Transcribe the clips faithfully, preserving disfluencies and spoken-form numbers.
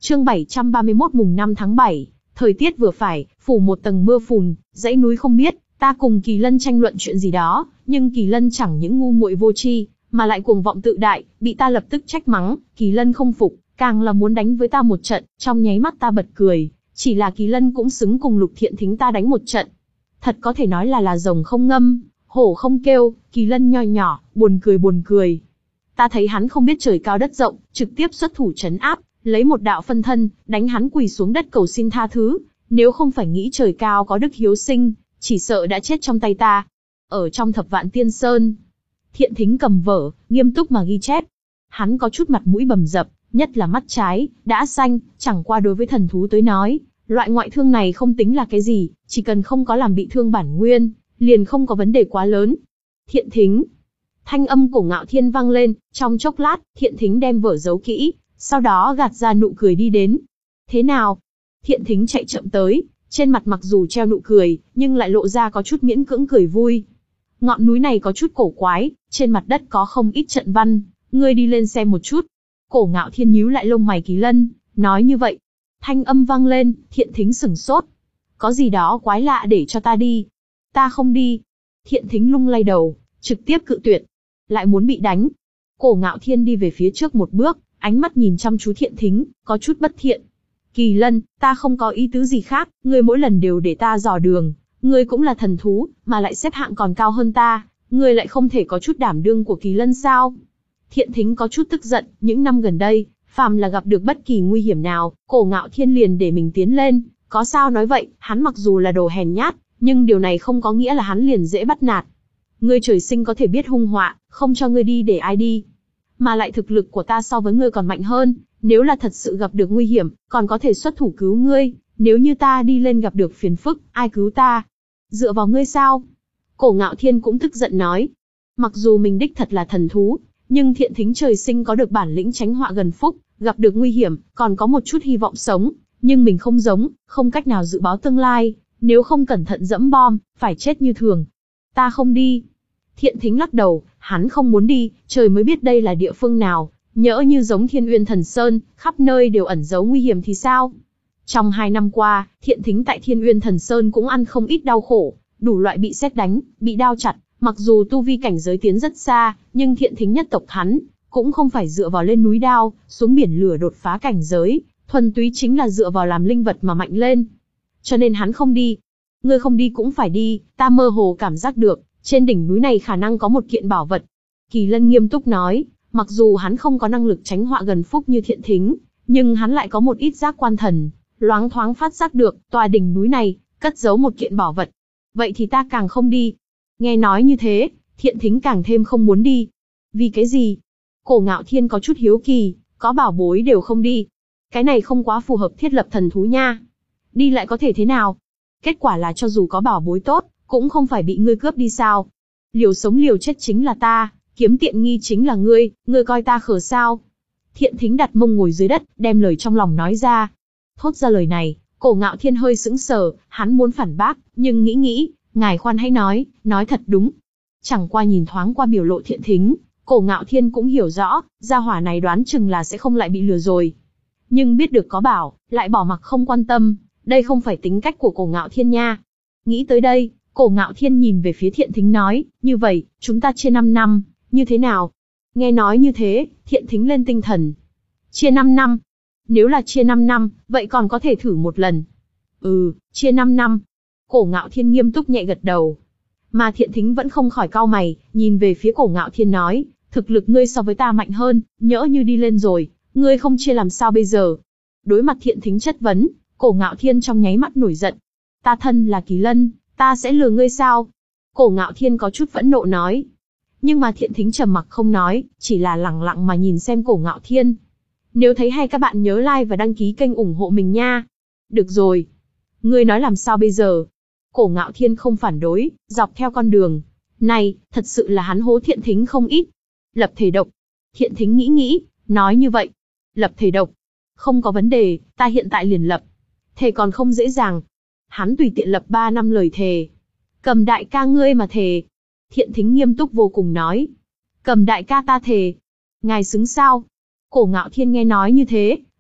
Chương bảy trăm ba mươi mốt mùng năm tháng bảy, thời tiết vừa phải, phủ một tầng mưa phùn, dãy núi không biết, ta cùng Kỳ Lân tranh luận chuyện gì đó, nhưng Kỳ Lân chẳng những ngu muội vô tri, mà lại cuồng vọng tự đại, bị ta lập tức trách mắng, Kỳ Lân không phục, càng là muốn đánh với ta một trận, trong nháy mắt ta bật cười, chỉ là Kỳ Lân cũng xứng cùng Lục Thiện Thính ta đánh một trận. Thật có thể nói là là rồng không ngâm, hổ không kêu, Kỳ Lân nho nhỏ, buồn cười buồn cười. Ta thấy hắn không biết trời cao đất rộng, trực tiếp xuất thủ trấn áp, lấy một đạo phân thân, đánh hắn quỳ xuống đất cầu xin tha thứ, nếu không phải nghĩ trời cao có đức hiếu sinh, chỉ sợ đã chết trong tay ta. Ở trong Thập Vạn Tiên Sơn, Thiện Thính cầm vở, nghiêm túc mà ghi chép. Hắn có chút mặt mũi bầm dập, nhất là mắt trái, đã xanh, chẳng qua đối với thần thú tới nói, loại ngoại thương này không tính là cái gì, chỉ cần không có làm bị thương bản nguyên, liền không có vấn đề quá lớn. Thiện Thính. Thanh âm Cổ Ngạo Thiên vang lên, trong chốc lát, Thiện Thính đem vở giấu kỹ, sau đó gạt ra nụ cười đi đến. Thế nào? Thiện Thính chạy chậm tới, trên mặt mặc dù treo nụ cười, nhưng lại lộ ra có chút miễn cưỡng cười vui. Ngọn núi này có chút cổ quái, trên mặt đất có không ít trận văn, ngươi đi lên xem một chút. Cổ Ngạo Thiên nhíu lại lông mày. Kỳ Lân nói như vậy. Thanh âm vang lên, Thiện Thính sửng sốt. Có gì đó quái lạ để cho ta đi. Ta không đi. Thiện Thính lung lay đầu, trực tiếp cự tuyệt. Lại muốn bị đánh. Cổ Ngạo Thiên đi về phía trước một bước, ánh mắt nhìn chăm chú Thiện Thính, có chút bất thiện. Kỳ Lân, ta không có ý tứ gì khác, ngươi mỗi lần đều để ta dò đường, ngươi cũng là thần thú, mà lại xếp hạng còn cao hơn ta, ngươi lại không thể có chút đảm đương của Kỳ Lân sao? Thiện Thính có chút tức giận, những năm gần đây, phàm là gặp được bất kỳ nguy hiểm nào, Cổ Ngạo Thiên liền để mình tiến lên, có sao nói vậy, hắn mặc dù là đồ hèn nhát, nhưng điều này không có nghĩa là hắn liền dễ bắt nạt. Ngươi trời sinh có thể biết hung họa, không cho ngươi đi để ai đi. Mà lại thực lực của ta so với ngươi còn mạnh hơn, nếu là thật sự gặp được nguy hiểm, còn có thể xuất thủ cứu ngươi, nếu như ta đi lên gặp được phiền phức, ai cứu ta? Dựa vào ngươi sao? Cổ Ngạo Thiên cũng tức giận nói. Mặc dù mình đích thật là thần thú, nhưng Thiện Thính trời sinh có được bản lĩnh tránh họa gần phúc, gặp được nguy hiểm, còn có một chút hy vọng sống, nhưng mình không giống, không cách nào dự báo tương lai, nếu không cẩn thận dẫm bom, phải chết như thường. Ta không đi. Thiện Thính lắc đầu, hắn không muốn đi, trời mới biết đây là địa phương nào, nhỡ như giống Thiên Uyên Thần Sơn, khắp nơi đều ẩn giấu nguy hiểm thì sao? Trong hai năm qua, Thiện Thính tại Thiên Uyên Thần Sơn cũng ăn không ít đau khổ, đủ loại bị sét đánh, bị đao chặt, mặc dù tu vi cảnh giới tiến rất xa, nhưng Thiện Thính nhất tộc hắn cũng không phải dựa vào lên núi đao, xuống biển lửa đột phá cảnh giới, thuần túy chính là dựa vào làm linh vật mà mạnh lên. Cho nên hắn không đi. Ngươi không đi cũng phải đi, ta mơ hồ cảm giác được, trên đỉnh núi này khả năng có một kiện bảo vật. Kỳ Lân nghiêm túc nói, mặc dù hắn không có năng lực tránh họa gần phúc như Thiện Thính, nhưng hắn lại có một ít giác quan thần, loáng thoáng phát giác được, tòa đỉnh núi này, cất giấu một kiện bảo vật. Vậy thì ta càng không đi. Nghe nói như thế, Thiện Thính càng thêm không muốn đi. Vì cái gì? Cổ Ngạo Thiên có chút hiếu kỳ, có bảo bối đều không đi. Cái này không quá phù hợp thiết lập thần thú nha. Đi lại có thể thế nào? Kết quả là cho dù có bảo bối tốt, cũng không phải bị ngươi cướp đi sao? Liều sống liều chết chính là ta, kiếm tiện nghi chính là ngươi, ngươi coi ta khờ sao? Thiện Thính đặt mông ngồi dưới đất, đem lời trong lòng nói ra. Thốt ra lời này, Cổ Ngạo Thiên hơi sững sờ, hắn muốn phản bác, nhưng nghĩ nghĩ, ngài khoan hãy nói, nói thật đúng. Chẳng qua nhìn thoáng qua biểu lộ Thiện Thính, Cổ Ngạo Thiên cũng hiểu rõ, gia hỏa này đoán chừng là sẽ không lại bị lừa rồi. Nhưng biết được có bảo, lại bỏ mặc không quan tâm, đây không phải tính cách của Cổ Ngạo Thiên nha. Nghĩ tới đây, Cổ Ngạo Thiên nhìn về phía Thiện Thính nói, như vậy, chúng ta chia năm năm, như thế nào? Nghe nói như thế, Thiện Thính lên tinh thần. Chia năm năm? Nếu là chia năm năm, vậy còn có thể thử một lần. Ừ, chia năm năm. Cổ Ngạo Thiên nghiêm túc nhẹ gật đầu. Mà Thiện Thính vẫn không khỏi cau mày, nhìn về phía Cổ Ngạo Thiên nói, thực lực ngươi so với ta mạnh hơn, nhỡ như đi lên rồi, ngươi không chia làm sao bây giờ? Đối mặt Thiện Thính chất vấn, Cổ Ngạo Thiên trong nháy mắt nổi giận. Ta thân là Kỳ Lân, ta sẽ lừa ngươi sao? Cổ Ngạo Thiên có chút phẫn nộ nói. Nhưng mà Thiện Thính trầm mặc không nói, chỉ là lẳng lặng mà nhìn xem Cổ Ngạo Thiên. Nếu thấy hay các bạn nhớ like và đăng ký kênh ủng hộ mình nha. Được rồi. Ngươi nói làm sao bây giờ? Cổ Ngạo Thiên không phản đối, dọc theo con đường này, thật sự là hắn hố Thiện Thính không ít. Lập thể độc. Thiện Thính nghĩ nghĩ, nói như vậy. Lập thể độc. Không có vấn đề, ta hiện tại liền lập. Thề còn không dễ dàng. Hắn tùy tiện lập ba năm lời thề. Cầm đại ca ngươi mà thề. Thiện Thính nghiêm túc vô cùng nói. Cầm đại ca ta thề. Ngài xứng sao? Cổ Ngạo Thiên nghe nói như thế,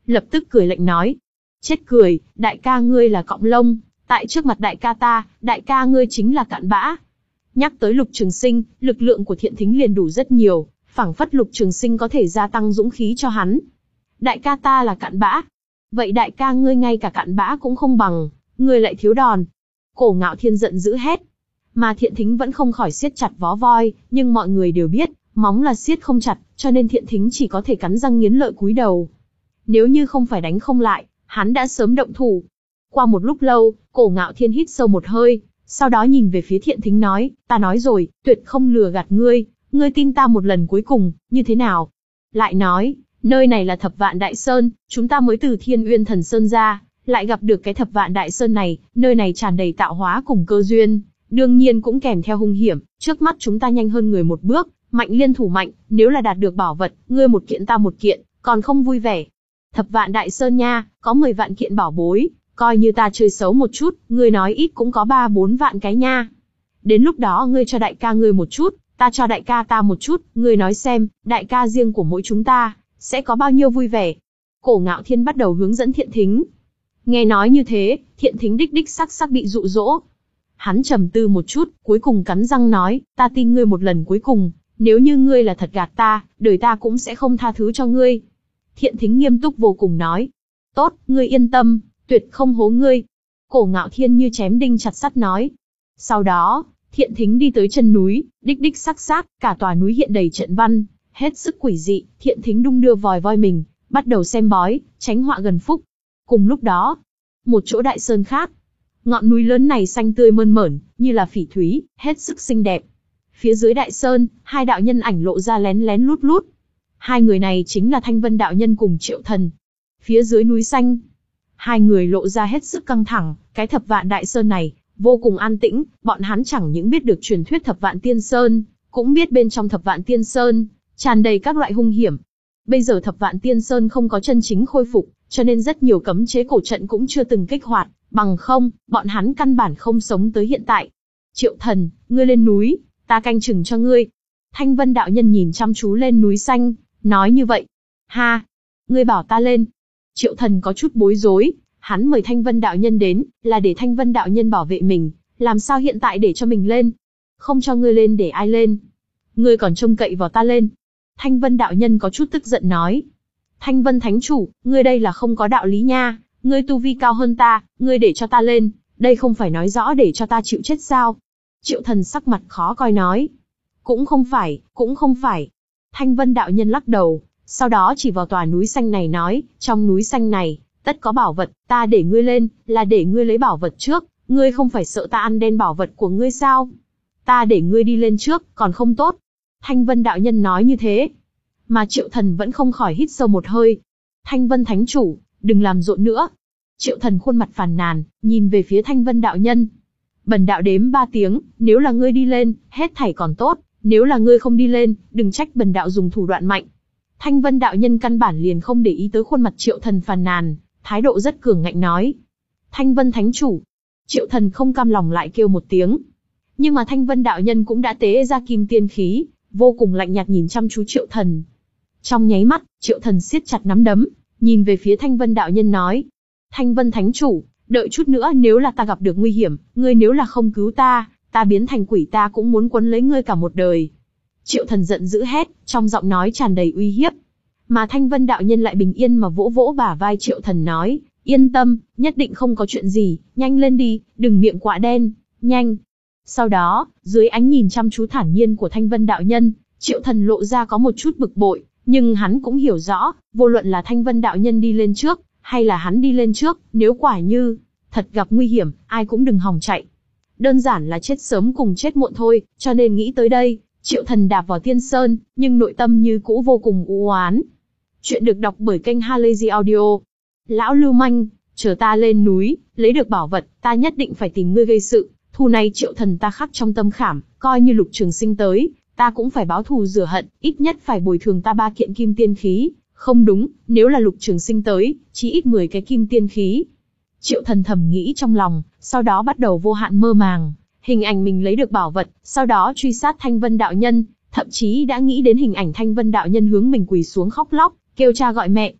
lập tức cười lạnh nói. Chết cười, đại ca ngươi là cọng lông, tại trước mặt đại ca ta, đại ca ngươi chính là cặn bã. Nhắc tới Lục Trường Sinh, lực lượng của Thiện Thính liền đủ rất nhiều, phảng phất Lục Trường Sinh có thể gia tăng dũng khí cho hắn. Đại ca ta là cặn bã. Vậy đại ca ngươi ngay cả cặn bã cũng không bằng, ngươi lại thiếu đòn. Cổ Ngạo Thiên giận dữ hét. Mà Thiện Thính vẫn không khỏi siết chặt vó voi, nhưng mọi người đều biết, móng là siết không chặt, cho nên Thiện Thính chỉ có thể cắn răng nghiến lợi cúi đầu. Nếu như không phải đánh không lại, hắn đã sớm động thủ. Qua một lúc lâu, Cổ Ngạo Thiên hít sâu một hơi, sau đó nhìn về phía Thiện Thính nói, ta nói rồi, tuyệt không lừa gạt ngươi, ngươi tin ta một lần cuối cùng, như thế nào? Lại nói, nơi này là Thập Vạn Đại Sơn, chúng ta mới từ Thiên Uyên Thần Sơn ra, lại gặp được cái Thập Vạn Đại Sơn này, nơi này tràn đầy tạo hóa cùng cơ duyên, đương nhiên cũng kèm theo hung hiểm, trước mắt chúng ta nhanh hơn người một bước, mạnh liên thủ mạnh, nếu là đạt được bảo vật, ngươi một kiện ta một kiện, còn không vui vẻ. Thập Vạn Đại Sơn nha, có mười vạn kiện bảo bối, coi như ta chơi xấu một chút, ngươi nói ít cũng có ba bốn vạn cái nha. Đến lúc đó ngươi cho đại ca ngươi một chút, ta cho đại ca ta một chút, ngươi nói xem, đại ca riêng của mỗi chúng ta, sẽ có bao nhiêu vui vẻ. Cổ Ngạo Thiên bắt đầu hướng dẫn Thiện Thính. Nghe nói như thế, Thiện Thính đích đích sắc sắc bị dụ dỗ. Hắn trầm tư một chút, cuối cùng cắn răng nói, ta tin ngươi một lần cuối cùng, nếu như ngươi là thật gạt ta, đời ta cũng sẽ không tha thứ cho ngươi. Thiện Thính nghiêm túc vô cùng nói, tốt, ngươi yên tâm, tuyệt không hố ngươi. Cổ Ngạo Thiên như chém đinh chặt sắt nói. Sau đó, Thiện Thính đi tới chân núi, đích đích sắc sắc, cả tòa núi hiện đầy trận văn, hết sức quỷ dị. Thiện Thính đung đưa vòi voi mình, bắt đầu xem bói, tránh họa gần phúc. Cùng lúc đó, một chỗ đại sơn khác, ngọn núi lớn này xanh tươi mơn mởn, như là phỉ thúy, hết sức xinh đẹp. Phía dưới đại sơn, hai đạo nhân ảnh lộ ra lén lén lút lút. Hai người này chính là Thanh Vân đạo nhân cùng Triệu Thần. Phía dưới núi xanh, hai người lộ ra hết sức căng thẳng. Cái Thập Vạn Đại Sơn này vô cùng an tĩnh, bọn hắn chẳng những biết được truyền thuyết Thập Vạn Tiên Sơn, cũng biết bên trong Thập Vạn Tiên Sơn tràn đầy các loại hung hiểm. Bây giờ Thập Vạn Tiên Sơn không có chân chính khôi phục, cho nên rất nhiều cấm chế cổ trận cũng chưa từng kích hoạt, bằng không, bọn hắn căn bản không sống tới hiện tại. Triệu Thần, ngươi lên núi, ta canh chừng cho ngươi. Thanh Vân đạo nhân nhìn chăm chú lên núi xanh, nói như vậy. Ha, ngươi bảo ta lên. Triệu Thần có chút bối rối, hắn mời Thanh Vân đạo nhân đến, là để Thanh Vân đạo nhân bảo vệ mình, làm sao hiện tại để cho mình lên? Không cho ngươi lên để ai lên? Ngươi còn trông cậy vào ta lên? Thanh Vân đạo nhân có chút tức giận nói. Thanh Vân thánh chủ, ngươi đây là không có đạo lý nha, ngươi tu vi cao hơn ta, ngươi để cho ta lên, đây không phải nói rõ để cho ta chịu chết sao? Triệu Thần sắc mặt khó coi nói. Cũng không phải, cũng không phải. Thanh Vân đạo nhân lắc đầu, sau đó chỉ vào tòa núi xanh này nói, trong núi xanh này, tất có bảo vật, ta để ngươi lên, là để ngươi lấy bảo vật trước, ngươi không phải sợ ta ăn đen bảo vật của ngươi sao? Ta để ngươi đi lên trước, còn không tốt. Thanh Vân đạo nhân nói như thế. Mà Triệu Thần vẫn không khỏi hít sâu một hơi. Thanh Vân thánh chủ, đừng làm rộn nữa. Triệu Thần khuôn mặt phàn nàn, nhìn về phía Thanh Vân đạo nhân. Bần đạo đếm ba tiếng, nếu là ngươi đi lên, hết thảy còn tốt, nếu là ngươi không đi lên, đừng trách bần đạo dùng thủ đoạn mạnh. Thanh Vân đạo nhân căn bản liền không để ý tới khuôn mặt Triệu Thần phàn nàn, thái độ rất cường ngạnh nói. Thanh Vân thánh chủ. Triệu Thần không cam lòng lại kêu một tiếng. Nhưng mà Thanh Vân đạo nhân cũng đã tế ra kim tiên khí, vô cùng lạnh nhạt nhìn chăm chú Triệu Thần. Trong nháy mắt, Triệu Thần siết chặt nắm đấm, nhìn về phía Thanh Vân đạo nhân nói. Thanh Vân thánh chủ, đợi chút nữa nếu là ta gặp được nguy hiểm, ngươi nếu là không cứu ta, ta biến thành quỷ ta cũng muốn quấn lấy ngươi cả một đời. Triệu Thần giận dữ hét, trong giọng nói tràn đầy uy hiếp. Mà Thanh Vân đạo nhân lại bình yên mà vỗ vỗ bả vai Triệu Thần nói, yên tâm, nhất định không có chuyện gì, nhanh lên đi, đừng miệng quạ đen, nhanh. Sau đó, dưới ánh nhìn chăm chú thản nhiên của Thanh Vân đạo nhân, Triệu Thần lộ ra có một chút bực bội, nhưng hắn cũng hiểu rõ, vô luận là Thanh Vân đạo nhân đi lên trước, hay là hắn đi lên trước, nếu quả như thật gặp nguy hiểm, ai cũng đừng hòng chạy. Đơn giản là chết sớm cùng chết muộn thôi, cho nên nghĩ tới đây, Triệu Thần đạp vào Tiên Sơn, nhưng nội tâm như cũ vô cùng u oán. Chuyện được đọc bởi kênh Halazy Audio. Lão lưu manh, chờ ta lên núi, lấy được bảo vật, ta nhất định phải tìm ngươi gây sự, thù này Triệu Thần ta khắc trong tâm khảm, coi như Lục Trường Sinh tới, ta cũng phải báo thù rửa hận, ít nhất phải bồi thường ta ba kiện kim tiên khí, không đúng, nếu là Lục Trường Sinh tới, chí ít mười cái kim tiên khí. Triệu Thần thầm nghĩ trong lòng, sau đó bắt đầu vô hạn mơ màng, hình ảnh mình lấy được bảo vật, sau đó truy sát Thanh Vân đạo nhân, thậm chí đã nghĩ đến hình ảnh Thanh Vân đạo nhân hướng mình quỳ xuống khóc lóc, kêu cha gọi mẹ.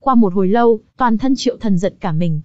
Qua một hồi lâu, toàn thân Triệu Thần giật cả mình.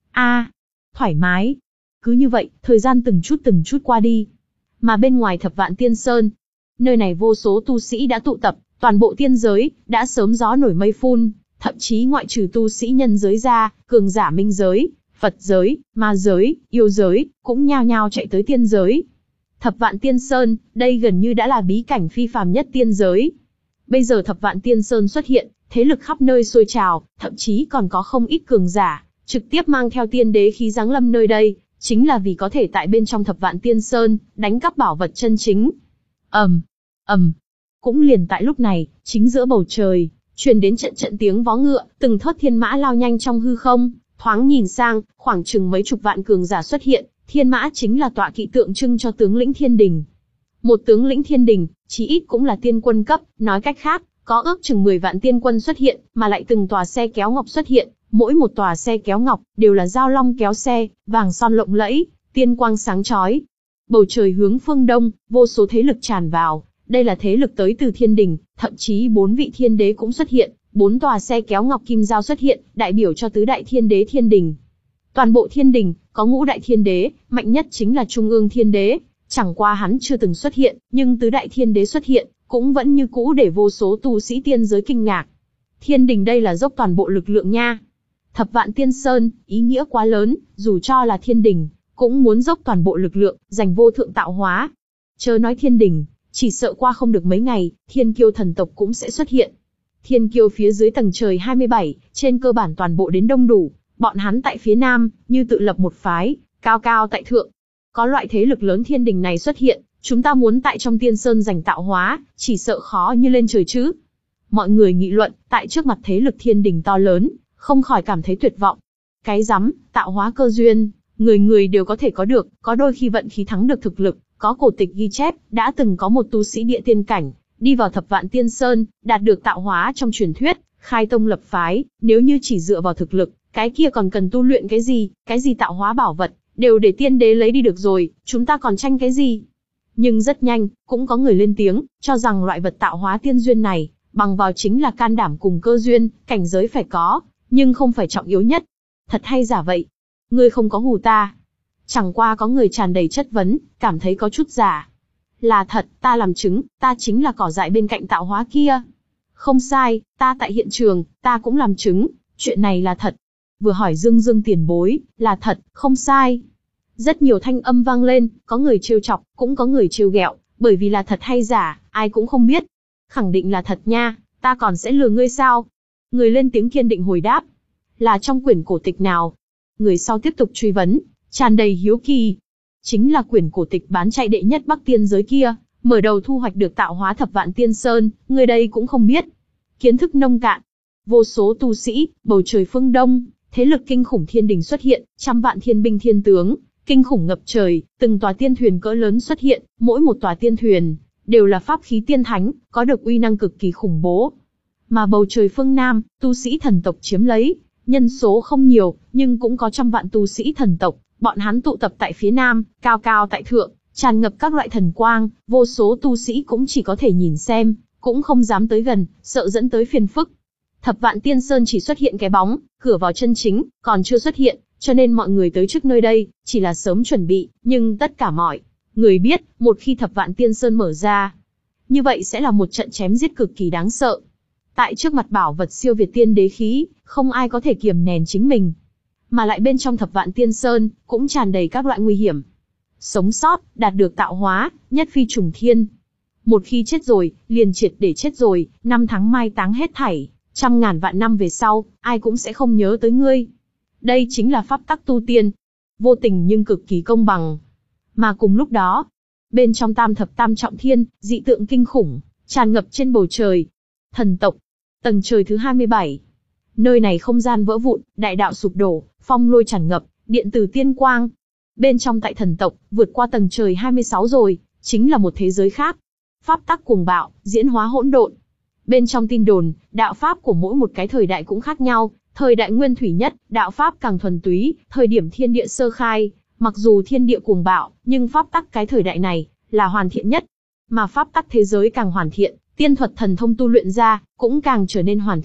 A, thoải mái. Cứ như vậy, thời gian từng chút từng chút qua đi. Mà bên ngoài Thập Vạn Tiên Sơn, nơi này vô số tu sĩ đã tụ tập, toàn bộ tiên giới đã sớm gió nổi mây phun, thậm chí ngoại trừ tu sĩ nhân giới ra, cường giả minh giới, Phật giới, ma giới, yêu giới cũng nhao nhao chạy tới tiên giới. Thập Vạn Tiên Sơn, đây gần như đã là bí cảnh phi phàm nhất tiên giới. Bây giờ Thập Vạn Tiên Sơn xuất hiện, thế lực khắp nơi sôi trào, thậm chí còn có không ít cường giả trực tiếp mang theo tiên đế khí giáng lâm nơi đây, chính là vì có thể tại bên trong Thập Vạn Tiên Sơn đánh cắp bảo vật chân chính. ầm, um, ầm. Um. Cũng liền tại lúc này, chính giữa bầu trời truyền đến trận trận tiếng vó ngựa, từng thớt thiên mã lao nhanh trong hư không. Thoáng nhìn sang, khoảng chừng mấy chục vạn cường giả xuất hiện, thiên mã chính là tọa kỵ tượng trưng cho tướng lĩnh thiên đình. Một tướng lĩnh thiên đình, chí ít cũng là tiên quân cấp, nói cách khác, có ước chừng mười vạn tiên quân xuất hiện, mà lại từng tòa xe kéo ngọc xuất hiện, mỗi một tòa xe kéo ngọc đều là dao long kéo xe, vàng son lộng lẫy, tiên quang sáng chói. Bầu trời hướng phương đông, vô số thế lực tràn vào, đây là thế lực tới từ thiên đình, thậm chí bốn vị thiên đế cũng xuất hiện. Bốn tòa xe kéo ngọc kim giao xuất hiện, đại biểu cho tứ đại thiên đế thiên đình. Toàn bộ thiên đình, có ngũ đại thiên đế, mạnh nhất chính là Trung ương thiên đế. Chẳng qua hắn chưa từng xuất hiện, nhưng tứ đại thiên đế xuất hiện, cũng vẫn như cũ để vô số tu sĩ tiên giới kinh ngạc. Thiên đình đây là dốc toàn bộ lực lượng nha. Thập Vạn Tiên Sơn, ý nghĩa quá lớn, dù cho là thiên đình, cũng muốn dốc toàn bộ lực lượng, giành vô thượng tạo hóa. Chớ nói thiên đình, chỉ sợ qua không được mấy ngày, thiên kiêu thần tộc cũng sẽ xuất hiện. Thiên kiêu phía dưới tầng trời hai mươi bảy, trên cơ bản toàn bộ đến đông đủ, bọn hắn tại phía nam, như tự lập một phái, cao cao tại thượng. Có loại thế lực lớn thiên đình này xuất hiện, chúng ta muốn tại trong tiên sơn giành tạo hóa, chỉ sợ khó như lên trời chứ. Mọi người nghị luận, tại trước mặt thế lực thiên đình to lớn, không khỏi cảm thấy tuyệt vọng. Cái rắm, tạo hóa cơ duyên, người người đều có thể có được, có đôi khi vận khí thắng được thực lực, có cổ tịch ghi chép, đã từng có một tu sĩ địa tiên cảnh, đi vào Thập Vạn Tiên Sơn, đạt được tạo hóa trong truyền thuyết, khai tông lập phái, nếu như chỉ dựa vào thực lực, cái kia còn cần tu luyện cái gì, cái gì tạo hóa bảo vật, đều để tiên đế lấy đi được rồi, chúng ta còn tranh cái gì? Nhưng rất nhanh, cũng có người lên tiếng, cho rằng loại vật tạo hóa tiên duyên này, bằng vào chính là can đảm cùng cơ duyên, cảnh giới phải có, nhưng không phải trọng yếu nhất. Thật hay giả vậy? Ngươi không có hù ta. Chẳng qua có người tràn đầy chất vấn, cảm thấy có chút giả. Là thật, ta làm chứng, ta chính là cỏ dại bên cạnh tạo hóa kia. Không sai, ta tại hiện trường, ta cũng làm chứng, chuyện này là thật. Vừa hỏi Dương Dương tiền bối, là thật, không sai. Rất nhiều thanh âm vang lên, có người trêu chọc, cũng có người trêu ghẹo, bởi vì là thật hay giả, ai cũng không biết. Khẳng định là thật nha, ta còn sẽ lừa ngươi sao? Người lên tiếng kiên định hồi đáp. Là trong quyển cổ tịch nào? Người sau tiếp tục truy vấn, tràn đầy hiếu kỳ. Chính là quyển cổ tịch bán chạy đệ nhất Bắc tiên giới kia, mở đầu thu hoạch được tạo hóa Thập Vạn Tiên Sơn, người đây cũng không biết. Kiến thức nông cạn. Vô số tu sĩ, bầu trời phương đông, thế lực kinh khủng thiên đình xuất hiện, trăm vạn thiên binh thiên tướng, kinh khủng ngập trời, từng tòa tiên thuyền cỡ lớn xuất hiện, mỗi một tòa tiên thuyền đều là pháp khí tiên thánh, có được uy năng cực kỳ khủng bố. Mà bầu trời phương Nam, tu sĩ thần tộc chiếm lấy, nhân số không nhiều, nhưng cũng có trăm vạn tu sĩ thần tộc, bọn hắn tụ tập tại phía Nam, cao cao tại thượng, tràn ngập các loại thần quang, vô số tu sĩ cũng chỉ có thể nhìn xem, cũng không dám tới gần, sợ dẫn tới phiền phức. Thập Vạn Tiên Sơn chỉ xuất hiện cái bóng, cửa vào chân chính, còn chưa xuất hiện, cho nên mọi người tới trước nơi đây, chỉ là sớm chuẩn bị, nhưng tất cả mọi người biết, một khi Thập Vạn Tiên Sơn mở ra, như vậy sẽ là một trận chém giết cực kỳ đáng sợ. Tại trước mặt bảo vật siêu việt tiên đế khí, không ai có thể kiềm nén chính mình. Mà lại bên trong Thập Vạn Tiên Sơn, cũng tràn đầy các loại nguy hiểm. Sống sót, đạt được tạo hóa, nhất phi trùng thiên. Một khi chết rồi, liền triệt để chết rồi, năm tháng mai táng hết thảy, trăm ngàn vạn năm về sau, ai cũng sẽ không nhớ tới ngươi. Đây chính là pháp tắc tu tiên. Vô tình nhưng cực kỳ công bằng. Mà cùng lúc đó, bên trong tam thập tam trọng thiên, dị tượng kinh khủng, tràn ngập trên bầu trời. Thần tộc, tầng trời thứ hai mươi bảy. Nơi này không gian vỡ vụn, đại đạo sụp đổ, phong lôi tràn ngập, điện tử tiên quang. Bên trong tại thần tộc, vượt qua tầng trời hai mươi sáu rồi, chính là một thế giới khác. Pháp tắc cuồng bạo, diễn hóa hỗn độn. Bên trong tin đồn, đạo pháp của mỗi một cái thời đại cũng khác nhau. Thời đại nguyên thủy nhất, đạo pháp càng thuần túy, thời điểm thiên địa sơ khai, mặc dù thiên địa cuồng bạo, nhưng pháp tắc cái thời đại này là hoàn thiện nhất. Mà pháp tắc thế giới càng hoàn thiện, tiên thuật thần thông tu luyện ra cũng càng trở nên hoàn thiện,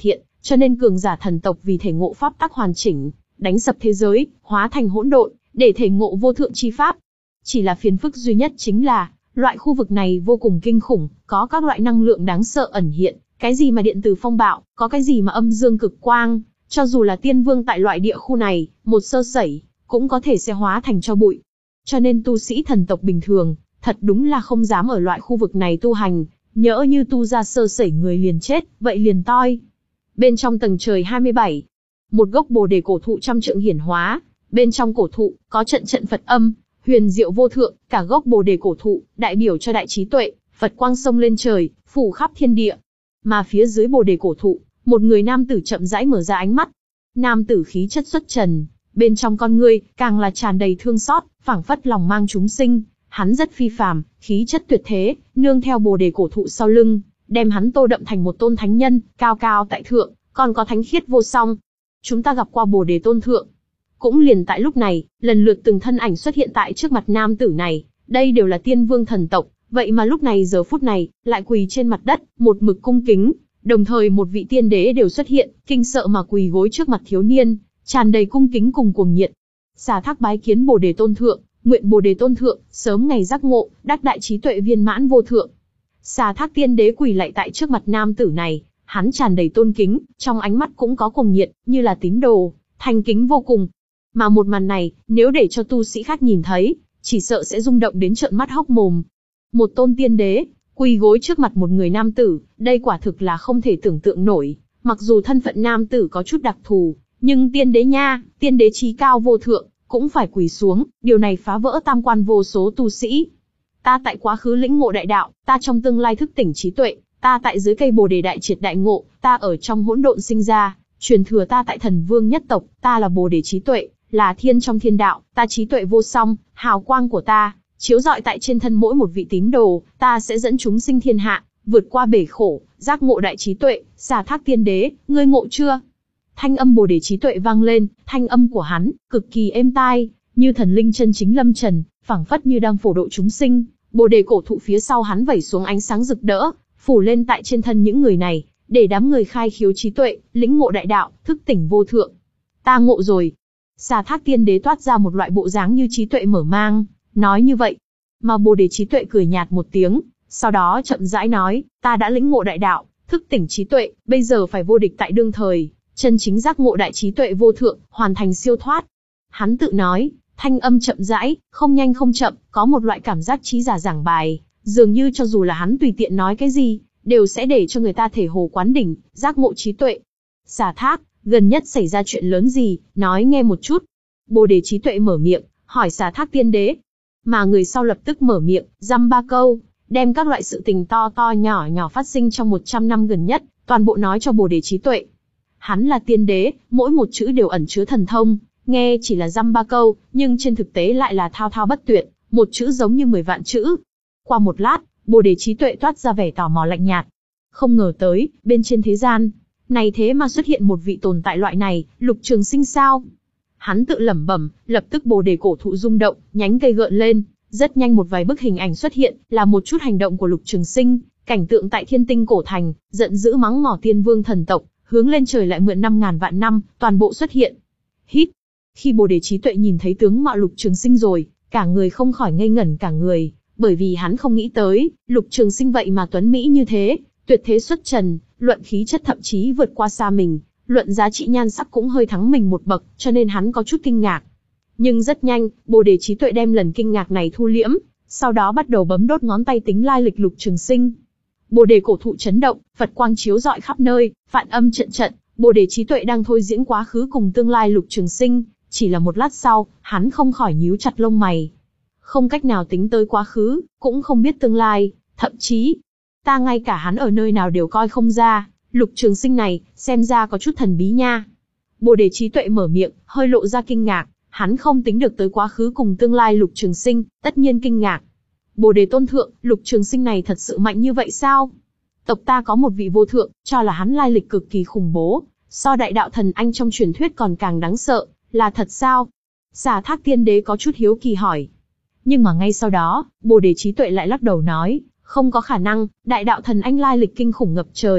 cho nên cường giả thần tộc vì thể ngộ pháp tắc hoàn chỉnh, đánh sập thế giới, hóa thành hỗn độn, để thể ngộ vô thượng chi pháp. Chỉ là phiền phức duy nhất chính là, loại khu vực này vô cùng kinh khủng, có các loại năng lượng đáng sợ ẩn hiện, cái gì mà điện tử phong bạo, có cái gì mà âm dương cực quang, cho dù là tiên vương tại loại địa khu này, một sơ sẩy, cũng có thể sẽ hóa thành tro bụi. Cho nên tu sĩ thần tộc bình thường, thật đúng là không dám ở loại khu vực này tu hành, nhỡ như tu ra sơ sẩy người liền chết, vậy liền toi. Bên trong tầng trời hai mươi bảy, một gốc bồ đề cổ thụ trăm trượng hiển hóa, bên trong cổ thụ, có trận trận Phật âm, huyền diệu vô thượng, cả gốc bồ đề cổ thụ, đại biểu cho đại trí tuệ, Phật quang sông lên trời, phủ khắp thiên địa. Mà phía dưới bồ đề cổ thụ, một người nam tử chậm rãi mở ra ánh mắt. Nam tử khí chất xuất trần, bên trong con ngươi, càng là tràn đầy thương xót, phảng phất lòng mang chúng sinh. Hắn rất phi phàm, khí chất tuyệt thế, nương theo bồ đề cổ thụ sau lưng, đem hắn tô đậm thành một tôn thánh nhân, cao cao tại thượng, còn có thánh khiết vô song. Chúng ta gặp qua bồ đề tôn thượng. Cũng liền tại lúc này, lần lượt từng thân ảnh xuất hiện tại trước mặt nam tử này, đây đều là tiên vương thần tộc, vậy mà lúc này giờ phút này, lại quỳ trên mặt đất, một mực cung kính, đồng thời một vị tiên đế đều xuất hiện, kinh sợ mà quỳ gối trước mặt thiếu niên, tràn đầy cung kính cùng cuồng nhiệt. Xà Thác bái kiến bồ đề tôn thượng, nguyện bồ đề tôn thượng, sớm ngày giác ngộ, đắc đại trí tuệ viên mãn vô thượng. Xà Thác tiên đế quỳ lạy tại trước mặt nam tử này, hắn tràn đầy tôn kính, trong ánh mắt cũng có cuồng nhiệt, như là tín đồ, thành kính vô cùng. Mà một màn này, nếu để cho tu sĩ khác nhìn thấy, chỉ sợ sẽ rung động đến trợn mắt hốc mồm. Một tôn tiên đế, quỳ gối trước mặt một người nam tử, đây quả thực là không thể tưởng tượng nổi. Mặc dù thân phận nam tử có chút đặc thù, nhưng tiên đế nha, tiên đế chí cao vô thượng, cũng phải quỳ xuống, điều này phá vỡ tam quan vô số tu sĩ. Ta tại quá khứ lĩnh ngộ đại đạo, ta trong tương lai thức tỉnh trí tuệ, ta tại dưới cây bồ đề đại triệt đại ngộ, ta ở trong hỗn độn sinh ra, truyền thừa ta tại thần vương nhất tộc, ta là bồ đề trí tuệ, là thiên trong thiên đạo, ta trí tuệ vô song, hào quang của ta chiếu rọi tại trên thân mỗi một vị tín đồ, ta sẽ dẫn chúng sinh thiên hạ, vượt qua bể khổ, giác ngộ đại trí tuệ. Xà Thác tiên đế, ngươi ngộ chưa? Thanh âm bồ đề trí tuệ vang lên, thanh âm của hắn cực kỳ êm tai, như thần linh chân chính lâm trần, phảng phất như đang phổ độ chúng sinh. Bồ đề cổ thụ phía sau hắn vẩy xuống ánh sáng rực rỡ, phủ lên tại trên thân những người này, để đám người khai khiếu trí tuệ, lĩnh ngộ đại đạo, thức tỉnh vô thượng. Ta ngộ rồi. Xà Thác tiên đế toát ra một loại bộ dáng như trí tuệ mở mang, nói như vậy. Mà bồ đề trí tuệ cười nhạt một tiếng, sau đó chậm rãi nói, ta đã lĩnh ngộ đại đạo, thức tỉnh trí tuệ, bây giờ phải vô địch tại đương thời, chân chính giác ngộ đại trí tuệ vô thượng, hoàn thành siêu thoát. Hắn tự nói, thanh âm chậm rãi, không nhanh không chậm, có một loại cảm giác trí giả giảng bài, dường như cho dù là hắn tùy tiện nói cái gì, đều sẽ để cho người ta thể hồ quán đỉnh, giác ngộ trí tuệ. Xà Thác, gần nhất xảy ra chuyện lớn gì, nói nghe một chút. Bồ đề trí tuệ mở miệng, hỏi Xà Thác tiên đế. Mà người sau lập tức mở miệng, dăm ba câu, đem các loại sự tình to to nhỏ nhỏ phát sinh trong một trăm năm gần nhất, toàn bộ nói cho bồ đề trí tuệ. Hắn là tiên đế, mỗi một chữ đều ẩn chứa thần thông, nghe chỉ là dăm ba câu, nhưng trên thực tế lại là thao thao bất tuyệt, một chữ giống như mười vạn chữ. Qua một lát, bồ đề trí tuệ toát ra vẻ tò mò lạnh nhạt. Không ngờ tới, bên trên thế gian này thế mà xuất hiện một vị tồn tại loại này, Lục Trường Sinh sao? Hắn tự lẩm bẩm, lập tức bồ đề cổ thụ rung động, nhánh cây gợn lên, rất nhanh một vài bức hình ảnh xuất hiện, là một chút hành động của Lục Trường Sinh, cảnh tượng tại Thiên Tinh cổ thành, giận dữ mắng mỏ tiên vương thần tộc, hướng lên trời lại mượn năm ngàn vạn năm, toàn bộ xuất hiện. Hít. Khi bồ đề trí tuệ nhìn thấy tướng mạo Lục Trường Sinh rồi, cả người không khỏi ngây ngẩn cả người, bởi vì hắn không nghĩ tới, Lục Trường Sinh vậy mà tuấn mỹ như thế, tuyệt thế xuất trần, luận khí chất thậm chí vượt qua xa mình, luận giá trị nhan sắc cũng hơi thắng mình một bậc, cho nên hắn có chút kinh ngạc. Nhưng rất nhanh, bồ đề trí tuệ đem lần kinh ngạc này thu liễm, sau đó bắt đầu bấm đốt ngón tay tính lai lịch Lục Trường Sinh. Bồ đề cổ thụ chấn động, Phật quang chiếu rọi khắp nơi, phản âm trận trận, bồ đề trí tuệ đang thôi diễn quá khứ cùng tương lai Lục Trường Sinh, chỉ là một lát sau, hắn không khỏi nhíu chặt lông mày. Không cách nào tính tới quá khứ, cũng không biết tương lai, thậm chí, ta ngay cả hắn ở nơi nào đều coi không ra, Lục Trường Sinh này, xem ra có chút thần bí nha. Bồ đề trí tuệ mở miệng, hơi lộ ra kinh ngạc, hắn không tính được tới quá khứ cùng tương lai Lục Trường Sinh, tất nhiên kinh ngạc. Bồ đề tôn thượng, Lục Trường Sinh này thật sự mạnh như vậy sao? Tộc ta có một vị vô thượng, cho là hắn lai lịch cực kỳ khủng bố, so đại đạo thần anh trong truyền thuyết còn càng đáng sợ, là thật sao? Xà Thác tiên đế có chút hiếu kỳ hỏi. Nhưng mà ngay sau đó, bồ đề trí tuệ lại lắc đầu nói, không có khả năng, đại đạo thần anh lai lịch kinh khủng ngập trời,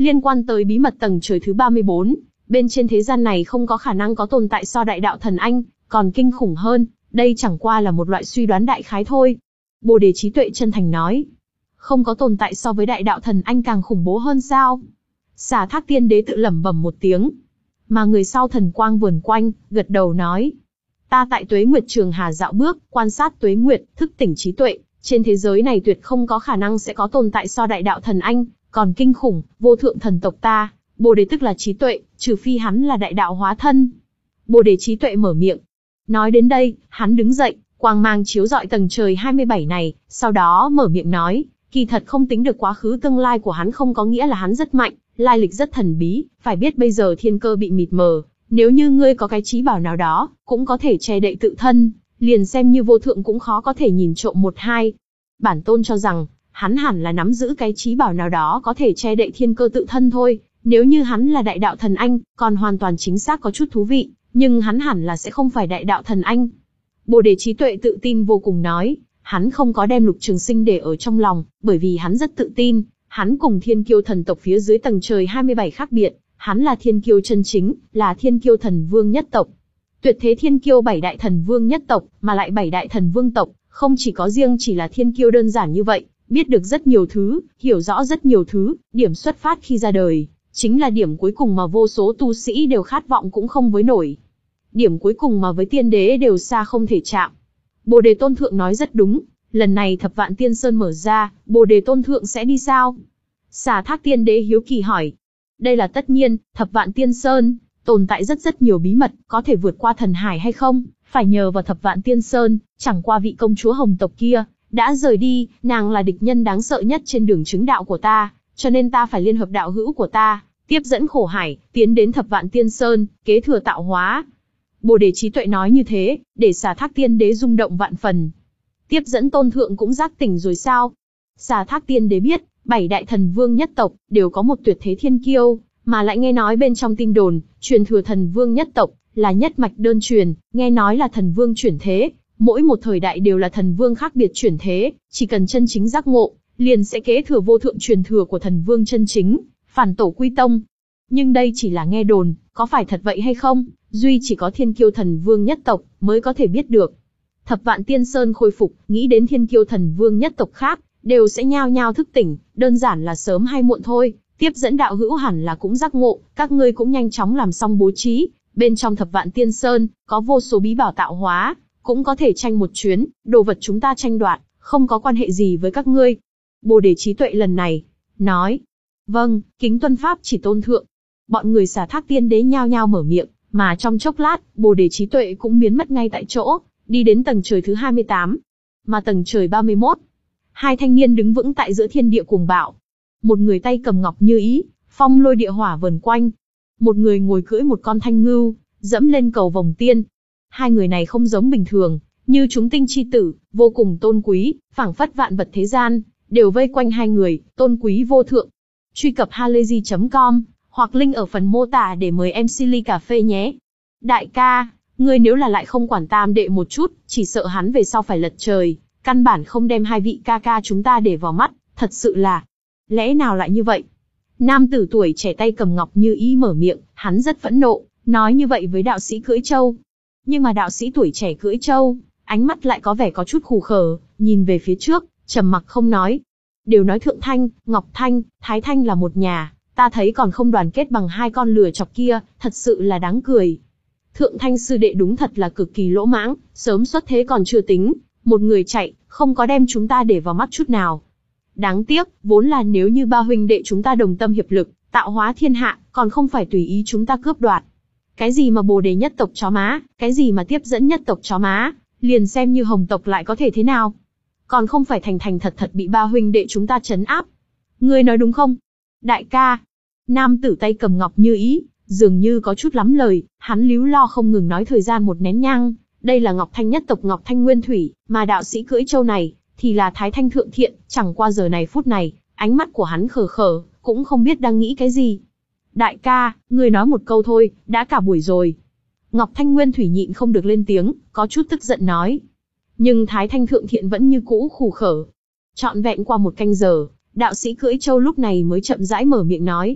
liên quan tới bí mật tầng trời thứ ba mươi bốn, bên trên thế gian này không có khả năng có tồn tại so đại đạo thần anh, còn kinh khủng hơn, đây chẳng qua là một loại suy đoán đại khái thôi. Bồ đề trí tuệ chân thành nói, không có tồn tại so với đại đạo thần anh càng khủng bố hơn sao? Xà Thác Tiên Đế tự lẩm bẩm một tiếng, mà người sau thần quang vườn quanh, gật đầu nói, ta tại Tuế Nguyệt Trường Hà dạo bước, quan sát Tuế Nguyệt, thức tỉnh trí tuệ, trên thế giới này tuyệt không có khả năng sẽ có tồn tại so đại đạo thần anh, còn kinh khủng, vô thượng thần tộc ta, Bồ đề tức là trí tuệ, trừ phi hắn là đại đạo hóa thân. Bồ đề trí tuệ mở miệng. Nói đến đây, hắn đứng dậy, quang mang chiếu rọi tầng trời hai mươi bảy này, sau đó mở miệng nói, kỳ thật không tính được quá khứ tương lai của hắn không có nghĩa là hắn rất mạnh, lai lịch rất thần bí, phải biết bây giờ thiên cơ bị mịt mờ, nếu như ngươi có cái trí bảo nào đó, cũng có thể che đậy tự thân, liền xem như vô thượng cũng khó có thể nhìn trộm một hai. Bản tôn cho rằng, hắn hẳn là nắm giữ cái trí bảo nào đó có thể che đậy thiên cơ tự thân thôi, nếu như hắn là đại đạo thần anh, còn hoàn toàn chính xác có chút thú vị, nhưng hắn hẳn là sẽ không phải đại đạo thần anh. Bồ đề trí tuệ tự tin vô cùng nói, hắn không có đem Lục Trường Sinh để ở trong lòng, bởi vì hắn rất tự tin, hắn cùng thiên kiêu thần tộc phía dưới tầng trời hai mươi bảy khác biệt, hắn là thiên kiêu chân chính, là thiên kiêu thần vương nhất tộc. Tuyệt thế thiên kiêu bảy đại thần vương nhất tộc, mà lại bảy đại thần vương tộc, không chỉ có riêng chỉ là thiên kiêu đơn giản như vậy, biết được rất nhiều thứ, hiểu rõ rất nhiều thứ, điểm xuất phát khi ra đời, chính là điểm cuối cùng mà vô số tu sĩ đều khát vọng cũng không với nổi. Điểm cuối cùng mà với tiên đế đều xa không thể chạm. Bồ đề tôn thượng nói rất đúng, lần này thập vạn tiên sơn mở ra, bồ đề tôn thượng sẽ đi sao? Xà Thác Tiên Đế hiếu kỳ hỏi. Đây là tất nhiên, thập vạn tiên sơn, tồn tại rất rất nhiều bí mật, có thể vượt qua thần hải hay không, phải nhờ vào thập vạn tiên sơn, chẳng qua vị công chúa hồng tộc kia, đã rời đi, nàng là địch nhân đáng sợ nhất trên đường chứng đạo của ta, cho nên ta phải liên hợp đạo hữu của ta, tiếp dẫn khổ hải, tiến đến thập vạn tiên sơn, kế thừa tạo hóa. Bồ đề trí tuệ nói như thế, để Xà Thác Tiên Đế rung động vạn phần. Tiếp dẫn tôn thượng cũng giác tỉnh rồi sao? Xà Thác Tiên Đế biết, bảy đại thần vương nhất tộc, đều có một tuyệt thế thiên kiêu, mà lại nghe nói bên trong tin đồn, truyền thừa thần vương nhất tộc, là nhất mạch đơn truyền, nghe nói là thần vương chuyển thế, mỗi một thời đại đều là thần vương khác biệt chuyển thế, chỉ cần chân chính giác ngộ, liền sẽ kế thừa vô thượng truyền thừa của thần vương chân chính, phản tổ quy tông. Nhưng đây chỉ là nghe đồn, có phải thật vậy hay không, duy chỉ có thiên kiêu thần vương nhất tộc mới có thể biết được. Thập vạn tiên sơn khôi phục, nghĩ đến thiên kiêu thần vương nhất tộc khác, đều sẽ nhao nhao thức tỉnh, đơn giản là sớm hay muộn thôi. Tiếp dẫn đạo hữu hẳn là cũng giác ngộ, các ngươi cũng nhanh chóng làm xong bố trí. Bên trong thập vạn tiên sơn, có vô số bí bảo tạo hóa, cũng có thể tranh một chuyến, đồ vật chúng ta tranh đoạt, không có quan hệ gì với các ngươi. Bồ đề trí tuệ lần này, nói, vâng, kính tuân pháp chỉ tôn thượng. Bọn người Xà Thác Tiên Đế nhao nhao mở miệng, mà trong chốc lát, bồ đề trí tuệ cũng biến mất ngay tại chỗ, đi đến tầng trời thứ hai mươi tám. Mà tầng trời ba mươi mốt, hai thanh niên đứng vững tại giữa thiên địa cuồng bạo. Một người tay cầm ngọc như ý, phong lôi địa hỏa vờn quanh. Một người ngồi cưỡi một con thanh ngưu, dẫm lên cầu vồng tiên. Hai người này không giống bình thường, như chúng tinh chi tử, vô cùng tôn quý, phảng phất vạn vật thế gian, đều vây quanh hai người, tôn quý vô thượng. Truy cập halayzi chấm com, hoặc link ở phần mô tả để mời em xê ly cà phê nhé. Đại ca, ngươi nếu là lại không quản tam đệ một chút, chỉ sợ hắn về sau phải lật trời, căn bản không đem hai vị ca ca chúng ta để vào mắt, thật sự là... Lẽ nào lại như vậy? Nam tử tuổi trẻ tay cầm ngọc như ý mở miệng, hắn rất phẫn nộ, nói như vậy với đạo sĩ cưỡi trâu. Nhưng mà đạo sĩ tuổi trẻ cưỡi trâu, ánh mắt lại có vẻ có chút khù khờ, nhìn về phía trước, trầm mặc không nói. Đều nói Thượng Thanh, Ngọc Thanh, Thái Thanh là một nhà, ta thấy còn không đoàn kết bằng hai con lừa chọc kia, thật sự là đáng cười. Thượng Thanh sư đệ đúng thật là cực kỳ lỗ mãng, sớm xuất thế còn chưa tính, một người chạy, không có đem chúng ta để vào mắt chút nào. Đáng tiếc, vốn là nếu như ba huynh đệ chúng ta đồng tâm hiệp lực, tạo hóa thiên hạ, còn không phải tùy ý chúng ta cướp đoạt. Cái gì mà bồ đề nhất tộc chó má, cái gì mà tiếp dẫn nhất tộc chó má, liền xem như hồng tộc lại có thể thế nào. Còn không phải thành thành thật thật bị ba huynh đệ chúng ta trấn áp. Ngươi nói đúng không? Đại ca. Nam tử tay cầm ngọc như ý, dường như có chút lắm lời, hắn líu lo không ngừng nói thời gian một nén nhang. Đây là Ngọc Thanh nhất tộc Ngọc Thanh Nguyên Thủy, mà đạo sĩ cưỡi trâu này, thì là Thái Thanh Thượng Thiện, chẳng qua giờ này phút này, ánh mắt của hắn khờ khờ, cũng không biết đang nghĩ cái gì. Đại ca, ngươi nói một câu thôi, đã cả buổi rồi. Ngọc Thanh Nguyên Thủy nhịn không được lên tiếng, có chút tức giận nói. Nhưng Thái Thanh Thượng Thiện vẫn như cũ khù khở. Trọn vẹn qua một canh giờ, đạo sĩ cưỡi trâu lúc này mới chậm rãi mở miệng nói.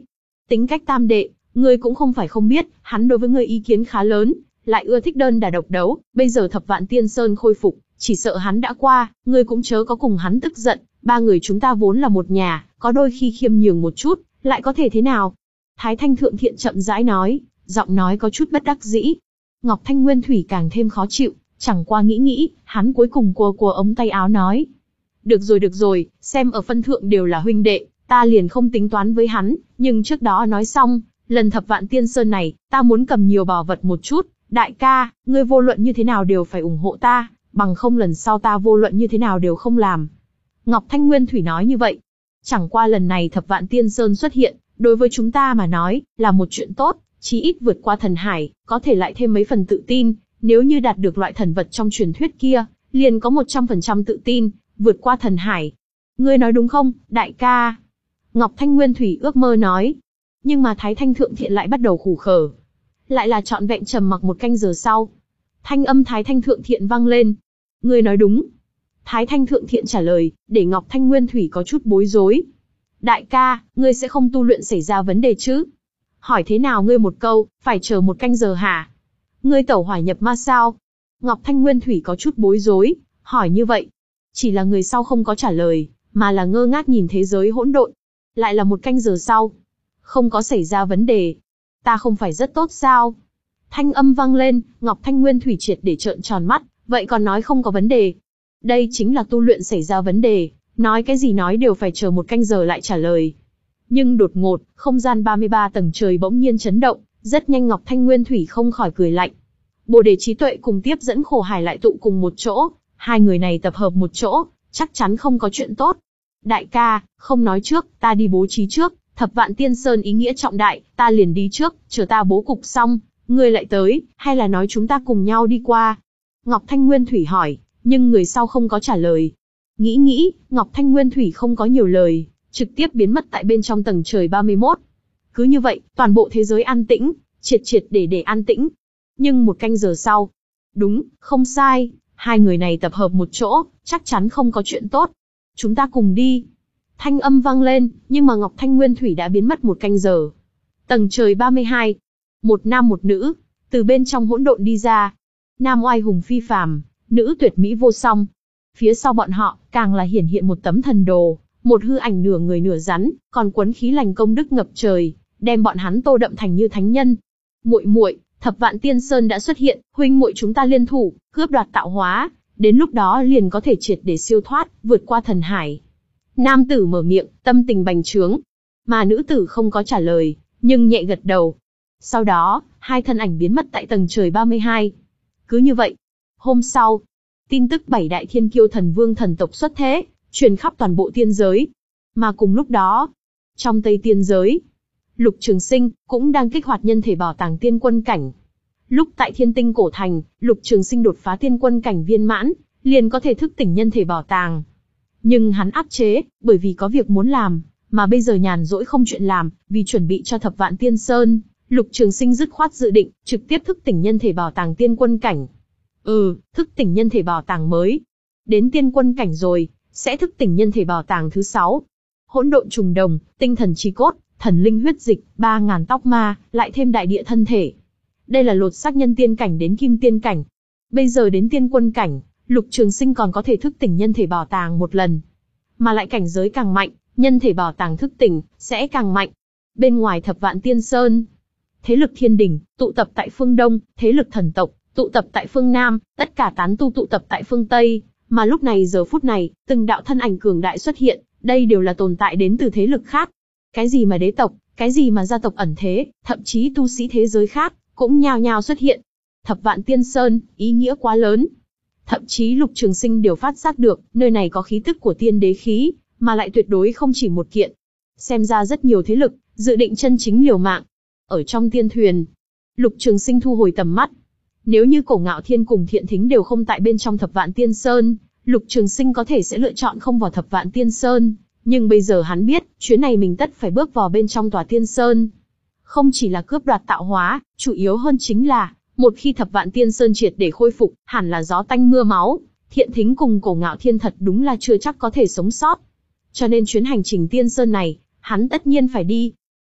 Tính cách tam đệ, ngươi cũng không phải không biết, hắn đối với ngươi ý kiến khá lớn, lại ưa thích đơn đả độc đấu, bây giờ Thập Vạn Tiên Sơn khôi phục, chỉ sợ hắn đã qua, ngươi cũng chớ có cùng hắn tức giận, ba người chúng ta vốn là một nhà, có đôi khi khiêm nhường một chút, lại có thể thế nào? Thái Thanh Thượng Thiện chậm rãi nói, giọng nói có chút bất đắc dĩ. Ngọc Thanh Nguyên Thủy càng thêm khó chịu, chẳng qua nghĩ nghĩ, hắn cuối cùng cua cua ống tay áo nói. Được rồi được rồi, xem ở phân thượng đều là huynh đệ, ta liền không tính toán với hắn, nhưng trước đó nói xong, lần Thập Vạn Tiên Sơn này, ta muốn cầm nhiều bảo vật một chút, đại ca, ngươi vô luận như thế nào đều phải ủng hộ ta, bằng không lần sau ta vô luận như thế nào đều không làm. Ngọc Thanh Nguyên Thủy nói như vậy. Chẳng qua lần này Thập Vạn Tiên Sơn xuất hiện, đối với chúng ta mà nói, là một chuyện tốt, chí ít vượt qua thần hải, có thể lại thêm mấy phần tự tin, nếu như đạt được loại thần vật trong truyền thuyết kia, liền có một trăm phần trăm tự tin, vượt qua thần hải. Ngươi nói đúng không, đại ca? Ngọc Thanh Nguyên Thủy ước mơ nói. Nhưng mà Thái Thanh Thượng Thiện lại bắt đầu khủ khờ. Lại là trọn vẹn trầm mặc một canh giờ sau. Thanh âm Thái Thanh Thượng Thiện vang lên. Ngươi nói đúng. Thái Thanh Thượng Thiện trả lời, để Ngọc Thanh Nguyên Thủy có chút bối rối. Đại ca, ngươi sẽ không tu luyện xảy ra vấn đề chứ? Hỏi thế nào ngươi một câu, phải chờ một canh giờ hả? Ngươi tẩu hỏa nhập ma sao? Ngọc Thanh Nguyên Thủy có chút bối rối, hỏi như vậy. Chỉ là người sau không có trả lời, mà là ngơ ngác nhìn thế giới hỗn độn. Lại là một canh giờ sau. Không có xảy ra vấn đề. Ta không phải rất tốt sao? Thanh âm vang lên, Ngọc Thanh Nguyên Thủy triệt để trợn tròn mắt, vậy còn nói không có vấn đề. Đây chính là tu luyện xảy ra vấn đề, nói cái gì nói đều phải chờ một canh giờ lại trả lời. Nhưng đột ngột, không gian ba mươi ba tầng trời bỗng nhiên chấn động, rất nhanh Ngọc Thanh Nguyên Thủy không khỏi cười lạnh. Bồ đề trí tuệ cùng tiếp dẫn khổ hải lại tụ cùng một chỗ, hai người này tập hợp một chỗ, chắc chắn không có chuyện tốt. Đại ca, không nói trước, ta đi bố trí trước, Thập Vạn Tiên Sơn ý nghĩa trọng đại, ta liền đi trước, chờ ta bố cục xong, ngươi lại tới, hay là nói chúng ta cùng nhau đi qua? Ngọc Thanh Nguyên Thủy hỏi, nhưng người sau không có trả lời. Nghĩ nghĩ, Ngọc Thanh Nguyên Thủy không có nhiều lời, trực tiếp biến mất tại bên trong tầng trời ba mươi mốt. Cứ như vậy, toàn bộ thế giới an tĩnh, triệt triệt để để an tĩnh. Nhưng một canh giờ sau, đúng, không sai, hai người này tập hợp một chỗ, chắc chắn không có chuyện tốt. Chúng ta cùng đi. Thanh âm vang lên, nhưng mà Ngọc Thanh Nguyên Thủy đã biến mất một canh giờ. Tầng trời ba mươi hai, một nam một nữ, từ bên trong hỗn độn đi ra. Nam oai hùng phi phàm, nữ tuyệt mỹ vô song. Phía sau bọn họ, càng là hiển hiện một tấm thần đồ, một hư ảnh nửa người nửa rắn, còn quấn khí lành công đức ngập trời, đem bọn hắn tô đậm thành như thánh nhân. Muội muội, Thập Vạn Tiên Sơn đã xuất hiện, huynh muội chúng ta liên thủ, cướp đoạt tạo hóa, đến lúc đó liền có thể triệt để siêu thoát, vượt qua thần hải. Nam tử mở miệng, tâm tình bành trướng, mà nữ tử không có trả lời, nhưng nhẹ gật đầu. Sau đó, hai thân ảnh biến mất tại tầng trời ba mươi hai. Cứ như vậy, hôm sau, tin tức bảy đại thiên kiêu thần vương thần tộc xuất thế, truyền khắp toàn bộ tiên giới. Mà cùng lúc đó, trong Tây Tiên giới, Lục Trường Sinh cũng đang kích hoạt nhân thể bảo tàng tiên quân cảnh. Lúc tại Thiên Tinh cổ thành, Lục Trường Sinh đột phá tiên quân cảnh viên mãn, liền có thể thức tỉnh nhân thể bảo tàng. Nhưng hắn áp chế, bởi vì có việc muốn làm, mà bây giờ nhàn rỗi không chuyện làm, vì chuẩn bị cho Thập Vạn Tiên Sơn, Lục Trường Sinh dứt khoát dự định trực tiếp thức tỉnh nhân thể bảo tàng tiên quân cảnh. Ừ, thức tỉnh nhân thể bảo tàng mới. Đến tiên quân cảnh rồi, sẽ thức tỉnh nhân thể bảo tàng thứ sáu. Hỗn độn trùng đồng, tinh thần chi cốt, thần linh huyết dịch, ba ngàn tóc ma, lại thêm đại địa thân thể. Đây là lột xác nhân tiên cảnh đến kim tiên cảnh. Bây giờ đến tiên quân cảnh, Lục Trường Sinh còn có thể thức tỉnh nhân thể bảo tàng một lần. Mà lại cảnh giới càng mạnh, nhân thể bảo tàng thức tỉnh, sẽ càng mạnh. Bên ngoài Thập Vạn Tiên Sơn, thế lực thiên đình, tụ tập tại phương Đông, thế lực thần tộc, tụ tập tại phương Nam, tất cả tán tu tụ tập tại phương Tây. Mà lúc này giờ phút này, từng đạo thân ảnh cường đại xuất hiện, đây đều là tồn tại đến từ thế lực khác. Cái gì mà đế tộc, cái gì mà gia tộc ẩn thế, thậm chí tu sĩ thế giới khác, cũng nhao nhao xuất hiện. Thập Vạn Tiên Sơn, ý nghĩa quá lớn. Thậm chí Lục Trường Sinh đều phát giác được, nơi này có khí tức của tiên đế khí, mà lại tuyệt đối không chỉ một kiện. Xem ra rất nhiều thế lực, dự định chân chính liều mạng. Ở trong tiên thuyền, Lục Trường Sinh thu hồi tầm mắt. Nếu như Cổ Ngạo Thiên cùng Thiện Thính đều không tại bên trong Thập Vạn Tiên Sơn, Lục Trường Sinh có thể sẽ lựa chọn không vào Thập Vạn Tiên Sơn. Nhưng bây giờ hắn biết, chuyến này mình tất phải bước vào bên trong tòa Tiên Sơn. Không chỉ là cướp đoạt tạo hóa, chủ yếu hơn chính là, một khi Thập Vạn Tiên Sơn triệt để khôi phục, hẳn là gió tanh mưa máu. Thiện Thính cùng Cổ Ngạo Thiên thật đúng là chưa chắc có thể sống sót. Cho nên chuyến hành trình Tiên Sơn này, hắn tất nhiên phải đi.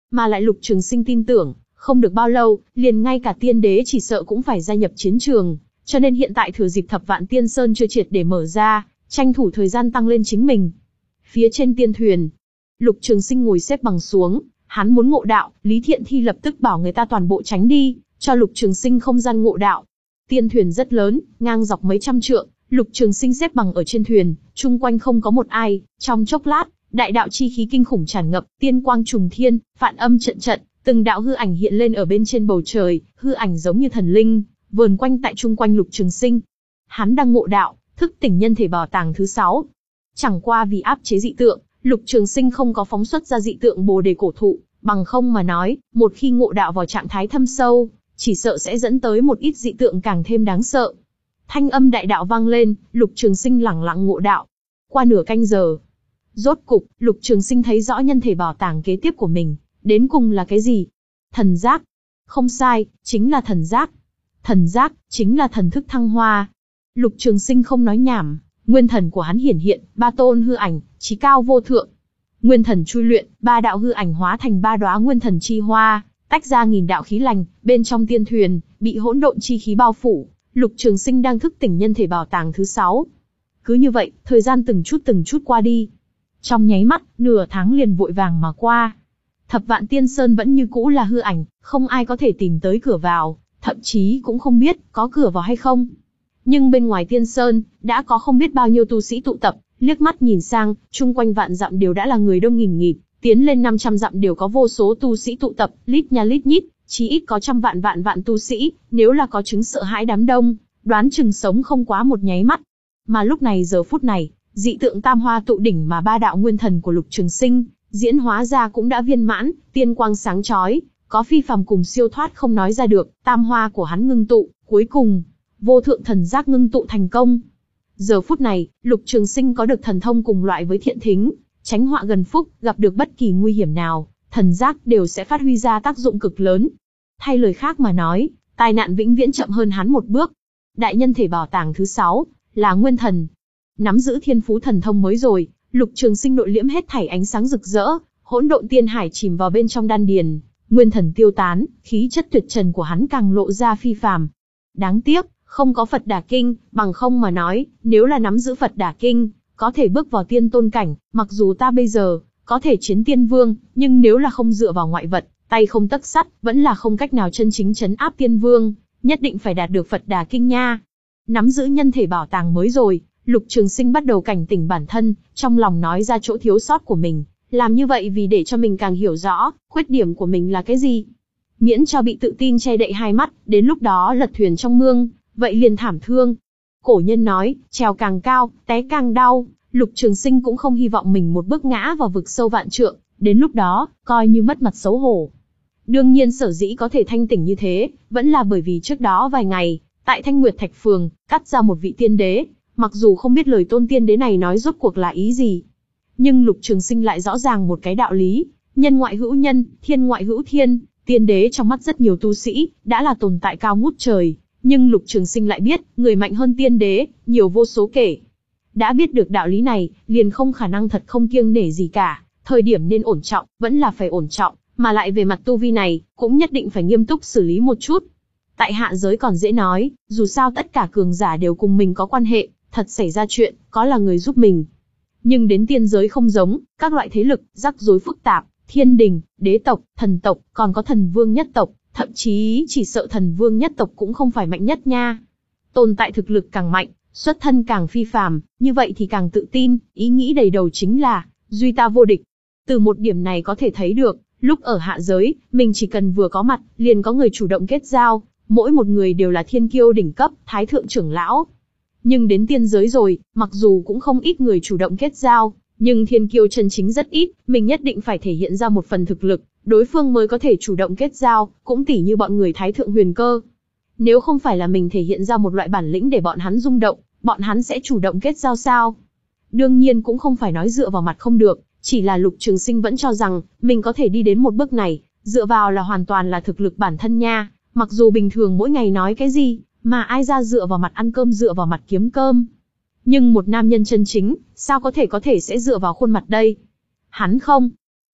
Mà lại Lục Trường Sinh tin tưởng, không được bao lâu, liền ngay cả tiên đế chỉ sợ cũng phải gia nhập chiến trường, cho nên hiện tại thừa dịp Thập Vạn Tiên Sơn chưa triệt để mở ra, tranh thủ thời gian tăng lên chính mình. Phía trên tiên thuyền, Lục Trường Sinh ngồi xếp bằng xuống, hắn muốn ngộ đạo, Lý Thiện Thi lập tức bảo người ta toàn bộ tránh đi, cho Lục Trường Sinh không gian ngộ đạo. Tiên thuyền rất lớn, ngang dọc mấy trăm trượng, Lục Trường Sinh xếp bằng ở trên thuyền, chung quanh không có một ai, trong chốc lát, đại đạo chi khí kinh khủng tràn ngập, tiên quang trùng thiên, vạn âm trận trận, từng đạo hư ảnh hiện lên ở bên trên bầu trời, hư ảnh giống như thần linh, vờn quanh tại chung quanh Lục Trường Sinh. Hắn đang ngộ đạo, thức tỉnh nhân thể bảo tàng thứ sáu. Chẳng qua vì áp chế dị tượng, Lục Trường Sinh không có phóng xuất ra dị tượng Bồ Đề cổ thụ, bằng không mà nói, một khi ngộ đạo vào trạng thái thâm sâu, chỉ sợ sẽ dẫn tới một ít dị tượng càng thêm đáng sợ. Thanh âm đại đạo vang lên, Lục Trường Sinh lẳng lặng ngộ đạo. Qua nửa canh giờ, rốt cục, Lục Trường Sinh thấy rõ nhân thể bảo tàng kế tiếp của mình, đến cùng là cái gì? Thần giác. Không sai, chính là thần giác. Thần giác, chính là thần thức thăng hoa. Lục Trường Sinh không nói nhảm, nguyên thần của hắn hiển hiện, ba tôn hư ảnh, chí cao vô thượng. Nguyên thần chui luyện, ba đạo hư ảnh hóa thành ba đóa nguyên thần chi hoa, tách ra nghìn đạo khí lành, bên trong tiên thuyền, bị hỗn độn chi khí bao phủ, Lục Trường Sinh đang thức tỉnh nhân thể bảo tàng thứ sáu. Cứ như vậy, thời gian từng chút từng chút qua đi. Trong nháy mắt, nửa tháng liền vội vàng mà qua. Thập Vạn Tiên Sơn vẫn như cũ là hư ảnh, không ai có thể tìm tới cửa vào, thậm chí cũng không biết có cửa vào hay không. Nhưng bên ngoài Tiên Sơn, đã có không biết bao nhiêu tu sĩ tụ tập, liếc mắt nhìn sang, chung quanh vạn dặm đều đã là người đông nghìn nghịt, tiến lên năm trăm dặm đều có vô số tu sĩ tụ tập, lít nha lít nhít, chí ít có trăm vạn vạn vạn tu sĩ, nếu là có chứng sợ hãi đám đông, đoán chừng sống không quá một nháy mắt. Mà lúc này giờ phút này, dị tượng tam hoa tụ đỉnh mà ba đạo nguyên thần của Lục Trường Sinh diễn hóa ra cũng đã viên mãn, tiên quang sáng chói, có phi phàm cùng siêu thoát không nói ra được, tam hoa của hắn ngưng tụ, cuối cùng, vô thượng thần giác ngưng tụ thành công. Giờ phút này, Lục Trường Sinh có được thần thông cùng loại với thiện thính, tránh họa gần phúc, gặp được bất kỳ nguy hiểm nào, thần giác đều sẽ phát huy ra tác dụng cực lớn. Thay lời khác mà nói, tai nạn vĩnh viễn chậm hơn hắn một bước. Đại nhân thể bảo tàng thứ sáu là nguyên thần. Nắm giữ thiên phú thần thông mới rồi, Lục Trường Sinh nội liễm hết thảy ánh sáng rực rỡ, hỗn độn tiên hải chìm vào bên trong đan điền, nguyên thần tiêu tán, khí chất tuyệt trần của hắn càng lộ ra phi phàm. Đáng tiếc, không có Phật Đà Kinh, bằng không mà nói, nếu là nắm giữ Phật Đà Kinh, có thể bước vào tiên tôn cảnh, mặc dù ta bây giờ có thể chiến tiên vương, nhưng nếu là không dựa vào ngoại vật, tay không tấc sắt, vẫn là không cách nào chân chính trấn áp tiên vương, nhất định phải đạt được Phật Đà Kinh nha. Nắm giữ nhân thể bảo tàng mới rồi, Lục Trường Sinh bắt đầu cảnh tỉnh bản thân, trong lòng nói ra chỗ thiếu sót của mình, làm như vậy vì để cho mình càng hiểu rõ, khuyết điểm của mình là cái gì. Miễn cho bị tự tin che đậy hai mắt, đến lúc đó lật thuyền trong mương, vậy liền thảm thương. Cổ nhân nói, trèo càng cao, té càng đau, Lục Trường Sinh cũng không hy vọng mình một bước ngã vào vực sâu vạn trượng, đến lúc đó, coi như mất mặt xấu hổ. Đương nhiên sở dĩ có thể thanh tỉnh như thế, vẫn là bởi vì trước đó vài ngày, tại Thanh Nguyệt Thạch Phường, cắt ra một vị tiên đế, mặc dù không biết lời tôn tiên đế này nói rốt cuộc là ý gì. Nhưng Lục Trường Sinh lại rõ ràng một cái đạo lý, nhân ngoại hữu nhân, thiên ngoại hữu thiên, tiên đế trong mắt rất nhiều tu sĩ, đã là tồn tại cao ngút trời, nhưng Lục Trường Sinh lại biết, người mạnh hơn tiên đế, nhiều vô số kể. Đã biết được đạo lý này, liền không khả năng thật không kiêng nể gì cả, thời điểm nên ổn trọng, vẫn là phải ổn trọng, mà lại về mặt tu vi này, cũng nhất định phải nghiêm túc xử lý một chút. Tại hạ giới còn dễ nói, dù sao tất cả cường giả đều cùng mình có quan hệ, thật xảy ra chuyện, có là người giúp mình. Nhưng đến tiên giới không giống, các loại thế lực, rắc rối phức tạp, thiên đình, đế tộc, thần tộc, còn có thần vương nhất tộc, thậm chí chỉ sợ thần vương nhất tộc cũng không phải mạnh nhất nha. Tồn tại thực lực càng mạnh, xuất thân càng phi phàm, như vậy thì càng tự tin, ý nghĩ đầy đầu chính là, duy ta vô địch. Từ một điểm này có thể thấy được, lúc ở hạ giới, mình chỉ cần vừa có mặt, liền có người chủ động kết giao, mỗi một người đều là thiên kiêu đỉnh cấp, thái thượng trưởng lão. Nhưng đến tiên giới rồi, mặc dù cũng không ít người chủ động kết giao, nhưng thiên kiêu chân chính rất ít, mình nhất định phải thể hiện ra một phần thực lực, đối phương mới có thể chủ động kết giao, cũng tỉ như bọn người thái thượng huyền cơ. Nếu không phải là mình thể hiện ra một loại bản lĩnh để bọn hắn rung động, bọn hắn sẽ chủ động kết giao sao? Đương nhiên cũng không phải nói dựa vào mặt không được, chỉ là Lục Trường Sinh vẫn cho rằng, mình có thể đi đến một bước này, dựa vào là hoàn toàn là thực lực bản thân nha, mặc dù bình thường mỗi ngày nói cái gì, mà ai ra dựa vào mặt ăn cơm dựa vào mặt kiếm cơm. Nhưng một nam nhân chân chính, sao có thể có thể sẽ dựa vào khuôn mặt đây? Hắn không.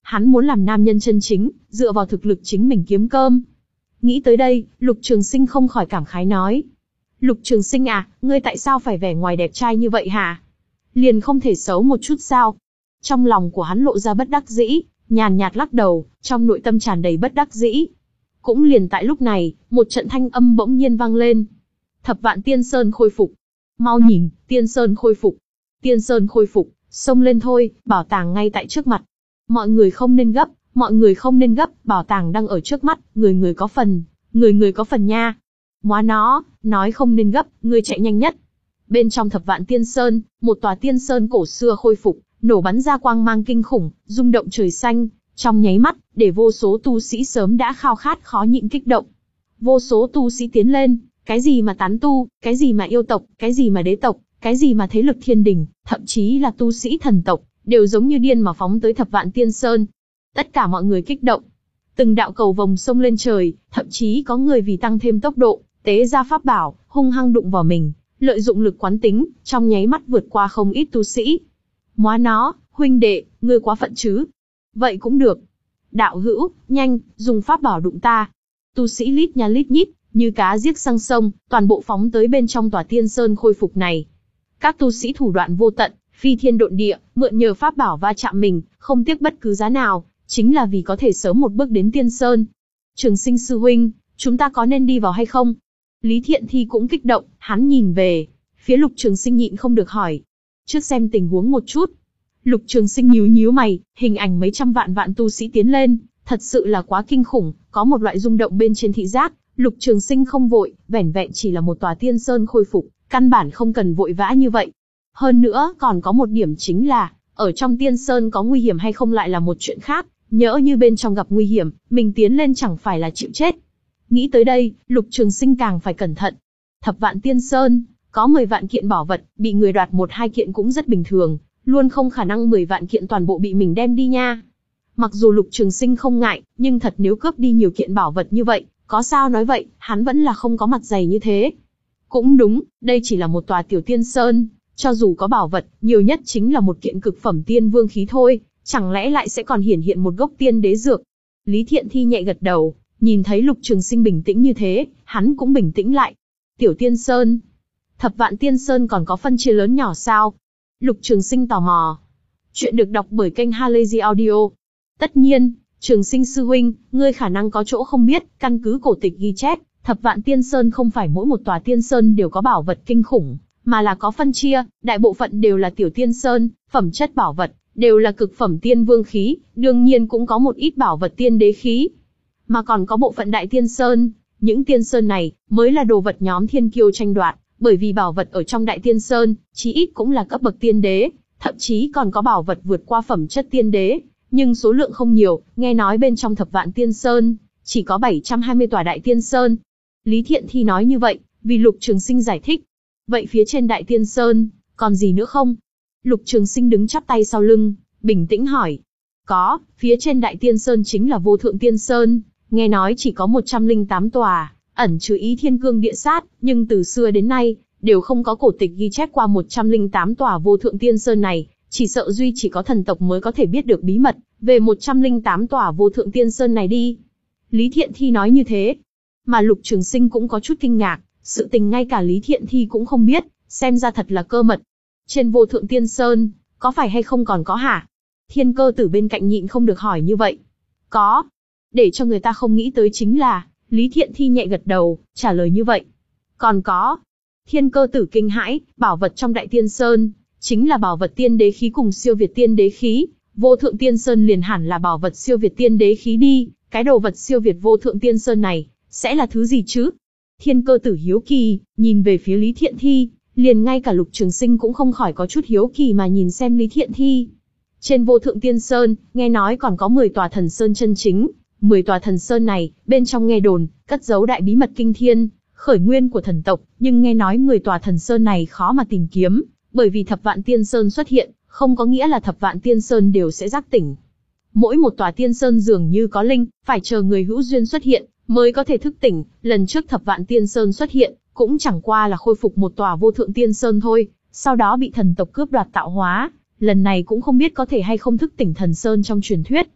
Hắn muốn làm nam nhân chân chính, dựa vào thực lực chính mình kiếm cơm. Nghĩ tới đây, Lục Trường Sinh không khỏi cảm khái nói. Lục Trường Sinh à, ngươi tại sao phải vẻ ngoài đẹp trai như vậy hả? Liền không thể xấu một chút sao? Trong lòng của hắn lộ ra bất đắc dĩ, nhàn nhạt lắc đầu, trong nội tâm tràn đầy bất đắc dĩ. Cũng liền tại lúc này, một trận thanh âm bỗng nhiên vang lên. Thập Vạn Tiên Sơn khôi phục. Mau nhìn, Tiên Sơn khôi phục. Tiên Sơn khôi phục, xông lên thôi, bảo tàng ngay tại trước mặt. Mọi người không nên gấp, mọi người không nên gấp, bảo tàng đang ở trước mắt, người người có phần, người người có phần nha. Móa nó, nói không nên gấp, ngươi chạy nhanh nhất. Bên trong Thập Vạn Tiên Sơn, một tòa tiên sơn cổ xưa khôi phục, nổ bắn ra quang mang kinh khủng, rung động trời xanh, trong nháy mắt, để vô số tu sĩ sớm đã khao khát khó nhịn kích động. Vô số tu sĩ tiến lên, cái gì mà tán tu, cái gì mà yêu tộc, cái gì mà đế tộc, cái gì mà thế lực thiên đình, thậm chí là tu sĩ thần tộc, đều giống như điên mà phóng tới Thập Vạn Tiên Sơn. Tất cả mọi người kích động. Từng đạo cầu vồng xông lên trời, thậm chí có người vì tăng thêm tốc độ, tế ra pháp bảo, hung hăng đụng vào mình, lợi dụng lực quán tính, trong nháy mắt vượt qua không ít tu sĩ. Móa nó, huynh đệ, ngươi quá phận chứ. Vậy cũng được. Đạo hữu, nhanh, dùng pháp bảo đụng ta. Tu sĩ lít nha lít nhít, như cá giết sang sông, toàn bộ phóng tới bên trong tòa tiên sơn khôi phục này. Các tu sĩ thủ đoạn vô tận, phi thiên độn địa, mượn nhờ pháp bảo va chạm mình, không tiếc bất cứ giá nào, chính là vì có thể sớm một bước đến tiên sơn. Trường Sinh sư huynh, chúng ta có nên đi vào hay không? Lý Thiện Thi cũng kích động, hắn nhìn về phía Lục Trường Sinh nhịn không được hỏi. Trước xem tình huống một chút. Lục Trường Sinh nhíu nhíu mày, hình ảnh mấy trăm vạn vạn tu sĩ tiến lên, thật sự là quá kinh khủng, có một loại rung động bên trên thị giác. Lục Trường Sinh không vội, vẻn vẹn chỉ là một tòa tiên sơn khôi phục, căn bản không cần vội vã như vậy. Hơn nữa, còn có một điểm chính là, ở trong tiên sơn có nguy hiểm hay không lại là một chuyện khác, nhỡ như bên trong gặp nguy hiểm, mình tiến lên chẳng phải là chịu chết. Nghĩ tới đây, Lục Trường Sinh càng phải cẩn thận. Thập Vạn Tiên Sơn, có mười vạn kiện bảo vật, bị người đoạt một hai kiện cũng rất bình thường, luôn không khả năng mười vạn kiện toàn bộ bị mình đem đi nha. Mặc dù Lục Trường Sinh không ngại, nhưng thật nếu cướp đi nhiều kiện bảo vật như vậy, có sao nói vậy, hắn vẫn là không có mặt dày như thế. Cũng đúng, đây chỉ là một tòa tiểu tiên sơn, cho dù có bảo vật, nhiều nhất chính là một kiện cực phẩm tiên vương khí thôi, chẳng lẽ lại sẽ còn hiển hiện một gốc tiên đế dược. Lý Thiện Thi nhẹ gật đầu, nhìn thấy Lục Trường Sinh bình tĩnh như thế, hắn cũng bình tĩnh lại. Tiểu tiên sơn, Thập Vạn Tiên Sơn còn có phân chia lớn nhỏ sao? Lục Trường Sinh tò mò. Chuyện được đọc bởi kênh Halazy Audio. Tất nhiên, Trường Sinh sư huynh, ngươi khả năng có chỗ không biết, căn cứ cổ tịch ghi chép, Thập Vạn Tiên Sơn không phải mỗi một tòa tiên sơn đều có bảo vật kinh khủng, mà là có phân chia, đại bộ phận đều là tiểu tiên sơn, phẩm chất bảo vật đều là cực phẩm tiên vương khí, đương nhiên cũng có một ít bảo vật tiên đế khí. Mà còn có bộ phận đại tiên sơn, những tiên sơn này mới là đồ vật nhóm thiên kiêu tranh đoạt, bởi vì bảo vật ở trong đại tiên sơn, chí ít cũng là cấp bậc tiên đế, thậm chí còn có bảo vật vượt qua phẩm chất tiên đế, nhưng số lượng không nhiều, nghe nói bên trong Thập Vạn Tiên Sơn, chỉ có bảy trăm hai mươi tòa đại tiên sơn. Lý Thiện Thi nói như vậy, vì Lục Trường Sinh giải thích. Vậy phía trên đại tiên sơn, còn gì nữa không? Lục Trường Sinh đứng chắp tay sau lưng, bình tĩnh hỏi. Có, phía trên đại tiên sơn chính là Vô Thượng Tiên Sơn, nghe nói chỉ có một trăm lẻ tám tòa, ẩn chứa ý thiên cương địa sát, nhưng từ xưa đến nay, đều không có cổ tịch ghi chép qua một trăm lẻ tám tòa Vô Thượng Tiên Sơn này, chỉ sợ duy chỉ có thần tộc mới có thể biết được bí mật về một trăm lẻ tám tòa Vô Thượng Tiên Sơn này đi. Lý Thiện Thi nói như thế, mà Lục Trường Sinh cũng có chút kinh ngạc, sự tình ngay cả Lý Thiện Thi cũng không biết, xem ra thật là cơ mật. Trên Vô Thượng Tiên Sơn, có phải hay không còn có hả? Thiên Cơ Tử bên cạnh nhịn không được hỏi như vậy. Có. Để cho người ta không nghĩ tới chính là, Lý Thiện Thi nhẹ gật đầu, trả lời như vậy. Còn có. Thiên Cơ Tử kinh hãi, bảo vật trong Đại Tiên Sơn, chính là bảo vật tiên đế khí cùng siêu việt tiên đế khí. Vô Thượng Tiên Sơn liền hẳn là bảo vật siêu việt tiên đế khí đi, cái đồ vật siêu việt Vô Thượng Tiên Sơn này, sẽ là thứ gì chứ? Thiên Cơ Tử hiếu kỳ, nhìn về phía Lý Thiện Thi, liền ngay cả Lục Trường Sinh cũng không khỏi có chút hiếu kỳ mà nhìn xem Lý Thiện Thi. Trên Vô Thượng Tiên Sơn, nghe nói còn có mười tòa thần sơn chân chính, mười tòa thần sơn này, bên trong nghe đồn, cất giấu đại bí mật kinh thiên, khởi nguyên của thần tộc, nhưng nghe nói mười tòa thần sơn này khó mà tìm kiếm, bởi vì Thập Vạn Tiên Sơn xuất hiện, không có nghĩa là Thập Vạn Tiên Sơn đều sẽ giác tỉnh. Mỗi một tòa tiên sơn dường như có linh, phải chờ người hữu duyên xuất hiện, mới có thể thức tỉnh. Lần trước Thập Vạn Tiên Sơn xuất hiện, cũng chẳng qua là khôi phục một tòa Vô Thượng Tiên Sơn thôi, sau đó bị thần tộc cướp đoạt tạo hóa. Lần này cũng không biết có thể hay không thức tỉnh thần sơn trong truyền thuyết.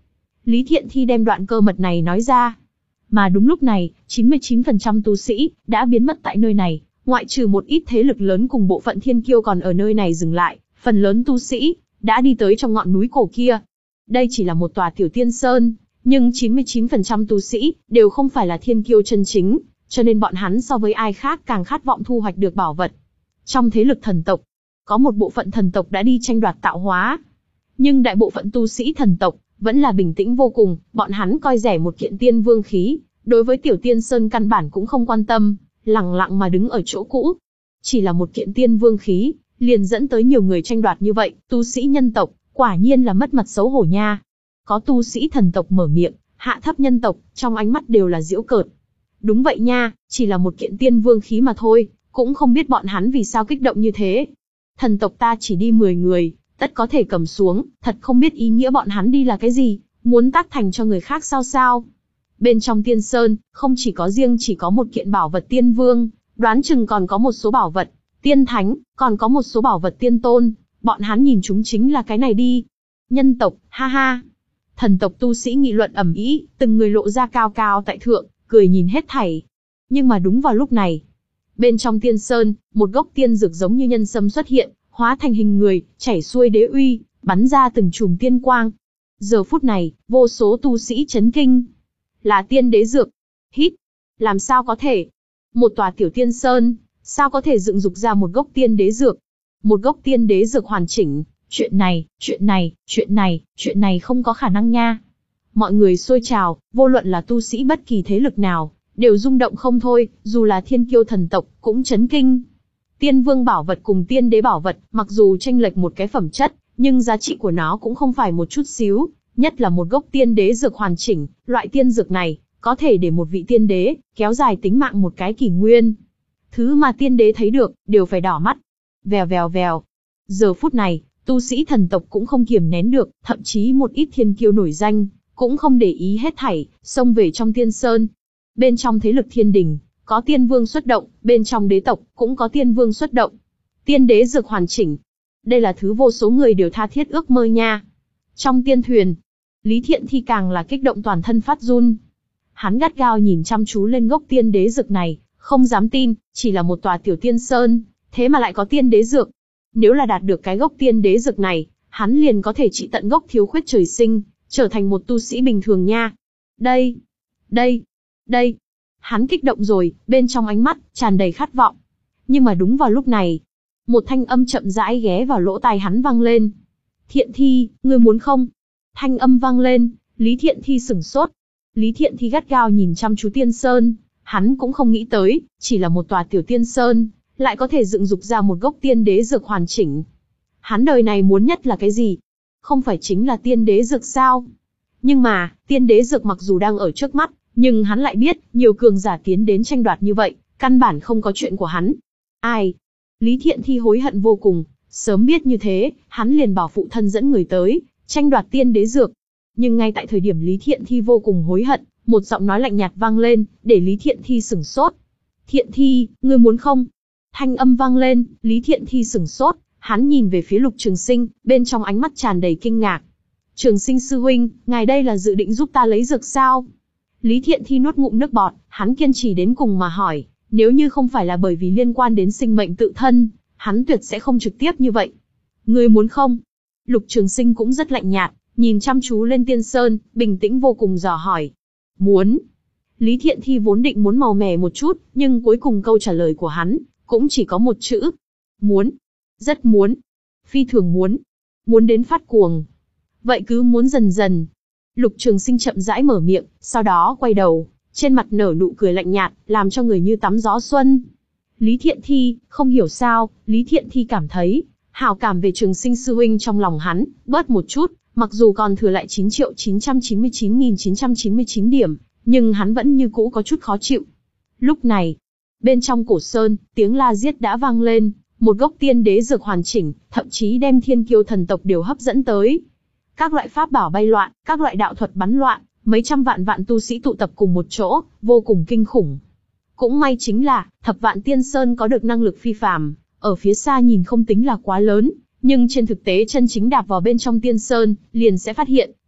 Lý Thiện Thi đem đoạn cơ mật này nói ra. Mà đúng lúc này, chín mươi chín phần trăm tu sĩ đã biến mất tại nơi này, ngoại trừ một ít thế lực lớn cùng bộ phận thiên kiêu còn ở nơi này dừng lại, phần lớn tu sĩ đã đi tới trong ngọn núi cổ kia. Đây chỉ là một tòa tiểu tiên sơn, nhưng chín mươi chín phần trăm tu sĩ đều không phải là thiên kiêu chân chính, cho nên bọn hắn so với ai khác càng khát vọng thu hoạch được bảo vật. Trong thế lực thần tộc, có một bộ phận thần tộc đã đi tranh đoạt tạo hóa, nhưng đại bộ phận tu sĩ thần tộc vẫn là bình tĩnh vô cùng, bọn hắn coi rẻ một kiện tiên vương khí, đối với tiểu tiên sơn căn bản cũng không quan tâm, lặng lặng mà đứng ở chỗ cũ. Chỉ là một kiện tiên vương khí, liền dẫn tới nhiều người tranh đoạt như vậy, tu sĩ nhân tộc, quả nhiên là mất mặt xấu hổ nha. Có tu sĩ thần tộc mở miệng, hạ thấp nhân tộc, trong ánh mắt đều là giễu cợt. Đúng vậy nha, chỉ là một kiện tiên vương khí mà thôi, cũng không biết bọn hắn vì sao kích động như thế. Thần tộc ta chỉ đi mười người, tất có thể cầm xuống, thật không biết ý nghĩa bọn hắn đi là cái gì, muốn tác thành cho người khác sao sao. Bên trong tiên sơn, không chỉ có riêng chỉ có một kiện bảo vật tiên vương, đoán chừng còn có một số bảo vật tiên thánh, còn có một số bảo vật tiên tôn, bọn hắn nhìn chúng chính là cái này đi. Nhân tộc, ha ha. Thần tộc tu sĩ nghị luận ầm ĩ, từng người lộ ra cao cao tại thượng, cười nhìn hết thảy. Nhưng mà đúng vào lúc này, bên trong tiên sơn, một gốc tiên dược giống như nhân sâm xuất hiện, hóa thành hình người, chảy xuôi đế uy, bắn ra từng chùm tiên quang. Giờ phút này, vô số tu sĩ chấn kinh. Là tiên đế dược. Hít. Làm sao có thể? Một tòa tiểu tiên sơn, sao có thể dựng dục ra một gốc tiên đế dược? Một gốc tiên đế dược hoàn chỉnh. Chuyện này, chuyện này, chuyện này, chuyện này không có khả năng nha. Mọi người xôi trào, vô luận là tu sĩ bất kỳ thế lực nào, đều rung động không thôi, dù là thiên kiêu thần tộc, cũng chấn kinh. Tiên vương bảo vật cùng tiên đế bảo vật, mặc dù chênh lệch một cái phẩm chất, nhưng giá trị của nó cũng không phải một chút xíu, nhất là một gốc tiên đế dược hoàn chỉnh, loại tiên dược này, có thể để một vị tiên đế, kéo dài tính mạng một cái kỷ nguyên. Thứ mà tiên đế thấy được, đều phải đỏ mắt. Vèo vèo vèo. Giờ phút này, tu sĩ thần tộc cũng không kiềm nén được, thậm chí một ít thiên kiêu nổi danh, cũng không để ý hết thảy, xông về trong tiên sơn. Bên trong thế lực thiên đình, có tiên vương xuất động, bên trong đế tộc, cũng có tiên vương xuất động. Tiên đế dược hoàn chỉnh. Đây là thứ vô số người đều tha thiết ước mơ nha. Trong tiên thuyền, Lý Thiện Thi càng là kích động toàn thân phát run. Hắn gắt gao nhìn chăm chú lên gốc tiên đế dược này, không dám tin, chỉ là một tòa tiểu tiên sơn, thế mà lại có tiên đế dược. Nếu là đạt được cái gốc tiên đế dược này, hắn liền có thể trị tận gốc thiếu khuyết trời sinh, trở thành một tu sĩ bình thường nha. Đây, đây, đây. Hắn kích động rồi, bên trong ánh mắt tràn đầy khát vọng. Nhưng mà đúng vào lúc này, một thanh âm chậm rãi ghé vào lỗ tai hắn vang lên. Thiện Thi, ngươi muốn không? Thanh âm vang lên, Lý Thiện Thi sửng sốt. Lý Thiện Thi gắt gao nhìn chăm chú tiên sơn, hắn cũng không nghĩ tới, chỉ là một tòa tiểu tiên sơn, lại có thể dựng dục ra một gốc tiên đế dược hoàn chỉnh. Hắn đời này muốn nhất là cái gì? Không phải chính là tiên đế dược sao? Nhưng mà, tiên đế dược mặc dù đang ở trước mắt, nhưng hắn lại biết, nhiều cường giả tiến đến tranh đoạt như vậy, căn bản không có chuyện của hắn. Ai? Lý Thiện Thi hối hận vô cùng, sớm biết như thế, hắn liền bảo phụ thân dẫn người tới, tranh đoạt tiên đế dược. Nhưng ngay tại thời điểm Lý Thiện Thi vô cùng hối hận, một giọng nói lạnh nhạt vang lên, để Lý Thiện Thi sửng sốt. Thiện Thi, ngươi muốn không? Thanh âm vang lên, Lý Thiện Thi sửng sốt, hắn nhìn về phía Lục Trường Sinh, bên trong ánh mắt tràn đầy kinh ngạc. Trường Sinh sư huynh, ngài đây là dự định giúp ta lấy dược sao? Lý Thiện Thi nuốt ngụm nước bọt, hắn kiên trì đến cùng mà hỏi, nếu như không phải là bởi vì liên quan đến sinh mệnh tự thân, hắn tuyệt sẽ không trực tiếp như vậy. Ngươi muốn không? Lục Trường Sinh cũng rất lạnh nhạt, nhìn chăm chú lên tiên sơn, bình tĩnh vô cùng dò hỏi. Muốn. Lý Thiện Thi vốn định muốn màu mè một chút, nhưng cuối cùng câu trả lời của hắn, cũng chỉ có một chữ. Muốn. Rất muốn. Phi thường muốn. Muốn đến phát cuồng. Vậy cứ muốn dần dần. Lục Trường Sinh chậm rãi mở miệng, sau đó quay đầu, trên mặt nở nụ cười lạnh nhạt, làm cho người như tắm gió xuân. Lý Thiện Thi, không hiểu sao, Lý Thiện Thi cảm thấy, hảo cảm về Trường Sinh sư huynh trong lòng hắn, bớt một chút, mặc dù còn thừa lại chín triệu chín trăm chín mươi chín nghìn chín trăm chín mươi chín điểm, nhưng hắn vẫn như cũ có chút khó chịu. Lúc này, bên trong cổ sơn, tiếng la giết đã vang lên, một gốc tiên đế dược hoàn chỉnh, thậm chí đem thiên kiêu thần tộc đều hấp dẫn tới. Các loại pháp bảo bay loạn, các loại đạo thuật bắn loạn, mấy trăm vạn vạn tu sĩ tụ tập cùng một chỗ, vô cùng kinh khủng. Cũng may chính là, thập vạn tiên sơn có được năng lực phi phàm, ở phía xa nhìn không tính là quá lớn, nhưng trên thực tế chân chính đạp vào bên trong tiên sơn, liền sẽ phát hiện,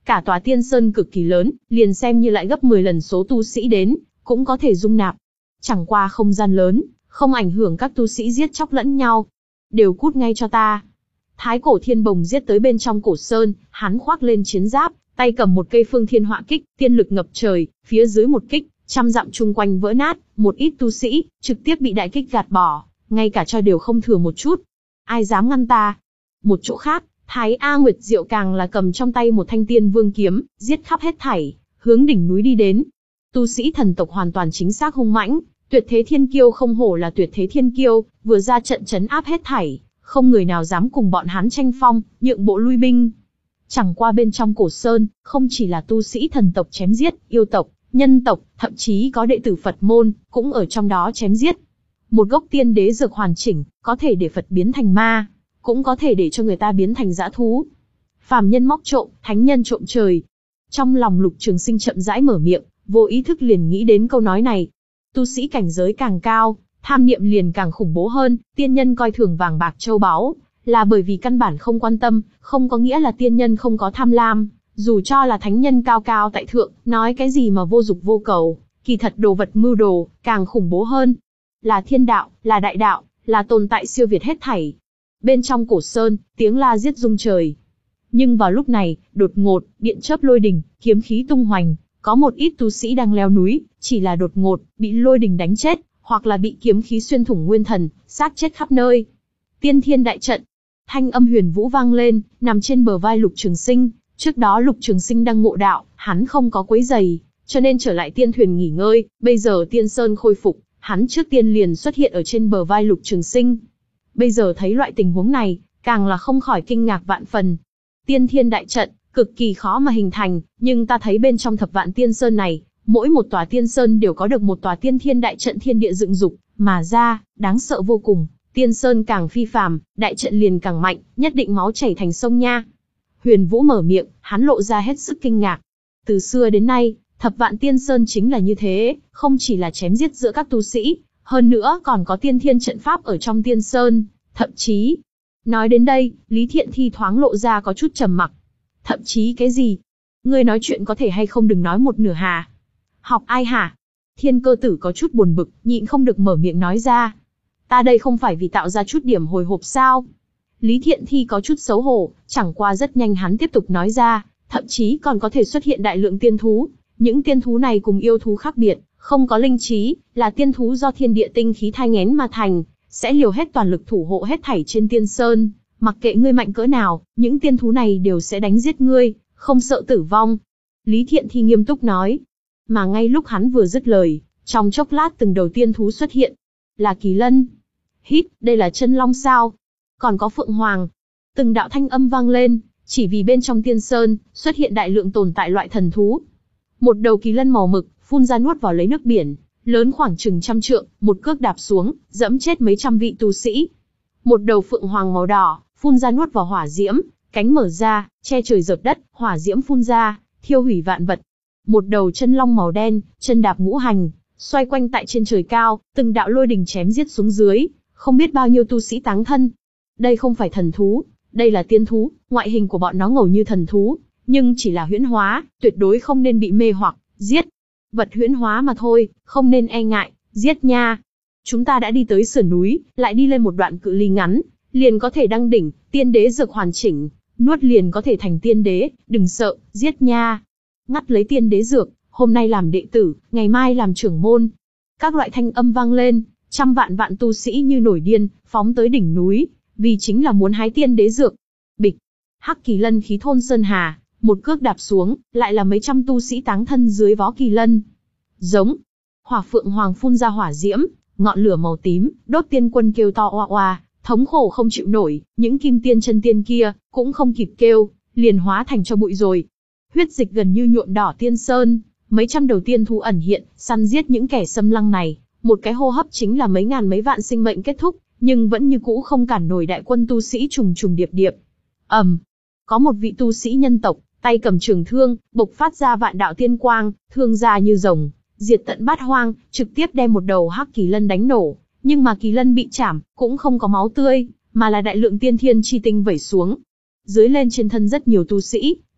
Cả tòa tiên sơn cực kỳ lớn, liền xem như lại gấp mười lần số tu sĩ đến, cũng có thể dung nạp. Chẳng qua không gian lớn, không ảnh hưởng các tu sĩ giết chóc lẫn nhau. Đều cút ngay cho ta. Thái cổ thiên bồng giết tới bên trong cổ sơn, hắn khoác lên chiến giáp, tay cầm một cây phương thiên họa kích, tiên lực ngập trời, phía dưới một kích, trăm dặm chung quanh vỡ nát, một ít tu sĩ, trực tiếp bị đại kích gạt bỏ, ngay cả cho đều không thừa một chút. Ai dám ngăn ta? Một chỗ khác, Thái A Nguyệt Diệu càng là cầm trong tay một thanh tiên vương kiếm, giết khắp hết thảy, hướng đỉnh núi đi đến. Tu sĩ thần tộc hoàn toàn chính xác hung mãnh, tuyệt thế thiên kiêu không hổ là tuyệt thế thiên kiêu, vừa ra trận chấn áp hết thảy, không người nào dám cùng bọn hắn tranh phong, nhượng bộ lui binh. Chẳng qua bên trong cổ sơn, không chỉ là tu sĩ thần tộc chém giết, yêu tộc, nhân tộc, thậm chí có đệ tử Phật môn, cũng ở trong đó chém giết. Một gốc tiên đế dược hoàn chỉnh, có thể để Phật biến thành ma, cũng có thể để cho người ta biến thành dã thú. Phàm nhân móc trộm, thánh nhân trộm trời. Trong lòng Lục Trường Sinh chậm rãi mở miệng, vô ý thức liền nghĩ đến câu nói này. Tu sĩ cảnh giới càng cao, tham niệm liền càng khủng bố hơn, tiên nhân coi thường vàng bạc châu báu, là bởi vì căn bản không quan tâm, không có nghĩa là tiên nhân không có tham lam, dù cho là thánh nhân cao cao tại thượng, nói cái gì mà vô dục vô cầu, kỳ thật đồ vật mưu đồ, càng khủng bố hơn. Là thiên đạo, là đại đạo, là tồn tại siêu việt hết thảy. Bên trong cổ sơn, tiếng la giết rung trời. Nhưng vào lúc này, đột ngột, điện chớp lôi đình, kiếm khí tung hoành, có một ít tu sĩ đang leo núi, chỉ là đột ngột, bị lôi đình đánh chết, hoặc là bị kiếm khí xuyên thủng nguyên thần, xác chết khắp nơi. Tiên thiên đại trận. Thanh âm huyền vũ vang lên, nằm trên bờ vai Lục Trường Sinh. Trước đó Lục Trường Sinh đang ngộ đạo, hắn không có quấy giày, cho nên trở lại tiên thuyền nghỉ ngơi. Bây giờ tiên sơn khôi phục, hắn trước tiên liền xuất hiện ở trên bờ vai Lục Trường Sinh. Bây giờ thấy loại tình huống này, càng là không khỏi kinh ngạc vạn phần. Tiên thiên đại trận, cực kỳ khó mà hình thành, nhưng ta thấy bên trong thập vạn tiên sơn này, mỗi một tòa tiên sơn đều có được một tòa tiên thiên đại trận thiên địa dựng dục mà ra, đáng sợ vô cùng. Tiên sơn càng phi phàm, đại trận liền càng mạnh, nhất định máu chảy thành sông nha. Huyền Vũ mở miệng, hắn lộ ra hết sức kinh ngạc. Từ xưa đến nay, thập vạn tiên sơn chính là như thế, không chỉ là chém giết giữa các tu sĩ, hơn nữa còn có tiên thiên trận pháp ở trong tiên sơn, thậm chí. Nói đến đây, Lý Thiện Thi thoáng lộ ra có chút trầm mặc. Thậm chí cái gì? Ngươi nói chuyện có thể hay không đừng nói một nửa hà? Học ai hả? Thiên Cơ Tử có chút buồn bực, nhịn không được mở miệng nói ra. Ta đây không phải vì tạo ra chút điểm hồi hộp sao? Lý Thiện Thi có chút xấu hổ, chẳng qua rất nhanh hắn tiếp tục nói ra, thậm chí còn có thể xuất hiện đại lượng tiên thú. Những tiên thú này cùng yêu thú khác biệt, không có linh trí, là tiên thú do thiên địa tinh khí thai nghén mà thành, sẽ liều hết toàn lực thủ hộ hết thảy trên tiên sơn. Mặc kệ ngươi mạnh cỡ nào, những tiên thú này đều sẽ đánh giết ngươi, không sợ tử vong. Lý Thiện Thi nghiêm túc nói. Mà ngay lúc hắn vừa dứt lời, trong chốc lát từng đầu tiên thú xuất hiện. Là kỳ lân. Hít, đây là chân long sao? Còn có phượng hoàng. Từng đạo thanh âm vang lên, chỉ vì bên trong tiên sơn, xuất hiện đại lượng tồn tại loại thần thú. Một đầu kỳ lân màu mực, phun ra nuốt vào lấy nước biển, lớn khoảng chừng trăm trượng, một cước đạp xuống, dẫm chết mấy trăm vị tu sĩ. Một đầu phượng hoàng màu đỏ, phun ra nuốt vào hỏa diễm, cánh mở ra, che trời dợp đất, hỏa diễm phun ra, thiêu hủy vạn vật. Một đầu chân long màu đen, chân đạp ngũ hành, xoay quanh tại trên trời cao, từng đạo lôi đình chém giết xuống dưới, không biết bao nhiêu tu sĩ táng thân. Đây không phải thần thú, đây là tiên thú, ngoại hình của bọn nó ngầu như thần thú, nhưng chỉ là huyễn hóa, tuyệt đối không nên bị mê hoặc, giết. Vật huyễn hóa mà thôi, không nên e ngại, giết nha. Chúng ta đã đi tới sườn núi, lại đi lên một đoạn cự ly ngắn, liền có thể đăng đỉnh, tiên đế dược hoàn chỉnh, nuốt liền có thể thành tiên đế, đừng sợ, giết nha. Ngắt lấy tiên đế dược, hôm nay làm đệ tử, ngày mai làm trưởng môn. Các loại thanh âm vang lên, trăm vạn vạn tu sĩ như nổi điên, phóng tới đỉnh núi, vì chính là muốn hái tiên đế dược. Bịch, hắc kỳ lân khí thôn sơn hà, một cước đạp xuống, lại là mấy trăm tu sĩ táng thân dưới vó kỳ lân. Giống, hỏa phượng hoàng phun ra hỏa diễm, ngọn lửa màu tím, đốt tiên quân kêu to oa oa, thống khổ không chịu nổi, những kim tiên chân tiên kia, cũng không kịp kêu, liền hóa thành cho bụi rồi. Huyết dịch gần như nhuộm đỏ tiên sơn, mấy trăm đầu tiên thú ẩn hiện, săn giết những kẻ xâm lăng này, một cái hô hấp chính là mấy ngàn mấy vạn sinh mệnh kết thúc, nhưng vẫn như cũ không cản nổi đại quân tu sĩ trùng trùng điệp điệp. ầm, um, có một vị tu sĩ nhân tộc, tay cầm trường thương, bộc phát ra vạn đạo tiên quang, thương ra như rồng, diệt tận bát hoang, trực tiếp đem một đầu hắc kỳ lân đánh nổ. Nhưng mà kỳ lân bị chảm, cũng không có máu tươi, mà là đại lượng tiên thiên chi tinh vẩy xuống. Dưới lên trên thân rất nhiều tu sĩ,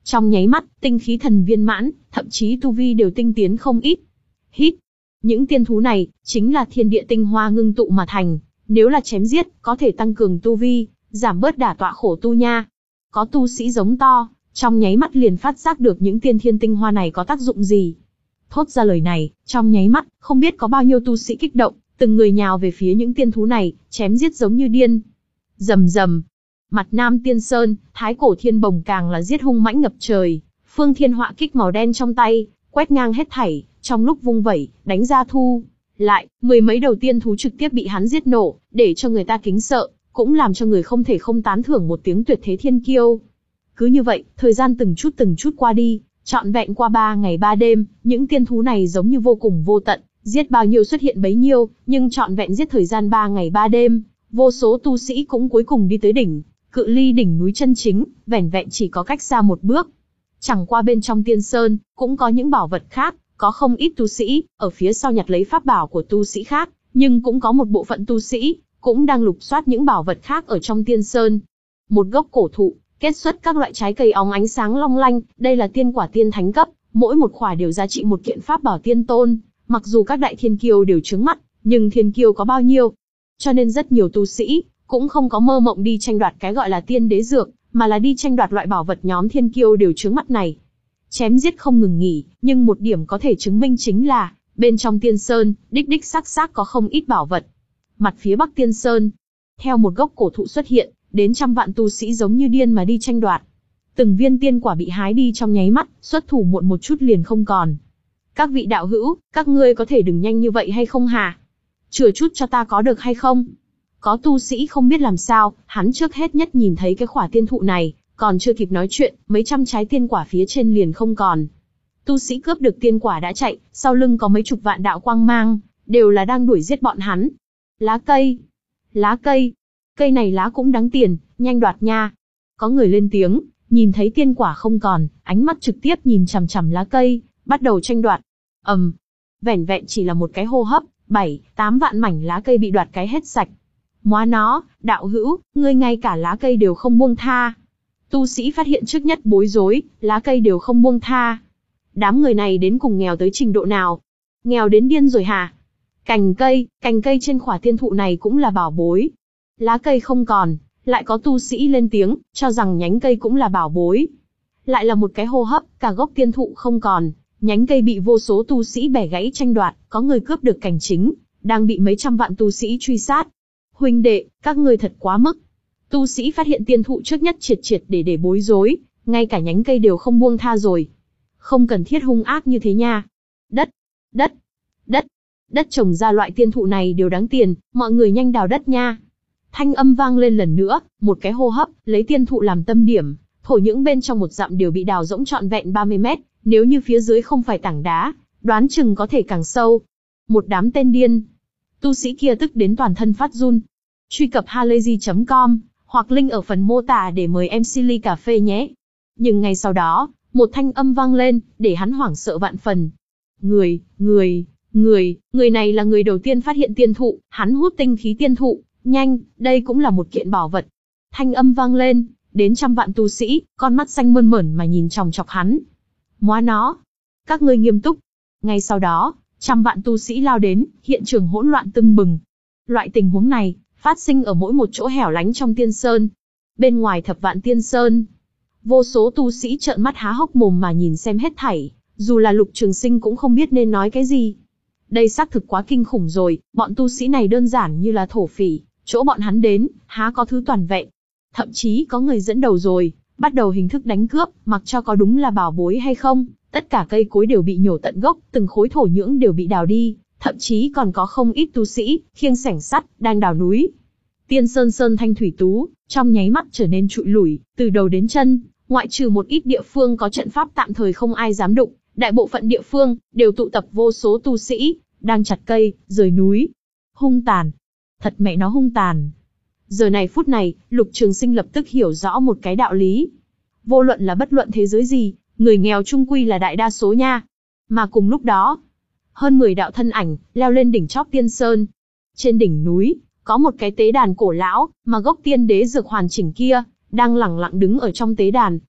Trong nháy mắt, tinh khí thần viên mãn, thậm chí tu vi đều tinh tiến không ít. Hít. Những tiên thú này, chính là thiên địa tinh hoa ngưng tụ mà thành. Nếu là chém giết, có thể tăng cường tu vi, giảm bớt đả tọa khổ tu nha. Có tu sĩ giống to, trong nháy mắt liền phát giác được những tiên thiên tinh hoa này có tác dụng gì. Thốt ra lời này, trong nháy mắt, không biết có bao nhiêu tu sĩ kích động, từng người nhào về phía những tiên thú này, chém giết giống như điên. Rầm rầm. Mặt Nam Tiên Sơn, Thái Cổ Thiên Bồng càng là giết hung mãnh ngập trời, Phương Thiên Họa kích màu đen trong tay, quét ngang hết thảy, trong lúc vung vẩy, đánh ra thu. Lại, mười mấy đầu tiên thú trực tiếp bị hắn giết nổ, để cho người ta kính sợ, cũng làm cho người không thể không tán thưởng một tiếng tuyệt thế thiên kiêu. Cứ như vậy, thời gian từng chút từng chút qua đi, trọn vẹn qua ba ngày ba đêm, những tiên thú này giống như vô cùng vô tận, giết bao nhiêu xuất hiện bấy nhiêu, nhưng trọn vẹn giết thời gian ba ngày ba đêm, vô số tu sĩ cũng cuối cùng đi tới đỉnh, cự ly đỉnh núi chân chính, vẻn vẹn chỉ có cách xa một bước. Chẳng qua bên trong Tiên Sơn, cũng có những bảo vật khác, có không ít tu sĩ, ở phía sau nhặt lấy pháp bảo của tu sĩ khác, nhưng cũng có một bộ phận tu sĩ, cũng đang lục soát những bảo vật khác ở trong Tiên Sơn. Một gốc cổ thụ, kết xuất các loại trái cây óng ánh sáng long lanh, đây là tiên quả tiên thánh cấp, mỗi một quả đều giá trị một kiện pháp bảo tiên tôn, mặc dù các đại thiên kiêu đều trướng mắt, nhưng thiên kiêu có bao nhiêu? Cho nên rất nhiều tu sĩ, cũng không có mơ mộng đi tranh đoạt cái gọi là tiên đế dược, mà là đi tranh đoạt loại bảo vật nhóm thiên kiêu đều trướng mắt này. Chém giết không ngừng nghỉ, nhưng một điểm có thể chứng minh chính là, bên trong Tiên Sơn, đích đích xác xác có không ít bảo vật. Mặt phía Bắc Tiên Sơn, theo một gốc cổ thụ xuất hiện, đến trăm vạn tu sĩ giống như điên mà đi tranh đoạt. Từng viên tiên quả bị hái đi trong nháy mắt, xuất thủ muộn một chút liền không còn. Các vị đạo hữu, các ngươi có thể đừng nhanh như vậy hay không hả? Chừa chút cho ta có được hay không? Có tu sĩ không biết làm sao, hắn trước hết nhất nhìn thấy cái khỏa tiên thụ này, còn chưa kịp nói chuyện, mấy trăm trái tiên quả phía trên liền không còn. Tu sĩ cướp được tiên quả đã chạy, sau lưng có mấy chục vạn đạo quang mang, đều là đang đuổi giết bọn hắn. Lá cây, lá cây, cây này lá cũng đáng tiền, nhanh đoạt nha. Có người lên tiếng, nhìn thấy tiên quả không còn, ánh mắt trực tiếp nhìn chằm chằm lá cây, bắt đầu tranh đoạt. ầm, um, vẻn vẹn chỉ là một cái hô hấp, bảy, tám vạn mảnh lá cây bị đoạt cái hết sạch. Móa nó, đạo hữu, ngươi ngay cả lá cây đều không buông tha. Tu sĩ phát hiện trước nhất bối rối, lá cây đều không buông tha. Đám người này đến cùng nghèo tới trình độ nào? Nghèo đến điên rồi hả? Cành cây, cành cây trên khỏa tiên thụ này cũng là bảo bối. Lá cây không còn, lại có tu sĩ lên tiếng, cho rằng nhánh cây cũng là bảo bối. Lại là một cái hô hấp, cả gốc tiên thụ không còn, nhánh cây bị vô số tu sĩ bẻ gãy tranh đoạt, có người cướp được cành chính, đang bị mấy trăm vạn tu sĩ truy sát. Huynh đệ, các ngươi thật quá mức. Tu sĩ phát hiện tiên thụ trước nhất triệt triệt để để bối rối, ngay cả nhánh cây đều không buông tha rồi. Không cần thiết hung ác như thế nha. Đất, đất, đất, đất trồng ra loại tiên thụ này đều đáng tiền, mọi người nhanh đào đất nha. Thanh âm vang lên lần nữa, một cái hô hấp, lấy tiên thụ làm tâm điểm, thổ những bên trong một dặm đều bị đào rỗng trọn vẹn ba mươi mét, nếu như phía dưới không phải tảng đá, đoán chừng có thể càng sâu. Một đám tên điên. Tu sĩ kia tức đến toàn thân phát run. Truy cập halayzi chấm com, hoặc link ở phần mô tả để mời em xê ly cà phê nhé. Nhưng ngay sau đó, một thanh âm vang lên, để hắn hoảng sợ vạn phần. Người, người, người, người này là người đầu tiên phát hiện tiên thụ, hắn hút tinh khí tiên thụ, nhanh, đây cũng là một kiện bảo vật. Thanh âm vang lên, đến trăm vạn tu sĩ, con mắt xanh mơn mởn mà nhìn chòng chọc hắn. Móa nó, các ngươi nghiêm túc. Ngay sau đó, trăm vạn tu sĩ lao đến, hiện trường hỗn loạn tưng bừng. Loại tình huống này, phát sinh ở mỗi một chỗ hẻo lánh trong Tiên Sơn. Bên ngoài thập vạn Tiên Sơn, vô số tu sĩ trợn mắt há hốc mồm mà nhìn xem hết thảy, dù là Lục Trường Sinh cũng không biết nên nói cái gì. Đây xác thực quá kinh khủng rồi, bọn tu sĩ này đơn giản như là thổ phỉ, chỗ bọn hắn đến, há có thứ toàn vẹn. Thậm chí có người dẫn đầu rồi, bắt đầu hình thức đánh cướp, mặc cho có đúng là bảo bối hay không, tất cả cây cối đều bị nhổ tận gốc, từng khối thổ nhưỡng đều bị đào đi, thậm chí còn có không ít tu sĩ, khiêng xẻng sắt, đang đào núi. Tiên Sơn sơn thanh thủy tú, trong nháy mắt trở nên trụi lủi, từ đầu đến chân, ngoại trừ một ít địa phương có trận pháp tạm thời không ai dám đụng, đại bộ phận địa phương, đều tụ tập vô số tu sĩ, đang chặt cây, rời núi. Hung tàn. Thật mẹ nó hung tàn. Giờ này phút này, Lục Trường Sinh lập tức hiểu rõ một cái đạo lý. Vô luận là bất luận thế giới gì, người nghèo chung quy là đại đa số nha. Mà cùng lúc đó, hơn mười đạo thân ảnh, leo lên đỉnh chóp Tiên Sơn. Trên đỉnh núi, có một cái tế đàn cổ lão, mà gốc tiên đế dược hoàn chỉnh kia, đang lẳng lặng đứng ở trong tế đàn.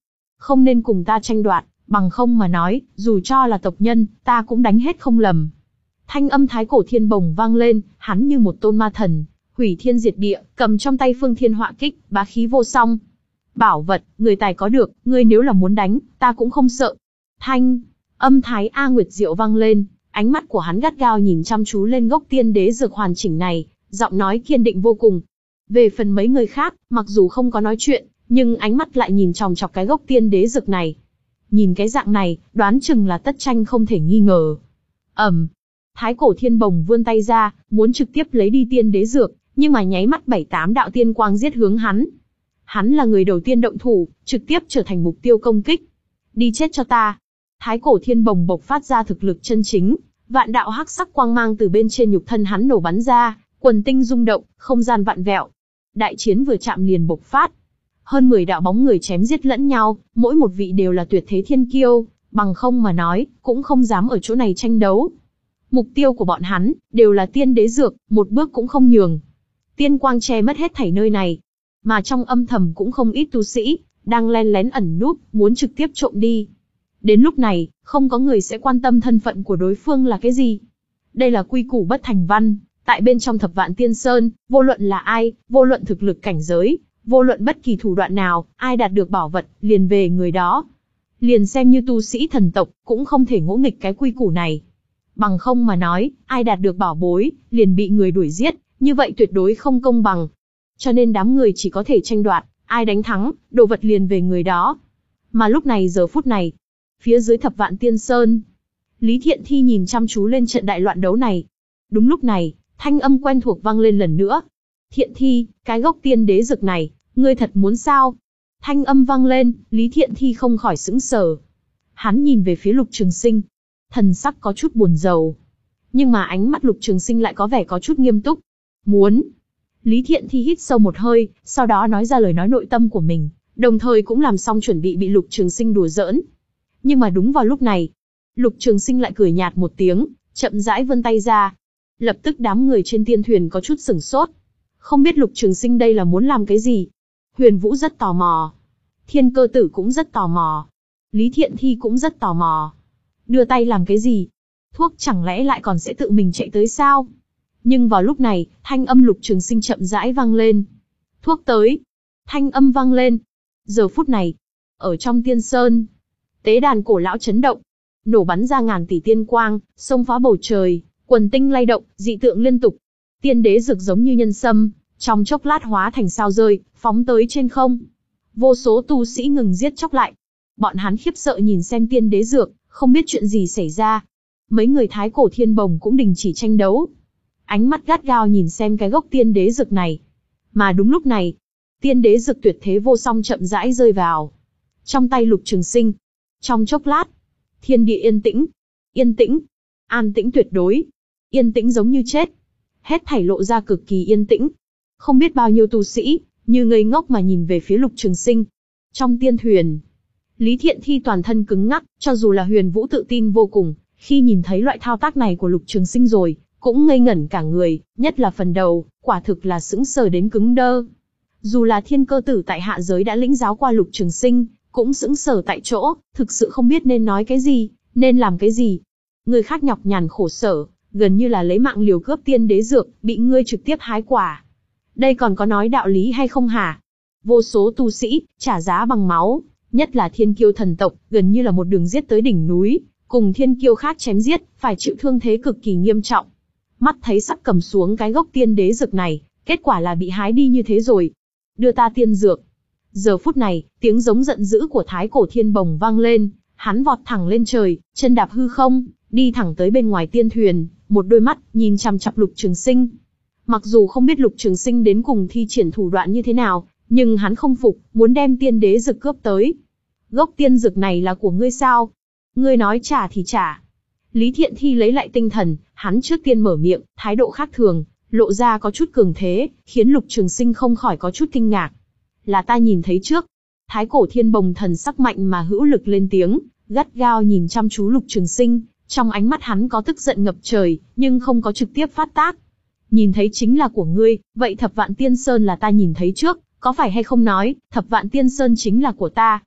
không nên cùng ta tranh đoạt, bằng không mà nói, dù cho là tộc nhân, ta cũng đánh hết không lầm. Thanh âm Thái Cổ Thiên Bồng vang lên, hắn như một tôn ma thần, hủy thiên diệt địa, cầm trong tay Phương Thiên Họa Kích, bá khí vô song. Bảo vật, người tài có được, ngươi nếu là muốn đánh, ta cũng không sợ. Thanh âm Thái A Nguyệt Diệu vang lên, ánh mắt của hắn gắt gao nhìn chăm chú lên gốc tiên đế dược hoàn chỉnh này, giọng nói kiên định vô cùng. Về phần mấy người khác, mặc dù không có nói chuyện, nhưng ánh mắt lại nhìn chòng chọc cái gốc tiên đế dược này. Nhìn cái dạng này, đoán chừng là tất tranh không thể nghi ngờ. Ầm, Thái Cổ Thiên Bồng vươn tay ra, muốn trực tiếp lấy đi tiên đế dược, nhưng mà nháy mắt bảy tám đạo tiên quang giết hướng hắn. Hắn là người đầu tiên động thủ, trực tiếp trở thành mục tiêu công kích. Đi chết cho ta. Thái Cổ Thiên Bồng bộc phát ra thực lực chân chính, vạn đạo hắc sắc quang mang từ bên trên nhục thân hắn nổ bắn ra, quần tinh rung động, không gian vạn vẹo. Đại chiến vừa chạm liền bộc phát. Hơn mười đạo bóng người chém giết lẫn nhau, mỗi một vị đều là tuyệt thế thiên kiêu, bằng không mà nói, cũng không dám ở chỗ này tranh đấu. Mục tiêu của bọn hắn, đều là tiên đế dược, một bước cũng không nhường. Tiên quang che mất hết thảy nơi này. Mà trong âm thầm cũng không ít tu sĩ, đang len lén ẩn núp, muốn trực tiếp trộm đi. Đến lúc này, không có người sẽ quan tâm thân phận của đối phương là cái gì. Đây là quy củ bất thành văn, tại bên trong Thập Vạn Tiên Sơn, vô luận là ai, vô luận thực lực cảnh giới, vô luận bất kỳ thủ đoạn nào, ai đạt được bảo vật, liền về người đó. Liền xem như tu sĩ thần tộc, cũng không thể ngỗ nghịch cái quy củ này. Bằng không mà nói, ai đạt được bảo bối, liền bị người đuổi giết, như vậy tuyệt đối không công bằng. Cho nên đám người chỉ có thể tranh đoạt, ai đánh thắng, đồ vật liền về người đó. Mà lúc này giờ phút này, phía dưới Thập Vạn Tiên Sơn, Lý Thiện Thi nhìn chăm chú lên trận đại loạn đấu này. Đúng lúc này, thanh âm quen thuộc vang lên lần nữa. Thiện Thi, cái gốc tiên đế dược này, ngươi thật muốn sao? Thanh âm vang lên, Lý Thiện Thi không khỏi sững sờ. Hắn nhìn về phía Lục Trường Sinh, thần sắc có chút buồn rầu. Nhưng mà ánh mắt Lục Trường Sinh lại có vẻ có chút nghiêm túc. Muốn. Lý Thiện Thi hít sâu một hơi, sau đó nói ra lời nói nội tâm của mình, đồng thời cũng làm xong chuẩn bị bị Lục Trường Sinh đùa giỡn. Nhưng mà đúng vào lúc này, Lục Trường Sinh lại cười nhạt một tiếng, chậm rãi vươn tay ra. Lập tức đám người trên tiên thuyền có chút sửng sốt. Không biết Lục Trường Sinh đây là muốn làm cái gì? Huyền Vũ rất tò mò. Thiên Cơ Tử cũng rất tò mò. Lý Thiện Thi cũng rất tò mò. Đưa tay làm cái gì? Thuốc chẳng lẽ lại còn sẽ tự mình chạy tới sao? Nhưng vào lúc này, thanh âm Lục Trường Sinh chậm rãi vang lên. Thuốc tới. Thanh âm vang lên. Giờ phút này, ở trong tiên sơn, tế đàn cổ lão chấn động, nổ bắn ra ngàn tỷ tiên quang, xông phá bầu trời, quần tinh lay động, dị tượng liên tục. Tiên đế dược giống như nhân sâm, trong chốc lát hóa thành sao rơi, phóng tới trên không. Vô số tu sĩ ngừng giết chóc lại. Bọn hắn khiếp sợ nhìn xem tiên đế dược, không biết chuyện gì xảy ra. Mấy người Thái Cổ Thiên Bồng cũng đình chỉ tranh đấu. Ánh mắt gắt gao nhìn xem cái gốc tiên đế dược này. Mà đúng lúc này, tiên đế dược tuyệt thế vô song chậm rãi rơi vào trong tay Lục Trường Sinh. Trong chốc lát, thiên địa yên tĩnh, yên tĩnh, an tĩnh tuyệt đối, yên tĩnh giống như chết. Hết thảy lộ ra cực kỳ yên tĩnh. Không biết bao nhiêu tu sĩ, như ngây ngốc mà nhìn về phía Lục Trường Sinh. Trong tiên thuyền, Lý Thiện Thi toàn thân cứng ngắc, cho dù là Huyền Vũ tự tin vô cùng, khi nhìn thấy loại thao tác này của Lục Trường Sinh rồi, cũng ngây ngẩn cả người, nhất là phần đầu, quả thực là sững sờ đến cứng đơ. Dù là Thiên Cơ Tử tại hạ giới đã lĩnh giáo qua Lục Trường Sinh, cũng sững sờ tại chỗ, thực sự không biết nên nói cái gì, nên làm cái gì. Người khác nhọc nhằn khổ sở, gần như là lấy mạng liều cướp tiên đế dược, bị ngươi trực tiếp hái quả. Đây còn có nói đạo lý hay không hả? Vô số tu sĩ, trả giá bằng máu, nhất là thiên kiêu thần tộc, gần như là một đường giết tới đỉnh núi, cùng thiên kiêu khác chém giết, phải chịu thương thế cực kỳ nghiêm trọng. Mắt thấy sắp cầm xuống cái gốc tiên đế dược này, kết quả là bị hái đi như thế rồi. Đưa ta tiên dược. Giờ phút này, tiếng giống giận dữ của Thái Cổ Thiên Bồng vang lên, hắn vọt thẳng lên trời, chân đạp hư không, đi thẳng tới bên ngoài tiên thuyền, một đôi mắt nhìn chằm chằm Lục Trường Sinh. Mặc dù không biết Lục Trường Sinh đến cùng thi triển thủ đoạn như thế nào, nhưng hắn không phục, muốn đem tiên đế dược cướp tới. Gốc tiên dược này là của ngươi sao? Ngươi nói trả thì trả. Lý Thiện Thi lấy lại tinh thần, hắn trước tiên mở miệng, thái độ khác thường, lộ ra có chút cường thế, khiến Lục Trường Sinh không khỏi có chút kinh ngạc. Là ta nhìn thấy trước. Thái Cổ Thiên Bồng thần sắc mạnh mà hữu lực lên tiếng, gắt gao nhìn chăm chú Lục Trường Sinh, trong ánh mắt hắn có tức giận ngập trời, nhưng không có trực tiếp phát tác. Nhìn thấy chính là của ngươi, vậy Thập Vạn Tiên Sơn là ta nhìn thấy trước, có phải hay không nói, Thập Vạn Tiên Sơn chính là của ta?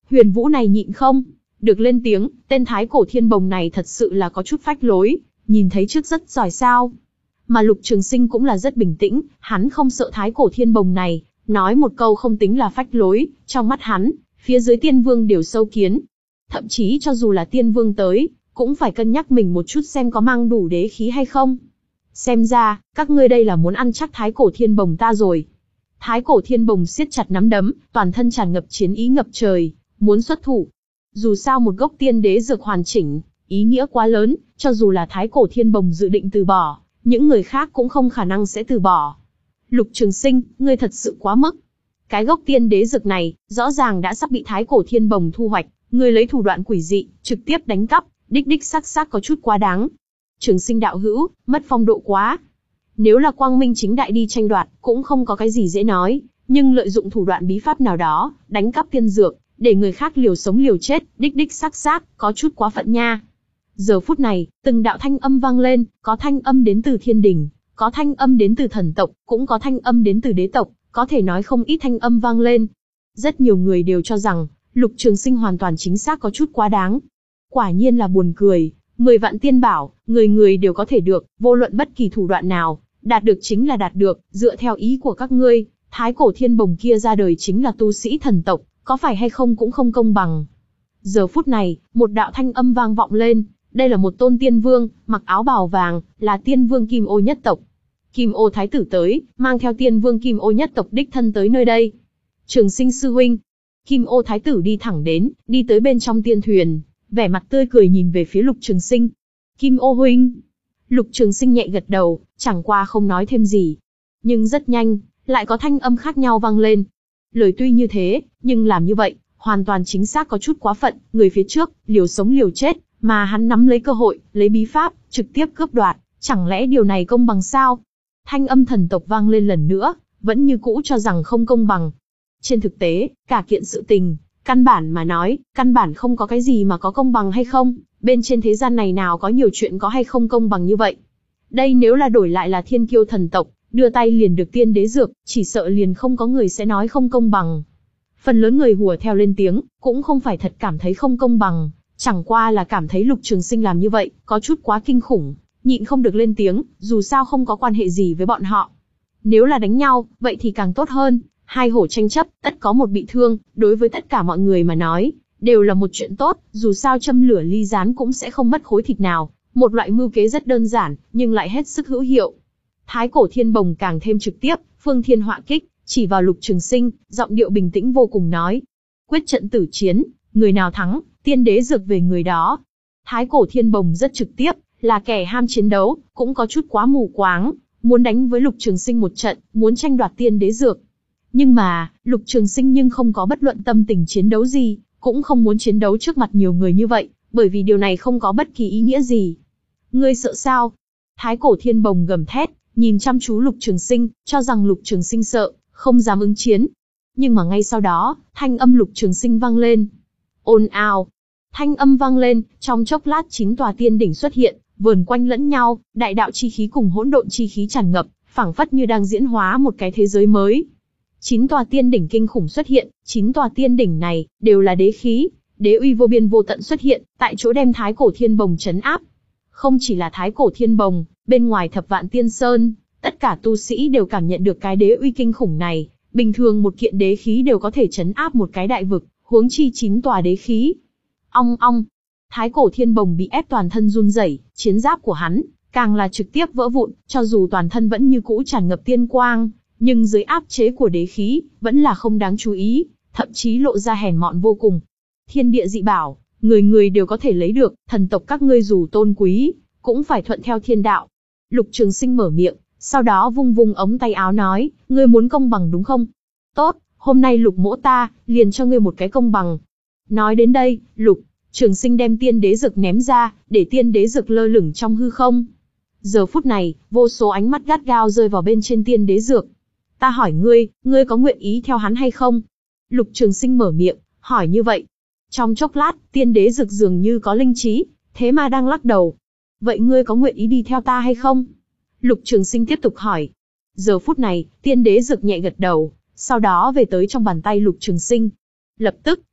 Huyền Vũ này nhịn không được lên tiếng, tên Thái Cổ Thiên Bồng này thật sự là có chút phách lối, nhìn thấy trước rất giỏi sao. Mà Lục Trường Sinh cũng là rất bình tĩnh, hắn không sợ Thái Cổ Thiên Bồng này, nói một câu không tính là phách lối, trong mắt hắn, phía dưới Tiên Vương đều sâu kiến. Thậm chí cho dù là Tiên Vương tới, cũng phải cân nhắc mình một chút xem có mang đủ đế khí hay không. Xem ra, các ngươi đây là muốn ăn chắc Thái Cổ Thiên Bồng ta rồi. Thái Cổ Thiên Bồng siết chặt nắm đấm, toàn thân tràn ngập chiến ý ngập trời, muốn xuất thủ. Dù sao một gốc tiên đế dược hoàn chỉnh, ý nghĩa quá lớn, cho dù là Thái Cổ Thiên Bồng dự định từ bỏ, những người khác cũng không khả năng sẽ từ bỏ. Lục Trường Sinh, ngươi thật sự quá mức. Cái gốc tiên đế dược này, rõ ràng đã sắp bị Thái Cổ Thiên Bồng thu hoạch, ngươi lấy thủ đoạn quỷ dị, trực tiếp đánh cắp, đích đích xác xác có chút quá đáng. Trường Sinh đạo hữu, mất phong độ quá. Nếu là quang minh chính đại đi tranh đoạt, cũng không có cái gì dễ nói, nhưng lợi dụng thủ đoạn bí pháp nào đó, đánh cắp tiên dược, để người khác liều sống liều chết, đích đích xác xác, có chút quá phận nha. Giờ phút này, từng đạo thanh âm vang lên, có thanh âm đến từ thiên đình, có thanh âm đến từ thần tộc, cũng có thanh âm đến từ đế tộc, có thể nói không ít thanh âm vang lên. Rất nhiều người đều cho rằng, Lục Trường Sinh hoàn toàn chính xác có chút quá đáng. Quả nhiên là buồn cười, mười vạn tiên bảo, người người đều có thể được, vô luận bất kỳ thủ đoạn nào, đạt được chính là đạt được, dựa theo ý của các ngươi, Thái Cổ Thiên Bồng kia ra đời chính là tu sĩ thần tộc, có phải hay không cũng không công bằng. Giờ phút này, một đạo thanh âm vang vọng lên, đây là một tôn tiên vương, mặc áo bào vàng, là tiên vương Kim Ô nhất tộc. Kim Ô thái tử tới, mang theo tiên vương Kim Ô nhất tộc đích thân tới nơi đây. Trường Sinh sư huynh. Kim Ô thái tử đi thẳng đến, đi tới bên trong tiên thuyền, vẻ mặt tươi cười nhìn về phía Lục Trường Sinh. Kim Ô huynh. Lục Trường Sinh nhẹ gật đầu, chẳng qua không nói thêm gì. Nhưng rất nhanh, lại có thanh âm khác nhau vang lên. Lời tuy như thế, nhưng làm như vậy, hoàn toàn chính xác có chút quá phận, người phía trước, liều sống liều chết, mà hắn nắm lấy cơ hội, lấy bí pháp, trực tiếp cướp đoạt, chẳng lẽ điều này công bằng sao? Thanh âm thần tộc vang lên lần nữa, vẫn như cũ cho rằng không công bằng. Trên thực tế, cả kiện sự tình, căn bản mà nói, căn bản không có cái gì mà có công bằng hay không, bên trên thế gian này nào có nhiều chuyện có hay không công bằng như vậy. Đây nếu là đổi lại là thiên kiêu thần tộc, đưa tay liền được tiên đế dược, chỉ sợ liền không có người sẽ nói không công bằng. Phần lớn người hùa theo lên tiếng, cũng không phải thật cảm thấy không công bằng, chẳng qua là cảm thấy Lục Trường Sinh làm như vậy, có chút quá kinh khủng, nhịn không được lên tiếng, dù sao không có quan hệ gì với bọn họ. Nếu là đánh nhau, vậy thì càng tốt hơn, hai hổ tranh chấp, tất có một bị thương, đối với tất cả mọi người mà nói, đều là một chuyện tốt, dù sao châm lửa ly gián cũng sẽ không mất khối thịt nào, một loại mưu kế rất đơn giản, nhưng lại hết sức hữu hiệu. Thái Cổ Thiên Bồng càng thêm trực tiếp, phương thiên họa kích, chỉ vào Lục Trường Sinh, giọng điệu bình tĩnh vô cùng nói. Quyết trận tử chiến, người nào thắng, tiên đế dược về người đó. Thái Cổ Thiên Bồng rất trực tiếp, là kẻ ham chiến đấu, cũng có chút quá mù quáng, muốn đánh với Lục Trường Sinh một trận, muốn tranh đoạt tiên đế dược. Nhưng mà, Lục Trường Sinh nhưng không có bất luận tâm tình chiến đấu gì, cũng không muốn chiến đấu trước mặt nhiều người như vậy, bởi vì điều này không có bất kỳ ý nghĩa gì. Ngươi sợ sao? Thái Cổ Thiên Bồng gầm thét, nhìn chăm chú Lục Trường Sinh, cho rằng Lục Trường Sinh sợ, không dám ứng chiến. Nhưng mà ngay sau đó, thanh âm Lục Trường Sinh vang lên. Ồn ào. Thanh âm vang lên, trong chốc lát chín tòa tiên đỉnh xuất hiện, vờn quanh lẫn nhau, đại đạo chi khí cùng hỗn độn chi khí tràn ngập, phảng phất như đang diễn hóa một cái thế giới mới. Chín tòa tiên đỉnh kinh khủng xuất hiện, chín tòa tiên đỉnh này đều là đế khí, đế uy vô biên vô tận xuất hiện, tại chỗ đem Thái Cổ Thiên Bồng trấn áp. Không chỉ là Thái Cổ Thiên Bồng, bên ngoài Thập Vạn Tiên Sơn, tất cả tu sĩ đều cảm nhận được cái đế uy kinh khủng này, bình thường một kiện đế khí đều có thể trấn áp một cái đại vực, huống chi chín tòa đế khí. Ong ong, Thái Cổ Thiên Bồng bị ép toàn thân run rẩy, chiến giáp của hắn càng là trực tiếp vỡ vụn, cho dù toàn thân vẫn như cũ tràn ngập tiên quang, nhưng dưới áp chế của đế khí, vẫn là không đáng chú ý, thậm chí lộ ra hèn mọn vô cùng. Thiên địa dị bảo, người người đều có thể lấy được, thần tộc các ngươi dù tôn quý, cũng phải thuận theo thiên đạo. Lục Trường Sinh mở miệng, sau đó vung vung ống tay áo nói, ngươi muốn công bằng đúng không? Tốt, hôm nay Lục mỗ ta, liền cho ngươi một cái công bằng. Nói đến đây, Lục Trường Sinh đem tiên đế dược ném ra, để tiên đế dược lơ lửng trong hư không. Giờ phút này, vô số ánh mắt gắt gao rơi vào bên trên tiên đế dược. Ta hỏi ngươi, ngươi có nguyện ý theo hắn hay không? Lục Trường Sinh mở miệng, hỏi như vậy. Trong chốc lát, tiên đế dược dường như có linh trí, thế mà đang lắc đầu. Vậy ngươi có nguyện ý đi theo ta hay không? Lục Trường Sinh tiếp tục hỏi. Giờ phút này, tiên đế dược nhẹ gật đầu, sau đó về tới trong bàn tay Lục Trường Sinh. Lập tức,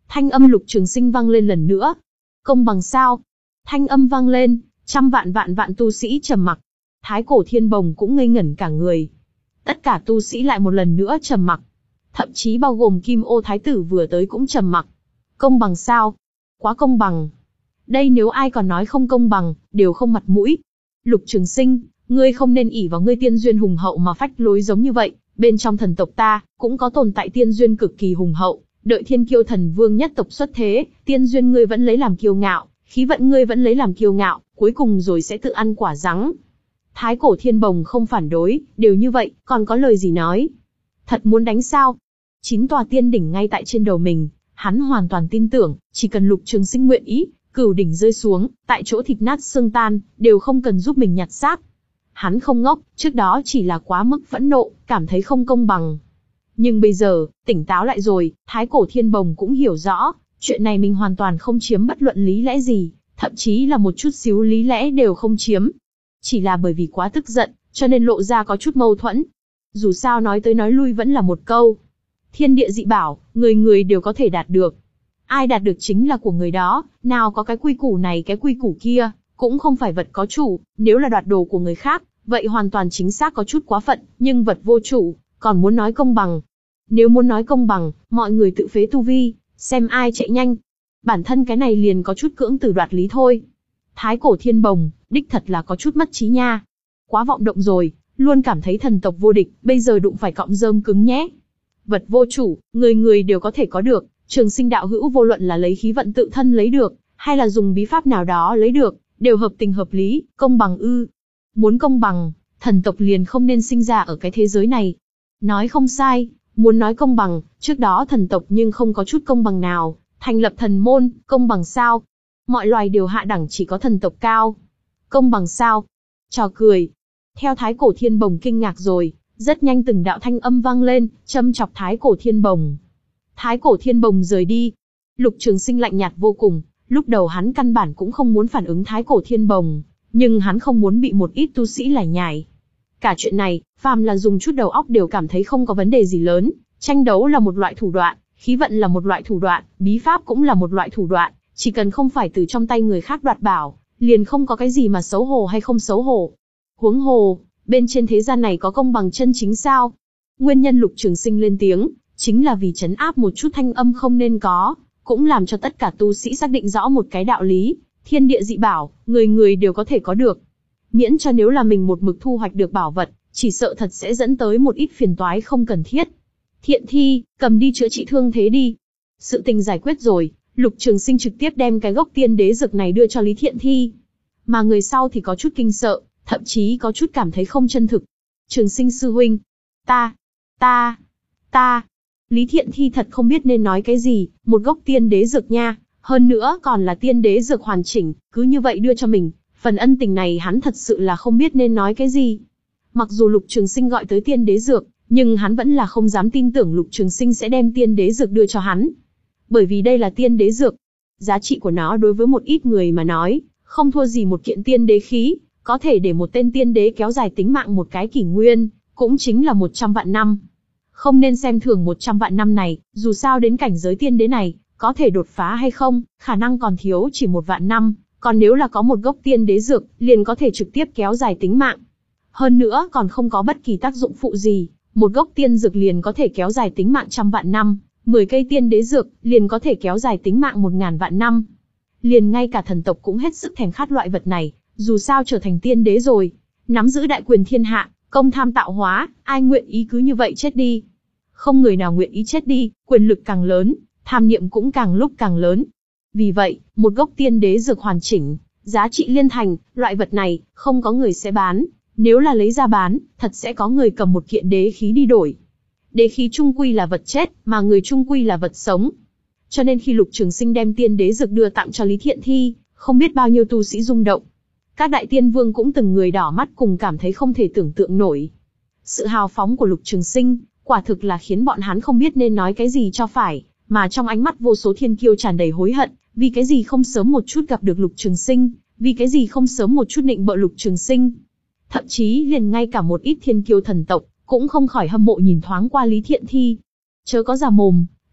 Thanh âm Lục Trường Sinh vang lên lần nữa. Công bằng sao? Thanh âm vang lên, trăm vạn vạn vạn tu sĩ trầm mặc. Thái Cổ Thiên Bồng cũng ngây ngẩn cả người. Tất cả tu sĩ lại một lần nữa trầm mặc. Thậm chí bao gồm Kim Ô Thái Tử vừa tới cũng trầm mặc. Công bằng sao? Quá công bằng. Đây nếu ai còn nói không công bằng, đều không mặt mũi. Lục Trường Sinh, ngươi không nên ỷ vào ngươi tiên duyên hùng hậu mà phách lối giống như vậy. Bên trong thần tộc ta, cũng có tồn tại tiên duyên cực kỳ hùng hậu. Đợi Thiên Kiêu Thần Vương nhất tộc xuất thế, tiên duyên ngươi vẫn lấy làm kiêu ngạo, khí vận ngươi vẫn lấy làm kiêu ngạo, cuối cùng rồi sẽ tự ăn quả đắng. Thái Cổ Thiên Bồng không phản đối, đều như vậy, còn có lời gì nói? Thật muốn đánh sao? Chín tòa tiên đỉnh ngay tại trên đầu mình, hắn hoàn toàn tin tưởng, chỉ cần Lục Trường Sinh nguyện ý, cửu đỉnh rơi xuống, tại chỗ thịt nát xương tan, đều không cần giúp mình nhặt xác. Hắn không ngốc, trước đó chỉ là quá mức phẫn nộ, cảm thấy không công bằng. Nhưng bây giờ, tỉnh táo lại rồi, Thái Cổ Thiên Bồng cũng hiểu rõ, chuyện này mình hoàn toàn không chiếm bất luận lý lẽ gì, thậm chí là một chút xíu lý lẽ đều không chiếm. Chỉ là bởi vì quá tức giận, cho nên lộ ra có chút mâu thuẫn. Dù sao nói tới nói lui vẫn là một câu. Thiên địa dị bảo, người người đều có thể đạt được. Ai đạt được chính là của người đó, nào có cái quy củ này cái quy củ kia, cũng không phải vật có chủ, nếu là đoạt đồ của người khác, vậy hoàn toàn chính xác có chút quá phận, nhưng vật vô chủ, còn muốn nói công bằng. Nếu muốn nói công bằng, mọi người tự phế tu vi, xem ai chạy nhanh. Bản thân cái này liền có chút cưỡng từ đoạt lý thôi. Thái Cổ Thiên Bồng, đích thật là có chút mất trí nha. Quá vọng động rồi, luôn cảm thấy thần tộc vô địch, bây giờ đụng phải cọng rơm cứng nhé. Vật vô chủ, người người đều có thể có được, Trường Sinh đạo hữu vô luận là lấy khí vận tự thân lấy được, hay là dùng bí pháp nào đó lấy được, đều hợp tình hợp lý, công bằng ư. Muốn công bằng, thần tộc liền không nên sinh ra ở cái thế giới này. Nói không sai, muốn nói công bằng, trước đó thần tộc nhưng không có chút công bằng nào, thành lập thần môn, công bằng sao? Mọi loài đều hạ đẳng chỉ có thần tộc cao. Công bằng sao? Trò cười. Theo Thái Cổ Thiên Bồng kinh ngạc rồi, rất nhanh từng đạo thanh âm vang lên, châm chọc Thái Cổ Thiên Bồng. Thái Cổ Thiên Bồng rời đi. Lục Trường Sinh lạnh nhạt vô cùng, lúc đầu hắn căn bản cũng không muốn phản ứng Thái Cổ Thiên Bồng, nhưng hắn không muốn bị một ít tu sĩ lải nhải. Cả chuyện này, phàm là dùng chút đầu óc đều cảm thấy không có vấn đề gì lớn, tranh đấu là một loại thủ đoạn, khí vận là một loại thủ đoạn, bí pháp cũng là một loại thủ đoạn, chỉ cần không phải từ trong tay người khác đoạt bảo, liền không có cái gì mà xấu hổ hay không xấu hổ. Huống hồ, bên trên thế gian này có công bằng chân chính sao? Nguyên nhân Lục Trường Sinh lên tiếng, chính là vì trấn áp một chút thanh âm không nên có, cũng làm cho tất cả tu sĩ xác định rõ một cái đạo lý, thiên địa dị bảo, người người đều có thể có được. Miễn cho nếu là mình một mực thu hoạch được bảo vật, chỉ sợ thật sẽ dẫn tới một ít phiền toái không cần thiết. Thiện Thi, cầm đi chữa trị thương thế đi. Sự tình giải quyết rồi, Lục Trường Sinh trực tiếp đem cái gốc tiên đế dược này đưa cho Lý Thiện Thi. Mà người sau thì có chút kinh sợ, thậm chí có chút cảm thấy không chân thực. Trường Sinh sư huynh, ta, ta, ta. Lý Thiện Thi thật không biết nên nói cái gì, một gốc tiên đế dược nha, hơn nữa còn là tiên đế dược hoàn chỉnh, cứ như vậy đưa cho mình, phần ân tình này hắn thật sự là không biết nên nói cái gì. Mặc dù Lục Trường Sinh gọi tới tiên đế dược, nhưng hắn vẫn là không dám tin tưởng Lục Trường Sinh sẽ đem tiên đế dược đưa cho hắn. Bởi vì đây là tiên đế dược, giá trị của nó đối với một ít người mà nói, không thua gì một kiện tiên đế khí, có thể để một tên tiên đế kéo dài tính mạng một cái kỷ nguyên, cũng chính là một trăm vạn năm. Không nên xem thường một trăm vạn năm này, dù sao đến cảnh giới tiên đế này, có thể đột phá hay không, khả năng còn thiếu chỉ một vạn năm, còn nếu là có một gốc tiên đế dược, liền có thể trực tiếp kéo dài tính mạng. Hơn nữa còn không có bất kỳ tác dụng phụ gì, một gốc tiên dược liền có thể kéo dài tính mạng trăm vạn năm, mười cây tiên đế dược liền có thể kéo dài tính mạng một ngàn vạn năm. Liền ngay cả thần tộc cũng hết sức thèm khát loại vật này, dù sao trở thành tiên đế rồi, nắm giữ đại quyền thiên hạ, công tham tạo hóa, ai nguyện ý cứ như vậy chết đi. Không người nào nguyện ý chết đi, quyền lực càng lớn, tham niệm cũng càng lúc càng lớn. Vì vậy, một gốc tiên đế dược hoàn chỉnh, giá trị liên thành, loại vật này, không có người sẽ bán. Nếu là lấy ra bán, thật sẽ có người cầm một kiện đế khí đi đổi. Đế khí trung quy là vật chết, mà người trung quy là vật sống. Cho nên khi Lục Trường Sinh đem tiên đế dược đưa tặng cho Lý Thiện Thi, không biết bao nhiêu tu sĩ rung động. Các đại tiên vương cũng từng người đỏ mắt cùng cảm thấy không thể tưởng tượng nổi. Sự hào phóng của Lục Trường Sinh, quả thực là khiến bọn hắn không biết nên nói cái gì cho phải, mà trong ánh mắt vô số thiên kiêu tràn đầy hối hận, vì cái gì không sớm một chút gặp được Lục Trường Sinh, vì cái gì không sớm một chút nịnh bợ Lục Trường Sinh. Thậm chí liền ngay cả một ít thiên kiêu thần tộc, cũng không khỏi hâm mộ nhìn thoáng qua Lý Thiện Thi. Chớ có giả mồm,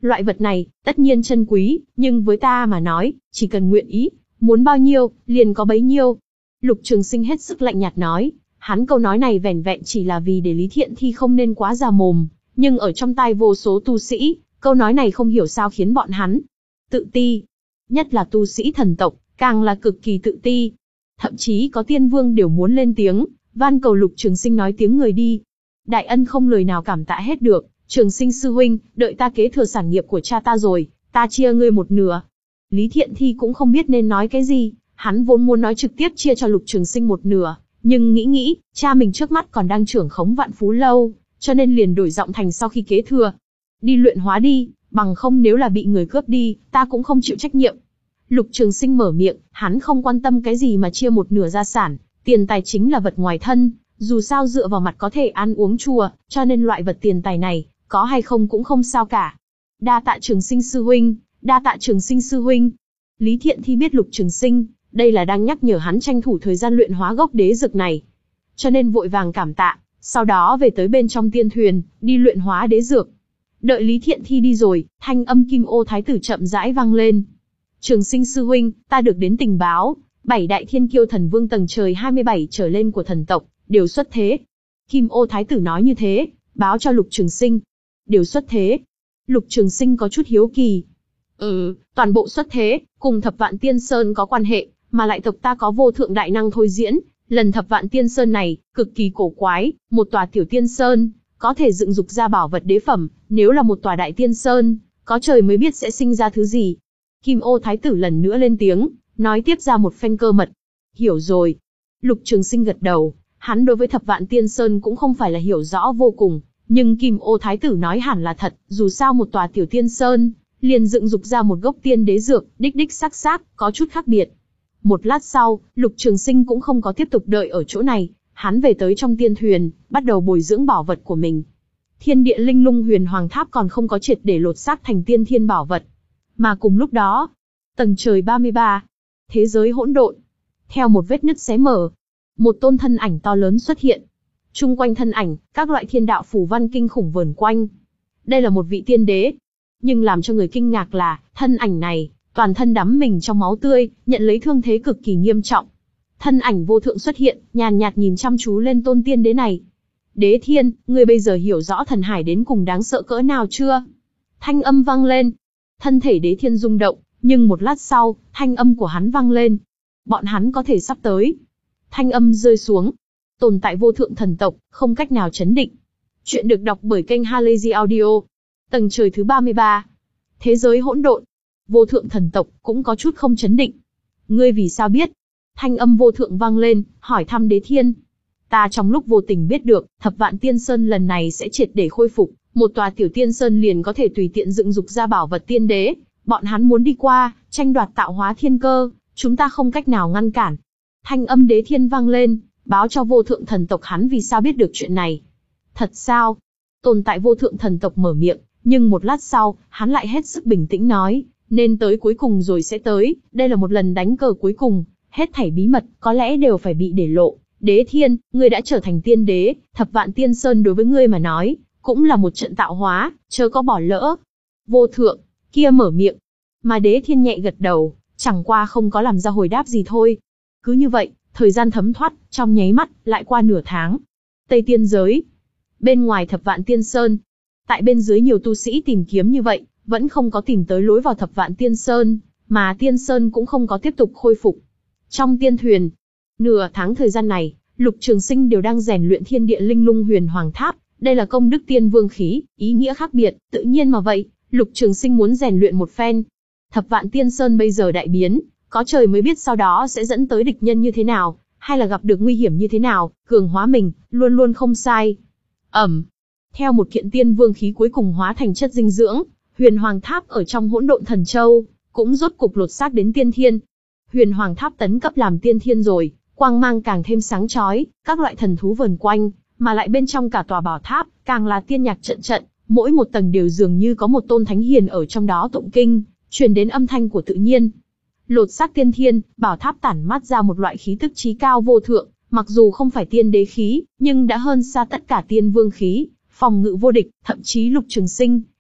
Loại vật này, tất nhiên chân quý, nhưng với ta mà nói, chỉ cần nguyện ý, muốn bao nhiêu, liền có bấy nhiêu. Lục Trường Sinh hết sức lạnh nhạt nói, hắn câu nói này vẻn vẹn chỉ là vì để Lý Thiện Thi không nên quá già mồm, nhưng ở trong tai vô số tu sĩ, câu nói này không hiểu sao khiến bọn hắn tự ti. Nhất là tu sĩ thần tộc, càng là cực kỳ tự ti. Thậm chí có tiên vương đều muốn lên tiếng, van cầu Lục Trường Sinh nói tiếng người đi. Đại ân không lời nào cảm tạ hết được, Trường Sinh sư huynh, đợi ta kế thừa sản nghiệp của cha ta rồi, ta chia ngươi một nửa. Lý Thiện Thi cũng không biết nên nói cái gì, hắn vốn muốn nói trực tiếp chia cho Lục Trường Sinh một nửa, nhưng nghĩ nghĩ, cha mình trước mắt còn đang trưởng khống Vạn Phú Lâu, cho nên liền đổi giọng thành sau khi kế thừa. Đi luyện hóa đi, bằng không nếu là bị người cướp đi, ta cũng không chịu trách nhiệm. Lục Trường Sinh mở miệng, hắn không quan tâm cái gì mà chia một nửa gia sản, tiền tài chính là vật ngoài thân, dù sao dựa vào mặt có thể ăn uống chùa, cho nên loại vật tiền tài này, có hay không cũng không sao cả. Đa tạ Trường Sinh sư huynh, đa tạ Trường Sinh sư huynh. Lý Thiện Thi biết Lục Trường Sinh, đây là đang nhắc nhở hắn tranh thủ thời gian luyện hóa gốc đế dược này. Cho nên vội vàng cảm tạ, sau đó về tới bên trong tiên thuyền, đi luyện hóa đế dược. Đợi Lý Thiện Thi đi rồi, thanh âm Kim Ô Thái tử chậm rãi vang lên. Trường Sinh sư huynh, ta được đến tình báo, bảy đại thiên kiêu thần vương tầng trời hai mươi bảy trở lên của thần tộc, đều xuất thế. Kim Ô Thái tử nói như thế, báo cho Lục Trường Sinh. Đều xuất thế. Lục Trường Sinh có chút hiếu kỳ. Ừ, toàn bộ xuất thế, cùng Thập Vạn Tiên Sơn có quan hệ, mà lại tộc ta có vô thượng đại năng thôi diễn. Lần Thập Vạn Tiên Sơn này, cực kỳ cổ quái, một tòa tiểu tiên sơn, có thể dựng dục ra bảo vật đế phẩm, nếu là một tòa đại tiên sơn, có trời mới biết sẽ sinh ra thứ gì. Kim Ô Thái tử lần nữa lên tiếng, nói tiếp ra một phen cơ mật. Hiểu rồi. Lục Trường Sinh gật đầu, hắn đối với Thập Vạn Tiên Sơn cũng không phải là hiểu rõ vô cùng, nhưng Kim Ô Thái tử nói hẳn là thật, dù sao một tòa tiểu tiên sơn, liền dựng dục ra một gốc tiên đế dược, đích đích xác xác, có chút khác biệt. Một lát sau, Lục Trường Sinh cũng không có tiếp tục đợi ở chỗ này, hắn về tới trong tiên thuyền, bắt đầu bồi dưỡng bảo vật của mình. Thiên địa linh lung huyền hoàng tháp còn không có triệt để lột xác thành tiên thiên bảo vật. Mà cùng lúc đó, tầng trời ba mươi ba, thế giới hỗn độn, theo một vết nứt xé mở, một tôn thân ảnh to lớn xuất hiện. Chung quanh thân ảnh, các loại thiên đạo phù văn kinh khủng vờn quanh. Đây là một vị tiên đế. Nhưng làm cho người kinh ngạc là, thân ảnh này, toàn thân đắm mình trong máu tươi, nhận lấy thương thế cực kỳ nghiêm trọng. Thân ảnh vô thượng xuất hiện, nhàn nhạt nhìn chăm chú lên tôn tiên đế này. Đế Thiên, ngươi bây giờ hiểu rõ thần hải đến cùng đáng sợ cỡ nào chưa? Thanh âm vang lên. Thân thể Đế Thiên rung động, nhưng một lát sau, thanh âm của hắn vang lên. Bọn hắn có thể sắp tới. Thanh âm rơi xuống. Tồn tại vô thượng thần tộc, không cách nào chấn định. Chuyện được đọc bởi kênh Halazy Audio. Tầng trời thứ ba mươi ba. Thế giới hỗn độn. Vô thượng thần tộc, cũng có chút không chấn định. Ngươi vì sao biết? Thanh âm vô thượng vang lên, hỏi thăm Đế Thiên. Ta trong lúc vô tình biết được, Thập Vạn Tiên Sơn lần này sẽ triệt để khôi phục, một tòa tiểu tiên sơn liền có thể tùy tiện dựng dục ra bảo vật tiên đế. Bọn hắn muốn đi qua, tranh đoạt tạo hóa thiên cơ, chúng ta không cách nào ngăn cản. Thanh âm Đế Thiên vang lên, báo cho vô thượng thần tộc hắn vì sao biết được chuyện này. Thật sao? Tồn tại vô thượng thần tộc mở miệng, nhưng một lát sau, hắn lại hết sức bình tĩnh nói, nên tới cuối cùng rồi sẽ tới, đây là một lần đánh cờ cuối cùng, hết thảy bí mật, có lẽ đều phải bị để lộ. Đế Thiên, ngươi đã trở thành tiên đế, Thập Vạn Tiên Sơn đối với ngươi mà nói, cũng là một trận tạo hóa, chớ có bỏ lỡ. Vô thượng, kia mở miệng, mà Đế Thiên nhẹ gật đầu, chẳng qua không có làm ra hồi đáp gì thôi. Cứ như vậy, thời gian thấm thoát, trong nháy mắt, lại qua nửa tháng. Tây Tiên giới, bên ngoài Thập Vạn Tiên Sơn, tại bên dưới nhiều tu sĩ tìm kiếm như vậy, vẫn không có tìm tới lối vào Thập Vạn Tiên Sơn, mà Tiên Sơn cũng không có tiếp tục khôi phục. Trong tiên thuyền, nửa tháng thời gian này, Lục Trường Sinh đều đang rèn luyện thiên địa linh lung huyền hoàng tháp, đây là công đức tiên vương khí, ý nghĩa khác biệt, tự nhiên mà vậy, Lục Trường Sinh muốn rèn luyện một phen. Thập Vạn Tiên Sơn bây giờ đại biến, có trời mới biết sau đó sẽ dẫn tới địch nhân như thế nào, hay là gặp được nguy hiểm như thế nào, cường hóa mình, luôn luôn không sai. Ẩm. Theo một kiện tiên vương khí cuối cùng hóa thành chất dinh dưỡng, huyền hoàng tháp ở trong hỗn độn thần châu, cũng rốt cục lột xác đến tiên thiên. Huyền hoàng tháp tấn cấp làm tiên thiên rồi, quang mang càng thêm sáng chói, các loại thần thú vờn quanh, mà lại bên trong cả tòa bảo tháp, càng là tiên nhạc trận trận, mỗi một tầng đều dường như có một tôn thánh hiền ở trong đó tụng kinh, truyền đến âm thanh của tự nhiên. Lột xác tiên thiên, bảo tháp tản mát ra một loại khí tức chí cao vô thượng, mặc dù không phải tiên đế khí, nhưng đã hơn xa tất cả tiên vương khí, phòng ngự vô địch, thậm chí Lục Trường Sinh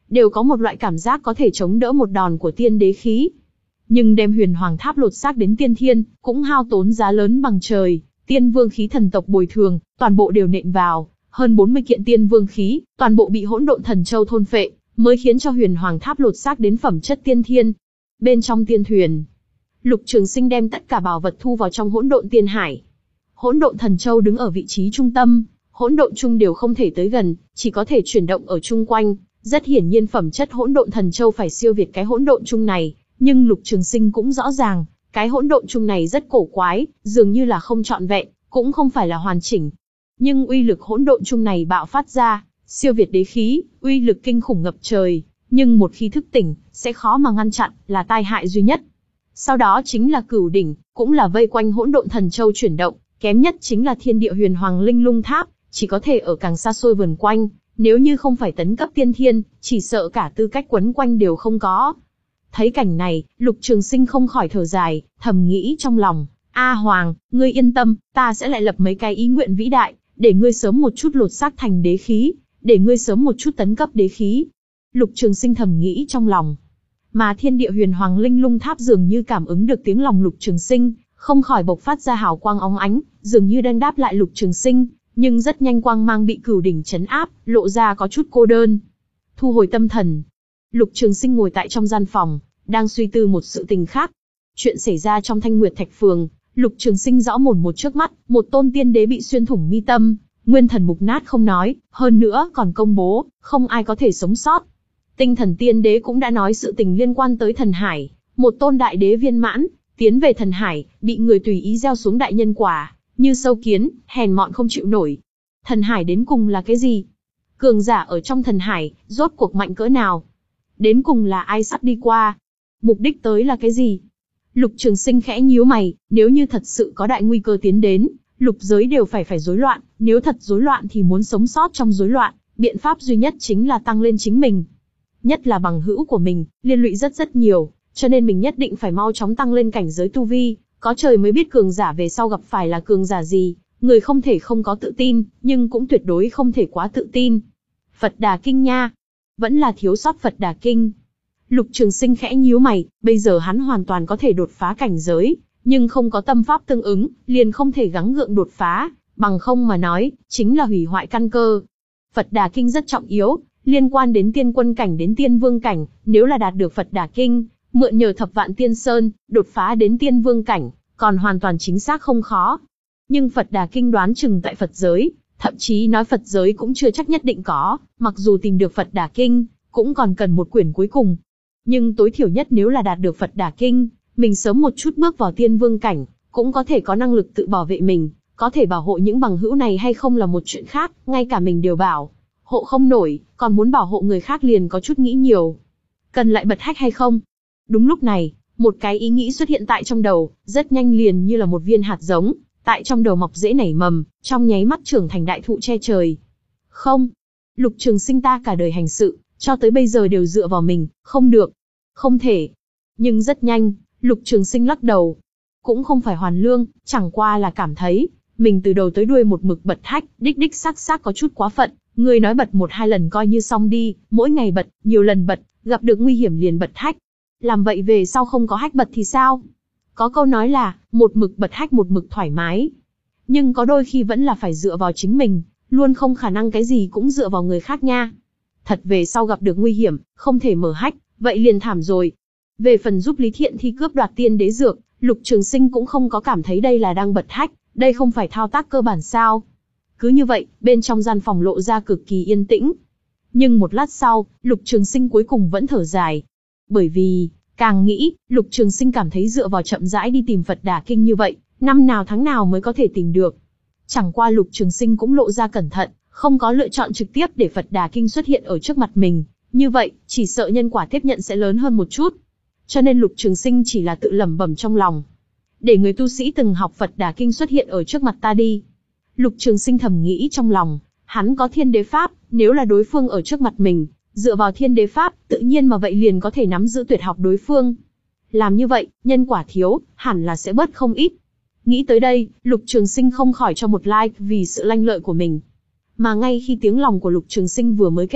đều có một loại cảm giác có thể chống đỡ một đòn của tiên đế khí. Nhưng đem huyền hoàng tháp lột xác đến tiên thiên, cũng hao tốn giá lớn bằng trời, tiên vương khí thần tộc bồi thường, toàn bộ đều nện vào, hơn bốn mươi kiện tiên vương khí, toàn bộ bị hỗn độn thần châu thôn phệ, mới khiến cho huyền hoàng tháp lột xác đến phẩm chất tiên thiên. Bên trong tiên thuyền, Lục Trường Sinh đem tất cả bảo vật thu vào trong hỗn độn tiên hải. Hỗn độn thần châu đứng ở vị trí trung tâm, hỗn độn chung đều không thể tới gần, chỉ có thể chuyển động ở chung quanh. Rất hiển nhiên phẩm chất hỗn độn thần châu phải siêu việt cái hỗn độn chung này, nhưng Lục Trường Sinh cũng rõ ràng, cái hỗn độn chung này rất cổ quái, dường như là không trọn vẹn, cũng không phải là hoàn chỉnh. Nhưng uy lực hỗn độn chung này bạo phát ra, siêu việt đế khí, uy lực kinh khủng ngập trời, nhưng một khi thức tỉnh, sẽ khó mà ngăn chặn, là tai hại duy nhất. Sau đó chính là Cửu đỉnh, cũng là vây quanh hỗn độn thần châu chuyển động, kém nhất chính là Thiên địa huyền hoàng linh lung tháp, chỉ có thể ở càng xa xôi vần quanh, nếu như không phải tấn cấp tiên thiên, chỉ sợ cả tư cách quấn quanh đều không có. Thấy cảnh này, Lục Trường Sinh không khỏi thở dài, thầm nghĩ trong lòng, A Hoàng, ngươi yên tâm, ta sẽ lại lập mấy cái ý nguyện vĩ đại, để ngươi sớm một chút lột xác thành đế khí, để ngươi sớm một chút tấn cấp đế khí. Lục Trường Sinh thầm nghĩ trong lòng. Mà Thiên địa huyền hoàng linh lung tháp dường như cảm ứng được tiếng lòng Lục Trường Sinh, không khỏi bộc phát ra hào quang óng ánh, dường như đang đáp lại Lục Trường Sinh, nhưng rất nhanh quang mang bị Cửu đỉnh chấn áp, lộ ra có chút cô đơn. Thu hồi tâm thần, Lục Trường Sinh ngồi tại trong gian phòng, đang suy tư một sự tình khác. Chuyện xảy ra trong Thanh Nguyệt Thạch Phường, Lục Trường Sinh rõ mồn một trước mắt, một tôn tiên đế bị xuyên thủng mi tâm, nguyên thần mục nát không nói, hơn nữa còn công bố, không ai có thể sống sót. Tinh thần tiên đế cũng đã nói sự tình liên quan tới thần hải, một tôn đại đế viên mãn, tiến về thần hải, bị người tùy ý gieo xuống đại nhân quả, như sâu kiến, hèn mọn không chịu nổi. Thần hải đến cùng là cái gì? Cường giả ở trong thần hải, rốt cuộc mạnh cỡ nào? Đến cùng là ai sắp đi qua? Mục đích tới là cái gì? Lục Trường Sinh khẽ nhíu mày, nếu như thật sự có đại nguy cơ tiến đến, lục giới đều phải phải rối loạn, nếu thật rối loạn thì muốn sống sót trong rối loạn, biện pháp duy nhất chính là tăng lên chính mình. Nhất là bằng hữu của mình, liên lụy rất rất nhiều, cho nên mình nhất định phải mau chóng tăng lên cảnh giới tu vi, có trời mới biết cường giả về sau gặp phải là cường giả gì, người không thể không có tự tin, nhưng cũng tuyệt đối không thể quá tự tin. Phật Đà Kinh nha, vẫn là thiếu sót Phật Đà Kinh. Lục Trường Sinh khẽ nhíu mày, bây giờ hắn hoàn toàn có thể đột phá cảnh giới, nhưng không có tâm pháp tương ứng, liền không thể gắng gượng đột phá, bằng không mà nói, chính là hủy hoại căn cơ. Phật Đà Kinh rất trọng yếu, liên quan đến tiên quân cảnh đến tiên vương cảnh, nếu là đạt được Phật Đà Kinh, mượn nhờ thập vạn tiên sơn, đột phá đến tiên vương cảnh, còn hoàn toàn chính xác không khó. Nhưng Phật Đà Kinh đoán chừng tại Phật giới, thậm chí nói Phật giới cũng chưa chắc nhất định có, mặc dù tìm được Phật Đà Kinh, cũng còn cần một quyển cuối cùng. Nhưng tối thiểu nhất nếu là đạt được Phật Đà Kinh, mình sớm một chút bước vào tiên vương cảnh, cũng có thể có năng lực tự bảo vệ mình, có thể bảo hộ những bằng hữu này hay không là một chuyện khác, ngay cả mình đều bảo hộ không nổi, còn muốn bảo hộ người khác liền có chút nghĩ nhiều. Cần lại bật hách hay không? Đúng lúc này, một cái ý nghĩ xuất hiện tại trong đầu, rất nhanh liền như là một viên hạt giống, tại trong đầu mọc rễ nảy mầm, trong nháy mắt trưởng thành đại thụ che trời. Không, Lục Trường Sinh ta cả đời hành sự, cho tới bây giờ đều dựa vào mình, không được, không thể. Nhưng rất nhanh, Lục Trường Sinh lắc đầu. Cũng không phải hoàn lương, chẳng qua là cảm thấy, mình từ đầu tới đuôi một mực bật hách, đích đích xác xác có chút quá phận. Người nói bật một hai lần coi như xong đi, mỗi ngày bật, nhiều lần bật, gặp được nguy hiểm liền bật hách. Làm vậy về sau không có hách bật thì sao? Có câu nói là, một mực bật hách một mực thoải mái. Nhưng có đôi khi vẫn là phải dựa vào chính mình, luôn không khả năng cái gì cũng dựa vào người khác nha. Thật về sau gặp được nguy hiểm, không thể mở hách, vậy liền thảm rồi. Về phần giúp Lý Thiện Thi cướp đoạt tiên đế dược, Lục Trường Sinh cũng không có cảm thấy đây là đang bật hách, đây không phải thao tác cơ bản sao. Cứ như vậy, bên trong gian phòng lộ ra cực kỳ yên tĩnh. Nhưng một lát sau, Lục Trường Sinh cuối cùng vẫn thở dài. Bởi vì, càng nghĩ, Lục Trường Sinh cảm thấy dựa vào chậm rãi đi tìm Phật Đà Kinh như vậy, năm nào tháng nào mới có thể tìm được. Chẳng qua Lục Trường Sinh cũng lộ ra cẩn thận, không có lựa chọn trực tiếp để Phật Đà Kinh xuất hiện ở trước mặt mình. Như vậy, chỉ sợ nhân quả tiếp nhận sẽ lớn hơn một chút. Cho nên Lục Trường Sinh chỉ là tự lẩm bẩm trong lòng. Để người tu sĩ từng học Phật Đà Kinh xuất hiện ở trước mặt ta đi. Lục Trường Sinh thầm nghĩ trong lòng, hắn có thiên đế pháp, nếu là đối phương ở trước mặt mình, dựa vào thiên đế pháp, tự nhiên mà vậy liền có thể nắm giữ tuyệt học đối phương. Làm như vậy, nhân quả thiếu, hẳn là sẽ bớt không ít. Nghĩ tới đây, Lục Trường Sinh không khỏi cho một like vì sự lanh lợi của mình. Mà ngay khi tiếng lòng của Lục Trường Sinh vừa mới kết thúc,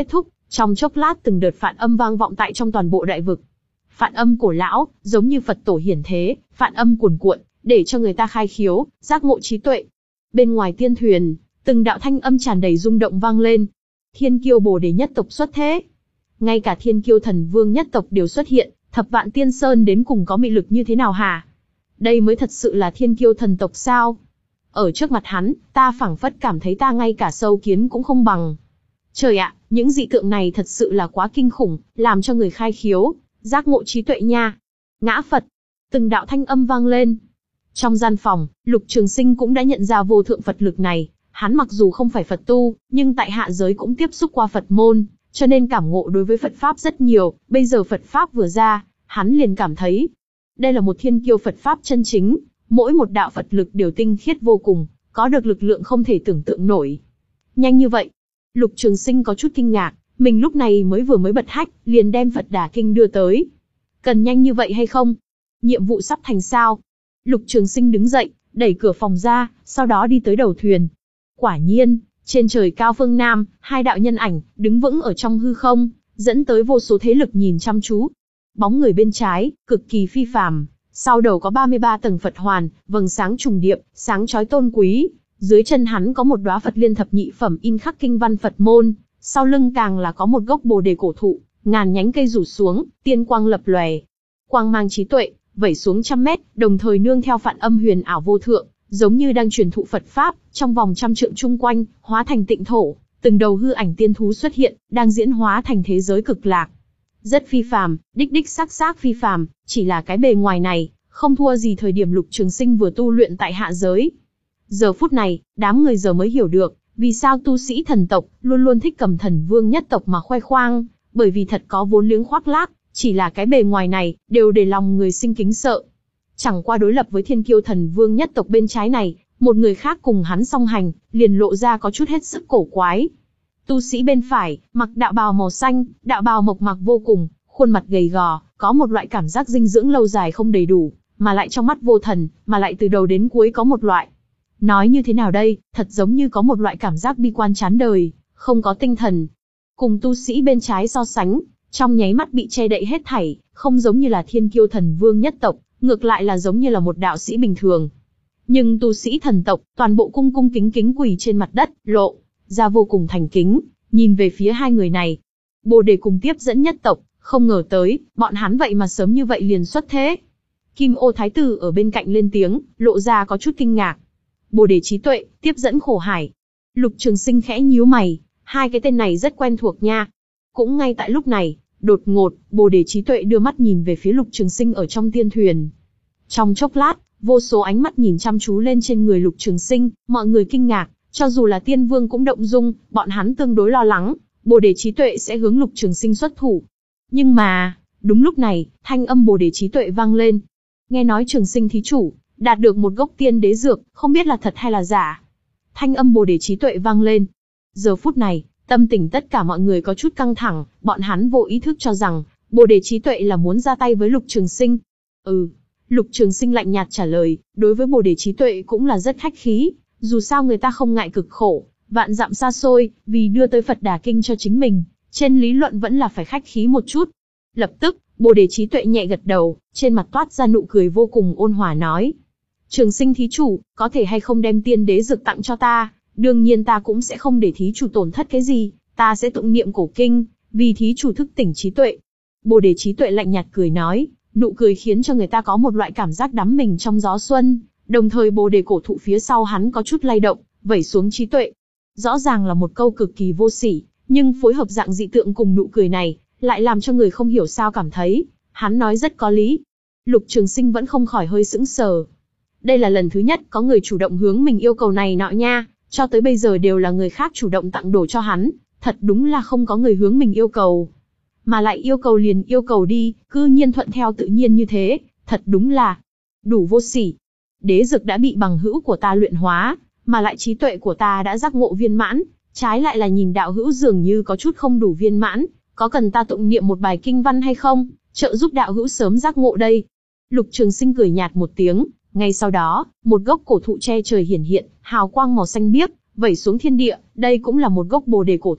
Trong chốc lát từng đợt phản âm vang vọng tại trong toàn bộ đại vực. Phản âm cổ lão, giống như Phật tổ hiển thế, phản âm cuồn cuộn, để cho người ta khai khiếu, giác ngộ trí tuệ. Bên ngoài tiên thuyền, từng đạo thanh âm tràn đầy rung động vang lên. Thiên kiêu Bồ Đề nhất tộc xuất thế. Ngay cả thiên kiêu thần vương nhất tộc đều xuất hiện, thập vạn tiên sơn đến cùng có mị lực như thế nào hả? Đây mới thật sự là thiên kiêu thần tộc sao? Ở trước mặt hắn, ta phảng phất cảm thấy ta ngay cả sâu kiến cũng không bằng. Trời ạ, những dị tượng này thật sự là quá kinh khủng, làm cho người khai khiếu, giác ngộ trí tuệ nha. Ngã Phật, từng đạo thanh âm vang lên. Trong gian phòng, Lục Trường Sinh cũng đã nhận ra vô thượng Phật lực này. Hắn mặc dù không phải Phật tu, nhưng tại hạ giới cũng tiếp xúc qua Phật môn, cho nên cảm ngộ đối với Phật Pháp rất nhiều. Bây giờ Phật Pháp vừa ra, hắn liền cảm thấy, đây là một thiên kiêu Phật Pháp chân chính. Mỗi một đạo Phật lực đều tinh khiết vô cùng, có được lực lượng không thể tưởng tượng nổi. Nhanh như vậy, Lục Trường Sinh có chút kinh ngạc, mình lúc này mới vừa mới bật hách, liền đem Phật Đà Kinh đưa tới. Cần nhanh như vậy hay không? Nhiệm vụ sắp thành sao? Lục Trường Sinh đứng dậy, đẩy cửa phòng ra, sau đó đi tới đầu thuyền. Quả nhiên, trên trời cao phương Nam, hai đạo nhân ảnh, đứng vững ở trong hư không, dẫn tới vô số thế lực nhìn chăm chú. Bóng người bên trái, cực kỳ phi phàm, sau đầu có ba mươi ba tầng Phật hoàn, vầng sáng trùng điệp, sáng chói tôn quý. Dưới chân hắn có một đóa Phật liên thập nhị phẩm in khắc kinh văn Phật môn, sau lưng càng là có một gốc Bồ Đề cổ thụ, ngàn nhánh cây rủ xuống, tiên quang lập lòe. Quang mang trí tuệ, vẩy xuống trăm mét, đồng thời nương theo phản âm huyền ảo vô thượng, giống như đang truyền thụ Phật Pháp, trong vòng trăm trượng chung quanh, hóa thành tịnh thổ, từng đầu hư ảnh tiên thú xuất hiện, đang diễn hóa thành thế giới cực lạc. Rất phi phàm, đích đích xác xác phi phàm, chỉ là cái bề ngoài này, không thua gì thời điểm Lục Trường Sinh vừa tu luyện tại hạ giới. Giờ phút này, đám người giờ mới hiểu được, vì sao tu sĩ thần tộc luôn luôn thích cầm thần vương nhất tộc mà khoe khoang, bởi vì thật có vốn liếng khoác lác, chỉ là cái bề ngoài này, đều để lòng người sinh kính sợ. Chẳng qua đối lập với thiên kiêu thần vương nhất tộc bên trái này, một người khác cùng hắn song hành, liền lộ ra có chút hết sức cổ quái. Tu sĩ bên phải, mặc đạo bào màu xanh, đạo bào mộc mạc vô cùng, khuôn mặt gầy gò, có một loại cảm giác dinh dưỡng lâu dài không đầy đủ, mà lại trong mắt vô thần, mà lại từ đầu đến cuối có một loại. Nói như thế nào đây, thật giống như có một loại cảm giác bi quan chán đời, không có tinh thần. Cùng tu sĩ bên trái so sánh, trong nháy mắt bị che đậy hết thảy, không giống như là thiên kiêu thần vương nhất tộc, ngược lại là giống như là một đạo sĩ bình thường. Nhưng tu sĩ thần tộc, toàn bộ cung cung kính kính quỳ trên mặt đất, lộ ra vô cùng thành kính, nhìn về phía hai người này. Bồ Đề cùng tiếp dẫn nhất tộc, không ngờ tới, bọn hắn vậy mà sớm như vậy liền xuất thế. Kim Ô Thái Tử ở bên cạnh lên tiếng, lộ ra có chút kinh ngạc. Bồ Đề trí tuệ, tiếp dẫn khổ hải. Lục Trường Sinh khẽ nhíu mày, hai cái tên này rất quen thuộc nha. Cũng ngay tại lúc này, đột ngột, Bồ Đề trí tuệ đưa mắt nhìn về phía Lục Trường Sinh ở trong tiên thuyền. Trong chốc lát, vô số ánh mắt nhìn chăm chú lên trên người Lục Trường Sinh, mọi người kinh ngạc, cho dù là tiên vương cũng động dung, bọn hắn tương đối lo lắng, Bồ Đề trí tuệ sẽ hướng Lục Trường Sinh xuất thủ. Nhưng mà, đúng lúc này, thanh âm Bồ Đề trí tuệ vang lên. Nghe nói Trường Sinh thí chủ đạt được một gốc tiên đế dược, không biết là thật hay là giả. Thanh âm Bồ Đề trí tuệ vang lên. Giờ phút này, tâm tình tất cả mọi người có chút căng thẳng, bọn hắn vô ý thức cho rằng, Bồ Đề trí tuệ là muốn ra tay với Lục Trường Sinh. Ừ, Lục Trường Sinh lạnh nhạt trả lời, đối với Bồ Đề trí tuệ cũng là rất khách khí, dù sao người ta không ngại cực khổ, vạn dặm xa xôi, vì đưa tới Phật Đà Kinh cho chính mình, trên lý luận vẫn là phải khách khí một chút. Lập tức, Bồ Đề trí tuệ nhẹ gật đầu, trên mặt toát ra nụ cười vô cùng ôn hòa nói. Trường Sinh thí chủ, có thể hay không đem tiên đế dược tặng cho ta, đương nhiên ta cũng sẽ không để thí chủ tổn thất cái gì, ta sẽ tụng niệm cổ kinh, vì thí chủ thức tỉnh trí tuệ. Bồ Đề trí tuệ lạnh nhạt cười nói, nụ cười khiến cho người ta có một loại cảm giác đắm mình trong gió xuân, đồng thời Bồ Đề cổ thụ phía sau hắn có chút lay động, vẩy xuống trí tuệ. Rõ ràng là một câu cực kỳ vô sỉ, nhưng phối hợp dạng dị tượng cùng nụ cười này, lại làm cho người không hiểu sao cảm thấy, hắn nói rất có lý. Lục Trường Sinh vẫn không khỏi hơi sững sờ. Đây là lần thứ nhất có người chủ động hướng mình yêu cầu này nọ nha, cho tới bây giờ đều là người khác chủ động tặng đồ cho hắn, thật đúng là không có người hướng mình yêu cầu. Mà lại yêu cầu liền yêu cầu đi, cư nhiên thuận theo tự nhiên như thế, thật đúng là đủ vô sỉ. Đế dược đã bị bằng hữu của ta luyện hóa, mà lại trí tuệ của ta đã giác ngộ viên mãn, trái lại là nhìn đạo hữu dường như có chút không đủ viên mãn, có cần ta tụng niệm một bài kinh văn hay không, trợ giúp đạo hữu sớm giác ngộ đây. Lục Trường Sinh cười nhạt một tiếng, ngay sau đó, một gốc cổ thụ che trời hiển hiện, hào quang màu xanh biếc, vẩy xuống thiên địa, đây cũng là một gốc Bồ Đề cổ thụ,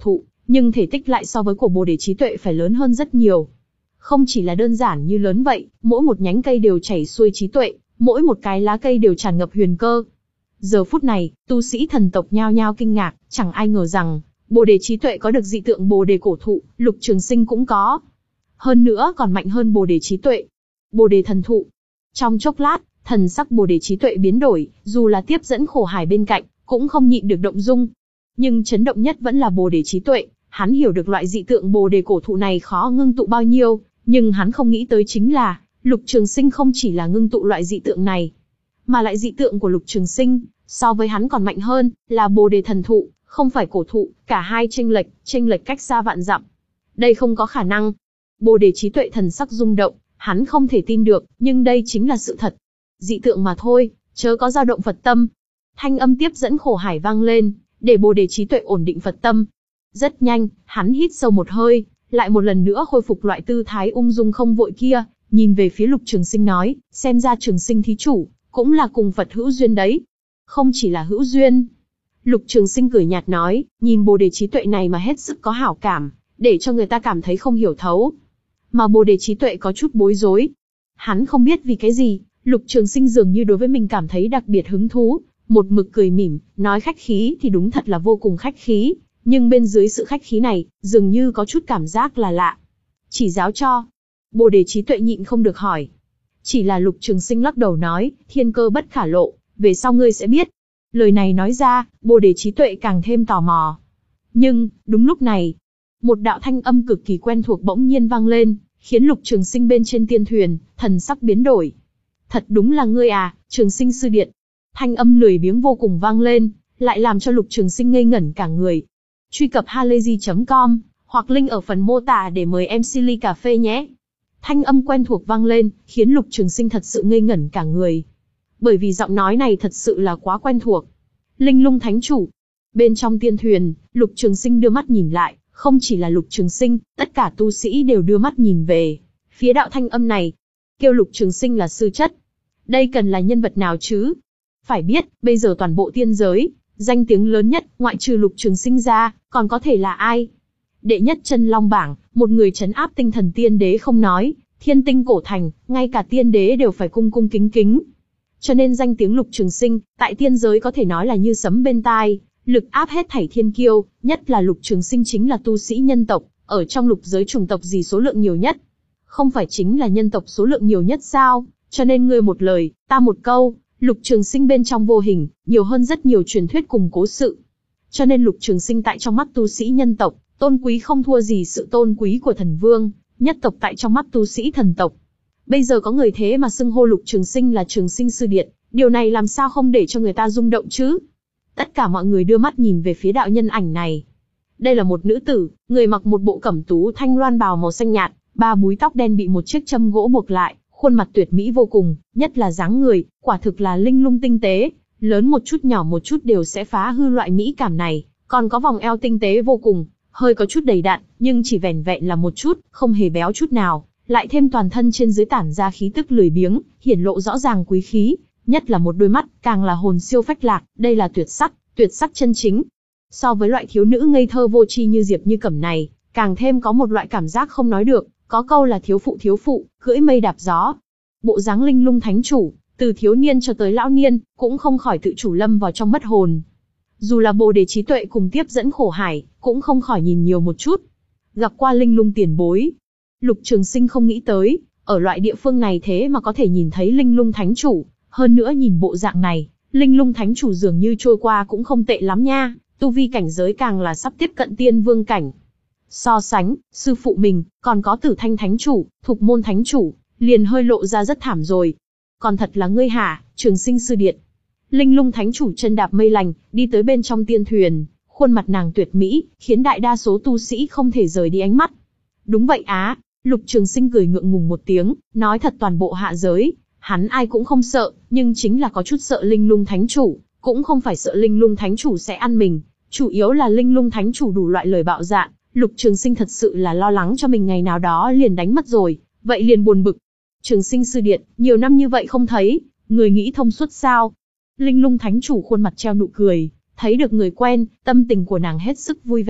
nhưng thể tích lại so với của Bồ Đề trí tuệ phải lớn hơn rất nhiều. Không chỉ là đơn giản như lớn vậy, mỗi một nhánh cây đều chảy xuôi trí tuệ, mỗi một cái lá cây đều tràn ngập huyền cơ. Giờ phút này, tu sĩ thần tộc nhao nhao kinh ngạc, chẳng ai ngờ rằng, Bồ Đề trí tuệ có được dị tượng Bồ Đề cổ thụ, Lục Trường Sinh cũng có. Hơn nữa còn mạnh hơn Bồ Đề trí tuệ. Bồ Đề thần thụ. Trong chốc lát, thần sắc Bồ Đề trí tuệ biến đổi, dù là tiếp dẫn khổ hải bên cạnh, cũng không nhịn được động dung. Nhưng chấn động nhất vẫn là Bồ Đề trí tuệ, hắn hiểu được loại dị tượng Bồ Đề cổ thụ này khó ngưng tụ bao nhiêu, nhưng hắn không nghĩ tới chính là, Lục Trường Sinh không chỉ là ngưng tụ loại dị tượng này, mà lại dị tượng của Lục Trường Sinh, so với hắn còn mạnh hơn, là Bồ Đề thần thụ, không phải cổ thụ, cả hai chênh lệch, chênh lệch cách xa vạn dặm. Đây không có khả năng. Bồ Đề trí tuệ thần sắc rung động, hắn không thể tin được, nhưng đây chính là sự thật. Dị tượng mà thôi, chớ có dao động Phật tâm. Thanh âm tiếp dẫn khổ hải vang lên, để Bồ Đề trí tuệ ổn định Phật tâm. Rất nhanh, hắn hít sâu một hơi, lại một lần nữa khôi phục loại tư thái ung dung không vội kia, nhìn về phía Lục Trường Sinh nói, xem ra Trường Sinh thí chủ, cũng là cùng Phật hữu duyên đấy. Không chỉ là hữu duyên. Lục Trường Sinh cười nhạt nói, nhìn Bồ Đề trí tuệ này mà hết sức có hảo cảm, để cho người ta cảm thấy không hiểu thấu. Mà Bồ Đề trí tuệ có chút bối rối. Hắn không biết vì cái gì, Lục Trường Sinh dường như đối với mình cảm thấy đặc biệt hứng thú, một mực cười mỉm, nói khách khí thì đúng thật là vô cùng khách khí, nhưng bên dưới sự khách khí này, dường như có chút cảm giác là lạ. Chỉ giáo cho. Bồ Đề trí tuệ nhịn không được hỏi. Chỉ là Lục Trường Sinh lắc đầu nói, thiên cơ bất khả lộ, về sau ngươi sẽ biết. Lời này nói ra, Bồ Đề trí tuệ càng thêm tò mò. Nhưng, đúng lúc này, một đạo thanh âm cực kỳ quen thuộc bỗng nhiên vang lên, khiến Lục Trường Sinh bên trên tiên thuyền, thần sắc biến đổi. Thật đúng là ngươi à, Trường Sinh sư điện. Thanh âm lười biếng vô cùng vang lên, lại làm cho Lục Trường Sinh ngây ngẩn cả người. Truy cập halayzi chấm com, hoặc link ở phần mô tả để mời em xê ly cà phê nhé. Thanh âm quen thuộc vang lên, khiến Lục Trường Sinh thật sự ngây ngẩn cả người. Bởi vì giọng nói này thật sự là quá quen thuộc. Linh Lung Thánh Chủ. Bên trong tiên thuyền, Lục Trường Sinh đưa mắt nhìn lại, không chỉ là Lục Trường Sinh, tất cả tu sĩ đều đưa mắt nhìn về phía đạo thanh âm này. Kêu Lục Trường Sinh là sư chất. Đây cần là nhân vật nào chứ? Phải biết, bây giờ toàn bộ tiên giới, danh tiếng lớn nhất, ngoại trừ Lục Trường Sinh ra, còn có thể là ai? Đệ nhất chân long bảng, một người trấn áp tinh thần tiên đế không nói, thiên tinh cổ thành, ngay cả tiên đế đều phải cung cung kính kính. Cho nên danh tiếng Lục Trường Sinh, tại tiên giới có thể nói là như sấm bên tai, lực áp hết thảy thiên kiêu, nhất là Lục Trường Sinh chính là tu sĩ nhân tộc, ở trong lục giới chủng tộc gì số lượng nhiều nhất? Không phải chính là nhân tộc số lượng nhiều nhất sao? Cho nên ngươi một lời, ta một câu, Lục Trường Sinh bên trong vô hình, nhiều hơn rất nhiều truyền thuyết cùng cố sự. Cho nên Lục Trường Sinh tại trong mắt tu sĩ nhân tộc, tôn quý không thua gì sự tôn quý của thần vương, nhất tộc tại trong mắt tu sĩ thần tộc. Bây giờ có người thế mà xưng hô Lục Trường Sinh là Trường Sinh sư điện, điều này làm sao không để cho người ta rung động chứ? Tất cả mọi người đưa mắt nhìn về phía đạo nhân ảnh này. Đây là một nữ tử, người mặc một bộ cẩm tú thanh loan bào màu xanh nhạt, ba búi tóc đen bị một chiếc châm gỗ buộc lại, khuôn mặt tuyệt mỹ vô cùng, nhất là dáng người, quả thực là linh lung tinh tế, lớn một chút nhỏ một chút đều sẽ phá hư loại mỹ cảm này, còn có vòng eo tinh tế vô cùng, hơi có chút đầy đặn, nhưng chỉ vẻn vẹn là một chút, không hề béo chút nào, lại thêm toàn thân trên dưới tản ra khí tức lười biếng, hiển lộ rõ ràng quý khí, nhất là một đôi mắt, càng là hồn siêu phách lạc, đây là tuyệt sắc, tuyệt sắc chân chính. So với loại thiếu nữ ngây thơ vô tri như Diệp Như Cẩm này, càng thêm có một loại cảm giác không nói được, có câu là thiếu phụ thiếu phụ, cưỡi mây đạp gió. Bộ dáng linh lung thánh chủ, từ thiếu niên cho tới lão niên, cũng không khỏi tự chủ lâm vào trong mất hồn. Dù là Bồ Đề trí tuệ cùng tiếp dẫn khổ hải, cũng không khỏi nhìn nhiều một chút. Gặp qua linh lung tiền bối, Lục Trường Sinh không nghĩ tới, ở loại địa phương này thế mà có thể nhìn thấy linh lung thánh chủ, hơn nữa nhìn bộ dạng này, linh lung thánh chủ dường như trôi qua cũng không tệ lắm nha, tu vi cảnh giới càng là sắp tiếp cận tiên vương cảnh. So sánh, sư phụ mình, còn có Tử Thanh thánh chủ, Thục Môn thánh chủ, liền hơi lộ ra rất thảm rồi. Còn thật là ngươi hả, Trường Sinh sư điện. Linh lung thánh chủ chân đạp mây lành, đi tới bên trong tiên thuyền, khuôn mặt nàng tuyệt mỹ, khiến đại đa số tu sĩ không thể rời đi ánh mắt. Đúng vậy á, Lục Trường Sinh cười ngượng ngùng một tiếng, nói thật toàn bộ hạ giới, hắn ai cũng không sợ, nhưng chính là có chút sợ linh lung thánh chủ, cũng không phải sợ linh lung thánh chủ sẽ ăn mình, chủ yếu là linh lung thánh chủ đủ loại lời bạo dạn, Lục Trường Sinh thật sự là lo lắng cho mình ngày nào đó liền đánh mất rồi, vậy liền buồn bực. Trường Sinh sư điện, nhiều năm như vậy không thấy, người nghĩ thông suốt sao? Linh lung thánh chủ khuôn mặt treo nụ cười, thấy được người quen, tâm tình của nàng hết sức vui vẻ,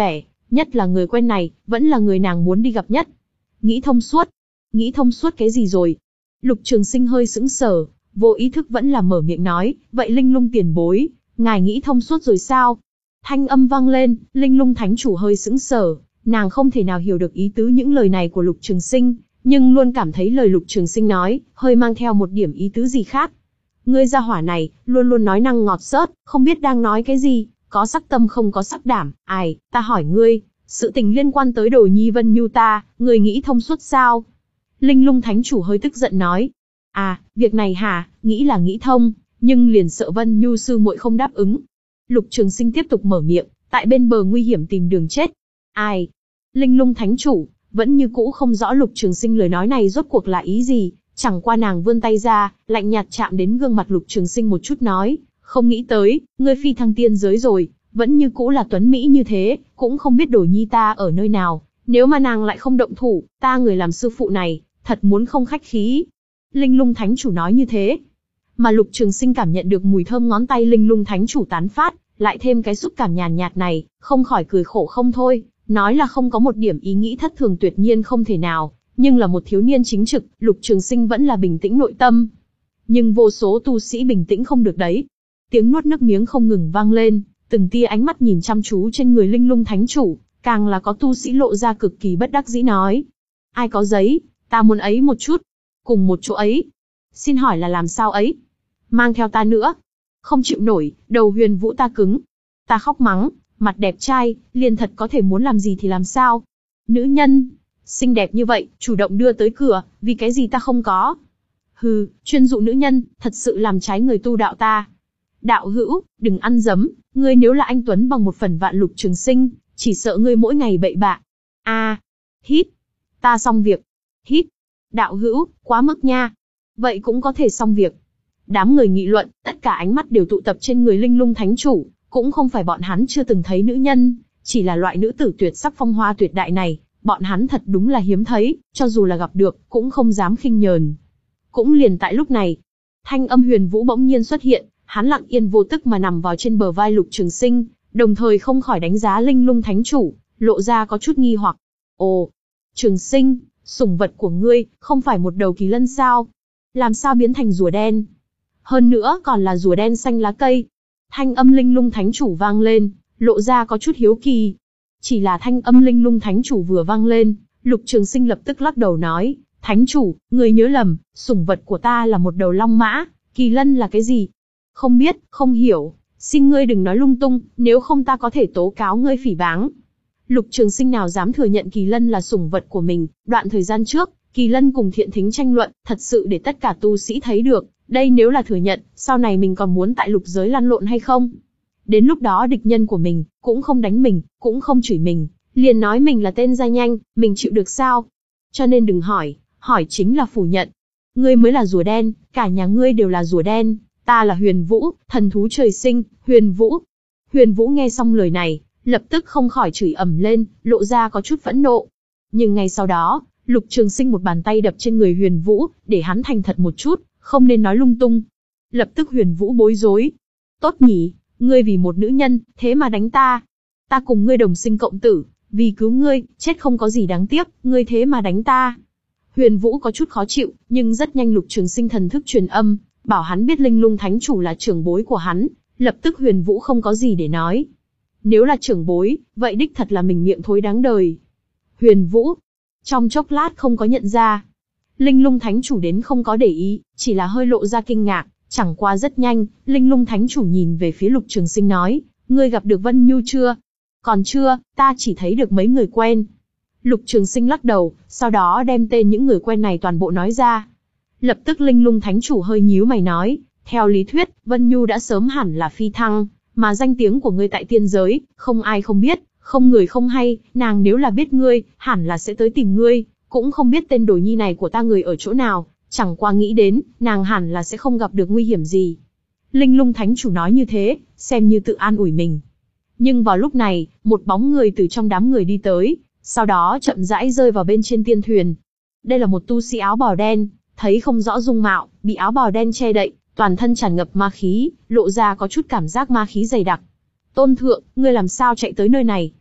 Nhất là người quen này, vẫn là người nàng muốn đi gặp nhất. Nghĩ thông suốt. Nghĩ thông suốt cái gì rồi? Lục Trường Sinh hơi sững sờ, vô ý thức vẫn là mở miệng nói, vậy Linh Lung tiền bối, ngài nghĩ thông suốt rồi sao? Thanh âm vang lên, Linh Lung thánh chủ hơi sững sờ, nàng không thể nào hiểu được ý tứ những lời này của Lục Trường Sinh, nhưng luôn cảm thấy lời Lục Trường Sinh nói, hơi mang theo một điểm ý tứ gì khác. Ngươi gia hỏa này, luôn luôn nói năng ngọt xớt, không biết đang nói cái gì, có sắc tâm không có sắc đảm, ai, ta hỏi ngươi, sự tình liên quan tới Đồ Nhi Vân Nhu ta, ngươi nghĩ thông suốt sao? Linh Lung thánh chủ hơi tức giận nói, à, việc này hả, nghĩ là nghĩ thông, nhưng liền sợ Vân Nhu sư muội không đáp ứng. Lục Trường Sinh tiếp tục mở miệng, tại bên bờ nguy hiểm tìm đường chết. Ai? Linh Lung thánh chủ vẫn như cũ không rõ Lục Trường Sinh lời nói này rốt cuộc là ý gì, chẳng qua nàng vươn tay ra, lạnh nhạt chạm đến gương mặt Lục Trường Sinh một chút nói, không nghĩ tới, ngươi phi thăng tiên giới rồi, vẫn như cũ là tuấn mỹ như thế, cũng không biết Đồ Nhi ta ở nơi nào, nếu mà nàng lại không động thủ, ta người làm sư phụ này, thật muốn không khách khí. Linh Lung thánh chủ nói như thế, mà Lục Trường Sinh cảm nhận được mùi thơm ngón tay Linh Lung thánh chủ tán phát, lại thêm cái xúc cảm nhàn nhạt này, không khỏi cười khổ không thôi, nói là không có một điểm ý nghĩ thất thường tuyệt nhiên không thể nào, nhưng là một thiếu niên chính trực, Lục Trường Sinh vẫn là bình tĩnh nội tâm. Nhưng vô số tu sĩ bình tĩnh không được đấy. Tiếng nuốt nước miếng không ngừng vang lên, từng tia ánh mắt nhìn chăm chú trên người Linh Lung thánh chủ, càng là có tu sĩ lộ ra cực kỳ bất đắc dĩ nói: "Ai có giấy, ta muốn ấy một chút, cùng một chỗ ấy. Xin hỏi là làm sao ấy? Mang theo ta nữa." Không chịu nổi, đầu Huyền Vũ ta cứng. Ta khóc mắng, mặt đẹp trai, liền thật có thể muốn làm gì thì làm sao? Nữ nhân xinh đẹp như vậy, chủ động đưa tới cửa, vì cái gì ta không có? Hừ, chuyên dụ nữ nhân, thật sự làm trái người tu đạo ta. Đạo hữu, đừng ăn dấm, ngươi nếu là anh Tuấn bằng một phần vạn Lục Trường Sinh, chỉ sợ ngươi mỗi ngày bậy bạ. A, à, hít, ta xong việc. Hít, đạo hữu, quá mức nha. Vậy cũng có thể xong việc. Đám người nghị luận, tất cả ánh mắt đều tụ tập trên người Linh Lung thánh chủ, cũng không phải bọn hắn chưa từng thấy nữ nhân, chỉ là loại nữ tử tuyệt sắc phong hoa tuyệt đại này, bọn hắn thật đúng là hiếm thấy, cho dù là gặp được, cũng không dám khinh nhờn. Cũng liền tại lúc này, thanh âm Huyền Vũ bỗng nhiên xuất hiện, hắn lặng yên vô tức mà nằm vào trên bờ vai Lục Trường Sinh, đồng thời không khỏi đánh giá Linh Lung thánh chủ, lộ ra có chút nghi hoặc. Ồ, Trường Sinh, sủng vật của ngươi, không phải một đầu kỳ lân sao? Làm sao biến thành rùa đen? Hơn nữa còn là rùa đen xanh lá cây. Thanh âm Linh Lung thánh chủ vang lên, lộ ra có chút hiếu kỳ. Chỉ là thanh âm Linh Lung thánh chủ vừa vang lên, Lục Trường Sinh lập tức lắc đầu nói: "Thánh chủ, ngươi nhớ lầm, sủng vật của ta là một đầu long mã, kỳ lân là cái gì? Không biết, không hiểu, xin ngươi đừng nói lung tung, nếu không ta có thể tố cáo ngươi phỉ báng." Lục Trường Sinh nào dám thừa nhận kỳ lân là sủng vật của mình, đoạn thời gian trước, kỳ lân cùng Thiện Thính tranh luận, thật sự để tất cả tu sĩ thấy được, đây nếu là thừa nhận, sau này mình còn muốn tại lục giới lăn lộn hay không? Đến lúc đó địch nhân của mình, cũng không đánh mình, cũng không chửi mình, liền nói mình là tên gia nhanh, mình chịu được sao? Cho nên đừng hỏi, hỏi chính là phủ nhận. Ngươi mới là rùa đen, cả nhà ngươi đều là rùa đen, ta là Huyền Vũ, thần thú trời sinh, Huyền Vũ. Huyền Vũ nghe xong lời này, lập tức không khỏi chửi ầm lên, lộ ra có chút phẫn nộ. Nhưng ngay sau đó, Lục Trường Sinh một bàn tay đập trên người Huyền Vũ, để hắn thành thật một chút, không nên nói lung tung. Lập tức Huyền Vũ bối rối. Tốt nhỉ, ngươi vì một nữ nhân, thế mà đánh ta. Ta cùng ngươi đồng sinh cộng tử, vì cứu ngươi, chết không có gì đáng tiếc, ngươi thế mà đánh ta. Huyền Vũ có chút khó chịu, nhưng rất nhanh Lục Trường Sinh thần thức truyền âm, bảo hắn biết Linh Lung thánh chủ là trưởng bối của hắn, lập tức Huyền Vũ không có gì để nói. Nếu là trưởng bối, vậy đích thật là mình miệng thối đáng đời. Huyền Vũ, trong chốc lát không có nhận ra. Linh Lung thánh chủ đến không có để ý, chỉ là hơi lộ ra kinh ngạc, chẳng qua rất nhanh, Linh Lung thánh chủ nhìn về phía Lục Trường Sinh nói, ngươi gặp được Vân Nhu chưa? Còn chưa, ta chỉ thấy được mấy người quen. Lục Trường Sinh lắc đầu, sau đó đem tên những người quen này toàn bộ nói ra. Lập tức Linh Lung thánh chủ hơi nhíu mày nói, theo lý thuyết, Vân Nhu đã sớm hẳn là phi thăng, mà danh tiếng của ngươi tại tiên giới, không ai không biết, không người không hay, nàng nếu là biết ngươi, hẳn là sẽ tới tìm ngươi, cũng không biết tên Đồ Nhi này của ta người ở chỗ nào, chẳng qua nghĩ đến, nàng hẳn là sẽ không gặp được nguy hiểm gì. Linh Lung thánh chủ nói như thế, xem như tự an ủi mình. Nhưng vào lúc này, một bóng người từ trong đám người đi tới, sau đó chậm rãi rơi vào bên trên tiên thuyền. Đây là một tu sĩ áo bào đen, thấy không rõ dung mạo, bị áo bào đen che đậy, toàn thân tràn ngập ma khí, lộ ra có chút cảm giác ma khí dày đặc. Tôn thượng, ngươi làm sao chạy tới nơi này?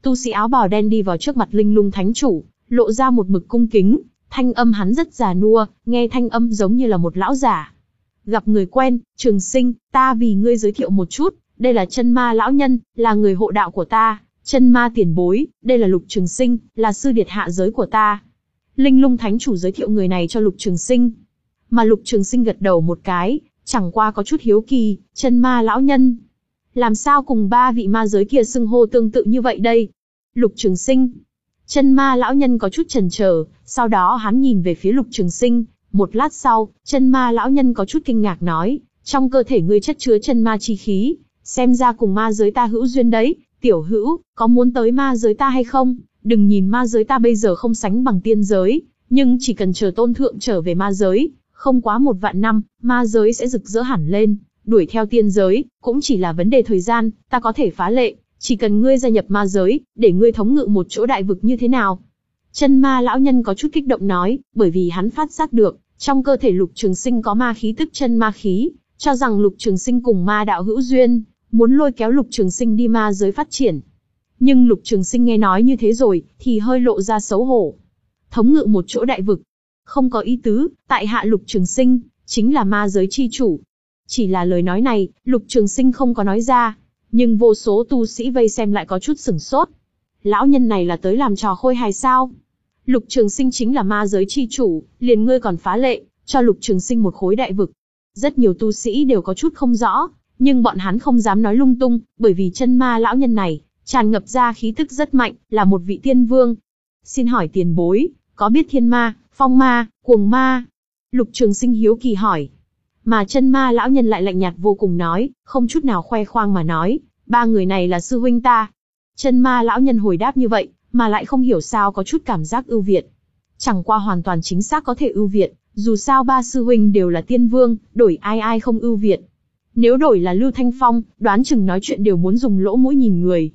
Tu sĩ áo bào đen đi vào trước mặt Linh Lung Thánh Chủ, lộ ra một mực cung kính, thanh âm hắn rất già nua, nghe thanh âm giống như là một lão giả. Gặp người quen, Trường Sinh, ta vì ngươi giới thiệu một chút, đây là Chân Ma lão nhân, là người hộ đạo của ta, Chân Ma tiền bối, đây là Lục Trường Sinh, là sư điệt hạ giới của ta. Linh Lung Thánh Chủ giới thiệu người này cho Lục Trường Sinh. Mà Lục Trường Sinh gật đầu một cái, chẳng qua có chút hiếu kỳ, Chân Ma lão nhân, làm sao cùng ba vị ma giới kia xưng hô tương tự như vậy đây? Lục Trường Sinh. Chân Ma lão nhân có chút chần chờ, sau đó hắn nhìn về phía Lục Trường Sinh, một lát sau, Chân Ma lão nhân có chút kinh ngạc nói, trong cơ thể ngươi chất chứa chân ma chi khí, xem ra cùng ma giới ta hữu duyên đấy, tiểu hữu, có muốn tới ma giới ta hay không? Đừng nhìn ma giới ta bây giờ không sánh bằng tiên giới, nhưng chỉ cần chờ tôn thượng trở về ma giới, không quá một vạn năm, ma giới sẽ rực rỡ hẳn lên, đuổi theo tiên giới, cũng chỉ là vấn đề thời gian, ta có thể phá lệ, chỉ cần ngươi gia nhập ma giới, để ngươi thống ngự một chỗ đại vực như thế nào? Chân Ma lão nhân có chút kích động nói, bởi vì hắn phát giác được, trong cơ thể Lục Trường Sinh có ma khí tức chân ma khí, cho rằng Lục Trường Sinh cùng ma đạo hữu duyên, muốn lôi kéo Lục Trường Sinh đi ma giới phát triển. Nhưng Lục Trường Sinh nghe nói như thế rồi, thì hơi lộ ra xấu hổ. Thống ngự một chỗ đại vực, không có ý tứ, tại hạ Lục Trường Sinh, chính là ma giới chi chủ. Chỉ là lời nói này, Lục Trường Sinh không có nói ra, nhưng vô số tu sĩ vây xem lại có chút sửng sốt. Lão nhân này là tới làm trò khôi hài sao? Lục Trường Sinh chính là ma giới chi chủ, liền ngươi còn phá lệ, cho Lục Trường Sinh một khối đại vực. Rất nhiều tu sĩ đều có chút không rõ, nhưng bọn hắn không dám nói lung tung, bởi vì Chân Ma lão nhân này, tràn ngập ra khí tức rất mạnh, là một vị tiên vương. Xin hỏi tiền bối, có biết thiên ma, phong ma, cuồng ma? Lục Trường Sinh hiếu kỳ hỏi. Mà Chân Ma lão nhân lại lạnh nhạt vô cùng nói, không chút nào khoe khoang mà nói, ba người này là sư huynh ta. Chân Ma lão nhân hồi đáp như vậy, mà lại không hiểu sao có chút cảm giác ưu việt. Chẳng qua hoàn toàn chính xác có thể ưu việt, dù sao ba sư huynh đều là tiên vương, đổi ai ai không ưu việt. Nếu đổi là Lưu Thanh Phong, đoán chừng nói chuyện đều muốn dùng lỗ mũi nhìn người.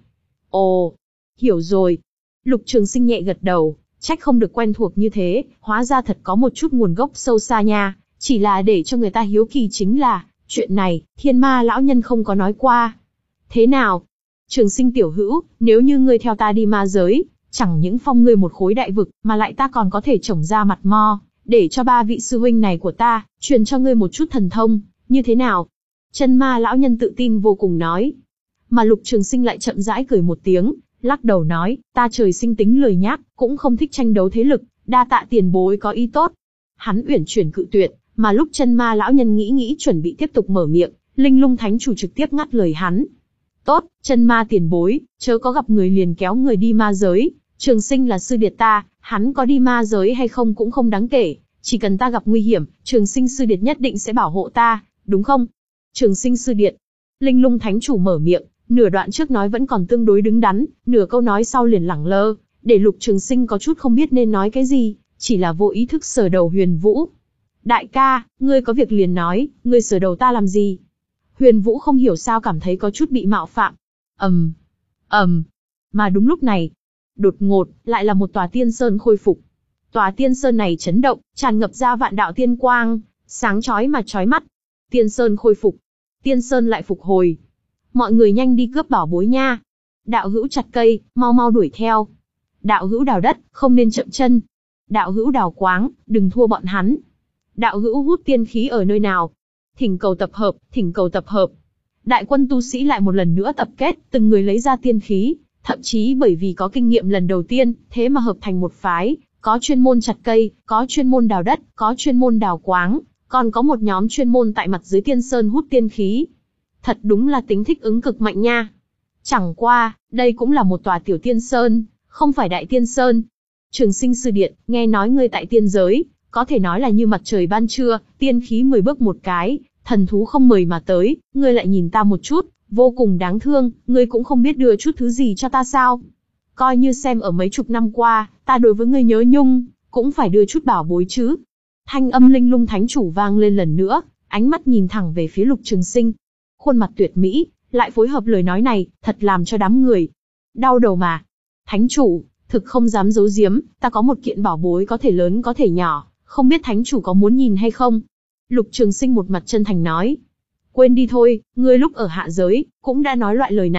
Ồ, hiểu rồi. Lục Trường Sinh nhẹ gật đầu, trách không được quen thuộc như thế, hóa ra thật có một chút nguồn gốc sâu xa nha. Chỉ là để cho người ta hiếu kỳ chính là, chuyện này, Thiên Ma lão nhân không có nói qua. Thế nào? Trường Sinh tiểu hữu, nếu như ngươi theo ta đi ma giới, chẳng những phong ngươi một khối đại vực, mà lại ta còn có thể trồng ra mặt mo, để cho ba vị sư huynh này của ta, truyền cho ngươi một chút thần thông, như thế nào? Chân Ma lão nhân tự tin vô cùng nói. Mà Lục Trường Sinh lại chậm rãi cười một tiếng, lắc đầu nói, ta trời sinh tính lười nhác, cũng không thích tranh đấu thế lực, đa tạ tiền bối có ý tốt. Hắn uyển chuyển cự tuyệt, mà lúc Chân Ma lão nhân nghĩ nghĩ chuẩn bị tiếp tục mở miệng, Linh Lung Thánh Chủ trực tiếp ngắt lời hắn. Tốt, Chân Ma tiền bối, chớ có gặp người liền kéo người đi ma giới, Trường Sinh là sư điệt ta, hắn có đi ma giới hay không cũng không đáng kể, chỉ cần ta gặp nguy hiểm, Trường Sinh sư điệt nhất định sẽ bảo hộ ta, đúng không? Trường Sinh sư điệt. Linh Lung Thánh Chủ mở miệng, nửa đoạn trước nói vẫn còn tương đối đứng đắn, nửa câu nói sau liền lẳng lơ, để Lục Trường Sinh có chút không biết nên nói cái gì, chỉ là vô ý thức sờ đầu Huyền Vũ. Đại ca, ngươi có việc liền nói, ngươi sờ đầu ta làm gì? Huyền Vũ không hiểu sao cảm thấy có chút bị mạo phạm. ầm, um, ầm. Um. Mà đúng lúc này, đột ngột, lại là một tòa tiên sơn khôi phục. Tòa tiên sơn này chấn động, tràn ngập ra vạn đạo tiên quang, sáng chói mà chói mắt. Tiên sơn khôi phục. Tiên sơn lại phục hồi. Mọi người nhanh đi cướp bảo bối nha. Đạo hữu chặt cây, mau mau đuổi theo. Đạo hữu đào đất, không nên chậm chân. Đạo hữu đào quáng, đừng thua bọn hắn. Đạo hữu hút tiên khí ở nơi nào? Thỉnh cầu tập hợp, thỉnh cầu tập hợp. Đại quân tu sĩ lại một lần nữa tập kết, từng người lấy ra tiên khí, thậm chí bởi vì có kinh nghiệm lần đầu tiên, thế mà hợp thành một phái, có chuyên môn chặt cây, có chuyên môn đào đất, có chuyên môn đào quáng, còn có một nhóm chuyên môn tại mặt dưới tiên sơn hút tiên khí. Thật đúng là tính thích ứng cực mạnh nha. Chẳng qua, đây cũng là một tòa tiểu tiên sơn, không phải đại tiên sơn. Trường Sinh sư điện, nghe nói ngươi tại tiên giới, có thể nói là như mặt trời ban trưa, tiên khí mười bước một cái, thần thú không mời mà tới, ngươi lại nhìn ta một chút, vô cùng đáng thương, ngươi cũng không biết đưa chút thứ gì cho ta sao? Coi như xem ở mấy chục năm qua, ta đối với ngươi nhớ nhung, cũng phải đưa chút bảo bối chứ. Thanh âm Linh Lung Thánh Chủ vang lên lần nữa, ánh mắt nhìn thẳng về phía Lục Trường Sinh. Khuôn mặt tuyệt mỹ, lại phối hợp lời nói này, thật làm cho đám người đau đầu mà. Thánh Chủ, thực không dám giấu giếm, ta có một kiện bảo bối có thể lớn có thể nhỏ, không biết Thánh Chủ có muốn nhìn hay không? Lục Trường Sinh một mặt chân thành nói. Quên đi thôi, ngươi lúc ở hạ giới, cũng đã nói loại lời này,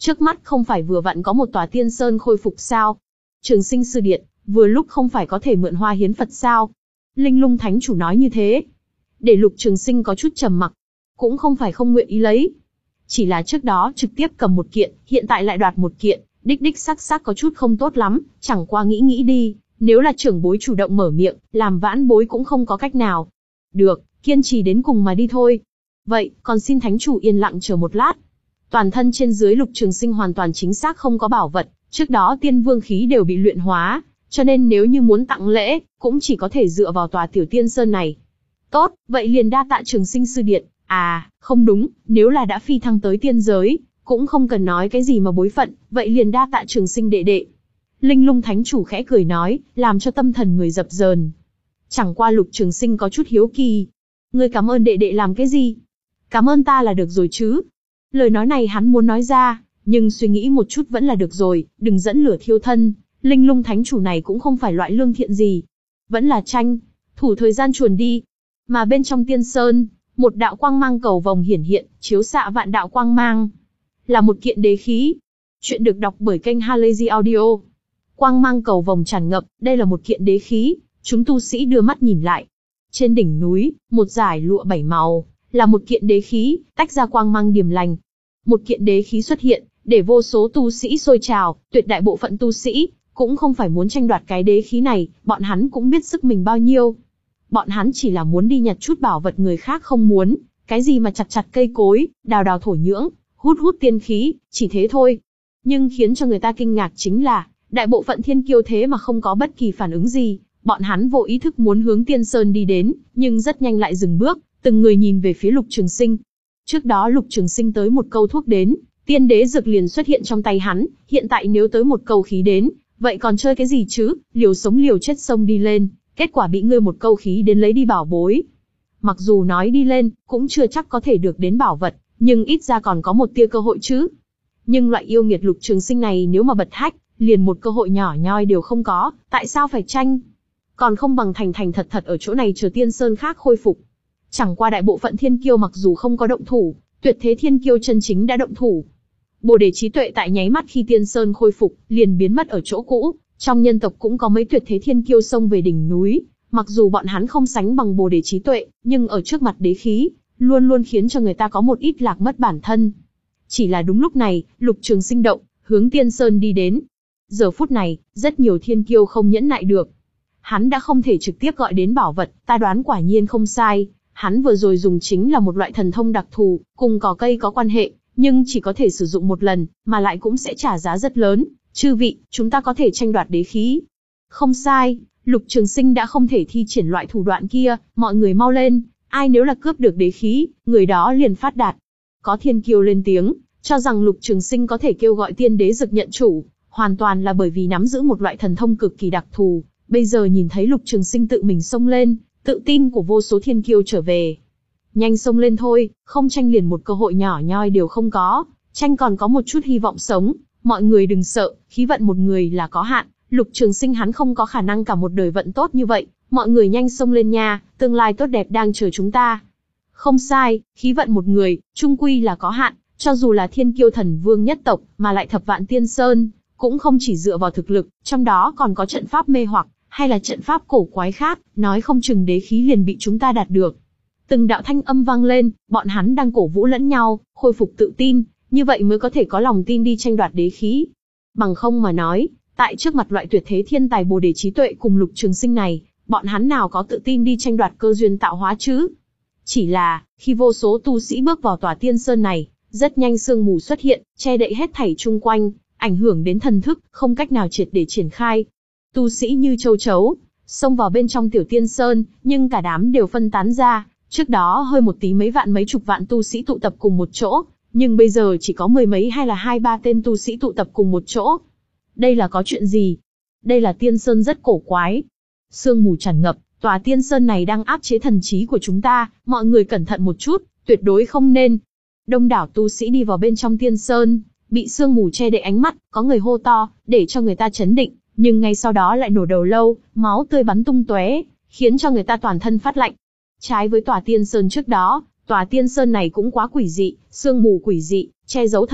Trước mắt không phải vừa vặn có một tòa tiên sơn khôi phục sao? Trường Sinh Sư Điện, vừa lúc không phải có thể mượn hoa hiến Phật sao? Linh Lung Thánh Chủ nói như thế. Để Lục Trường Sinh có chút trầm mặc. Cũng không phải không nguyện ý lấy. Chỉ là trước đó trực tiếp cầm một kiện, hiện tại lại đoạt một kiện, đích đích sắc sắc có chút không tốt lắm, chẳng qua nghĩ nghĩ đi, nếu là trưởng bối chủ động mở miệng, làm vãn bối cũng không có cách nào. Được, kiên trì đến cùng mà đi thôi. Vậy, còn xin Thánh Chủ yên lặng chờ một lát. Toàn thân trên dưới Lục Trường Sinh hoàn toàn chính xác không có bảo vật, trước đó tiên vương khí đều bị luyện hóa, cho nên nếu như muốn tặng lễ, cũng chỉ có thể dựa vào tòa tiểu tiên sơn này. Tốt, vậy liền đa tạ Trường Sinh Sư Điện. À, không đúng, nếu là đã phi thăng tới tiên giới, cũng không cần nói cái gì mà bối phận, vậy liền đa tạ Trường Sinh đệ đệ. Linh Lung Thánh Chủ khẽ cười nói, làm cho tâm thần người dập dờn. Chẳng qua Lục Trường Sinh có chút hiếu kỳ. Ngươi cảm ơn đệ đệ làm cái gì? Cảm ơn ta là được rồi chứ. Lời nói này hắn muốn nói ra, nhưng suy nghĩ một chút vẫn là được rồi, đừng dẫn lửa thiêu thân. Linh Lung Thánh Chủ này cũng không phải loại lương thiện gì. Vẫn là tranh, thủ thời gian chuồn đi. Mà bên trong tiên sơn, một đạo quang mang cầu vồng hiển hiện, chiếu xạ vạn đạo quang mang. Là một kiện đế khí. Chuyện được đọc bởi kênh Halazy Audio. Quang mang cầu vồng tràn ngập, đây là một kiện đế khí, chúng tu sĩ đưa mắt nhìn lại. Trên đỉnh núi, một dải lụa bảy màu, là một kiện đế khí, tách ra quang mang điềm lành. Một kiện đế khí xuất hiện, để vô số tu sĩ sôi trào, tuyệt đại bộ phận tu sĩ, cũng không phải muốn tranh đoạt cái đế khí này, bọn hắn cũng biết sức mình bao nhiêu. Bọn hắn chỉ là muốn đi nhặt chút bảo vật người khác không muốn, cái gì mà chặt chặt cây cối, đào đào thổ nhưỡng, hút hút tiên khí, chỉ thế thôi. Nhưng khiến cho người ta kinh ngạc chính là, đại bộ phận thiên kiêu thế mà không có bất kỳ phản ứng gì, bọn hắn vô ý thức muốn hướng tiên sơn đi đến, nhưng rất nhanh lại dừng bước, từng người nhìn về phía Lục Trường Sinh. Trước đó Lục Trường Sinh tới một câu thuốc đến, tiên đế dược liền xuất hiện trong tay hắn, hiện tại nếu tới một câu khí đến, vậy còn chơi cái gì chứ, liều sống liều chết xông đi lên, kết quả bị ngươi một câu khí đến lấy đi bảo bối. Mặc dù nói đi lên, cũng chưa chắc có thể được đến bảo vật, nhưng ít ra còn có một tia cơ hội chứ. Nhưng loại yêu nghiệt Lục Trường Sinh này nếu mà bật hách, liền một cơ hội nhỏ nhoi đều không có, tại sao phải tranh? Còn không bằng thành thành thật thật ở chỗ này chờ tiên sơn khác khôi phục. Chẳng qua đại bộ phận thiên kiêu mặc dù không có động thủ, tuyệt thế thiên kiêu chân chính đã động thủ. Bồ đề trí tuệ tại nháy mắt khi tiên sơn khôi phục, liền biến mất ở chỗ cũ. Trong nhân tộc cũng có mấy tuyệt thế thiên kiêu xông về đỉnh núi, mặc dù bọn hắn không sánh bằng bồ đề trí tuệ, nhưng ở trước mặt đế khí, luôn luôn khiến cho người ta có một ít lạc mất bản thân. Chỉ là đúng lúc này, Lục Trường Sinh động, hướng tiên sơn đi đến. Giờ phút này, rất nhiều thiên kiêu không nhẫn nại được. Hắn đã không thể trực tiếp gọi đến bảo vật, ta đoán quả nhiên không sai. Hắn vừa rồi dùng chính là một loại thần thông đặc thù, cùng cỏ cây có quan hệ, nhưng chỉ có thể sử dụng một lần, mà lại cũng sẽ trả giá rất lớn. Chư vị, chúng ta có thể tranh đoạt đế khí. Không sai, Lục Trường Sinh đã không thể thi triển loại thủ đoạn kia, mọi người mau lên, ai nếu là cướp được đế khí, người đó liền phát đạt. Có thiên kiêu lên tiếng, cho rằng Lục Trường Sinh có thể kêu gọi tiên đế dực nhận chủ, hoàn toàn là bởi vì nắm giữ một loại thần thông cực kỳ đặc thù. Bây giờ nhìn thấy Lục Trường Sinh tự mình xông lên, tự tin của vô số thiên kiêu trở về. Nhanh xông lên thôi, không tranh liền một cơ hội nhỏ nhoi đều không có, tranh còn có một chút hy vọng sống. Mọi người đừng sợ, khí vận một người là có hạn, Lục Trường Sinh hắn không có khả năng cả một đời vận tốt như vậy, mọi người nhanh xông lên nha, tương lai tốt đẹp đang chờ chúng ta. Không sai, khí vận một người, chung quy là có hạn, cho dù là thiên kiêu thần vương nhất tộc, mà lại thập vạn tiên sơn, cũng không chỉ dựa vào thực lực, trong đó còn có trận pháp mê hoặc, hay là trận pháp cổ quái khác, nói không chừng đế khí liền bị chúng ta đạt được. Từng đạo thanh âm vang lên, bọn hắn đang cổ vũ lẫn nhau, khôi phục tự tin, như vậy mới có thể có lòng tin đi tranh đoạt đế khí. Bằng không mà nói, tại trước mặt loại tuyệt thế thiên tài bồ đề trí tuệ cùng Lục Trường Sinh này, bọn hắn nào có tự tin đi tranh đoạt cơ duyên tạo hóa chứ? Chỉ là, khi vô số tu sĩ bước vào tòa tiên sơn này, rất nhanh sương mù xuất hiện, che đậy hết thảy chung quanh, ảnh hưởng đến thần thức, không cách nào triệt để triển khai. Tu sĩ như châu chấu, xông vào bên trong tiểu tiên sơn, nhưng cả đám đều phân tán ra, trước đó hơi một tí mấy vạn mấy chục vạn tu sĩ tụ tập cùng một chỗ, nhưng bây giờ chỉ có mười mấy hay là hai ba tên tu sĩ tụ tập cùng một chỗ. Đây là có chuyện gì? Đây là tiên sơn rất cổ quái. Sương mù tràn ngập, tòa tiên sơn này đang áp chế thần trí của chúng ta, mọi người cẩn thận một chút, tuyệt đối không nên. Đông đảo tu sĩ đi vào bên trong tiên sơn, bị sương mù che đậy ánh mắt, có người hô to, để cho người ta chấn định, nhưng ngay sau đó lại nổ đầu lâu, máu tươi bắn tung tóe, khiến cho người ta toàn thân phát lạnh. Trái với tòa tiên sơn trước đó, tòa tiên sơn này cũng quá quỷ dị, sương mù quỷ dị, che giấu thần thức,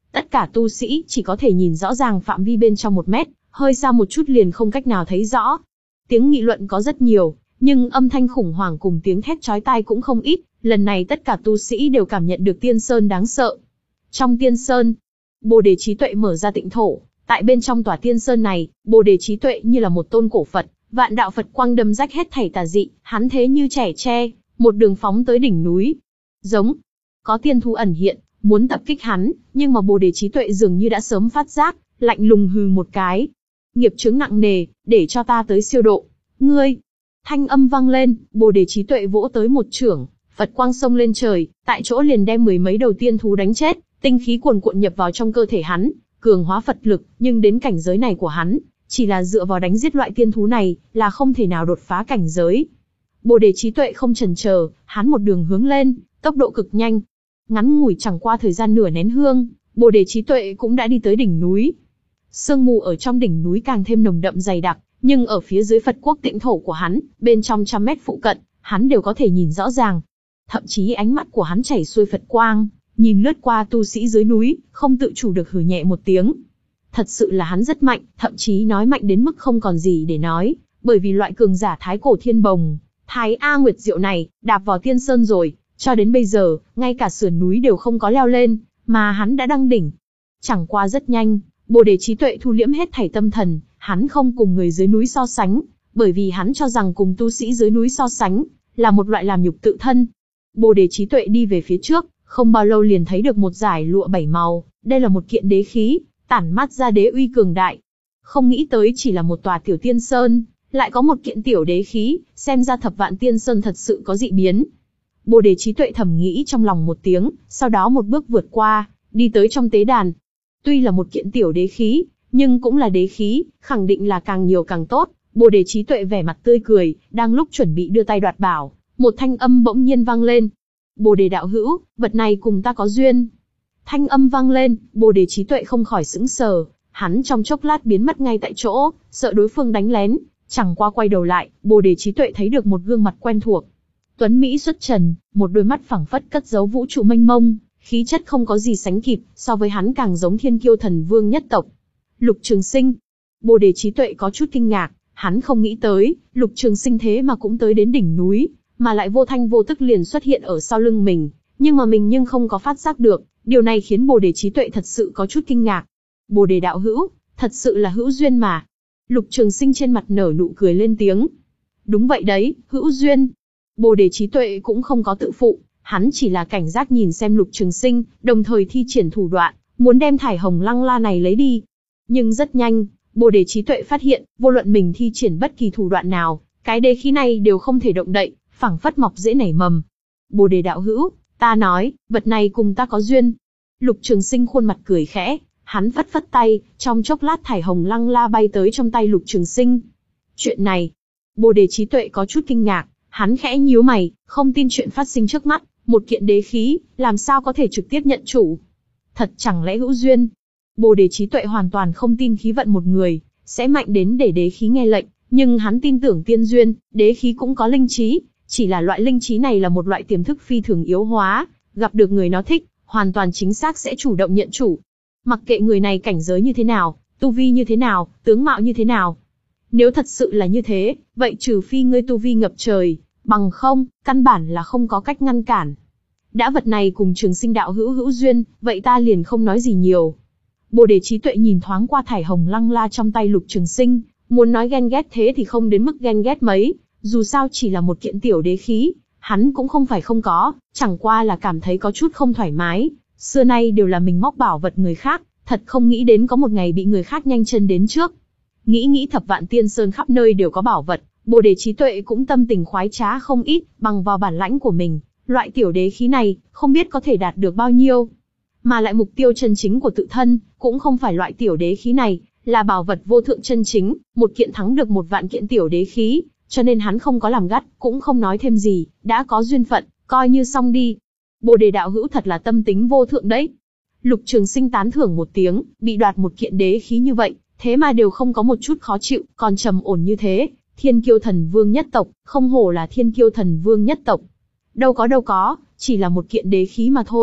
Tất cả tu sĩ chỉ có thể nhìn rõ ràng phạm vi bên trong một mét, hơi xa một chút liền không cách nào thấy rõ. Tiếng nghị luận có rất nhiều, nhưng âm thanh khủng hoảng cùng tiếng thét chói tai cũng không ít, lần này tất cả tu sĩ đều cảm nhận được Tiên Sơn đáng sợ. Trong Tiên Sơn, Bồ Đề Trí Tuệ mở ra tịnh thổ, tại bên trong tòa Tiên Sơn này, Bồ Đề Trí Tuệ như là một tôn cổ Phật, vạn đạo Phật quang đâm rách hết thảy tà dị, hắn thế như trẻ tre, một đường phóng tới đỉnh núi. Giống, có tiên thú ẩn hiện, muốn tập kích hắn, nhưng mà Bồ Đề Trí Tuệ dường như đã sớm phát giác, lạnh lùng hừ một cái. Nghiệp chướng nặng nề, để cho ta tới siêu độ. Ngươi! Thanh âm vang lên, Bồ Đề Trí Tuệ vỗ tới một chưởng, Phật quang xông lên trời, tại chỗ liền đem mười mấy đầu tiên thú đánh chết, tinh khí cuồn cuộn nhập vào trong cơ thể hắn, cường hóa Phật lực, nhưng đến cảnh giới này của hắn, chỉ là dựa vào đánh giết loại tiên thú này, là không thể nào đột phá cảnh giới. Bồ Đề Trí Tuệ không chần chờ, hắn một đường hướng lên, tốc độ cực nhanh. Ngắn ngủi chẳng qua thời gian nửa nén hương, Bồ Đề Trí Tuệ cũng đã đi tới đỉnh núi. Sương mù ở trong đỉnh núi càng thêm nồng đậm dày đặc, nhưng ở phía dưới Phật quốc tịnh thổ của hắn, bên trong trăm mét phụ cận, hắn đều có thể nhìn rõ ràng. Thậm chí ánh mắt của hắn chảy xuôi Phật quang, nhìn lướt qua tu sĩ dưới núi, không tự chủ được hừ nhẹ một tiếng. Thật sự là hắn rất mạnh, thậm chí nói mạnh đến mức không còn gì để nói, bởi vì loại cường giả thái cổ thiên bồng, Thái A Nguyệt Diệu này, đạp vào Tiên Sơn rồi, cho đến bây giờ, ngay cả sườn núi đều không có leo lên, mà hắn đã đăng đỉnh. Chẳng qua rất nhanh, Bồ Đề Trí Tuệ thu liễm hết thảy tâm thần, hắn không cùng người dưới núi so sánh, bởi vì hắn cho rằng cùng tu sĩ dưới núi so sánh, là một loại làm nhục tự thân. Bồ Đề Trí Tuệ đi về phía trước, không bao lâu liền thấy được một dải lụa bảy màu, đây là một kiện đế khí, tản mát ra đế uy cường đại. Không nghĩ tới chỉ là một tòa tiểu Tiên Sơn, lại có một kiện tiểu đế khí, xem ra Thập Vạn Tiên Sơn thật sự có dị biến. Bồ Đề Trí Tuệ thầm nghĩ trong lòng một tiếng, sau đó một bước vượt qua, đi tới trong tế đàn. Tuy là một kiện tiểu đế khí, nhưng cũng là đế khí, khẳng định là càng nhiều càng tốt. Bồ Đề Trí Tuệ vẻ mặt tươi cười, đang lúc chuẩn bị đưa tay đoạt bảo, một thanh âm bỗng nhiên vang lên. Bồ Đề đạo hữu, vật này cùng ta có duyên. Thanh âm vang lên, Bồ Đề Trí Tuệ không khỏi sững sờ, hắn trong chốc lát biến mất ngay tại chỗ, sợ đối phương đánh lén, chẳng qua quay đầu lại, Bồ Đề Trí Tuệ thấy được một gương mặt quen thuộc. Tuấn Mỹ xuất trần, một đôi mắt phẳng phất cất giấu vũ trụ mênh mông, khí chất không có gì sánh kịp, so với hắn càng giống Thiên Kiêu Thần Vương nhất tộc. Lục Trường Sinh. Bồ Đề Trí Tuệ có chút kinh ngạc, hắn không nghĩ tới, Lục Trường Sinh thế mà cũng tới đến đỉnh núi, mà lại vô thanh vô tức liền xuất hiện ở sau lưng mình, nhưng mà mình nhưng không có phát giác được, điều này khiến Bồ Đề Trí Tuệ thật sự có chút kinh ngạc. Bồ Đề đạo hữu, thật sự là hữu duyên mà. Lục Trường Sinh trên mặt nở nụ cười lên tiếng. Đúng vậy đấy, hữu duyên. Bồ Đề Trí Tuệ cũng không có tự phụ, hắn chỉ là cảnh giác nhìn xem Lục Trường Sinh, đồng thời thi triển thủ đoạn, muốn đem thải hồng lăng la này lấy đi. Nhưng rất nhanh, Bồ Đề Trí Tuệ phát hiện, vô luận mình thi triển bất kỳ thủ đoạn nào, cái đế khí này đều không thể động đậy, phảng phất mọc dễ nảy mầm. Bồ Đề đạo hữu, ta nói, vật này cùng ta có duyên. Lục Trường Sinh khuôn mặt cười khẽ, hắn phất phất tay, trong chốc lát thải hồng lăng la bay tới trong tay Lục Trường Sinh. Chuyện này, Bồ Đề Trí Tuệ có chút kinh ngạc, hắn khẽ nhíu mày, không tin chuyện phát sinh trước mắt, một kiện đế khí, làm sao có thể trực tiếp nhận chủ? Thật chẳng lẽ hữu duyên? Bồ Đề Trí Tuệ hoàn toàn không tin khí vận một người sẽ mạnh đến để đế khí nghe lệnh, nhưng hắn tin tưởng tiên duyên, đế khí cũng có linh trí, chỉ là loại linh trí này là một loại tiềm thức phi thường yếu hóa, gặp được người nó thích, hoàn toàn chính xác sẽ chủ động nhận chủ. Mặc kệ người này cảnh giới như thế nào, tu vi như thế nào, tướng mạo như thế nào. Nếu thật sự là như thế, vậy trừ phi ngươi tu vi ngập trời, bằng không, căn bản là không có cách ngăn cản. Đã vật này cùng Trường Sinh đạo hữu hữu duyên, vậy ta liền không nói gì nhiều. Bồ Đề Trí Tuệ nhìn thoáng qua thải hồng lăng la trong tay Lục Trường Sinh, muốn nói ghen ghét thế thì không đến mức ghen ghét mấy, dù sao chỉ là một kiện tiểu đế khí, hắn cũng không phải không có, chẳng qua là cảm thấy có chút không thoải mái. Xưa nay đều là mình móc bảo vật người khác, thật không nghĩ đến có một ngày bị người khác nhanh chân đến trước. Nghĩ nghĩ Thập Vạn Tiên Sơn khắp nơi đều có bảo vật, Bồ Đề Trí Tuệ cũng tâm tình khoái trá không ít, bằng vào bản lãnh của mình, loại tiểu đế khí này, không biết có thể đạt được bao nhiêu. Mà lại mục tiêu chân chính của tự thân, cũng không phải loại tiểu đế khí này, là bảo vật vô thượng chân chính, một kiện thắng được một vạn kiện tiểu đế khí, cho nên hắn không có làm gắt, cũng không nói thêm gì, đã có duyên phận, coi như xong đi. Bồ Đề đạo hữu thật là tâm tính vô thượng đấy. Lục Trường Sinh tán thưởng một tiếng, bị đoạt một kiện đế khí như vậy, thế mà đều không có một chút khó chịu, còn trầm ổn như thế. Thiên Kiêu Thần Vương nhất tộc, không hổ là Thiên Kiêu Thần Vương nhất tộc. Đâu có đâu có, chỉ là một kiện đế khí mà thôi,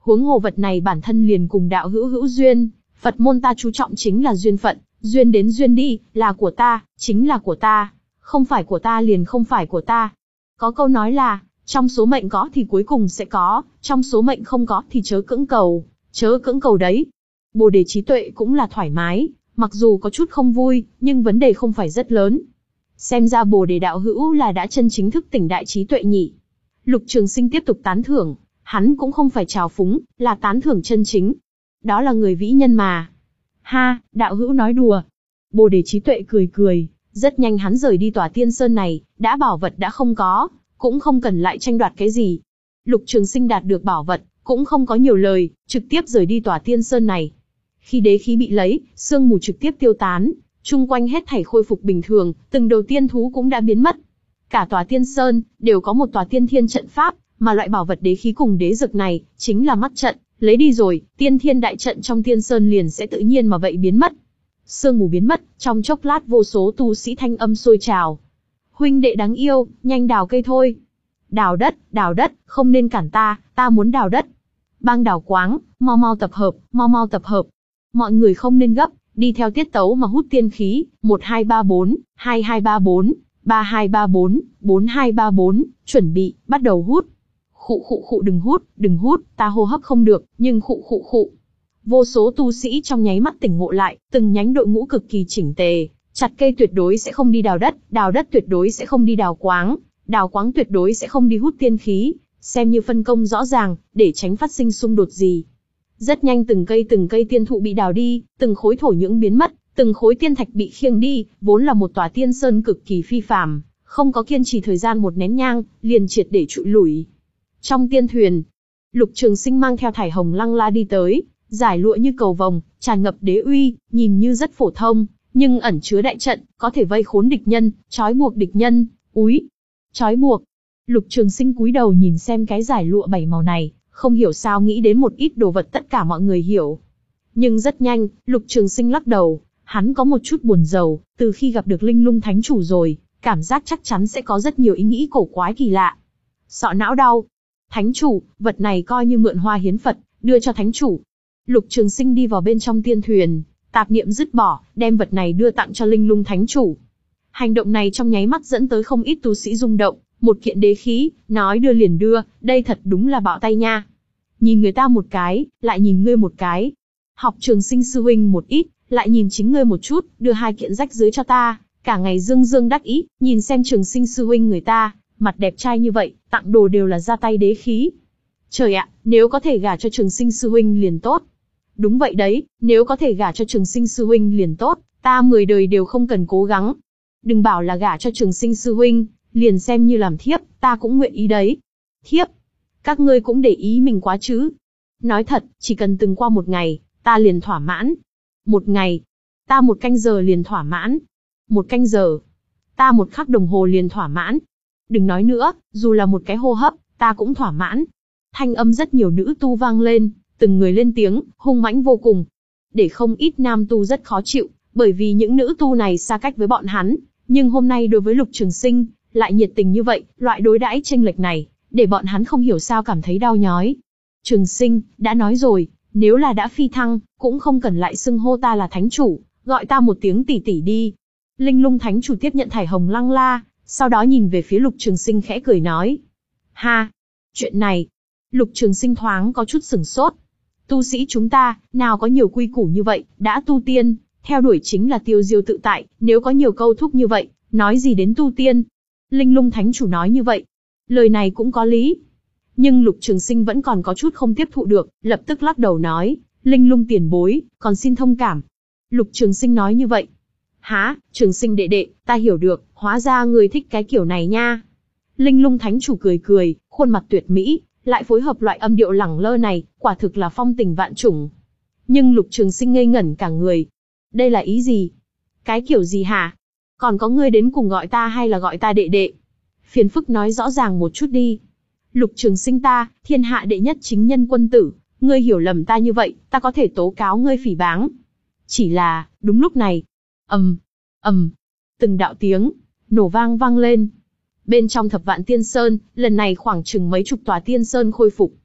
Huống hồ vật này bản thân liền cùng đạo hữu hữu duyên, Phật môn ta chú trọng chính là duyên phận, duyên đến duyên đi, là của ta, chính là của ta, không phải của ta liền không phải của ta. Có câu nói là, trong số mệnh có thì cuối cùng sẽ có, trong số mệnh không có thì chớ cưỡng cầu, chớ cưỡng cầu đấy. Bồ đề trí tuệ cũng là thoải mái, mặc dù có chút không vui, nhưng vấn đề không phải rất lớn. Xem ra Bồ đề đạo hữu là đã chân chính thức tỉnh đại trí tuệ nhỉ. Lục Trường Sinh tiếp tục tán thưởng, hắn cũng không phải trào phúng, là tán thưởng chân chính. Đó là người vĩ nhân mà. Ha, đạo hữu nói đùa. Bồ đề trí tuệ cười cười, rất nhanh hắn rời đi tòa tiên sơn này, đã bảo vật đã không có, cũng không cần lại tranh đoạt cái gì. Lục Trường Sinh đạt được bảo vật, cũng không có nhiều lời, trực tiếp rời đi tòa tiên sơn này. Khi đế khí bị lấy, sương mù trực tiếp tiêu tán, chung quanh hết thảy khôi phục bình thường, từng đầu tiên thú cũng đã biến mất. Cả tòa tiên sơn đều có một tòa tiên thiên trận pháp, mà loại bảo vật đế khí cùng đế dược này chính là mắt trận, lấy đi rồi, tiên thiên đại trận trong tiên sơn liền sẽ tự nhiên mà vậy biến mất. Sương mù biến mất, trong chốc lát vô số tu sĩ thanh âm sôi trào. Huynh đệ đáng yêu, nhanh đào cây thôi. Đào đất, đào đất, không nên cản ta, ta muốn đào đất. Bang đào quáng, mau mau tập hợp, mau mau tập hợp. Mọi người không nên gấp, đi theo tiết tấu mà hút tiên khí, một hai ba bốn, hai hai ba bốn, ba hai ba bốn, bốn hai ba bốn, chuẩn bị, bắt đầu hút. Khụ khụ khụ đừng hút, đừng hút, ta hô hấp không được, nhưng khụ khụ khụ. Vô số tu sĩ trong nháy mắt tỉnh ngộ lại, từng nhánh đội ngũ cực kỳ chỉnh tề, chặt cây tuyệt đối sẽ không đi đào đất, đào đất tuyệt đối sẽ không đi đào quáng, đào quáng tuyệt đối sẽ không đi hút tiên khí, xem như phân công rõ ràng, để tránh phát sinh xung đột gì. Rất nhanh từng cây từng cây tiên thụ bị đào đi, từng khối thổ nhưỡng biến mất, từng khối tiên thạch bị khiêng đi, vốn là một tòa tiên sơn cực kỳ phi phàm, không có kiên trì thời gian một nén nhang, liền triệt để trụi lủi. Trong tiên thuyền, Lục Trường Sinh mang theo thải hồng lăng la đi tới, giải lụa như cầu vồng, tràn ngập đế uy, nhìn như rất phổ thông, nhưng ẩn chứa đại trận, có thể vây khốn địch nhân, trói buộc địch nhân. Úi, trói buộc. Lục Trường Sinh cúi đầu nhìn xem cái giải lụa bảy màu này, không hiểu sao nghĩ đến một ít đồ vật tất cả mọi người hiểu. Nhưng rất nhanh, Lục Trường Sinh lắc đầu, hắn có một chút buồn rầu, từ khi gặp được Linh Lung Thánh Chủ rồi, cảm giác chắc chắn sẽ có rất nhiều ý nghĩ cổ quái kỳ lạ. Sọ não đau. Thánh Chủ, vật này coi như mượn hoa hiến Phật, đưa cho Thánh Chủ. Lục Trường Sinh đi vào bên trong tiên thuyền, tạp niệm dứt bỏ, đem vật này đưa tặng cho Linh Lung Thánh Chủ. Hành động này trong nháy mắt dẫn tới không ít tu sĩ rung động, một kiện đế khí, nói đưa liền đưa, đây thật đúng là bạo tay nha. Nhìn người ta một cái, lại nhìn ngươi một cái. Học Trường Sinh sư huynh một ít, lại nhìn chính ngươi một chút, đưa hai kiện rách dưới cho ta, cả ngày dương dương đắc ý, nhìn xem Trường Sinh sư huynh người ta, mặt đẹp trai như vậy, tặng đồ đều là ra tay đế khí. Trời ạ, nếu có thể gả cho Trường Sinh sư huynh liền tốt. Đúng vậy đấy, nếu có thể gả cho Trường Sinh sư huynh liền tốt, ta mười đời đều không cần cố gắng. Đừng bảo là gả cho Trường Sinh sư huynh, liền xem như làm thiếp, ta cũng nguyện ý đấy. Thiếp? Các ngươi cũng để ý mình quá chứ. Nói thật, chỉ cần từng qua một ngày, ta liền thỏa mãn. Một ngày, ta một canh giờ liền thỏa mãn. Một canh giờ, ta một khắc đồng hồ liền thỏa mãn. Đừng nói nữa, dù là một cái hô hấp, ta cũng thỏa mãn. Thanh âm rất nhiều nữ tu vang lên, từng người lên tiếng, hung mãnh vô cùng. Để không ít nam tu rất khó chịu, bởi vì những nữ tu này xa cách với bọn hắn, nhưng hôm nay đối với Lục Trường Sinh, lại nhiệt tình như vậy, loại đối đãi chênh lệch này, để bọn hắn không hiểu sao cảm thấy đau nhói. Trường Sinh, đã nói rồi, nếu là đã phi thăng, cũng không cần lại xưng hô ta là Thánh Chủ, gọi ta một tiếng tỷ tỷ đi. Linh Lung Thánh Chủ tiếp nhận thải hồng lăng la, sau đó nhìn về phía Lục Trường Sinh khẽ cười nói. Ha, chuyện này, Lục Trường Sinh thoáng có chút sửng sốt. Tu sĩ chúng ta, nào có nhiều quy củ như vậy, đã tu tiên, theo đuổi chính là tiêu diêu tự tại, nếu có nhiều câu thúc như vậy, nói gì đến tu tiên. Linh Lung Thánh Chủ nói như vậy, lời này cũng có lý. Nhưng Lục Trường Sinh vẫn còn có chút không tiếp thụ được, lập tức lắc đầu nói, Linh Lung tiền bối, còn xin thông cảm. Lục Trường Sinh nói như vậy. Hả, Trường Sinh đệ đệ, ta hiểu được, hóa ra người thích cái kiểu này nha. Linh Lung Thánh Chủ cười cười, khuôn mặt tuyệt mỹ, lại phối hợp loại âm điệu lẳng lơ này, quả thực là phong tình vạn trùng. Nhưng Lục Trường Sinh ngây ngẩn cả người. Đây là ý gì? Cái kiểu gì hả? Còn có ngươi đến cùng gọi ta hay là gọi ta đệ đệ? Phiền phức nói rõ ràng một chút đi. Lục Trường Sinh ta, thiên hạ đệ nhất chính nhân quân tử, ngươi hiểu lầm ta như vậy, ta có thể tố cáo ngươi phỉ báng. Chỉ là, đúng lúc này, ầm, ầm, từng đạo tiếng nổ vang vang lên. Bên trong Thập Vạn Tiên Sơn, lần này khoảng chừng mấy chục tòa tiên sơn khôi phục.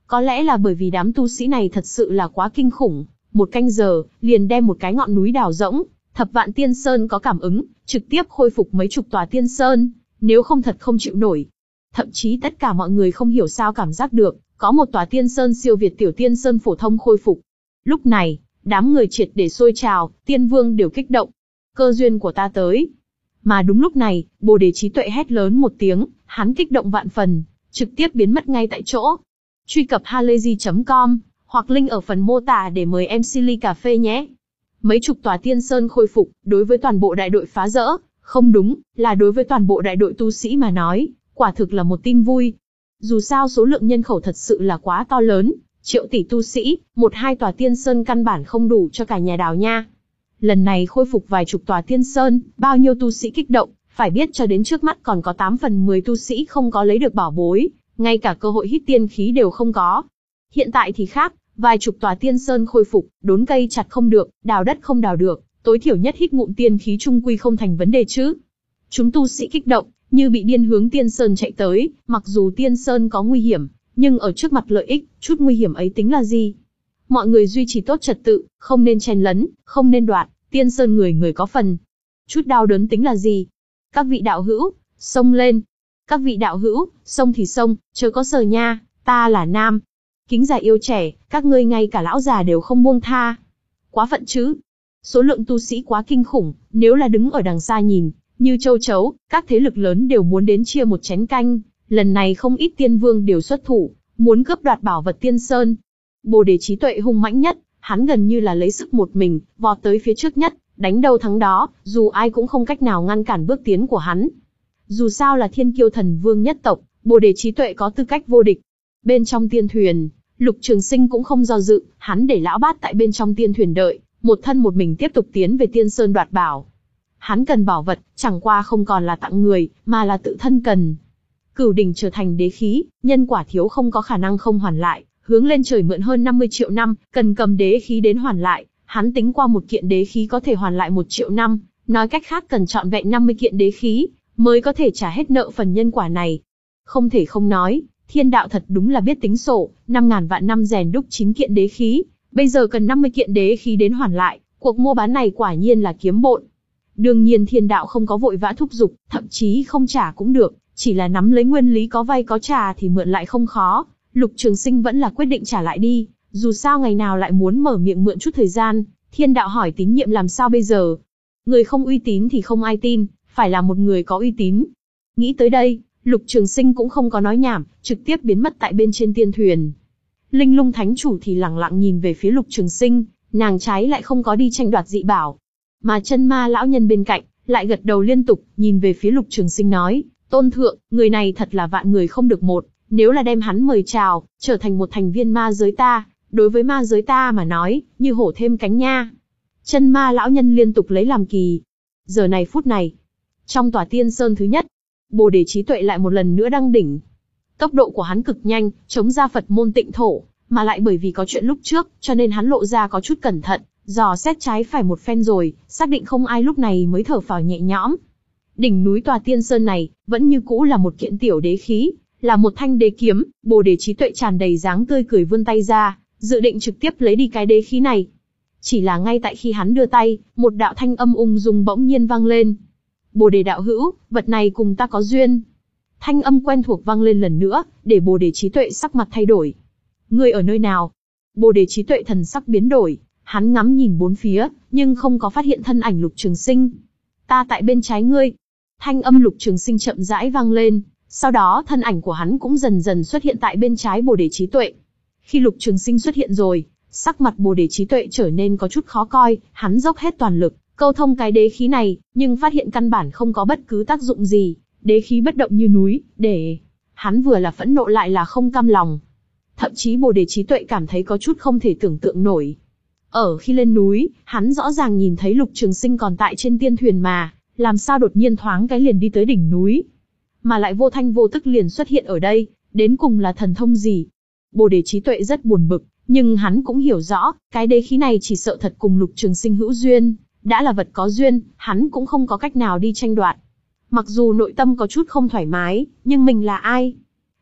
Có lẽ là bởi vì đám tu sĩ này thật sự là quá kinh khủng, một canh giờ, liền đem một cái ngọn núi đào rỗng. Thập Vạn Tiên Sơn có cảm ứng, trực tiếp khôi phục mấy chục tòa tiên sơn, nếu không thật không chịu nổi. Thậm chí tất cả mọi người không hiểu sao cảm giác được, có một tòa tiên sơn siêu việt tiểu tiên sơn phổ thông khôi phục. Lúc này, đám người triệt để sôi trào, tiên vương đều kích động. Cơ duyên của ta tới. Mà đúng lúc này, Bồ Đề trí tuệ hét lớn một tiếng, hắn kích động vạn phần, trực tiếp biến mất ngay tại chỗ. Truy cập halayzi chấm com, hoặc link ở phần mô tả để mời em xê ly cà phê nhé. Mấy chục tòa tiên sơn khôi phục, đối với toàn bộ đại đội phá rỡ, không đúng, là đối với toàn bộ đại đội tu sĩ mà nói, quả thực là một tin vui. Dù sao số lượng nhân khẩu thật sự là quá to lớn, triệu tỷ tu sĩ, một hai tòa tiên sơn căn bản không đủ cho cả nhà đào nha. Lần này khôi phục vài chục tòa tiên sơn, bao nhiêu tu sĩ kích động, phải biết cho đến trước mắt còn có tám phần mười tu sĩ không có lấy được bảo bối, ngay cả cơ hội hít tiên khí đều không có. Hiện tại thì khác, vài chục tòa tiên sơn khôi phục, đốn cây chặt không được, đào đất không đào được, tối thiểu nhất hít ngụm tiên khí chung quy không thành vấn đề chứ. Chúng tu sĩ kích động, như bị điên hướng tiên sơn chạy tới, mặc dù tiên sơn có nguy hiểm, nhưng ở trước mặt lợi ích, chút nguy hiểm ấy tính là gì? Mọi người duy trì tốt trật tự, không nên chen lấn, không nên đoạt, tiên sơn người người có phần. Chút đau đớn tính là gì? Các vị đạo hữu, xông lên. Các vị đạo hữu, xông thì xông, chớ có sờ nha, ta là nam. Kính già yêu trẻ, các ngươi ngay cả lão già đều không buông tha. Quá phận chứ. Số lượng tu sĩ quá kinh khủng, nếu là đứng ở đằng xa nhìn, như châu chấu, các thế lực lớn đều muốn đến chia một chén canh. Lần này không ít tiên vương đều xuất thủ, muốn cướp đoạt bảo vật tiên sơn. Bồ Đề trí tuệ hung mãnh nhất, hắn gần như là lấy sức một mình, vọt tới phía trước nhất, đánh đâu thắng đó, dù ai cũng không cách nào ngăn cản bước tiến của hắn. Dù sao là thiên kiêu thần vương nhất tộc, Bồ Đề trí tuệ có tư cách vô địch. Bên trong tiên thuyền, Lục Trường Sinh cũng không do dự, hắn để lão bát tại bên trong tiên thuyền đợi, một thân một mình tiếp tục tiến về tiên sơn đoạt bảo. Hắn cần bảo vật, chẳng qua không còn là tặng người, mà là tự thân cần. Cửu đỉnh trở thành đế khí, nhân quả thiếu không có khả năng không hoàn lại, hướng lên trời mượn hơn năm mươi triệu năm, cần cầm đế khí đến hoàn lại. Hắn tính qua một kiện đế khí có thể hoàn lại một triệu năm, nói cách khác cần trọn vẹn năm mươi kiện đế khí, mới có thể trả hết nợ phần nhân quả này. Không thể không nói, thiên đạo thật đúng là biết tính sổ, năm ngàn vạn năm rèn đúc chín kiện đế khí, bây giờ cần năm mươi kiện đế khí đến hoàn lại, cuộc mua bán này quả nhiên là kiếm bộn. Đương nhiên thiên đạo không có vội vã thúc giục, thậm chí không trả cũng được, chỉ là nắm lấy nguyên lý có vay có trả thì mượn lại không khó. Lục Trường Sinh vẫn là quyết định trả lại đi, dù sao ngày nào lại muốn mở miệng mượn chút thời gian. Thiên đạo hỏi tín nhiệm làm sao bây giờ? Người không uy tín thì không ai tin, phải là một người có uy tín. Nghĩ tới đây, Lục Trường Sinh cũng không có nói nhảm, trực tiếp biến mất tại bên trên tiên thuyền. Linh Lung Thánh Chủ thì lẳng lặng nhìn về phía Lục Trường Sinh, nàng trái lại không có đi tranh đoạt dị bảo. Mà Chân Ma lão nhân bên cạnh, lại gật đầu liên tục, nhìn về phía Lục Trường Sinh nói, Tôn Thượng, người này thật là vạn người không được một, nếu là đem hắn mời chào, trở thành một thành viên ma giới ta, đối với ma giới ta mà nói, như hổ thêm cánh nha. Chân Ma lão nhân liên tục lấy làm kỳ. Giờ này phút này, trong tòa tiên sơn thứ nhất, Bồ Đề trí tuệ lại một lần nữa đăng đỉnh. Tốc độ của hắn cực nhanh, chống ra Phật môn Tịnh thổ, mà lại bởi vì có chuyện lúc trước, cho nên hắn lộ ra có chút cẩn thận, dò xét trái phải một phen rồi, xác định không ai lúc này mới thở phào nhẹ nhõm. Đỉnh núi tòa tiên sơn này, vẫn như cũ là một kiện tiểu đế khí, là một thanh đế kiếm. Bồ Đề trí tuệ tràn đầy dáng tươi cười vươn tay ra, dự định trực tiếp lấy đi cái đế khí này. Chỉ là ngay tại khi hắn đưa tay, một đạo thanh âm ung dung bỗng nhiên vang lên. Bồ Đề đạo hữu, vật này cùng ta có duyên. Thanh âm quen thuộc vang lên lần nữa, để Bồ Đề trí tuệ sắc mặt thay đổi. Ngươi ở nơi nào? Bồ Đề trí tuệ thần sắc biến đổi, hắn ngắm nhìn bốn phía, nhưng không có phát hiện thân ảnh Lục Trường Sinh. Ta tại bên trái ngươi. Thanh âm Lục Trường Sinh chậm rãi vang lên, sau đó thân ảnh của hắn cũng dần dần xuất hiện tại bên trái Bồ Đề trí tuệ. Khi Lục Trường Sinh xuất hiện rồi, sắc mặt Bồ Đề trí tuệ trở nên có chút khó coi, hắn dốc hết toàn lực, câu thông cái đế khí này, nhưng phát hiện căn bản không có bất cứ tác dụng gì, đế khí bất động như núi, để hắn vừa là phẫn nộ lại là không cam lòng. Thậm chí Bồ Đề trí tuệ cảm thấy có chút không thể tưởng tượng nổi. Ở khi lên núi, hắn rõ ràng nhìn thấy Lục Trường Sinh còn tại trên tiên thuyền mà, làm sao đột nhiên thoáng cái liền đi tới đỉnh núi, mà lại vô thanh vô tức liền xuất hiện ở đây, đến cùng là thần thông gì? Bồ Đề trí tuệ rất buồn bực, nhưng hắn cũng hiểu rõ, cái đế khí này chỉ sợ thật cùng Lục Trường Sinh hữu duyên, đã là vật có duyên, hắn cũng không có cách nào đi tranh đoạt. Mặc dù nội tâm có chút không thoải mái, nhưng mình là ai?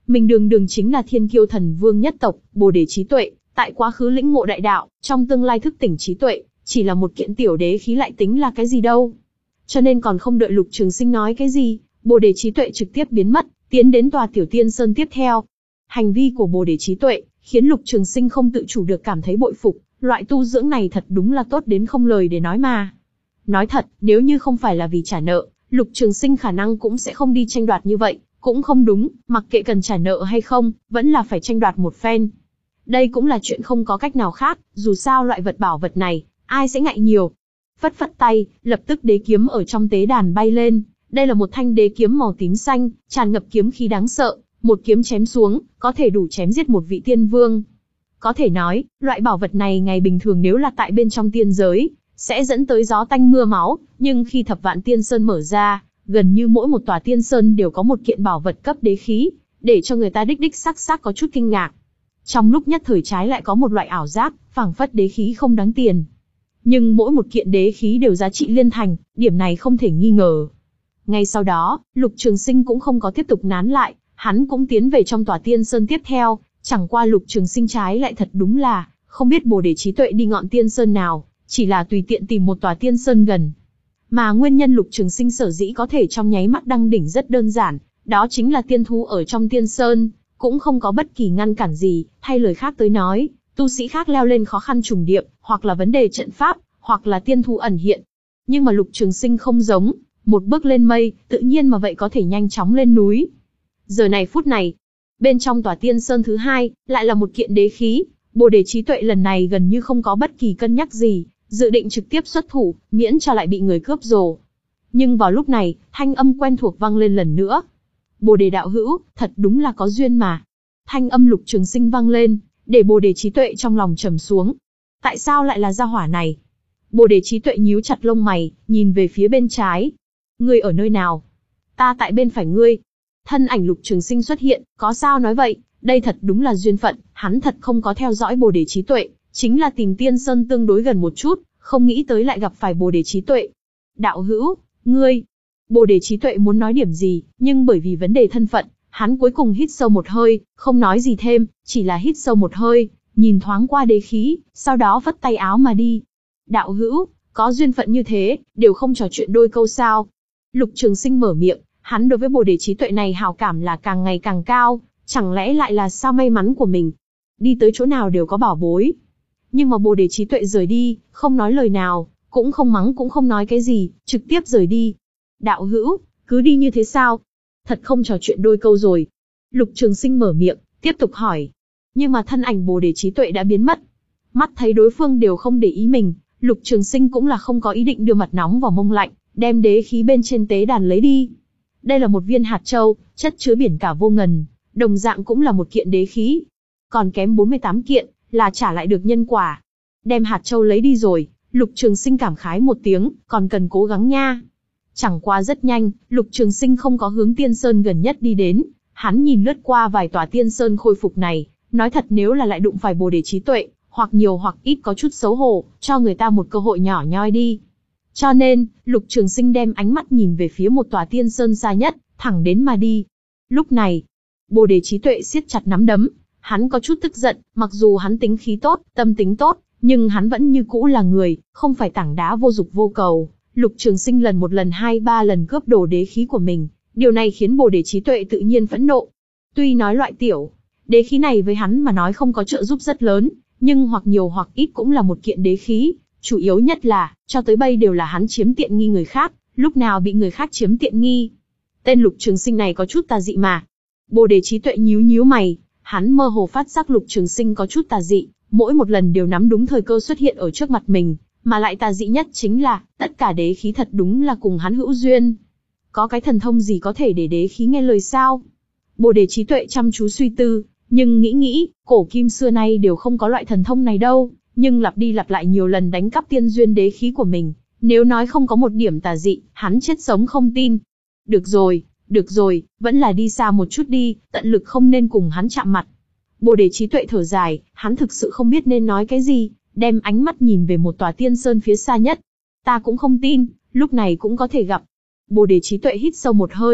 Mình đường đường chính là thiên kiêu thần vương nhất tộc, Bồ Đề trí tuệ, tại quá khứ lĩnh ngộ đại đạo, trong tương lai thức tỉnh trí tuệ, chỉ là một kiện tiểu đế khí lại tính là cái gì đâu. Cho nên còn không đợi Lục Trường Sinh nói cái gì, Bồ Đề trí tuệ trực tiếp biến mất, tiến đến tòa tiểu tiên sơn tiếp theo. Hành vi của Bồ Đề trí tuệ khiến Lục Trường Sinh không tự chủ được cảm thấy bội phục, loại tu dưỡng này thật đúng là tốt đến không lời để nói mà. Nói thật, nếu như không phải là vì trả nợ, Lục Trường Sinh khả năng cũng sẽ không đi tranh đoạt như vậy, cũng không đúng, mặc kệ cần trả nợ hay không, vẫn là phải tranh đoạt một phen. Đây cũng là chuyện không có cách nào khác, dù sao loại vật bảo vật này, ai sẽ ngại nhiều. Phất phất tay, lập tức đế kiếm ở trong tế đàn bay lên, đây là một thanh đế kiếm màu tím xanh, tràn ngập kiếm khí đáng sợ, một kiếm chém xuống, có thể đủ chém giết một vị tiên vương. Có thể nói, loại bảo vật này ngày bình thường nếu là tại bên trong tiên giới, sẽ dẫn tới gió tanh mưa máu, nhưng khi thập vạn tiên sơn mở ra, gần như mỗi một tòa tiên sơn đều có một kiện bảo vật cấp đế khí, để cho người ta đích đích xác xác có chút kinh ngạc. Trong lúc nhất thời trái lại có một loại ảo giác, phảng phất đế khí không đáng tiền. Nhưng mỗi một kiện đế khí đều giá trị liên thành, điểm này không thể nghi ngờ. Ngay sau đó, Lục Trường Sinh cũng không có tiếp tục nán lại, hắn cũng tiến về trong tòa tiên sơn tiếp theo, chẳng qua Lục Trường Sinh trái lại thật đúng là, không biết Bồ Đề trí tuệ đi ngọn tiên sơn nào, chỉ là tùy tiện tìm một tòa tiên sơn gần. Mà nguyên nhân Lục Trường Sinh sở dĩ có thể trong nháy mắt đăng đỉnh rất đơn giản, đó chính là tiên thú ở trong tiên sơn, cũng không có bất kỳ ngăn cản gì, thay lời khác tới nói, tu sĩ khác leo lên khó khăn trùng điệp, hoặc là vấn đề trận pháp, hoặc là tiên thú ẩn hiện. Nhưng mà Lục Trường Sinh không giống, một bước lên mây, tự nhiên mà vậy có thể nhanh chóng lên núi. Giờ này phút này, bên trong tòa tiên sơn thứ hai, lại là một kiện đế khí, Bồ Đề trí tuệ lần này gần như không có bất kỳ cân nhắc gì, dự định trực tiếp xuất thủ, miễn cho lại bị người cướp rồ. Nhưng vào lúc này, thanh âm quen thuộc vang lên lần nữa. Bồ Đề đạo hữu, thật đúng là có duyên mà. Thanh âm Lục Trường Sinh vang lên, để Bồ Đề trí tuệ trong lòng trầm xuống. Tại sao lại là gia hỏa này? Bồ Đề trí tuệ nhíu chặt lông mày, nhìn về phía bên trái. Ngươi ở nơi nào? Ta tại bên phải ngươi. Thân ảnh Lục Trường Sinh xuất hiện, có sao nói vậy, đây thật đúng là duyên phận, hắn thật không có theo dõi Bồ Đề trí tuệ, chính là tìm tiên sơn tương đối gần một chút, không nghĩ tới lại gặp phải Bồ Đề trí tuệ. Đạo hữu, ngươi... Bồ Đề trí tuệ muốn nói điểm gì, nhưng bởi vì vấn đề thân phận, hắn cuối cùng hít sâu một hơi, không nói gì thêm, chỉ là hít sâu một hơi, nhìn thoáng qua đế khí, sau đó vất tay áo mà đi. Đạo hữu, có duyên phận như thế, đều không trò chuyện đôi câu sao? Lục Trường Sinh mở miệng, hắn đối với Bồ Đề trí tuệ này hào cảm là càng ngày càng cao, chẳng lẽ lại là sao may mắn của mình? Đi tới chỗ nào đều có bảo bối. Nhưng mà Bồ Đề trí tuệ rời đi, không nói lời nào, cũng không mắng cũng không nói cái gì, trực tiếp rời đi. Đạo hữu, cứ đi như thế sao? Thật không trò chuyện đôi câu rồi. Lục Trường Sinh mở miệng, tiếp tục hỏi. Nhưng mà thân ảnh Bồ Đề trí tuệ đã biến mất. Mắt thấy đối phương đều không để ý mình, Lục Trường Sinh cũng là không có ý định đưa mặt nóng vào mông lạnh, đem đế khí bên trên tế đàn lấy đi. Đây là một viên hạt châu, chất chứa biển cả vô ngần, đồng dạng cũng là một kiện đế khí. Còn kém bốn mươi tám kiện, là trả lại được nhân quả. Đem hạt châu lấy đi rồi, Lục Trường Sinh cảm khái một tiếng, còn cần cố gắng nha. Chẳng qua rất nhanh, Lục Trường Sinh không có hướng tiên sơn gần nhất đi đến, hắn nhìn lướt qua vài tòa tiên sơn khôi phục này, nói thật nếu là lại đụng phải Bồ Đề trí tuệ, hoặc nhiều hoặc ít có chút xấu hổ, cho người ta một cơ hội nhỏ nhoi đi. Cho nên, Lục Trường Sinh đem ánh mắt nhìn về phía một tòa tiên sơn xa nhất, thẳng đến mà đi. Lúc này, Bồ Đề trí tuệ siết chặt nắm đấm, hắn có chút tức giận, mặc dù hắn tính khí tốt, tâm tính tốt, nhưng hắn vẫn như cũ là người, không phải tảng đá vô dục vô cầu. Lục Trường Sinh lần một lần hai ba lần cướp đồ đế khí của mình, điều này khiến Bồ Đề trí tuệ tự nhiên phẫn nộ. Tuy nói loại tiểu đế khí này với hắn mà nói không có trợ giúp rất lớn, nhưng hoặc nhiều hoặc ít cũng là một kiện đế khí, chủ yếu nhất là, cho tới bây đều là hắn chiếm tiện nghi người khác, lúc nào bị người khác chiếm tiện nghi. Tên Lục Trường Sinh này có chút tà dị mà. Bồ Đề trí tuệ nhíu nhíu mày, hắn mơ hồ phát giác Lục Trường Sinh có chút tà dị, mỗi một lần đều nắm đúng thời cơ xuất hiện ở trước mặt mình, mà lại tà dị nhất chính là, tất cả đế khí thật đúng là cùng hắn hữu duyên. Có cái thần thông gì có thể để đế khí nghe lời sao? Bồ Đề trí tuệ chăm chú suy tư, nhưng nghĩ nghĩ, cổ kim xưa nay đều không có loại thần thông này đâu, nhưng lặp đi lặp lại nhiều lần đánh cắp tiên duyên đế khí của mình, nếu nói không có một điểm tà dị, hắn chết sống không tin. Được rồi, được rồi, vẫn là đi xa một chút đi, tận lực không nên cùng hắn chạm mặt. Bồ Đề trí tuệ thở dài, hắn thực sự không biết nên nói cái gì, đem ánh mắt nhìn về một tòa tiên sơn phía xa nhất. Ta cũng không tin, lúc này cũng có thể gặp. Bồ Đề trí tuệ hít sâu một hơi,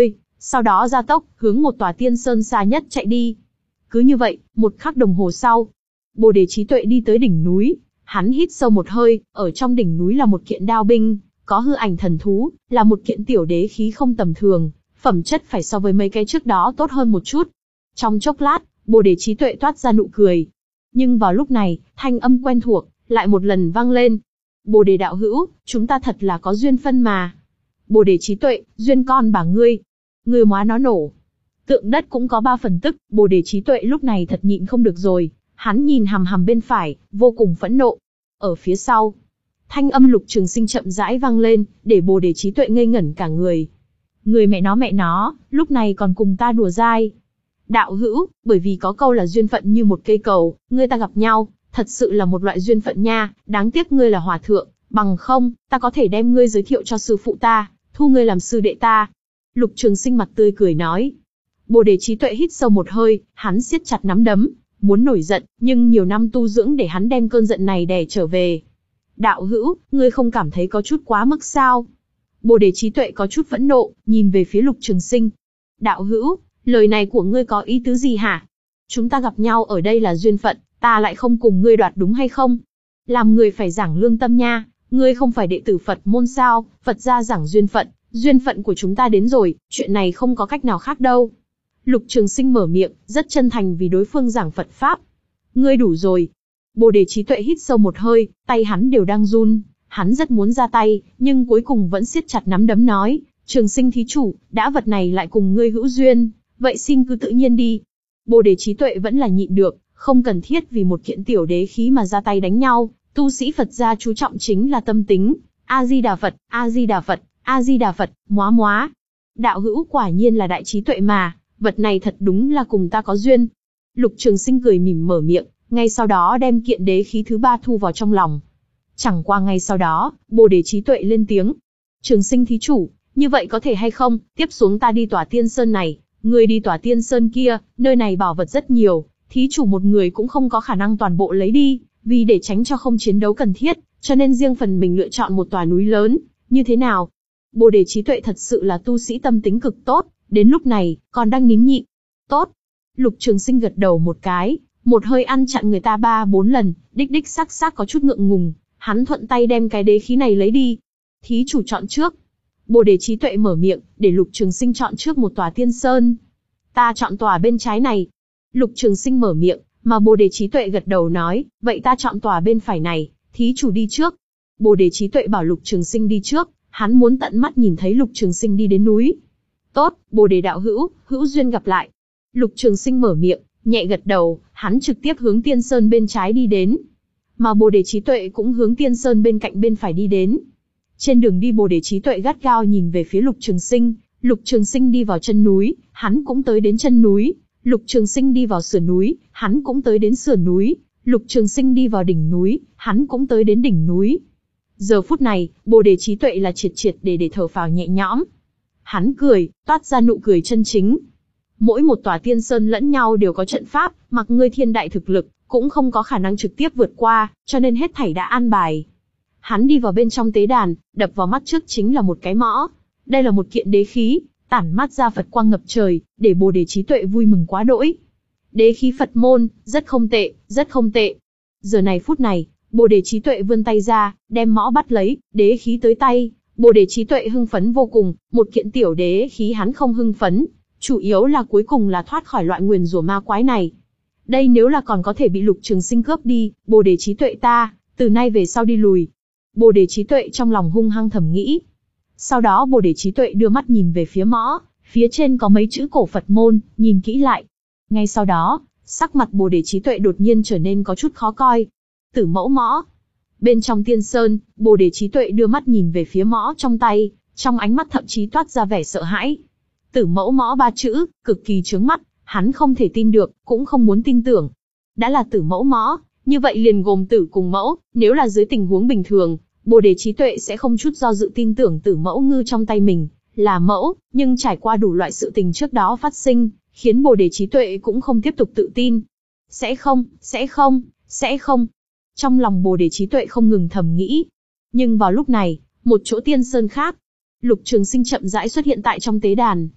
sau đó gia tốc, hướng một tòa tiên sơn xa nhất chạy đi. Cứ như vậy, một khắc đồng hồ sau, Bồ Đề trí tuệ đi tới đỉnh núi, hắn hít sâu một hơi, ở trong đỉnh núi là một kiện đao binh, có hư ảnh thần thú, là một kiện tiểu đế khí không tầm thường, phẩm chất phải so với mấy cái trước đó tốt hơn một chút. Trong chốc lát, Bồ Đề trí tuệ toát ra nụ cười. Nhưng vào lúc này, thanh âm quen thuộc lại một lần vang lên. Bồ Đề đạo hữu, chúng ta thật là có duyên phân mà. Bồ Đề trí tuệ, duyên con bà ngươi. Ngươi móa nó nổ. Tượng đất cũng có ba phần tức, Bồ Đề trí tuệ lúc này thật nhịn không được rồi. Hắn nhìn hằm hằm bên phải, vô cùng phẫn nộ. Ở phía sau, thanh âm Lục Trường Sinh chậm rãi vang lên, để Bồ Đề trí tuệ ngây ngẩn cả người. Người mẹ nó mẹ nó, lúc này còn cùng ta đùa dai. Đạo hữu, bởi vì có câu là duyên phận như một cây cầu, ngươi ta gặp nhau, thật sự là một loại duyên phận nha, đáng tiếc ngươi là hòa thượng, bằng không, ta có thể đem ngươi giới thiệu cho sư phụ ta, thu ngươi làm sư đệ ta. Lục Trường Sinh mặt tươi cười nói. Bồ Đề trí tuệ hít sâu một hơi, hắn siết chặt nắm đấm, muốn nổi giận, nhưng nhiều năm tu dưỡng để hắn đem cơn giận này đè trở về. Đạo hữu, ngươi không cảm thấy có chút quá mức sao? Bồ Đề trí tuệ có chút phẫn nộ, nhìn về phía Lục Trường Sinh. Đạo hữu, lời này của ngươi có ý tứ gì hả? Chúng ta gặp nhau ở đây là duyên phận, ta lại không cùng ngươi đoạt đúng hay không? Làm người phải giảng lương tâm nha, ngươi không phải đệ tử Phật môn sao? Phật gia giảng duyên phận, duyên phận của chúng ta đến rồi, chuyện này không có cách nào khác đâu. Lục Trường Sinh mở miệng, rất chân thành vì đối phương giảng Phật Pháp. Ngươi đủ rồi. Bồ Đề trí tuệ hít sâu một hơi, tay hắn đều đang run. Hắn rất muốn ra tay, nhưng cuối cùng vẫn siết chặt nắm đấm nói, Trường Sinh thí chủ, đã vật này lại cùng ngươi hữu duyên, vậy xin cứ tự nhiên đi. Bồ Đề trí tuệ vẫn là nhịn được, không cần thiết vì một kiện tiểu đế khí mà ra tay đánh nhau, tu sĩ Phật gia chú trọng chính là tâm tính. A-di-đà Phật, A-di-đà Phật, A-di-đà Phật, móa móa. Đạo hữu quả nhiên là đại trí tuệ mà, vật này thật đúng là cùng ta có duyên. Lục Trường Sinh cười mỉm mở miệng, ngay sau đó đem kiện đế khí thứ ba thu vào trong lòng. Chẳng qua ngay sau đó, Bồ Đề trí tuệ lên tiếng. Trường Sinh thí chủ, như vậy có thể hay không, tiếp xuống ta đi tòa tiên sơn này, người đi tòa tiên sơn kia, nơi này bảo vật rất nhiều, thí chủ một người cũng không có khả năng toàn bộ lấy đi, vì để tránh cho không chiến đấu cần thiết, cho nên riêng phần mình lựa chọn một tòa núi lớn, như thế nào? Bồ Đề trí tuệ thật sự là tu sĩ tâm tính cực tốt, đến lúc này, còn đang nín nhịn. Tốt. Lục Trường Sinh gật đầu một cái, một hơi ăn chặn người ta ba bốn lần, đích đích xác xác có chút ngượng ngùng, hắn thuận tay đem cái đế khí này lấy đi. Thí chủ chọn trước. Bồ Đề trí tuệ mở miệng, để Lục Trường Sinh chọn trước một tòa tiên sơn. Ta chọn tòa bên trái này. Lục Trường Sinh mở miệng, mà Bồ Đề trí tuệ gật đầu nói, vậy ta chọn tòa bên phải này, thí chủ đi trước. Bồ Đề trí tuệ bảo Lục Trường Sinh đi trước, hắn muốn tận mắt nhìn thấy Lục Trường Sinh đi đến núi. Tốt, Bồ Đề đạo hữu, hữu duyên gặp lại. Lục Trường Sinh mở miệng, nhẹ gật đầu, hắn trực tiếp hướng tiên sơn bên trái đi đến. Mà Bồ Đề trí tuệ cũng hướng tiên sơn bên cạnh bên phải đi đến. Trên đường đi Bồ Đề trí tuệ gắt gao nhìn về phía Lục Trường Sinh, Lục Trường Sinh đi vào chân núi, hắn cũng tới đến chân núi. Lục Trường Sinh đi vào sườn núi, hắn cũng tới đến sườn núi. Lục Trường Sinh đi vào đỉnh núi, hắn cũng tới đến đỉnh núi. Giờ phút này, Bồ Đề trí tuệ là triệt triệt để để thở phào nhẹ nhõm. Hắn cười, toát ra nụ cười chân chính. Mỗi một tòa tiên sơn lẫn nhau đều có trận pháp, mặc ngươi thiên đại thực lực, cũng không có khả năng trực tiếp vượt qua, cho nên hết thảy đã an bài. Hắn đi vào bên trong tế đàn, đập vào mắt trước chính là một cái mõ. Đây là một kiện đế khí, tản mát ra Phật quang ngập trời, để Bồ Đề trí tuệ vui mừng quá đỗi. Đế khí Phật môn, rất không tệ, rất không tệ. Giờ này phút này, Bồ Đề trí tuệ vươn tay ra, đem mõ bắt lấy, đế khí tới tay. Bồ Đề trí tuệ hưng phấn vô cùng, một kiện tiểu đế khí hắn không hưng phấn, chủ yếu là cuối cùng là thoát khỏi loại nguyền rủa ma quái này. Đây nếu là còn có thể bị Lục Trường Sinh cướp đi, Bồ Đề trí tuệ ta, từ nay về sau đi lùi. Bồ Đề trí tuệ trong lòng hung hăng thầm nghĩ. Sau đó Bồ Đề trí tuệ đưa mắt nhìn về phía mõ, phía trên có mấy chữ cổ Phật môn, nhìn kỹ lại. Ngay sau đó, sắc mặt Bồ Đề trí tuệ đột nhiên trở nên có chút khó coi. Tử mẫu mõ. Bên trong tiên sơn, Bồ Đề trí tuệ đưa mắt nhìn về phía mõ trong tay, trong ánh mắt thậm chí toát ra vẻ sợ hãi. Tử mẫu mõ ba chữ, cực kỳ chướng mắt, hắn không thể tin được, cũng không muốn tin tưởng. Đã là tử mẫu mõ, như vậy liền gồm tử cùng mẫu, nếu là dưới tình huống bình thường, Bồ Đề trí tuệ sẽ không chút do dự tin tưởng tử mẫu ngư trong tay mình là mẫu, nhưng trải qua đủ loại sự tình trước đó phát sinh, khiến Bồ Đề trí tuệ cũng không tiếp tục tự tin. Sẽ không, sẽ không, sẽ không. Trong lòng Bồ Đề trí tuệ không ngừng thầm nghĩ. Nhưng vào lúc này, một chỗ tiên sơn khác, Lục Trường Sinh chậm rãi xuất hiện tại trong tế đàn.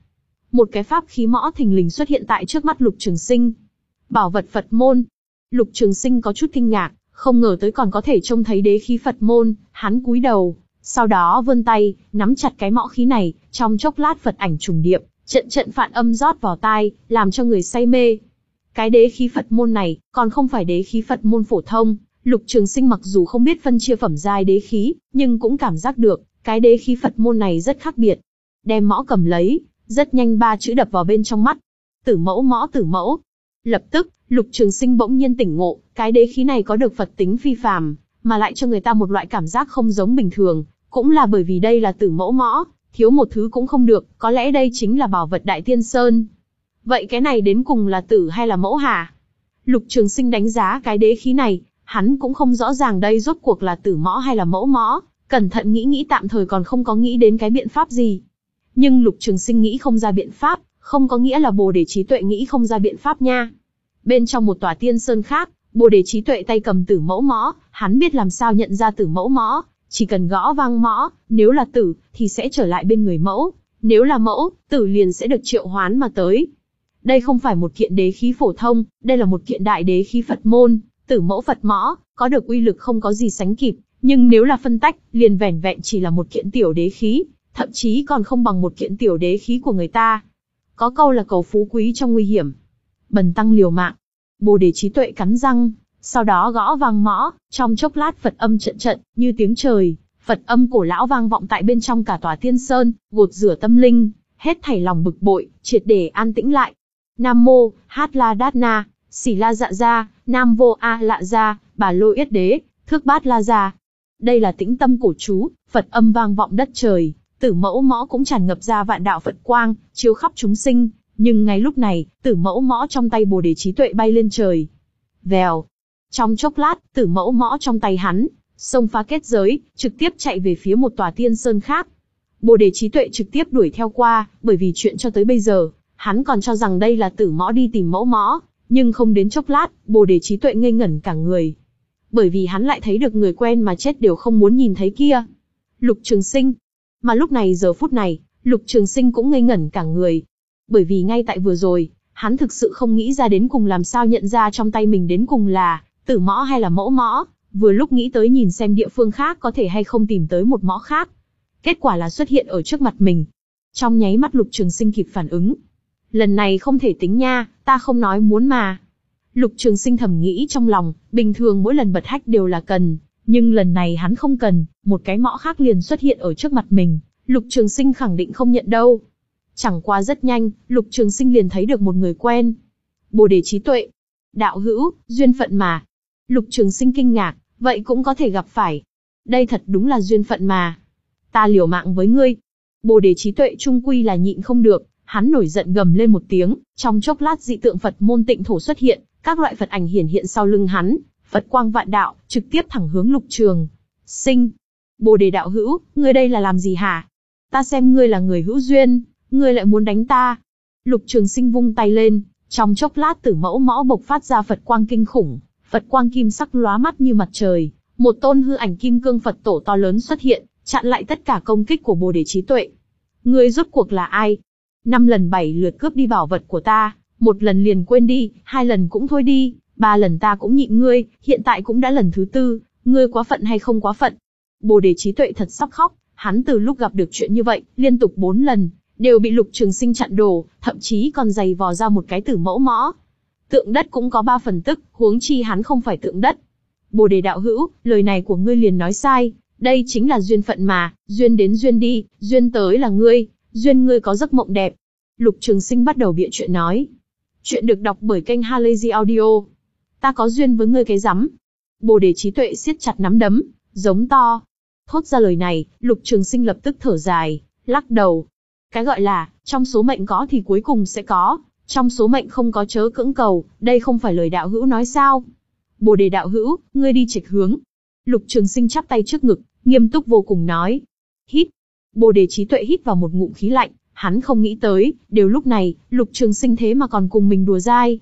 một cái pháp khí mõ thình lình xuất hiện tại trước mắt Lục Trường Sinh. Bảo vật Phật môn. Lục Trường Sinh có chút kinh ngạc, không ngờ tới còn có thể trông thấy đế khí Phật môn, hắn cúi đầu, sau đó vươn tay, nắm chặt cái mõ khí này, trong chốc lát Phật ảnh trùng điệp, trận trận phạn âm rót vào tai, làm cho người say mê. Cái đế khí Phật môn này, còn không phải đế khí Phật môn phổ thông, Lục Trường Sinh mặc dù không biết phân chia phẩm giai đế khí, nhưng cũng cảm giác được, cái đế khí Phật môn này rất khác biệt. Đem mõ cầm lấy, rất nhanh ba chữ đập vào bên trong mắt. Tử mẫu mõ tử mẫu. Lập tức, Lục Trường Sinh bỗng nhiên tỉnh ngộ, cái đế khí này có được Phật tính phi phàm, mà lại cho người ta một loại cảm giác không giống bình thường, cũng là bởi vì đây là tử mẫu mõ, thiếu một thứ cũng không được, có lẽ đây chính là bảo vật Đại Tiên Sơn. Vậy cái này đến cùng là tử hay là mẫu hả? Lục Trường Sinh đánh giá cái đế khí này, hắn cũng không rõ ràng đây rốt cuộc là tử mõ hay là mẫu mõ, cẩn thận nghĩ nghĩ tạm thời còn không có nghĩ đến cái biện pháp gì. Nhưng Lục Trường Sinh nghĩ không ra biện pháp, không có nghĩa là Bồ Đề Trí Tuệ nghĩ không ra biện pháp nha. Bên trong một tòa tiên sơn khác, Bồ Đề Trí Tuệ tay cầm tử mẫu mõ, hắn biết làm sao nhận ra tử mẫu mõ, chỉ cần gõ vang mõ, nếu là tử, thì sẽ trở lại bên người mẫu, nếu là mẫu, tử liền sẽ được triệu hoán mà tới. Đây không phải một kiện đế khí phổ thông, đây là một kiện đại đế khí Phật môn, tử mẫu Phật mõ, có được uy lực không có gì sánh kịp, nhưng nếu là phân tách, liền vẻn vẹn chỉ là một kiện tiểu đế khí, thậm chí còn không bằng một kiện tiểu đế khí của người ta. Có câu là cầu phú quý trong nguy hiểm, bần tăng liều mạng. Bồ Đề Trí Tuệ cắn răng, sau đó gõ vang mõ, trong chốc lát Phật âm trận trận, như tiếng trời, Phật âm cổ lão vang vọng tại bên trong cả tòa tiên sơn, gột rửa tâm linh, hết thảy lòng bực bội, triệt để an tĩnh lại. Nam mô Hát La Đát Na, Xỉ La Dạ Gia, Nam vô A Lạ Gia, Bà Lô Yết Đế, Thước Bát La Gia. Đây là tĩnh tâm cổ chú, Phật âm vang vọng đất trời, tử mẫu mõ cũng tràn ngập ra vạn đạo Phật quang, chiếu khắp chúng sinh. Nhưng ngay lúc này, tử mẫu mõ trong tay Bồ Đề Trí Tuệ bay lên trời. Vèo. Trong chốc lát, tử mẫu mõ trong tay hắn, xông phá kết giới, trực tiếp chạy về phía một tòa tiên sơn khác. Bồ Đề Trí Tuệ trực tiếp đuổi theo qua, bởi vì chuyện cho tới bây giờ, hắn còn cho rằng đây là tử mõ đi tìm mẫu mõ, nhưng không đến chốc lát, Bồ Đề Trí Tuệ ngây ngẩn cả người. Bởi vì hắn lại thấy được người quen mà chết đều không muốn nhìn thấy kia. Lục Trường Sinh. Mà lúc này giờ phút này, Lục Trường Sinh cũng ngây ngẩn cả người. Bởi vì ngay tại vừa rồi, hắn thực sự không nghĩ ra đến cùng làm sao nhận ra trong tay mình đến cùng là tử mõ hay là mẫu mõ, vừa lúc nghĩ tới nhìn xem địa phương khác có thể hay không tìm tới một mõ khác. Kết quả là xuất hiện ở trước mặt mình. Trong nháy mắt Lục Trường Sinh kịp phản ứng. Lần này không thể tính nha, ta không nói muốn mà. Lục Trường Sinh thầm nghĩ trong lòng, bình thường mỗi lần bật hách đều là cần, nhưng lần này hắn không cần, một cái mõ khác liền xuất hiện ở trước mặt mình, Lục Trường Sinh khẳng định không nhận đâu. Chẳng qua rất nhanh, Lục Trường Sinh liền thấy được một người quen. Bồ Đề Trí Tuệ. Đạo hữu, duyên phận mà. Lục Trường Sinh kinh ngạc, vậy cũng có thể gặp phải. Đây thật đúng là duyên phận mà. Ta liều mạng với ngươi. Bồ Đề Trí Tuệ chung quy là nhịn không được, hắn nổi giận gầm lên một tiếng, trong chốc lát dị tượng Phật môn Tịnh Thổ xuất hiện, các loại Phật ảnh hiển hiện sau lưng hắn, Phật quang vạn đạo, trực tiếp thẳng hướng Lục Trường Sinh. Bồ Đề đạo hữu, ngươi đây là làm gì hả? Ta xem ngươi là người hữu duyên, ngươi lại muốn đánh ta. Lục Trường Sinh vung tay lên, trong chốc lát tử mẫu mõ bộc phát ra Phật quang kinh khủng, Phật quang kim sắc lóa mắt như mặt trời, một tôn hư ảnh kim cương Phật tổ to lớn xuất hiện, chặn lại tất cả công kích của Bồ Đề Trí Tuệ. Ngươi rốt cuộc là ai? Năm lần bảy lượt cướp đi bảo vật của ta, một lần liền quên đi, hai lần cũng thôi đi, ba lần ta cũng nhịn ngươi, hiện tại cũng đã lần thứ tư, ngươi quá phận hay không quá phận? Bồ Đề Trí Tuệ thật sắp khóc, hắn từ lúc gặp được chuyện như vậy, liên tục bốn lần, đều bị Lục Trường Sinh chặn đổ, thậm chí còn giày vò ra một cái tử mẫu mõ. Tượng đất cũng có ba phần tức, huống chi hắn không phải tượng đất. Bồ Đề đạo hữu, lời này của ngươi liền nói sai, đây chính là duyên phận mà, duyên đến duyên đi, duyên tới là ngươi, duyên ngươi có giấc mộng đẹp. Lục Trường Sinh bắt đầu bịa chuyện nói. Chuyện được đọc bởi kênh Halazy Audio. Ta có duyên với ngươi cái rắm. Bồ Đề Trí Tuệ siết chặt nắm đấm, giống to. Thốt ra lời này, Lục Trường Sinh lập tức thở dài, lắc đầu. Cái gọi là, trong số mệnh có thì cuối cùng sẽ có, trong số mệnh không có chớ cưỡng cầu, đây không phải lời đạo hữu nói sao? Bồ Đề đạo hữu, ngươi đi trịch hướng. Lục Trường Sinh chắp tay trước ngực, nghiêm túc vô cùng nói. Hít. Bồ Đề Trí Tuệ hít vào một ngụm khí lạnh, hắn không nghĩ tới, đều lúc này, Lục Trường Sinh thế mà còn cùng mình đùa dai.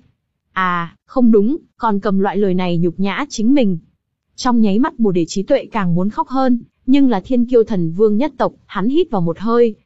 À, không đúng, còn cầm loại lời này nhục nhã chính mình. Trong nháy mắt Bồ Đề Trí Tuệ càng muốn khóc hơn, nhưng là thiên kiêu thần vương nhất tộc, hắn hít vào một hơi,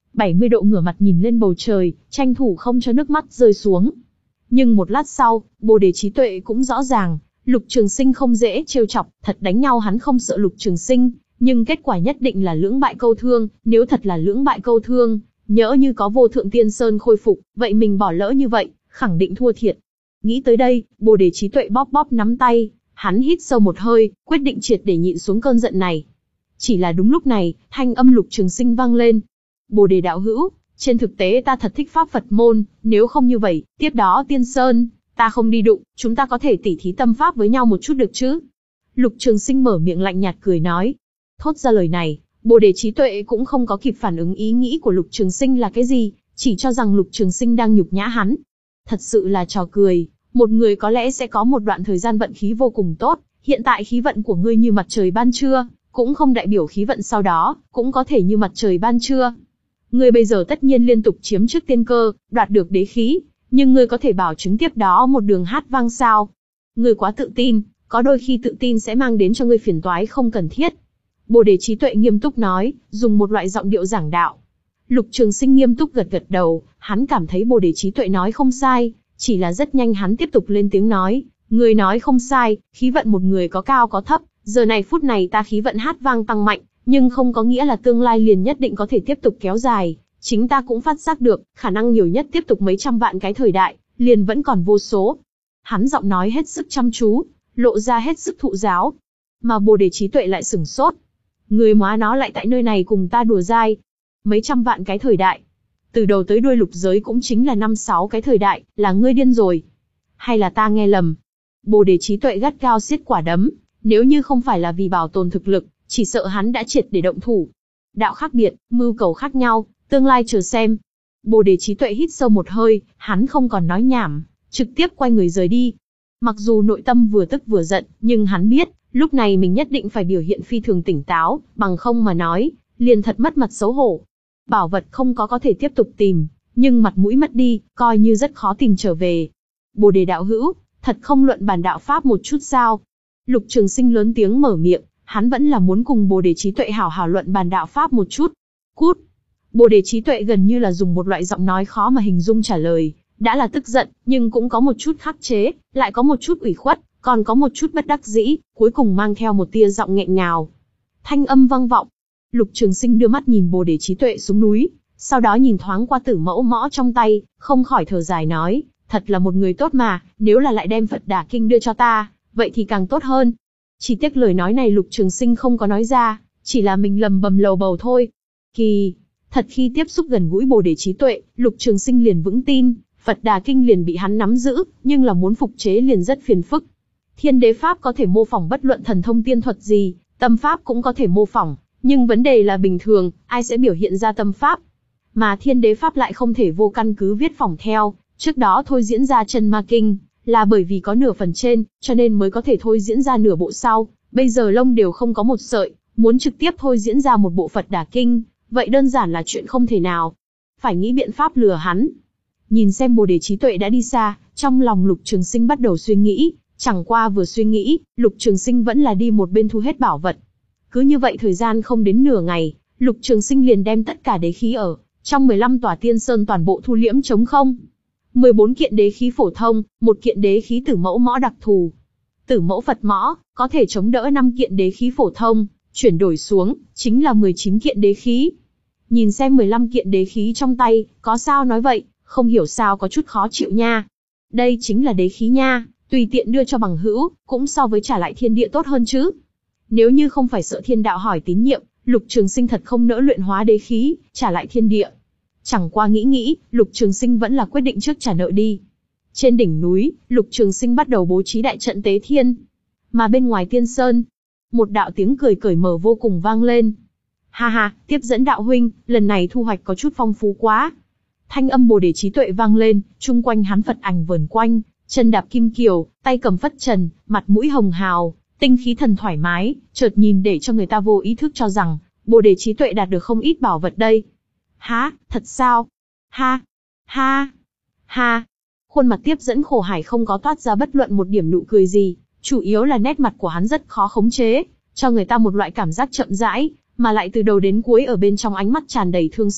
bảy mươi độ ngửa mặt nhìn lên bầu trời, tranh thủ không cho nước mắt rơi xuống. Nhưng một lát sau, Bồ Đề trí tuệ cũng rõ ràng, Lục Trường Sinh không dễ trêu chọc, thật đánh nhau hắn không sợ Lục Trường Sinh, nhưng kết quả nhất định là lưỡng bại câu thương, nếu thật là lưỡng bại câu thương, nhỡ như có vô thượng tiên sơn khôi phục, vậy mình bỏ lỡ như vậy, khẳng định thua thiệt. Nghĩ tới đây, Bồ Đề trí tuệ bóp bóp nắm tay, hắn hít sâu một hơi, quyết định triệt để nhịn xuống cơn giận này. Chỉ là đúng lúc này, thanh âm Lục Trường Sinh vang lên. Bồ Đề đạo hữu, trên thực tế ta thật thích pháp Phật môn, nếu không như vậy, tiếp đó tiên sơn, ta không đi đụng, chúng ta có thể tỉ thí tâm pháp với nhau một chút được chứ? Lục Trường Sinh mở miệng lạnh nhạt cười nói. Thốt ra lời này, Bồ Đề trí tuệ cũng không có kịp phản ứng ý nghĩ của Lục Trường Sinh là cái gì, chỉ cho rằng Lục Trường Sinh đang nhục nhã hắn. Thật sự là trò cười, một người có lẽ sẽ có một đoạn thời gian vận khí vô cùng tốt, hiện tại khí vận của ngươi như mặt trời ban trưa, cũng không đại biểu khí vận sau đó, cũng có thể như mặt trời ban trưa. Ngươi bây giờ tất nhiên liên tục chiếm trước tiên cơ, đoạt được đế khí, nhưng ngươi có thể bảo chứng tiếp đó một đường hát vang sao? Ngươi quá tự tin, có đôi khi tự tin sẽ mang đến cho ngươi phiền toái không cần thiết. Bồ Đề trí tuệ nghiêm túc nói, dùng một loại giọng điệu giảng đạo. Lục Trường Sinh nghiêm túc gật gật đầu, hắn cảm thấy Bồ Đề trí tuệ nói không sai, chỉ là rất nhanh hắn tiếp tục lên tiếng nói, người nói không sai, khí vận một người có cao có thấp, giờ này phút này ta khí vận hát vang tăng mạnh, nhưng không có nghĩa là tương lai liền nhất định có thể tiếp tục kéo dài, chính ta cũng phát giác được, khả năng nhiều nhất tiếp tục mấy trăm vạn cái thời đại, liền vẫn còn vô số. Hắn giọng nói hết sức chăm chú, lộ ra hết sức thụ giáo, mà Bồ Đề trí tuệ lại sửng sốt. Người móa nó lại tại nơi này cùng ta đùa dai. Mấy trăm vạn cái thời đại. Từ đầu tới đuôi lục giới cũng chính là năm sáu cái thời đại, là ngươi điên rồi. Hay là ta nghe lầm? Bồ Đề trí tuệ gắt gao siết quả đấm, nếu như không phải là vì bảo tồn thực lực, chỉ sợ hắn đã triệt để động thủ. Đạo khác biệt, mưu cầu khác nhau, tương lai chờ xem. Bồ Đề trí tuệ hít sâu một hơi, hắn không còn nói nhảm, trực tiếp quay người rời đi. Mặc dù nội tâm vừa tức vừa giận, nhưng hắn biết, lúc này mình nhất định phải biểu hiện phi thường tỉnh táo, bằng không mà nói, liền thật mất mặt xấu hổ. Bảo vật không có có thể tiếp tục tìm, nhưng mặt mũi mất đi, coi như rất khó tìm trở về. Bồ Đề đạo hữu, thật không luận bàn đạo pháp một chút sao? Lục Trường Sinh lớn tiếng mở miệng, hắn vẫn là muốn cùng Bồ Đề trí tuệ hảo hảo luận bàn đạo pháp một chút. Cút! Bồ Đề trí tuệ gần như là dùng một loại giọng nói khó mà hình dung trả lời, đã là tức giận, nhưng cũng có một chút khắc chế, lại có một chút ủy khuất, còn có một chút bất đắc dĩ, cuối cùng mang theo một tia giọng nghẹn ngào. Thanh âm vang vọng. Lục Trường Sinh đưa mắt nhìn Bồ Đề trí tuệ xuống núi, sau đó nhìn thoáng qua tử mẫu mõ trong tay, không khỏi thở dài nói, thật là một người tốt mà, nếu là lại đem Phật Đà Kinh đưa cho ta, vậy thì càng tốt hơn. Chỉ tiếc lời nói này Lục Trường Sinh không có nói ra, chỉ là mình lầm bầm lầu bầu thôi. Kỳ, thật khi tiếp xúc gần gũi Bồ Đề trí tuệ, Lục Trường Sinh liền vững tin, Phật Đà Kinh liền bị hắn nắm giữ, nhưng là muốn phục chế liền rất phiền phức. Thiên đế pháp có thể mô phỏng bất luận thần thông tiên thuật gì, tâm pháp cũng có thể mô phỏng, nhưng vấn đề là bình thường, ai sẽ biểu hiện ra tâm pháp? Mà thiên đế pháp lại không thể vô căn cứ viết phỏng theo, trước đó thôi diễn ra chân ma kinh, là bởi vì có nửa phần trên, cho nên mới có thể thôi diễn ra nửa bộ sau, bây giờ lông đều không có một sợi, muốn trực tiếp thôi diễn ra một bộ Phật Đà Kinh, vậy đơn giản là chuyện không thể nào. Phải nghĩ biện pháp lừa hắn. Nhìn xem Bồ Đề trí tuệ đã đi xa, trong lòng Lục Trường Sinh bắt đầu suy nghĩ, chẳng qua vừa suy nghĩ, Lục Trường Sinh vẫn là đi một bên thu hết bảo vật. Cứ như vậy thời gian không đến nửa ngày, Lục Trường Sinh liền đem tất cả đế khí ở trong mười lăm tòa tiên sơn toàn bộ thu liễm trống không. mười bốn kiện đế khí phổ thông, một kiện đế khí tử mẫu mõ đặc thù. Tử mẫu Phật mõ, có thể chống đỡ năm kiện đế khí phổ thông, chuyển đổi xuống, chính là mười chín kiện đế khí. Nhìn xem mười lăm kiện đế khí trong tay, có sao nói vậy, không hiểu sao có chút khó chịu nha. Đây chính là đế khí nha, tùy tiện đưa cho bằng hữu, cũng so với trả lại thiên địa tốt hơn chứ. Nếu như không phải sợ thiên đạo hỏi tín nhiệm, Lục Trường Sinh thật không nỡ luyện hóa đế khí, trả lại thiên địa. Chẳng qua nghĩ nghĩ, Lục Trường Sinh vẫn là quyết định trước trả nợ đi. Trên đỉnh núi, Lục Trường Sinh bắt đầu bố trí đại trận tế thiên. Mà bên ngoài tiên sơn, một đạo tiếng cười cởi mở vô cùng vang lên. Ha ha, tiếp dẫn đạo huynh, lần này thu hoạch có chút phong phú quá. Thanh âm Bồ Đề trí tuệ vang lên, chung quanh hắn Phật ảnh vờn quanh, chân đạp kim kiều, tay cầm phất trần, mặt mũi hồng hào, tinh khí thần thoải mái, chợt nhìn để cho người ta vô ý thức cho rằng, Bồ Đề trí tuệ đạt được không ít bảo vật đây. Hả, thật sao? Ha, ha, ha. Khuôn mặt tiếp dẫn khổ hải không có toát ra bất luận một điểm nụ cười gì, chủ yếu là nét mặt của hắn rất khó khống chế, cho người ta một loại cảm giác chậm rãi, mà lại từ đầu đến cuối ở bên trong ánh mắt tràn đầy thương xót,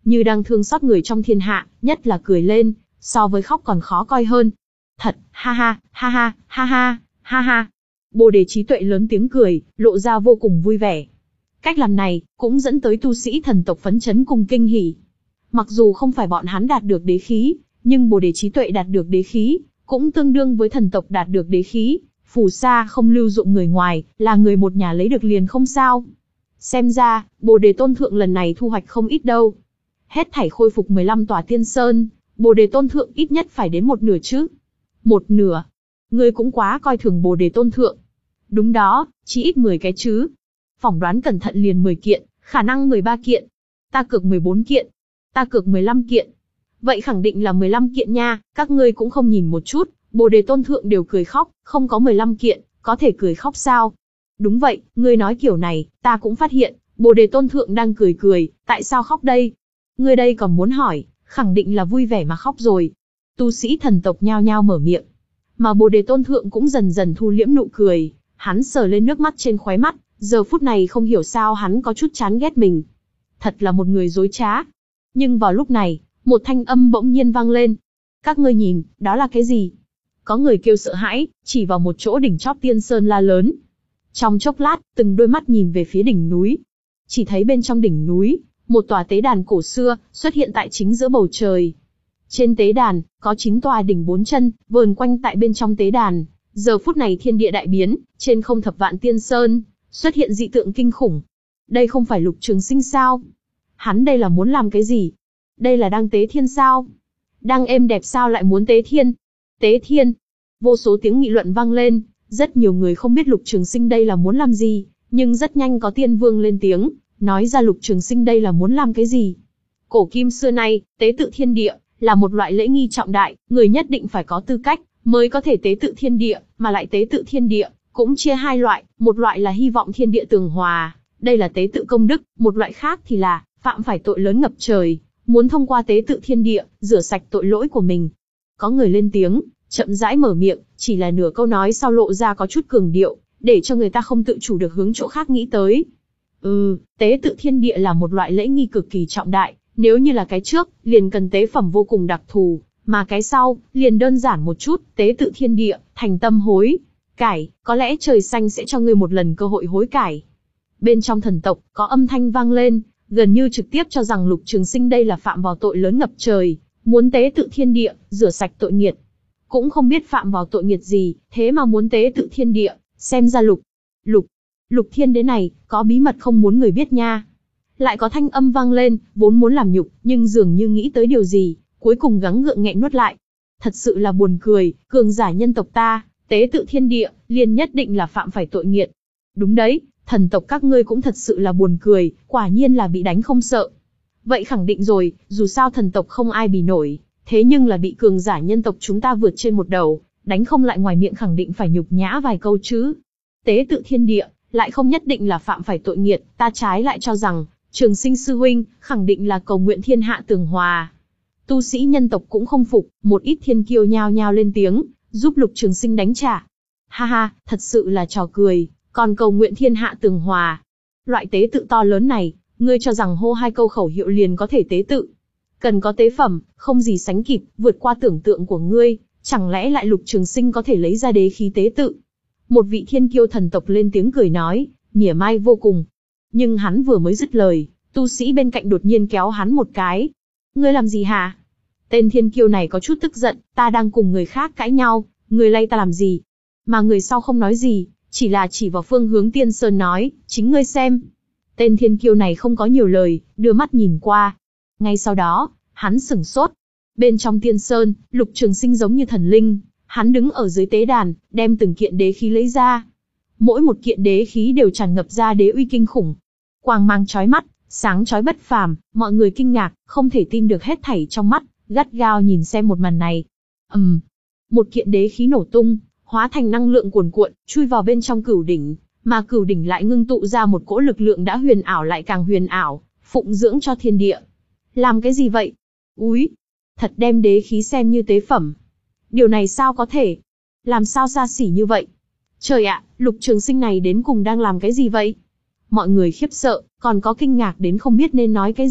như đang thương xót người trong thiên hạ, nhất là cười lên, so với khóc còn khó coi hơn. Thật, ha ha, ha ha, ha ha, ha ha. Bồ Đề trí tuệ lớn tiếng cười, lộ ra vô cùng vui vẻ. Cách làm này, cũng dẫn tới tu sĩ thần tộc phấn chấn cùng kinh hỉ. Mặc dù không phải bọn hắn đạt được đế khí, nhưng Bồ Đề trí tuệ đạt được đế khí, cũng tương đương với thần tộc đạt được đế khí. Phù sa không lưu dụng người ngoài, là người một nhà lấy được liền không sao. Xem ra, Bồ Đề Tôn Thượng lần này thu hoạch không ít đâu. Hết thảy khôi phục mười lăm tòa tiên sơn, Bồ Đề Tôn Thượng ít nhất phải đến một nửa chứ. Một nửa? Ngươi cũng quá coi thường Bồ Đề Tôn Thượng. Đúng đó, chỉ ít mười cái chứ. Phỏng đoán cẩn thận liền mười kiện, khả năng mười ba kiện. Ta cược mười bốn kiện. Ta cược mười lăm kiện. Vậy khẳng định là mười lăm kiện nha, các ngươi cũng không nhìn một chút, Bồ Đề Tôn Thượng đều cười khóc, không có mười lăm kiện, có thể cười khóc sao? Đúng vậy, ngươi nói kiểu này, ta cũng phát hiện, Bồ Đề Tôn Thượng đang cười cười, tại sao khóc đây? Ngươi đây còn muốn hỏi, khẳng định là vui vẻ mà khóc rồi. Tu sĩ thần tộc nhao nhao mở miệng. Mà Bồ Đề Tôn Thượng cũng dần dần thu liễm nụ cười, hắn sờ lên nước mắt trên khóe mắt, giờ phút này không hiểu sao hắn có chút chán ghét mình. Thật là một người dối trá. Nhưng vào lúc này, một thanh âm bỗng nhiên vang lên. Các ngươi nhìn, đó là cái gì? Có người kêu sợ hãi, chỉ vào một chỗ đỉnh chóp tiên sơn la lớn. Trong chốc lát, từng đôi mắt nhìn về phía đỉnh núi. Chỉ thấy bên trong đỉnh núi, một tòa tế đàn cổ xưa, xuất hiện tại chính giữa bầu trời. Trên tế đàn, có chín tòa đỉnh bốn chân, vờn quanh tại bên trong tế đàn. Giờ phút này thiên địa đại biến, trên không thập vạn tiên sơn, xuất hiện dị tượng kinh khủng. Đây không phải Lục Trường Sinh sao? Hắn đây là muốn làm cái gì? Đây là đang tế thiên sao? Đang êm đẹp sao lại muốn tế thiên? Tế thiên? Vô số tiếng nghị luận vang lên, rất nhiều người không biết Lục Trường Sinh đây là muốn làm gì, nhưng rất nhanh có tiên vương lên tiếng, nói ra Lục Trường Sinh đây là muốn làm cái gì. Cổ kim xưa nay, tế tự thiên địa, là một loại lễ nghi trọng đại, người nhất định phải có tư cách, mới có thể tế tự thiên địa, mà lại tế tự thiên địa, cũng chia hai loại, một loại là hy vọng thiên địa tường hòa, đây là tế tự công đức, một loại khác thì là, phạm phải tội lớn ngập trời, muốn thông qua tế tự thiên địa, rửa sạch tội lỗi của mình. Có người lên tiếng, chậm rãi mở miệng, chỉ là nửa câu nói sau lộ ra có chút cường điệu, để cho người ta không tự chủ được hướng chỗ khác nghĩ tới. Ừ, tế tự thiên địa là một loại lễ nghi cực kỳ trọng đại, nếu như là cái trước, liền cần tế phẩm vô cùng đặc thù, mà cái sau, liền đơn giản một chút, tế tự thiên địa, thành tâm hối cải, có lẽ trời xanh sẽ cho ngươi một lần cơ hội hối cải. Bên trong thần tộc, có âm thanh vang lên, gần như trực tiếp cho rằng Lục Trường Sinh đây là phạm vào tội lớn ngập trời, muốn tế tự thiên địa, rửa sạch tội nghiệt. Cũng không biết phạm vào tội nghiệt gì, thế mà muốn tế tự thiên địa, xem ra Lục, Lục, Lục Thiên Đế này, có bí mật không muốn người biết nha. Lại có thanh âm vang lên, vốn muốn làm nhục, nhưng dường như nghĩ tới điều gì, cuối cùng gắng gượng nghẹn nuốt lại. Thật sự là buồn cười, cường giả nhân tộc ta, tế tự thiên địa, liền nhất định là phạm phải tội nghiệt. Đúng đấy, thần tộc các ngươi cũng thật sự là buồn cười, quả nhiên là bị đánh không sợ. Vậy khẳng định rồi, dù sao thần tộc không ai bì nổi, thế nhưng là bị cường giả nhân tộc chúng ta vượt trên một đầu, đánh không lại ngoài miệng khẳng định phải nhục nhã vài câu chứ. Tế tự thiên địa, lại không nhất định là phạm phải tội nghiệt, ta trái lại cho rằng, Trường Sinh sư huynh, khẳng định là cầu nguyện thiên hạ tường hòa. Tu sĩ nhân tộc cũng không phục, một ít thiên kiêu nhao nhao lên tiếng, giúp Lục Trường Sinh đánh trả. Ha ha, thật sự là trò cười, còn cầu nguyện thiên hạ tường hòa. Loại tế tự to lớn này, ngươi cho rằng hô hai câu khẩu hiệu liền có thể tế tự. Cần có tế phẩm, không gì sánh kịp, vượt qua tưởng tượng của ngươi, chẳng lẽ lại Lục Trường Sinh có thể lấy ra đế khí tế tự. Một vị thiên kiêu thần tộc lên tiếng cười nói, mỉa mai vô cùng. Nhưng hắn vừa mới dứt lời, tu sĩ bên cạnh đột nhiên kéo hắn một cái. Ngươi làm gì hả? Tên thiên kiêu này có chút tức giận, ta đang cùng người khác cãi nhau, ngươi lay ta làm gì? Mà người sau không nói gì, chỉ là chỉ vào phương hướng tiên sơn nói, chính ngươi xem. Tên thiên kiêu này không có nhiều lời, đưa mắt nhìn qua. Ngay sau đó, hắn sửng sốt. Bên trong tiên sơn, Lục Trường Sinh giống như thần linh, hắn đứng ở dưới tế đàn, đem từng kiện đế khí lấy ra. Mỗi một kiện đế khí đều tràn ngập ra đế uy kinh khủng. Quang mang chói mắt, sáng chói bất phàm, mọi người kinh ngạc, không thể tin được hết thảy trong mắt, gắt gao nhìn xem một màn này. Ầm, um, một kiện đế khí nổ tung, hóa thành năng lượng cuồn cuộn, chui vào bên trong cửu đỉnh, mà cửu đỉnh lại ngưng tụ ra một cỗ lực lượng đã huyền ảo lại càng huyền ảo, phụng dưỡng cho thiên địa. Làm cái gì vậy? Úi, thật đem đế khí xem như tế phẩm. Điều này sao có thể? Làm sao xa xỉ như vậy? Trời ạ, Lục Trường Sinh này đến cùng đang làm cái gì vậy? Mọi người khiếp sợ, còn có kinh ngạc đến không biết nên nói cái gì.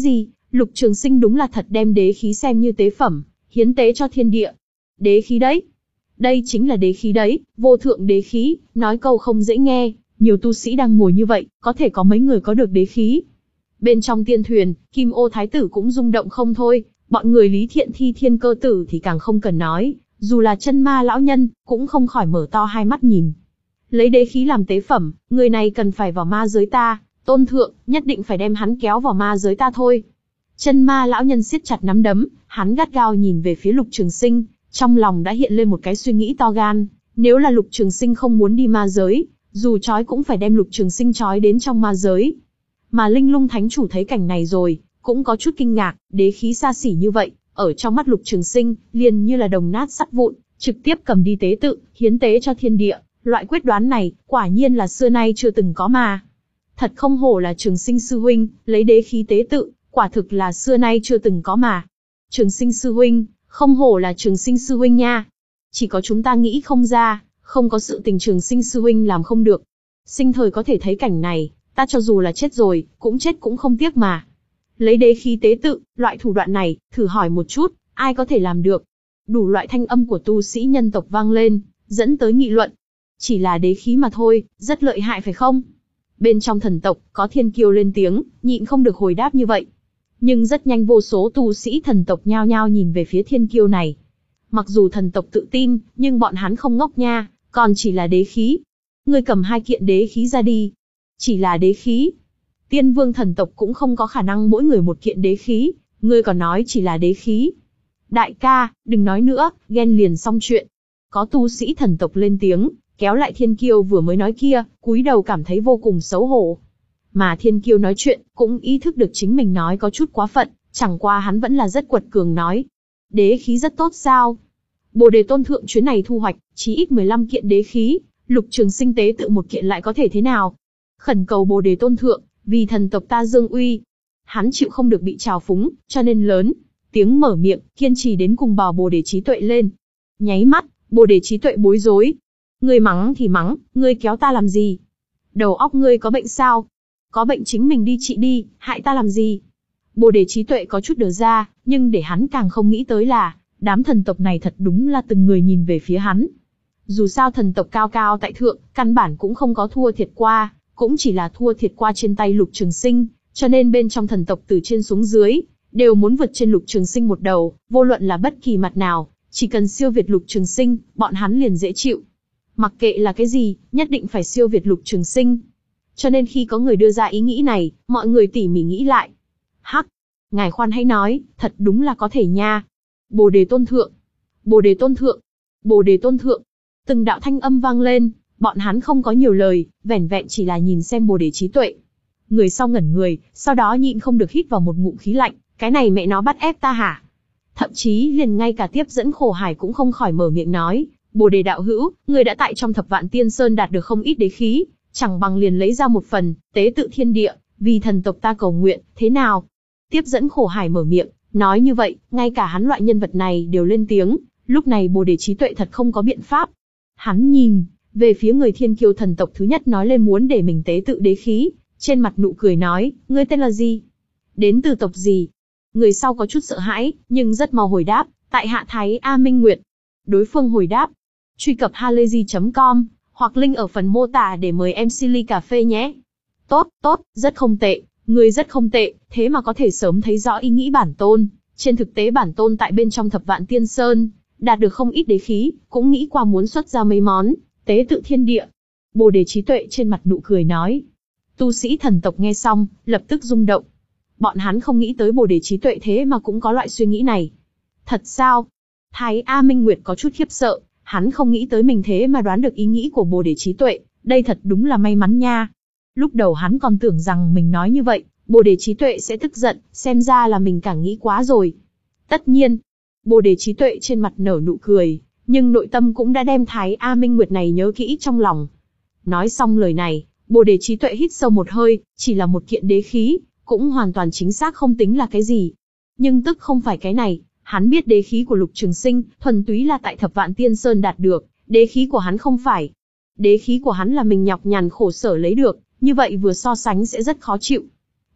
Lục Trường Sinh đúng là thật đem đế khí xem như tế phẩm, hiến tế cho thiên địa. Đế khí đấy. Đây chính là đế khí đấy, vô thượng đế khí, nói câu không dễ nghe, nhiều tu sĩ đang ngồi như vậy, có thể có mấy người có được đế khí. Bên trong tiên thuyền, Kim Ô Thái tử cũng rung động không thôi, bọn người Lý Thiện Thi Thiên Cơ tử thì càng không cần nói, dù là chân ma lão nhân, cũng không khỏi mở to hai mắt nhìn. Lấy đế khí làm tế phẩm, người này cần phải vào ma giới ta, tôn thượng, nhất định phải đem hắn kéo vào ma giới ta thôi. Chân ma lão nhân siết chặt nắm đấm, hắn gắt gao nhìn về phía Lục Trường Sinh, trong lòng đã hiện lên một cái suy nghĩ to gan, nếu là Lục Trường Sinh không muốn đi ma giới, dù trói cũng phải đem Lục Trường Sinh trói đến trong ma giới. Mà Linh Lung Thánh Chủ thấy cảnh này rồi, cũng có chút kinh ngạc, đế khí xa xỉ như vậy, ở trong mắt Lục Trường Sinh, liền như là đồng nát sắt vụn, trực tiếp cầm đi tế tự, hiến tế cho thiên địa, loại quyết đoán này, quả nhiên là xưa nay chưa từng có mà. Thật không hổ là Trường Sinh sư huynh, lấy đế khí tế tự, quả thực là xưa nay chưa từng có mà. Trường Sinh sư huynh, không hổ là Trường Sinh sư huynh nha. Chỉ có chúng ta nghĩ không ra, không có sự tình Trường Sinh sư huynh làm không được. Sinh thời có thể thấy cảnh này, ta cho dù là chết rồi, cũng chết cũng không tiếc mà. Lấy đế khí tế tự, loại thủ đoạn này, thử hỏi một chút, ai có thể làm được? Đủ loại thanh âm của tu sĩ nhân tộc vang lên, dẫn tới nghị luận. Chỉ là đế khí mà thôi, rất lợi hại phải không? Bên trong thần tộc, có thiên kiêu lên tiếng, nhịn không được hồi đáp như vậy. Nhưng rất nhanh vô số tu sĩ thần tộc nhao nhao nhìn về phía thiên kiêu này. Mặc dù thần tộc tự tin, nhưng bọn hắn không ngốc nha, còn chỉ là đế khí. Ngươi cầm hai kiện đế khí ra đi. Chỉ là đế khí. Tiên vương thần tộc cũng không có khả năng mỗi người một kiện đế khí, ngươi còn nói chỉ là đế khí. Đại ca, đừng nói nữa, ghen liền xong chuyện. Có tu sĩ thần tộc lên tiếng, kéo lại thiên kiêu vừa mới nói kia, cúi đầu cảm thấy vô cùng xấu hổ. Mà thiên kiêu nói chuyện, cũng ý thức được chính mình nói có chút quá phận, chẳng qua hắn vẫn là rất quật cường nói. Đế khí rất tốt sao? Bồ Đề Tôn thượng chuyến này thu hoạch, chí ít mười lăm kiện đế khí, Lục Trường Sinh tế tự một kiện lại có thể thế nào? Khẩn cầu Bồ Đề Tôn thượng, vì thần tộc ta dương uy. Hắn chịu không được bị trào phúng, cho nên lớn tiếng mở miệng, kiên trì đến cùng bào Bồ Đề trí tuệ lên. Nháy mắt, Bồ Đề trí tuệ bối rối. Ngươi mắng thì mắng, ngươi kéo ta làm gì? Đầu óc ngươi có bệnh sao? Có bệnh chính mình đi trị đi, hại ta làm gì? Bồ Đề trí tuệ có chút đờ ra, nhưng để hắn càng không nghĩ tới là, đám thần tộc này thật đúng là từng người nhìn về phía hắn. Dù sao thần tộc cao cao tại thượng, căn bản cũng không có thua thiệt qua, cũng chỉ là thua thiệt qua trên tay Lục Trường Sinh, cho nên bên trong thần tộc từ trên xuống dưới, đều muốn vượt trên Lục Trường Sinh một đầu, vô luận là bất kỳ mặt nào, chỉ cần siêu việt Lục Trường Sinh, bọn hắn liền dễ chịu. Mặc kệ là cái gì, nhất định phải siêu việt Lục Trường Sinh. Cho nên khi có người đưa ra ý nghĩ này, mọi người tỉ mỉ nghĩ lại. Hắc, ngài khoan hãy nói, thật đúng là có thể nha. Bồ Đề Tôn thượng, Bồ Đề Tôn thượng, Bồ Đề Tôn thượng. Từng đạo thanh âm vang lên, bọn hắn không có nhiều lời, vẻn vẹn chỉ là nhìn xem Bồ Đề trí tuệ. Người sau ngẩn người, sau đó nhịn không được hít vào một ngụm khí lạnh, cái này mẹ nó bắt ép ta hả? Thậm chí liền ngay cả tiếp dẫn Khổ Hải cũng không khỏi mở miệng nói, Bồ Đề đạo hữu, người đã tại trong Thập Vạn Tiên Sơn đạt được không ít đế khí, chẳng bằng liền lấy ra một phần, tế tự thiên địa, vì thần tộc ta cầu nguyện, thế nào? Tiếp dẫn Khổ Hải mở miệng, nói như vậy, ngay cả hắn loại nhân vật này đều lên tiếng, lúc này Bồ Đề trí tuệ thật không có biện pháp. Hắn nhìn về phía người thiên kiêu thần tộc thứ nhất nói lên muốn để mình tế tự đế khí, trên mặt nụ cười nói, ngươi tên là gì? Đến từ tộc gì? Người sau có chút sợ hãi, nhưng rất mau hồi đáp, tại hạ Thái A Minh Nguyệt. Đối phương hồi đáp, truy cập halayzi chấm com, hoặc link ở phần mô tả để mời em xê ly cà phê nhé. Tốt, tốt, rất không tệ, người rất không tệ, thế mà có thể sớm thấy rõ ý nghĩ bản tôn. Trên thực tế bản tôn tại bên trong Thập Vạn Tiên Sơn, đạt được không ít đế khí, cũng nghĩ qua muốn xuất ra mấy món, tế tự thiên địa. Bồ Đề trí tuệ trên mặt nụ cười nói. Tu sĩ thần tộc nghe xong, lập tức rung động. Bọn hắn không nghĩ tới Bồ Đề trí tuệ thế mà cũng có loại suy nghĩ này. Thật sao? Thái A Minh Nguyệt có chút khiếp sợ, hắn không nghĩ tới mình thế mà đoán được ý nghĩ của Bồ Đề trí tuệ, đây thật đúng là may mắn nha. Lúc đầu hắn còn tưởng rằng mình nói như vậy, Bồ Đề trí tuệ sẽ tức giận, xem ra là mình càng nghĩ quá rồi. Tất nhiên, Bồ Đề trí tuệ trên mặt nở nụ cười, nhưng nội tâm cũng đã đem Thái A Minh Nguyệt này nhớ kỹ trong lòng. Nói xong lời này, Bồ Đề trí tuệ hít sâu một hơi, chỉ là một kiện đế khí, cũng hoàn toàn chính xác không tính là cái gì. Nhưng tức không phải cái này, hắn biết đế khí của Lục Trường Sinh, thuần túy là tại Thập Vạn Tiên Sơn đạt được, đế khí của hắn không phải. Đế khí của hắn là mình nhọc nhằn khổ sở lấy được, như vậy vừa so sánh sẽ rất khó chịu.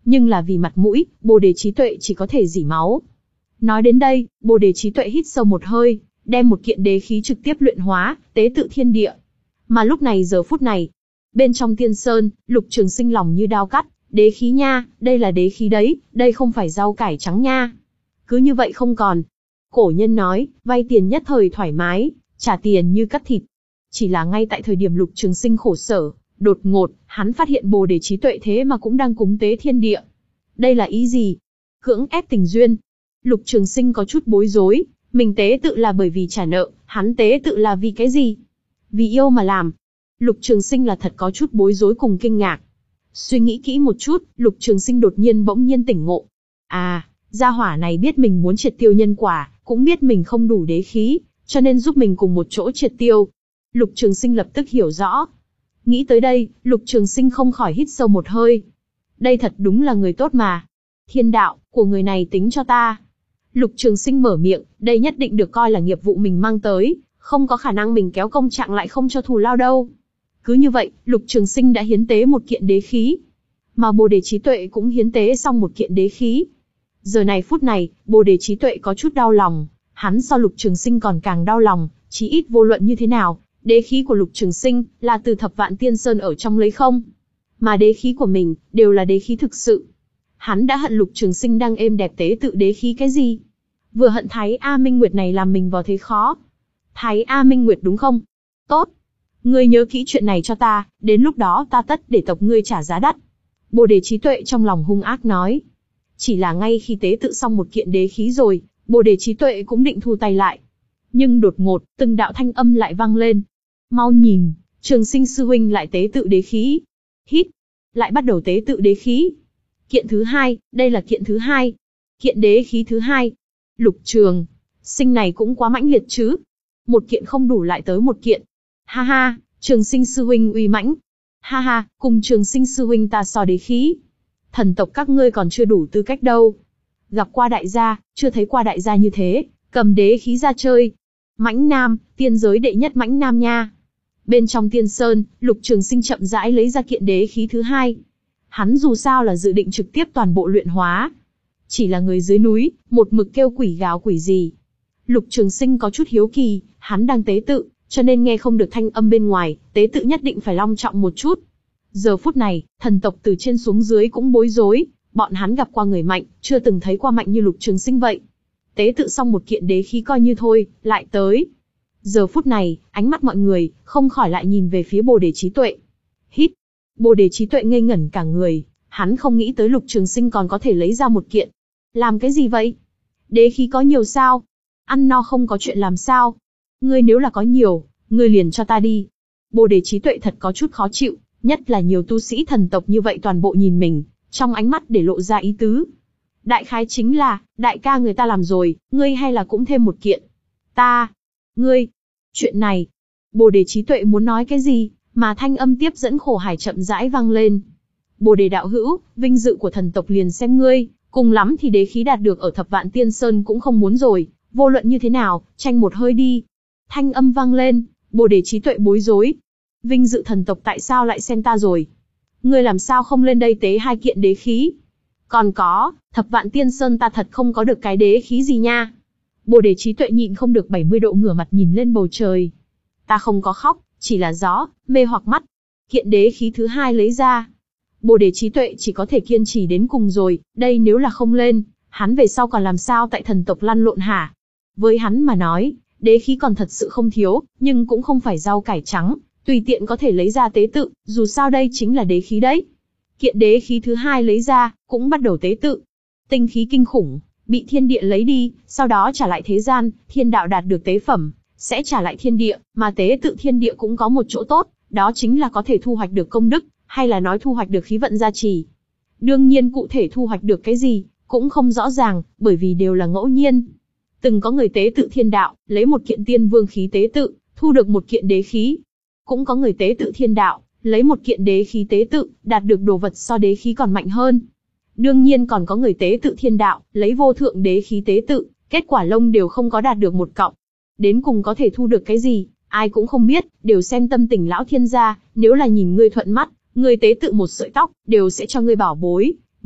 Nhưng là vì mặt mũi, Bồ Đề trí tuệ chỉ có thể rỉ máu. Nói đến đây, Bồ Đề trí tuệ hít sâu một hơi, đem một kiện đế khí trực tiếp luyện hóa, tế tự thiên địa. Mà lúc này giờ phút này, bên trong Tiên Sơn, Lục Trường Sinh lòng như đao cắt, đế khí nha, đây là đế khí đấy, đây không phải rau cải trắng nha. Cứ như vậy không còn. Cổ nhân nói, vay tiền nhất thời thoải mái, trả tiền như cắt thịt. Chỉ là ngay tại thời điểm Lục Trường Sinh khổ sở, đột ngột, hắn phát hiện Bồ Đề trí tuệ thế mà cũng đang cúng tế thiên địa. Đây là ý gì? Cưỡng ép tình duyên. Lục Trường Sinh có chút bối rối, mình tế tự là bởi vì trả nợ, hắn tế tự là vì cái gì? Vì yêu mà làm. Lục Trường Sinh là thật có chút bối rối cùng kinh ngạc. Suy nghĩ kỹ một chút, Lục Trường Sinh đột nhiên bỗng nhiên tỉnh ngộ. À, gia hỏa này biết mình muốn triệt tiêu nhân quả, cũng biết mình không đủ đế khí, cho nên giúp mình cùng một chỗ triệt tiêu. Lục Trường Sinh lập tức hiểu rõ. Nghĩ tới đây, Lục Trường Sinh không khỏi hít sâu một hơi. Đây thật đúng là người tốt mà. Thiên đạo, của người này tính cho ta. Lục Trường Sinh mở miệng, đây nhất định được coi là nghiệp vụ mình mang tới, không có khả năng mình kéo công trạng lại không cho thù lao đâu. Cứ như vậy, Lục Trường Sinh đã hiến tế một kiện đế khí. Mà Bồ Đề trí tuệ cũng hiến tế xong một kiện đế khí. Giờ này phút này, Bồ Đề trí tuệ có chút đau lòng, hắn so Lục Trường Sinh còn càng đau lòng, chí ít vô luận như thế nào, đế khí của Lục Trường Sinh là từ Thập Vạn Tiên Sơn ở trong lấy không. Mà đế khí của mình, đều là đế khí thực sự. Hắn đã hận Lục Trường Sinh đang êm đẹp tế tự đế khí cái gì? Vừa hận Thái A Minh Nguyệt này làm mình vào thế khó. Thái A Minh Nguyệt đúng không? Tốt. Ngươi nhớ kỹ chuyện này cho ta, đến lúc đó ta tất để tộc ngươi trả giá đắt. Bồ Đề trí tuệ trong lòng hung ác nói. Chỉ là ngay khi tế tự xong một kiện đế khí rồi, Bồ Đề trí tuệ cũng định thu tay lại. Nhưng đột ngột, từng đạo thanh âm lại vang lên. Mau nhìn, Trường Sinh sư huynh lại tế tự đế khí. Hít, lại bắt đầu tế tự đế khí. Kiện thứ hai, đây là kiện thứ hai. Kiện đế khí thứ hai. Lục Trường Sinh này cũng quá mãnh liệt chứ. Một kiện không đủ lại tới một kiện. Ha ha, Trường Sinh sư huynh uy mãnh. Ha ha, cùng Trường Sinh sư huynh ta so đế khí. Thần tộc các ngươi còn chưa đủ tư cách đâu. Gặp qua đại gia, chưa thấy qua đại gia như thế, cầm đế khí ra chơi. Mãnh nam, tiên giới đệ nhất mãnh nam nha. Bên trong Tiên Sơn, Lục Trường Sinh chậm rãi lấy ra kiện đế khí thứ hai. Hắn dù sao là dự định trực tiếp toàn bộ luyện hóa. Chỉ là người dưới núi, một mực kêu quỷ gào quỷ gì. Lục Trường Sinh có chút hiếu kỳ, hắn đang tế tự, cho nên nghe không được thanh âm bên ngoài, tế tự nhất định phải long trọng một chút. Giờ phút này, thần tộc từ trên xuống dưới cũng bối rối, bọn hắn gặp qua người mạnh, chưa từng thấy qua mạnh như Lục Trường Sinh vậy. Tế tự xong một kiện đế khí coi như thôi, lại tới. Giờ phút này, ánh mắt mọi người, không khỏi lại nhìn về phía Bồ Đề trí tuệ. Hít. Bồ Đề trí tuệ ngây ngẩn cả người, hắn không nghĩ tới Lục Trường Sinh còn có thể lấy ra một kiện. Làm cái gì vậy? Đế khí có nhiều sao? Ăn no không có chuyện làm sao? Ngươi nếu là có nhiều, ngươi liền cho ta đi. Bồ Đề trí tuệ thật có chút khó chịu, nhất là nhiều tu sĩ thần tộc như vậy toàn bộ nhìn mình, trong ánh mắt để lộ ra ý tứ. Đại khái chính là, đại ca người ta làm rồi, ngươi hay là cũng thêm một kiện. Ta, ngươi, chuyện này. Bồ Đề trí tuệ muốn nói cái gì, mà thanh âm tiếp dẫn khổ hải chậm rãi vang lên. Bồ Đề đạo hữu, vinh dự của thần tộc liền xem ngươi, cùng lắm thì đế khí đạt được ở Thập Vạn Tiên Sơn cũng không muốn rồi, vô luận như thế nào, tranh một hơi đi. Thanh âm vang lên, Bồ Đề trí tuệ bối rối. Vinh dự thần tộc tại sao lại xem ta rồi? Ngươi làm sao không lên đây tế hai kiện đế khí? Còn có, Thập Vạn Tiên Sơn ta thật không có được cái đế khí gì nha. Bồ Đề trí tuệ nhịn không được bảy mươi độ ngửa mặt nhìn lên bầu trời. Ta không có khóc, chỉ là gió, mê hoặc mắt. Kiện đế khí thứ hai lấy ra. Bồ Đề trí tuệ chỉ có thể kiên trì đến cùng rồi, đây nếu là không lên, hắn về sau còn làm sao tại thần tộc lăn lộn hả? Với hắn mà nói, đế khí còn thật sự không thiếu, nhưng cũng không phải rau cải trắng, tùy tiện có thể lấy ra tế tự, dù sao đây chính là đế khí đấy. Kiện đế khí thứ hai lấy ra, cũng bắt đầu tế tự. Tinh khí kinh khủng, bị thiên địa lấy đi, sau đó trả lại thế gian, thiên đạo đạt được tế phẩm, sẽ trả lại thiên địa, mà tế tự thiên địa cũng có một chỗ tốt, đó chính là có thể thu hoạch được công đức, hay là nói thu hoạch được khí vận gia trì. Đương nhiên cụ thể thu hoạch được cái gì, cũng không rõ ràng, bởi vì đều là ngẫu nhiên. Từng có người tế tự thiên đạo, lấy một kiện tiên vương khí tế tự, thu được một kiện đế khí. Cũng có người tế tự thiên đạo, lấy một kiện đế khí tế tự, đạt được đồ vật so đế khí còn mạnh hơn. Đương nhiên còn có người tế tự thiên đạo, lấy vô thượng đế khí tế tự, kết quả lông đều không có đạt được một cọng. Đến cùng có thể thu được cái gì, ai cũng không biết, đều xem tâm tình lão thiên gia, nếu là nhìn ngươi thuận mắt, ngươi tế tự một sợi tóc, đều sẽ cho ngươi bảo bối,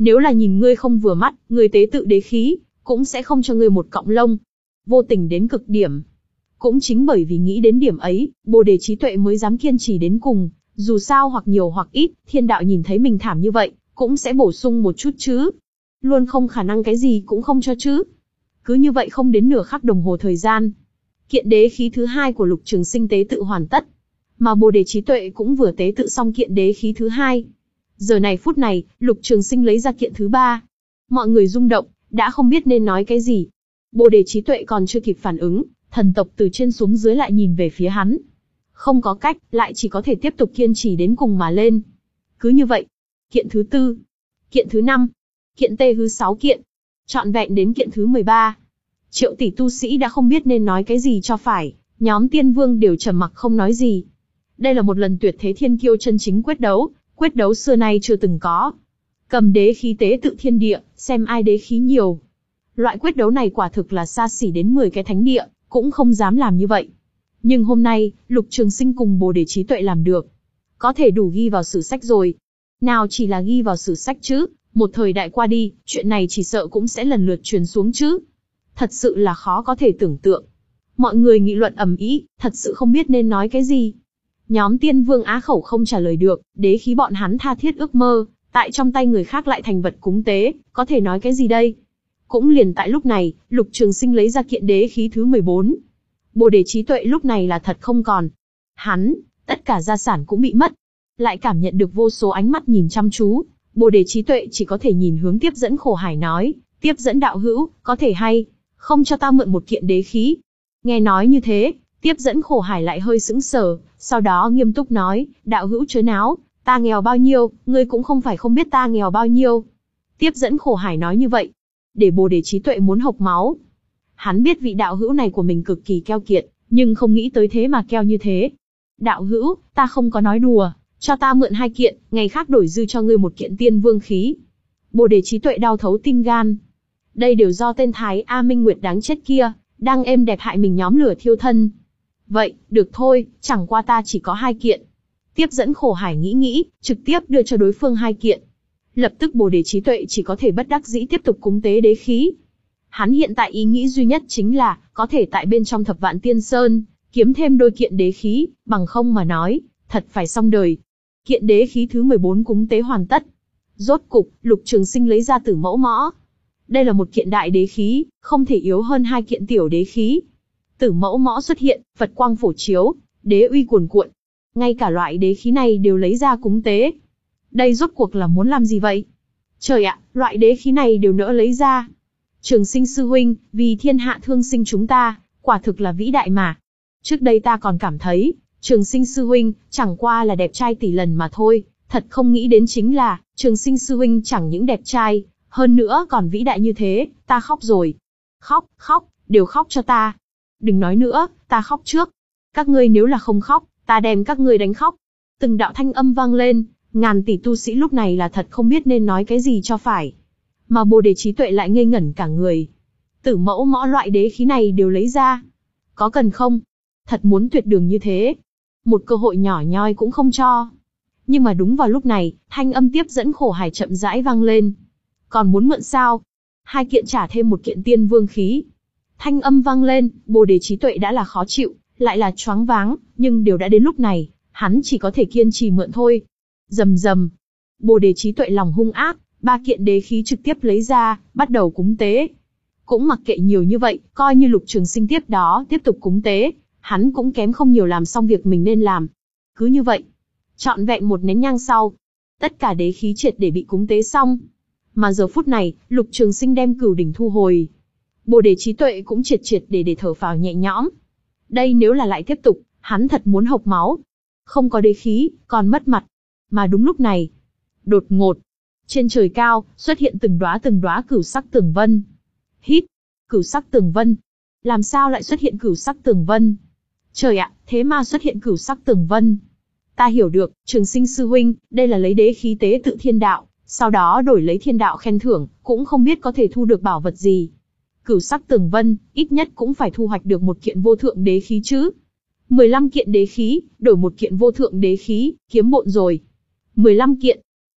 Nếu là nhìn ngươi không vừa mắt, người tế tự đế khí, cũng sẽ không cho ngươi một cọng lông. Vô tình đến cực điểm. Cũng chính bởi vì nghĩ đến điểm ấy, Bồ Đề trí tuệ mới dám kiên trì đến cùng, dù sao hoặc nhiều hoặc ít, thiên đạo nhìn thấy mình thảm như vậy, cũng sẽ bổ sung một chút chứ. Luôn không khả năng cái gì cũng không cho chứ. Cứ như vậy không đến nửa khắc đồng hồ thời gian. Kiện đế khí thứ hai của Lục Trường Sinh tế tự hoàn tất. Mà Bồ Đề trí tuệ cũng vừa tế tự xong kiện đế khí thứ hai. Giờ này phút này, Lục Trường Sinh lấy ra kiện thứ ba. Mọi người rung động, đã không biết nên nói cái gì. Bồ Đề trí tuệ còn chưa kịp phản ứng, thần tộc từ trên xuống dưới lại nhìn về phía hắn. Không có cách, lại chỉ có thể tiếp tục kiên trì đến cùng mà lên. Cứ như vậy, kiện thứ tư, kiện thứ năm, kiện tê hư sáu kiện, trọn vẹn đến kiện thứ mười ba. Triệu tỷ tu sĩ đã không biết nên nói cái gì cho phải, nhóm tiên vương đều trầm mặc không nói gì. Đây là một lần tuyệt thế thiên kiêu chân chính quyết đấu, quyết đấu xưa nay chưa từng có. Cầm đế khí tế tự thiên địa, xem ai đế khí nhiều. Loại quyết đấu này quả thực là xa xỉ đến mười cái thánh địa, cũng không dám làm như vậy. Nhưng hôm nay, Lục Trường Sinh cùng Bồ Đề trí tuệ làm được. Có thể đủ ghi vào sử sách rồi. Nào chỉ là ghi vào sử sách chứ, một thời đại qua đi, chuyện này chỉ sợ cũng sẽ lần lượt truyền xuống chứ. Thật sự là khó có thể tưởng tượng. Mọi người nghị luận ầm ĩ, thật sự không biết nên nói cái gì. Nhóm tiên vương á khẩu không trả lời được, đế khí bọn hắn tha thiết ước mơ, tại trong tay người khác lại thành vật cúng tế, có thể nói cái gì đây? Cũng liền tại lúc này, Lục Trường Sinh lấy ra kiện đế khí thứ mười bốn. Bồ Đề trí tuệ lúc này là thật không còn. Hắn, tất cả gia sản cũng bị mất. Lại cảm nhận được vô số ánh mắt nhìn chăm chú, Bồ Đề trí tuệ chỉ có thể nhìn hướng Tiếp Dẫn Khổ Hải nói, Tiếp Dẫn đạo hữu, có thể hay không cho ta mượn một kiện đế khí? Nghe nói như thế, Tiếp Dẫn Khổ Hải lại hơi sững sờ, sau đó nghiêm túc nói, đạo hữu chớ náo, ta nghèo bao nhiêu, ngươi cũng không phải không biết ta nghèo bao nhiêu. Tiếp Dẫn Khổ Hải nói như vậy, để Bồ Đề trí tuệ muốn hộc máu. Hắn biết vị đạo hữu này của mình cực kỳ keo kiệt, nhưng không nghĩ tới thế mà keo như thế. Đạo hữu, ta không có nói đùa, cho ta mượn hai kiện, ngày khác đổi dư cho ngươi một kiện tiên vương khí. Bồ Đề trí tuệ đau thấu tim gan. Đây đều do tên Thái A Minh Nguyệt đáng chết kia, đang êm đẹp hại mình nhóm lửa thiêu thân. Vậy, được thôi, chẳng qua ta chỉ có hai kiện. Tiếp Dẫn Khổ Hải nghĩ nghĩ, trực tiếp đưa cho đối phương hai kiện. Lập tức Bồ Đề trí tuệ chỉ có thể bất đắc dĩ tiếp tục cúng tế đế khí. Hắn hiện tại ý nghĩ duy nhất chính là, có thể tại bên trong Thập Vạn Tiên Sơn, kiếm thêm đôi kiện đế khí, bằng không mà nói, thật phải xong đời. Kiện đế khí thứ mười bốn cúng tế hoàn tất. Rốt cục, Lục Trường Sinh lấy ra Tử Mẫu Mõ. Đây là một kiện đại đế khí, không thể yếu hơn hai kiện tiểu đế khí. Tử Mẫu Mõ xuất hiện, Phật quang phổ chiếu, đế uy cuồn cuộn. Ngay cả loại đế khí này đều lấy ra cúng tế. Đây rốt cuộc là muốn làm gì vậy? Trời ạ, loại đế khí này đều nỡ lấy ra. Trường Sinh sư huynh, vì thiên hạ thương sinh chúng ta, quả thực là vĩ đại mà. Trước đây ta còn cảm thấy, Trường Sinh sư huynh, chẳng qua là đẹp trai tỷ lần mà thôi, thật không nghĩ đến chính là, Trường Sinh sư huynh chẳng những đẹp trai, hơn nữa còn vĩ đại như thế, ta khóc rồi. Khóc, khóc, đều khóc cho ta. Đừng nói nữa, ta khóc trước. Các ngươi nếu là không khóc, ta đem các ngươi đánh khóc. Từng đạo thanh âm vang lên, ngàn tỷ tu sĩ lúc này là thật không biết nên nói cái gì cho phải. Mà Bồ Đề trí tuệ lại ngây ngẩn cả người. Tử Mẫu Mõ loại đế khí này đều lấy ra. Có cần không? Thật muốn tuyệt đường như thế. Một cơ hội nhỏ nhoi cũng không cho. Nhưng mà đúng vào lúc này, thanh âm Tiếp Dẫn Khổ Hải chậm rãi vang lên. Còn muốn mượn sao? Hai kiện trả thêm một kiện tiên vương khí. Thanh âm vang lên, Bồ Đề trí tuệ đã là khó chịu, lại là choáng váng, nhưng đều đã đến lúc này, hắn chỉ có thể kiên trì mượn thôi. Rầm rầm. Bồ Đề trí tuệ lòng hung ác, ba kiện đế khí trực tiếp lấy ra, bắt đầu cúng tế. Cũng mặc kệ nhiều như vậy, coi như Lục Trường Sinh tiếp đó tiếp tục cúng tế, hắn cũng kém không nhiều làm xong việc mình nên làm. Cứ như vậy, trọn vẹn một nén nhang sau, tất cả đế khí triệt để bị cúng tế xong. Mà giờ phút này, Lục Trường Sinh đem cửu đỉnh thu hồi. Bồ Đề trí tuệ cũng triệt triệt để để thở phào nhẹ nhõm. Đây nếu là lại tiếp tục, hắn thật muốn hộc máu. Không có đế khí, còn mất mặt. Mà đúng lúc này, đột ngột, trên trời cao, xuất hiện từng đóa từng đóa cửu sắc tường vân. Hít, cửu sắc tường vân. Làm sao lại xuất hiện cửu sắc tường vân? Trời ạ, thế mà xuất hiện cửu sắc tường vân. Ta hiểu được, Trường Sinh sư huynh, đây là lấy đế khí tế tự thiên đạo, sau đó đổi lấy thiên đạo khen thưởng, cũng không biết có thể thu được bảo vật gì. Cửu sắc tường vân, ít nhất cũng phải thu hoạch được một kiện vô thượng đế khí chứ. mười lăm kiện đế khí, đổi một kiện vô thượng đế khí, kiếm bộn rồi. mười lăm kiện.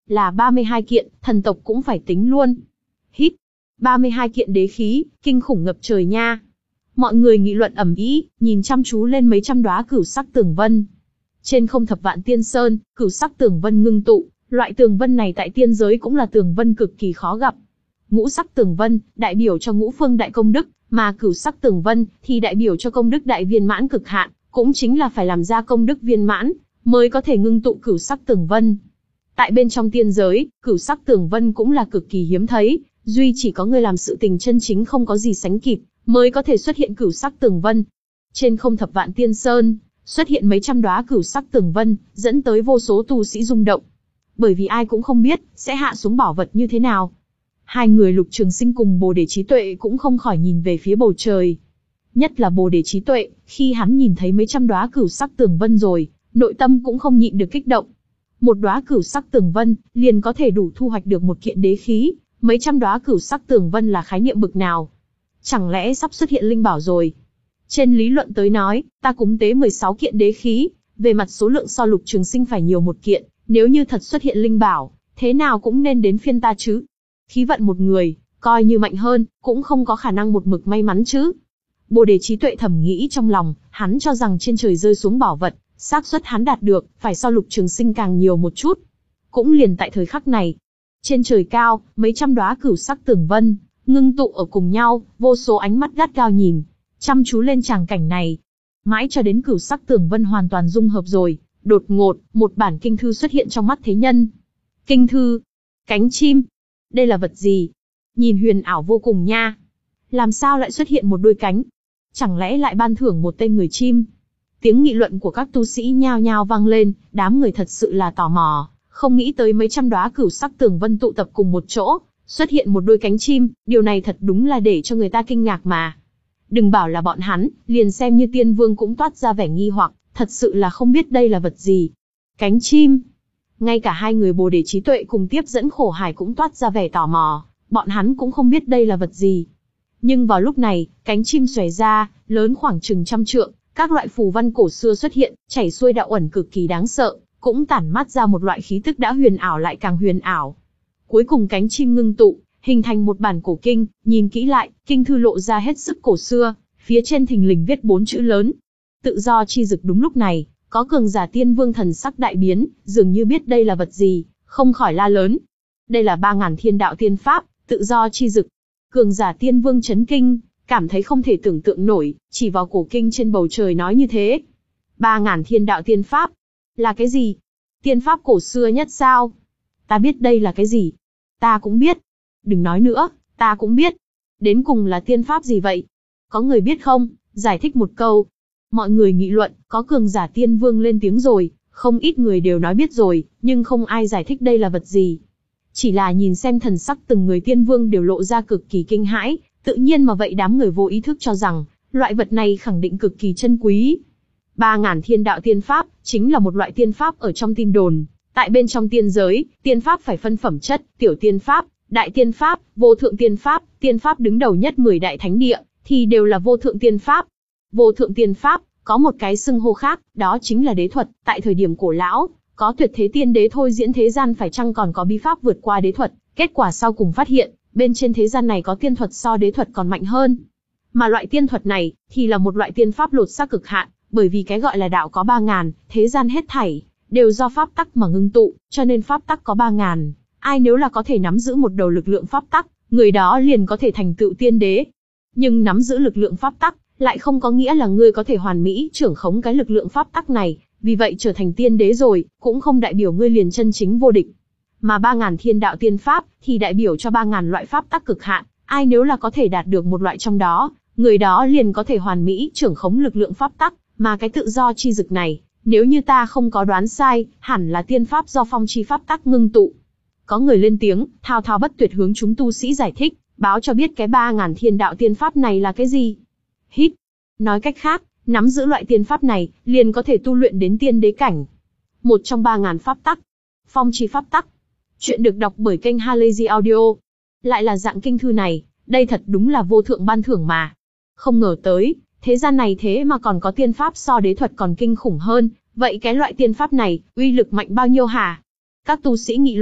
Là ba mươi hai kiện, thần tộc cũng phải tính luôn. Hít. ba mươi hai kiện đế khí, kinh khủng ngập trời nha. Mọi người nghị luận ầm ĩ, nhìn chăm chú lên mấy trăm đóa cửu sắc tường vân. Trên không thập vạn tiên sơn, cửu sắc tường vân ngưng tụ, loại tường vân này tại tiên giới cũng là tường vân cực kỳ khó gặp. Ngũ sắc tường vân, đại biểu cho ngũ phương đại công đức, mà cửu sắc tường vân, thì đại biểu cho công đức đại viên mãn cực hạn, cũng chính là phải làm ra công đức viên mãn, mới có thể ngưng tụ cửu sắc tường vân. Tại bên trong tiên giới, cửu sắc tường vân cũng là cực kỳ hiếm thấy, duy chỉ có người làm sự tình chân chính không có gì sánh kịp, mới có thể xuất hiện cửu sắc tường vân. Trên không thập vạn tiên sơn, xuất hiện mấy trăm đóa cửu sắc tường vân, dẫn tới vô số tu sĩ rung động. Bởi vì ai cũng không biết, sẽ hạ xuống bảo vật như thế nào. Hai người Lục Trường Sinh cùng Bồ Đề Trí Tuệ cũng không khỏi nhìn về phía bầu trời. Nhất là Bồ Đề Trí Tuệ, khi hắn nhìn thấy mấy trăm đóa cửu sắc tường vân rồi, nội tâm cũng không nhịn được kích động. Một đóa cửu sắc tường vân, liền có thể đủ thu hoạch được một kiện đế khí, mấy trăm đóa cửu sắc tường vân là khái niệm bực nào? Chẳng lẽ sắp xuất hiện linh bảo rồi? Trên lý luận tới nói, ta cúng tế mười sáu kiện đế khí, về mặt số lượng so Lục Trường Sinh phải nhiều một kiện, nếu như thật xuất hiện linh bảo, thế nào cũng nên đến phiên ta chứ. Khí vận một người, coi như mạnh hơn, cũng không có khả năng một mực may mắn chứ. Bồ Đề Trí Tuệ thầm nghĩ trong lòng, hắn cho rằng trên trời rơi xuống bảo vật, xác suất hắn đạt được, phải so Lục Trường Sinh càng nhiều một chút. Cũng liền tại thời khắc này, trên trời cao, mấy trăm đóa cửu sắc tường vân, ngưng tụ ở cùng nhau, vô số ánh mắt gắt gao nhìn, chăm chú lên tràng cảnh này. Mãi cho đến cửu sắc tường vân hoàn toàn dung hợp rồi, đột ngột, một bản kinh thư xuất hiện trong mắt thế nhân. Kinh thư, cánh chim, đây là vật gì? Nhìn huyền ảo vô cùng nha. Làm sao lại xuất hiện một đôi cánh? Chẳng lẽ lại ban thưởng một tên người chim? Tiếng nghị luận của các tu sĩ nhao nhao vang lên, đám người thật sự là tò mò, không nghĩ tới mấy trăm đóa cửu sắc tường vân tụ tập cùng một chỗ, xuất hiện một đôi cánh chim, điều này thật đúng là để cho người ta kinh ngạc mà. Đừng bảo là bọn hắn, liền xem như Tiên Vương cũng toát ra vẻ nghi hoặc, thật sự là không biết đây là vật gì. Cánh chim. Ngay cả hai người Bồ Đề Trí Tuệ cùng tiếp dẫn Khổ Hải cũng toát ra vẻ tò mò, bọn hắn cũng không biết đây là vật gì. Nhưng vào lúc này, cánh chim xòe ra, lớn khoảng chừng trăm trượng, các loại phù văn cổ xưa xuất hiện, chảy xuôi đạo ẩn cực kỳ đáng sợ, cũng tản mát ra một loại khí tức đã huyền ảo lại càng huyền ảo. Cuối cùng cánh chim ngưng tụ, hình thành một bản cổ kinh, nhìn kỹ lại, kinh thư lộ ra hết sức cổ xưa, phía trên thình lình viết bốn chữ lớn. Tự do chi dực. Đúng lúc này, có cường giả Tiên Vương thần sắc đại biến, dường như biết đây là vật gì, không khỏi la lớn. Đây là ba ngàn thiên đạo tiên pháp, tự do chi dực. Cường giả Tiên Vương chấn kinh, cảm thấy không thể tưởng tượng nổi, chỉ vào cổ kinh trên bầu trời nói như thế. Ba ngàn thiên đạo tiên pháp, là cái gì? Tiên pháp cổ xưa nhất sao? Ta biết đây là cái gì? Ta cũng biết. Đừng nói nữa, ta cũng biết. Đến cùng là tiên pháp gì vậy? Có người biết không? Giải thích một câu. Mọi người nghị luận, có cường giả Tiên Vương lên tiếng rồi, không ít người đều nói biết rồi, nhưng không ai giải thích đây là vật gì. Chỉ là nhìn xem thần sắc từng người Tiên Vương đều lộ ra cực kỳ kinh hãi, tự nhiên mà vậy đám người vô ý thức cho rằng, loại vật này khẳng định cực kỳ chân quý. Ba ngàn thiên đạo tiên pháp, chính là một loại tiên pháp ở trong tin đồn. Tại bên trong tiên giới, tiên pháp phải phân phẩm chất, tiểu tiên pháp, đại tiên pháp, vô thượng tiên pháp, tiên pháp đứng đầu nhất mười đại thánh địa, thì đều là vô thượng tiên pháp. Vô thượng tiên pháp, có một cái xưng hô khác, đó chính là đế thuật. Tại thời điểm cổ lão, có tuyệt thế tiên đế thôi diễn thế gian phải chăng còn có bí pháp vượt qua đế thuật, kết quả sau cùng phát hiện, bên trên thế gian này có tiên thuật so đế thuật còn mạnh hơn. Mà loại tiên thuật này, thì là một loại tiên pháp lột xác cực hạn, bởi vì cái gọi là đạo có ba ngàn, thế gian hết thảy, đều do pháp tắc mà ngưng tụ, cho nên pháp tắc có ba ngàn. Ai nếu là có thể nắm giữ một đầu lực lượng pháp tắc, người đó liền có thể thành tựu tiên đế. Nhưng nắm giữ lực lượng pháp tắc, lại không có nghĩa là ngươi có thể hoàn mỹ trưởng khống cái lực lượng pháp tắc này, vì vậy trở thành tiên đế rồi, cũng không đại biểu ngươi liền chân chính vô địch. Mà ba ngàn thiên đạo tiên pháp, thì đại biểu cho ba ngàn loại pháp tắc cực hạn, ai nếu là có thể đạt được một loại trong đó, người đó liền có thể hoàn mỹ trưởng khống lực lượng pháp tắc, mà cái tự do chi dực này, nếu như ta không có đoán sai, hẳn là tiên pháp do phong chi pháp tắc ngưng tụ. Có người lên tiếng, thao thao bất tuyệt hướng chúng tu sĩ giải thích, báo cho biết cái ba ngàn thiên đạo tiên pháp này là cái gì. Hít. Nói cách khác, nắm giữ loại tiên pháp này, liền có thể tu luyện đến tiên đế cảnh. Một trong ba ngàn pháp tắc. Phong chi pháp tắc. Chuyện được đọc bởi kênh Halazy Audio. Lại là dạng kinh thư này, đây thật đúng là vô thượng ban thưởng mà. Không ngờ tới, thế gian này thế mà còn có tiên pháp so đế thuật còn kinh khủng hơn, vậy cái loại tiên pháp này, uy lực mạnh bao nhiêu hả? Các tu sĩ nghị luận,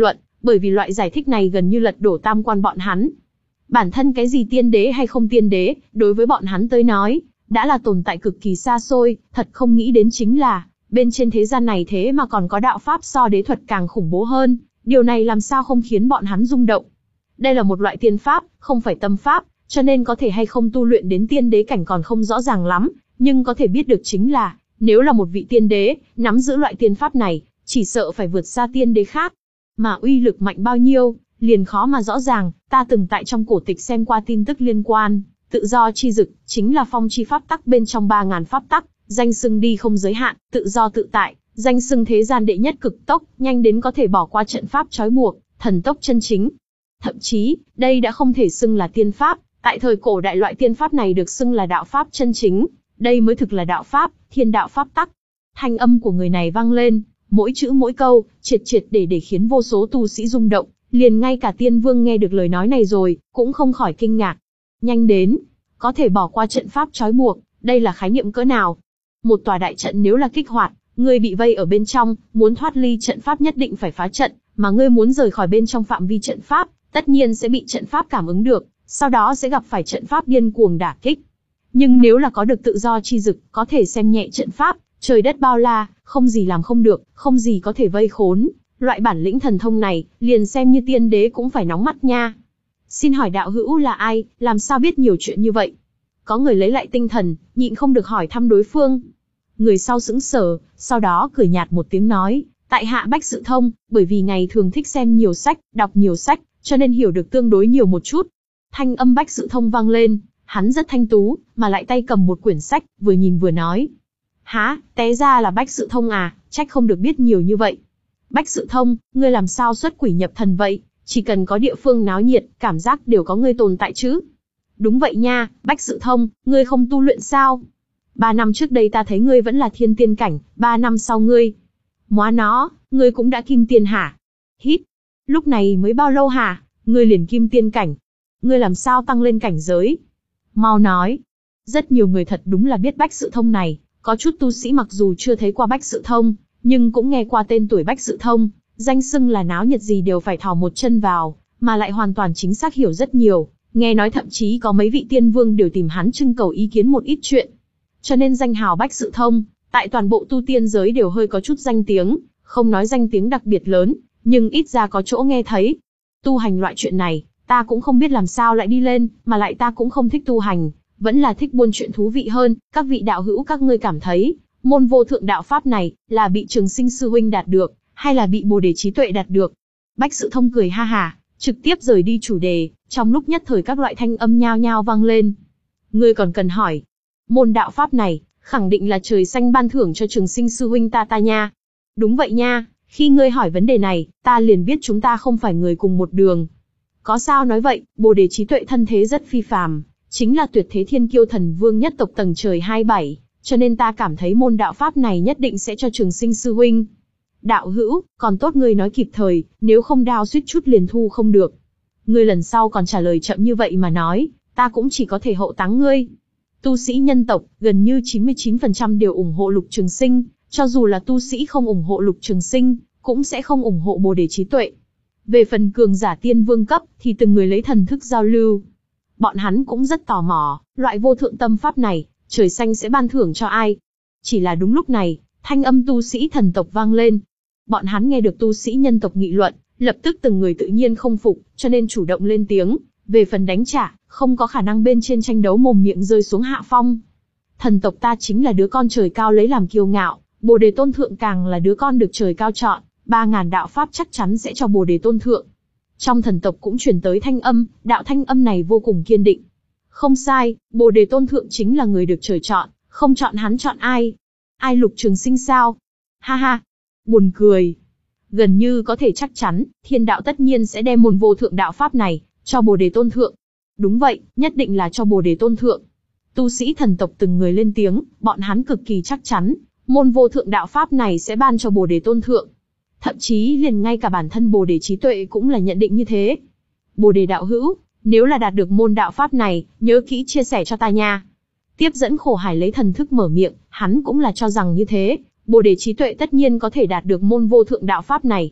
bởi vì loại giải thích này gần như lật đổ tam quan bọn hắn. Bản thân cái gì tiên đế hay không tiên đế, đối với bọn hắn tới nói, đã là tồn tại cực kỳ xa xôi, thật không nghĩ đến chính là, bên trên thế gian này thế mà còn có đạo pháp so đế thuật càng khủng bố hơn, điều này làm sao không khiến bọn hắn rung động. Đây là một loại tiên pháp, không phải tâm pháp, cho nên có thể hay không tu luyện đến tiên đế cảnh còn không rõ ràng lắm, nhưng có thể biết được chính là, nếu là một vị tiên đế, nắm giữ loại tiên pháp này, chỉ sợ phải vượt xa tiên đế khác. Mà uy lực mạnh bao nhiêu, liền khó mà rõ ràng, ta từng tại trong cổ tịch xem qua tin tức liên quan, tự do chi dực, chính là phong chi pháp tắc bên trong ba ngàn pháp tắc, danh xưng đi không giới hạn, tự do tự tại, danh xưng thế gian đệ nhất cực tốc, nhanh đến có thể bỏ qua trận pháp trói buộc, thần tốc chân chính. Thậm chí, đây đã không thể xưng là tiên pháp, tại thời cổ đại loại tiên pháp này được xưng là đạo pháp chân chính, đây mới thực là đạo pháp, thiên đạo pháp tắc. Thanh âm của người này vang lên, mỗi chữ mỗi câu, triệt triệt để để khiến vô số tu sĩ rung động, liền ngay cả tiên vương nghe được lời nói này rồi, cũng không khỏi kinh ngạc. Nhanh đến, có thể bỏ qua trận pháp trói buộc, đây là khái niệm cỡ nào? Một tòa đại trận nếu là kích hoạt, ngươi bị vây ở bên trong, muốn thoát ly trận pháp nhất định phải phá trận, mà ngươi muốn rời khỏi bên trong phạm vi trận pháp, tất nhiên sẽ bị trận pháp cảm ứng được, sau đó sẽ gặp phải trận pháp điên cuồng đả kích. Nhưng nếu là có được tự do chi dực, có thể xem nhẹ trận pháp, trời đất bao la, không gì làm không được, không gì có thể vây khốn. Loại bản lĩnh thần thông này, liền xem như tiên đế cũng phải nóng mắt nha. Xin hỏi đạo hữu là ai, làm sao biết nhiều chuyện như vậy? Có người lấy lại tinh thần, nhịn không được hỏi thăm đối phương. Người sau sững sờ, sau đó cười nhạt một tiếng nói, tại hạ Bách Sự Thông, bởi vì ngày thường thích xem nhiều sách, đọc nhiều sách, cho nên hiểu được tương đối nhiều một chút. Thanh âm Bách Sự Thông vang lên, hắn rất thanh tú, mà lại tay cầm một quyển sách, vừa nhìn vừa nói. Hả, té ra là Bách Sự Thông à, trách không được biết nhiều như vậy. Bách Sự Thông, ngươi làm sao xuất quỷ nhập thần vậy? Chỉ cần có địa phương náo nhiệt, cảm giác đều có ngươi tồn tại chứ. Đúng vậy nha, Bách Sự Thông, ngươi không tu luyện sao? Ba năm trước đây ta thấy ngươi vẫn là thiên tiên cảnh, ba năm sau ngươi. Móa nó, ngươi cũng đã kim tiên hả? Hít, lúc này mới bao lâu hả? Ngươi liền kim tiên cảnh. Ngươi làm sao tăng lên cảnh giới? Mau nói. Rất nhiều người thật đúng là biết Bách Sự Thông này, có chút tu sĩ mặc dù chưa thấy qua Bách Sự Thông, nhưng cũng nghe qua tên tuổi Bách Sự Thông, danh xưng là náo nhiệt gì đều phải thò một chân vào, mà lại hoàn toàn chính xác hiểu rất nhiều, nghe nói thậm chí có mấy vị tiên vương đều tìm hắn trưng cầu ý kiến một ít chuyện. Cho nên danh hào Bách Sự Thông, tại toàn bộ tu tiên giới đều hơi có chút danh tiếng, không nói danh tiếng đặc biệt lớn, nhưng ít ra có chỗ nghe thấy. Tu hành loại chuyện này, ta cũng không biết làm sao lại đi lên, mà lại ta cũng không thích tu hành, vẫn là thích buôn chuyện thú vị hơn, các vị đạo hữu các ngươi cảm thấy, môn vô thượng đạo pháp này, là bị Trường Sinh sư huynh đạt được, hay là bị Bồ Đề trí tuệ đạt được? Bách Sự Thông cười ha ha, trực tiếp rời đi chủ đề, trong lúc nhất thời các loại thanh âm nhao nhao vang lên. Ngươi còn cần hỏi, môn đạo pháp này, khẳng định là trời xanh ban thưởng cho Trường Sinh sư huynh ta ta nha. Đúng vậy nha, khi ngươi hỏi vấn đề này, ta liền biết chúng ta không phải người cùng một đường. Có sao nói vậy, Bồ Đề trí tuệ thân thế rất phi phàm, chính là tuyệt thế thiên kiêu thần vương nhất tộc tầng trời hai mươi bảy, cho nên ta cảm thấy môn đạo pháp này nhất định sẽ cho Trường Sinh sư huynh. Đạo hữu, còn tốt ngươi nói kịp thời, nếu không đao suýt chút liền thu không được. Ngươi lần sau còn trả lời chậm như vậy mà nói, ta cũng chỉ có thể hậu táng ngươi. Tu sĩ nhân tộc, gần như chín mươi chín phần trăm đều ủng hộ Lục Trường Sinh, cho dù là tu sĩ không ủng hộ Lục Trường Sinh, cũng sẽ không ủng hộ Bồ Đề trí tuệ. Về phần cường giả tiên vương cấp, thì từng người lấy thần thức giao lưu. Bọn hắn cũng rất tò mò, loại vô thượng tâm pháp này, trời xanh sẽ ban thưởng cho ai? Chỉ là đúng lúc này, thanh âm tu sĩ thần tộc vang lên. Bọn hắn nghe được tu sĩ nhân tộc nghị luận, lập tức từng người tự nhiên không phục, cho nên chủ động lên tiếng. Về phần đánh trả, không có khả năng bên trên tranh đấu mồm miệng rơi xuống hạ phong. Thần tộc ta chính là đứa con trời cao lấy làm kiêu ngạo, Bồ Đề Tôn Thượng càng là đứa con được trời cao chọn, ba ngàn đạo pháp chắc chắn sẽ cho Bồ Đề Tôn Thượng. Trong thần tộc cũng truyền tới thanh âm, đạo thanh âm này vô cùng kiên định. Không sai, Bồ Đề Tôn Thượng chính là người được trời chọn, không chọn hắn chọn ai? Ai Lục Trường Sinh sao? Ha ha, buồn cười. Gần như có thể chắc chắn, thiên đạo tất nhiên sẽ đem môn vô thượng đạo pháp này cho Bồ Đề Tôn Thượng. Đúng vậy, nhất định là cho Bồ Đề Tôn Thượng. Tu sĩ thần tộc từng người lên tiếng, bọn hắn cực kỳ chắc chắn, môn vô thượng đạo pháp này sẽ ban cho Bồ Đề Tôn Thượng. Thậm chí liền ngay cả bản thân Bồ Đề trí tuệ cũng là nhận định như thế. Bồ Đề đạo hữu, nếu là đạt được môn đạo pháp này, nhớ kỹ chia sẻ cho ta nha. Tiếp dẫn Khổ Hải lấy thần thức mở miệng, hắn cũng là cho rằng như thế, Bồ Đề trí tuệ tất nhiên có thể đạt được môn vô thượng đạo pháp này.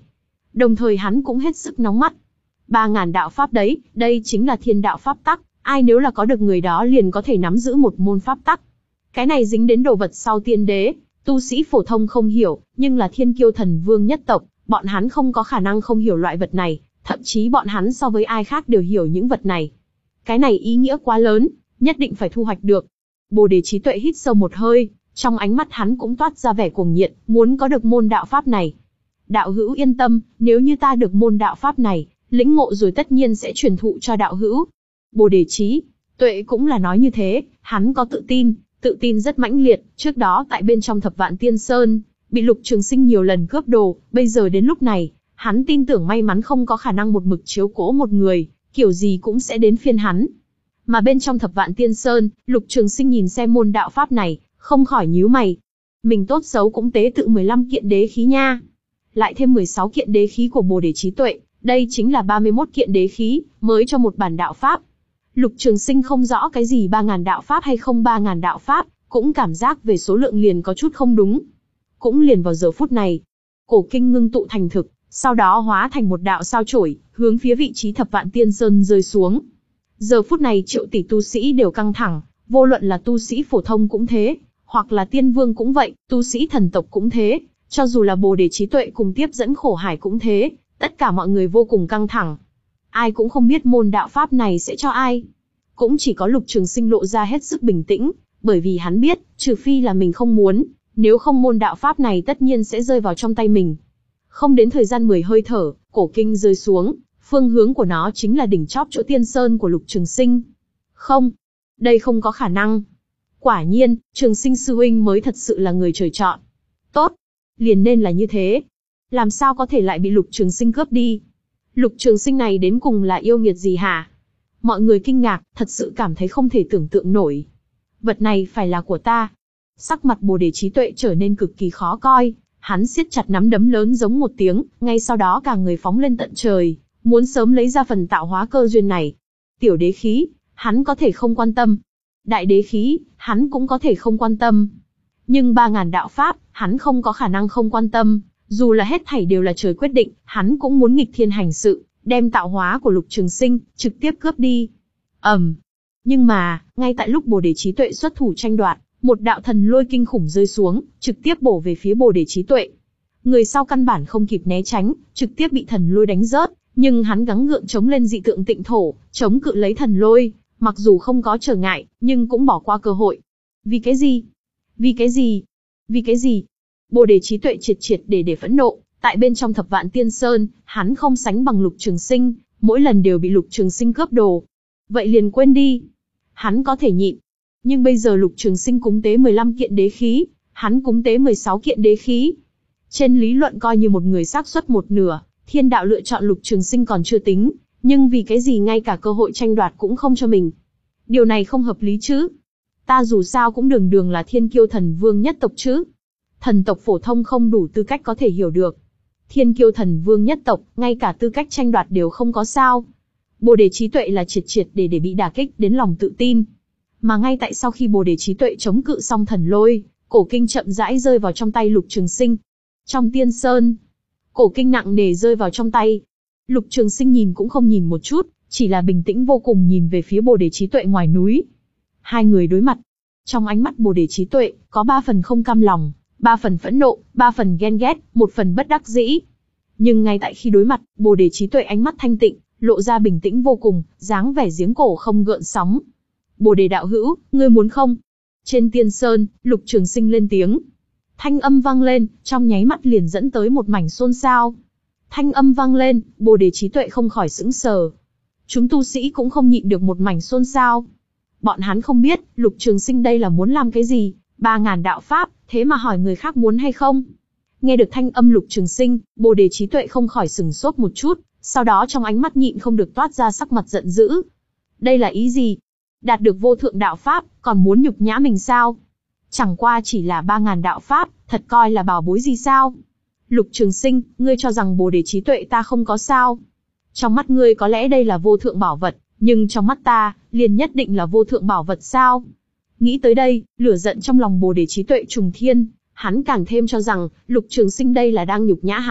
Đồng thời hắn cũng hết sức nóng mắt. Ba ngàn đạo pháp đấy, đây chính là thiên đạo pháp tắc, ai nếu là có được người đó liền có thể nắm giữ một môn pháp tắc. Cái này dính đến đồ vật sau tiên đế, tu sĩ phổ thông không hiểu, nhưng là thiên kiêu thần vương nhất tộc, bọn hắn không có khả năng không hiểu loại vật này, thậm chí bọn hắn so với ai khác đều hiểu những vật này. Cái này ý nghĩa quá lớn, nhất định phải thu hoạch được. Bồ Đề trí tuệ hít sâu một hơi, trong ánh mắt hắn cũng toát ra vẻ cuồng nhiệt, muốn có được môn đạo pháp này. Đạo hữu yên tâm, nếu như ta được môn đạo pháp này, lĩnh ngộ rồi tất nhiên sẽ truyền thụ cho đạo hữu. Bồ Đề trí tuệ cũng là nói như thế, hắn có tự tin, tự tin rất mãnh liệt, trước đó tại bên trong Thập Vạn Tiên Sơn, bị Lục Trường Sinh nhiều lần cướp đồ, bây giờ đến lúc này, hắn tin tưởng may mắn không có khả năng một mực chiếu cố một người, kiểu gì cũng sẽ đến phiên hắn. Mà bên trong Thập Vạn Tiên Sơn, Lục Trường Sinh nhìn xem môn đạo pháp này, không khỏi nhíu mày. Mình tốt xấu cũng tế tự mười lăm kiện đế khí nha. Lại thêm mười sáu kiện đế khí của Bồ Đề trí tuệ, đây chính là ba mươi mốt kiện đế khí, mới cho một bản đạo pháp. Lục Trường Sinh không rõ cái gì ba ngàn đạo pháp hay không ba ngàn đạo pháp, cũng cảm giác về số lượng liền có chút không đúng. Cũng liền vào giờ phút này, cổ kinh ngưng tụ thành thực, sau đó hóa thành một đạo sao chổi, hướng phía vị trí Thập Vạn Tiên Sơn rơi xuống. Giờ phút này triệu tỷ tu sĩ đều căng thẳng, vô luận là tu sĩ phổ thông cũng thế, hoặc là tiên vương cũng vậy, tu sĩ thần tộc cũng thế, cho dù là Bồ Đề trí tuệ cùng tiếp dẫn khổ hải cũng thế, tất cả mọi người vô cùng căng thẳng. Ai cũng không biết môn đạo pháp này sẽ cho ai. Cũng chỉ có Lục Trường Sinh lộ ra hết sức bình tĩnh, bởi vì hắn biết, trừ phi là mình không muốn, nếu không môn đạo pháp này tất nhiên sẽ rơi vào trong tay mình. Không đến thời gian mười hơi thở, cổ kinh rơi xuống, phương hướng của nó chính là đỉnh chóp chỗ tiên sơn của Lục Trường Sinh. Không, đây không có khả năng. Quả nhiên, Trường Sinh sư huynh mới thật sự là người trời chọn. Tốt, liền nên là như thế. Làm sao có thể lại bị Lục Trường Sinh cướp đi? Lục Trường Sinh này đến cùng là yêu nghiệt gì hả? Mọi người kinh ngạc, thật sự cảm thấy không thể tưởng tượng nổi. Vật này phải là của ta. Sắc mặt Bồ Đề trí tuệ trở nên cực kỳ khó coi, hắn siết chặt nắm đấm lớn giống một tiếng, ngay sau đó cả người phóng lên tận trời, muốn sớm lấy ra phần tạo hóa cơ duyên này. Tiểu đế khí, hắn có thể không quan tâm. Đại đế khí, hắn cũng có thể không quan tâm. Nhưng ba ngàn đạo pháp, hắn không có khả năng không quan tâm, dù là hết thảy đều là trời quyết định, hắn cũng muốn nghịch thiên hành sự, đem tạo hóa của Lục Trường Sinh trực tiếp cướp đi. Ầm. Um. Nhưng mà, ngay tại lúc Bồ Đề trí tuệ xuất thủ tranh đoạt, một đạo thần lôi kinh khủng rơi xuống, trực tiếp bổ về phía Bồ Đề trí tuệ. Người sau căn bản không kịp né tránh, trực tiếp bị thần lôi đánh rớt, nhưng hắn gắng gượng chống lên dị tượng tịnh thổ, chống cự lấy thần lôi, mặc dù không có trở ngại, nhưng cũng bỏ qua cơ hội. Vì cái gì? Vì cái gì? Vì cái gì? Bồ Đề trí tuệ triệt triệt để để phẫn nộ, tại bên trong Thập Vạn Tiên Sơn, hắn không sánh bằng Lục Trường Sinh, mỗi lần đều bị Lục Trường Sinh cướp đồ. Vậy liền quên đi. Hắn có thể nhịn. Nhưng bây giờ Lục Trường Sinh cúng tế mười lăm kiện đế khí, hắn cúng tế mười sáu kiện đế khí. Trên lý luận coi như một người xác suất một nửa, thiên đạo lựa chọn Lục Trường Sinh còn chưa tính, nhưng vì cái gì ngay cả cơ hội tranh đoạt cũng không cho mình. Điều này không hợp lý chứ. Ta dù sao cũng đường đường là thiên kiêu thần vương nhất tộc chứ. Thần tộc phổ thông không đủ tư cách có thể hiểu được. Thiên kiêu thần vương nhất tộc, ngay cả tư cách tranh đoạt đều không có sao. Bồ Đề trí tuệ là triệt triệt để để bị đả kích đến lòng tự tin. Mà ngay tại sau khi Bồ Đề trí tuệ chống cự xong thần lôi, cổ kinh chậm rãi rơi vào trong tay Lục Trường Sinh. Trong tiên sơn, cổ kinh nặng nề rơi vào trong tay. Lục Trường Sinh nhìn cũng không nhìn một chút, chỉ là bình tĩnh vô cùng nhìn về phía Bồ Đề trí tuệ ngoài núi. Hai người đối mặt. Trong ánh mắt Bồ Đề trí tuệ, có ba phần không cam lòng, ba phần phẫn nộ, ba phần ghen ghét, một phần bất đắc dĩ. Nhưng ngay tại khi đối mặt, Bồ Đề trí tuệ ánh mắt thanh tịnh, lộ ra bình tĩnh vô cùng, dáng vẻ giếng cổ không gợn sóng. Bồ Đề đạo hữu, ngươi muốn không? Trên tiên sơn, Lục Trường Sinh lên tiếng. Thanh âm vang lên, trong nháy mắt liền dẫn tới một mảnh xôn xao. Thanh âm vang lên, Bồ Đề trí tuệ không khỏi sững sờ. Chúng tu sĩ cũng không nhịn được một mảnh xôn xao. Bọn hắn không biết, Lục Trường Sinh đây là muốn làm cái gì, ba ngàn đạo pháp, thế mà hỏi người khác muốn hay không. Nghe được thanh âm Lục Trường Sinh, Bồ Đề trí tuệ không khỏi sừng sốt một chút, sau đó trong ánh mắt nhịn không được toát ra sắc mặt giận dữ. Đây là ý gì? Đạt được vô thượng đạo pháp, còn muốn nhục nhã mình sao? Chẳng qua chỉ là ba ngàn đạo pháp, thật coi là bảo bối gì sao? Lục Trường Sinh, ngươi cho rằng Bồ Đề trí tuệ ta không có sao? Trong mắt ngươi có lẽ đây là vô thượng bảo vật, nhưng trong mắt ta, liền nhất định là vô thượng bảo vật sao? Nghĩ tới đây, lửa giận trong lòng Bồ Đề trí tuệ trùng thiên, hắn càng thêm cho rằng, Lục Trường Sinh đây là đang nhục nhã hắn,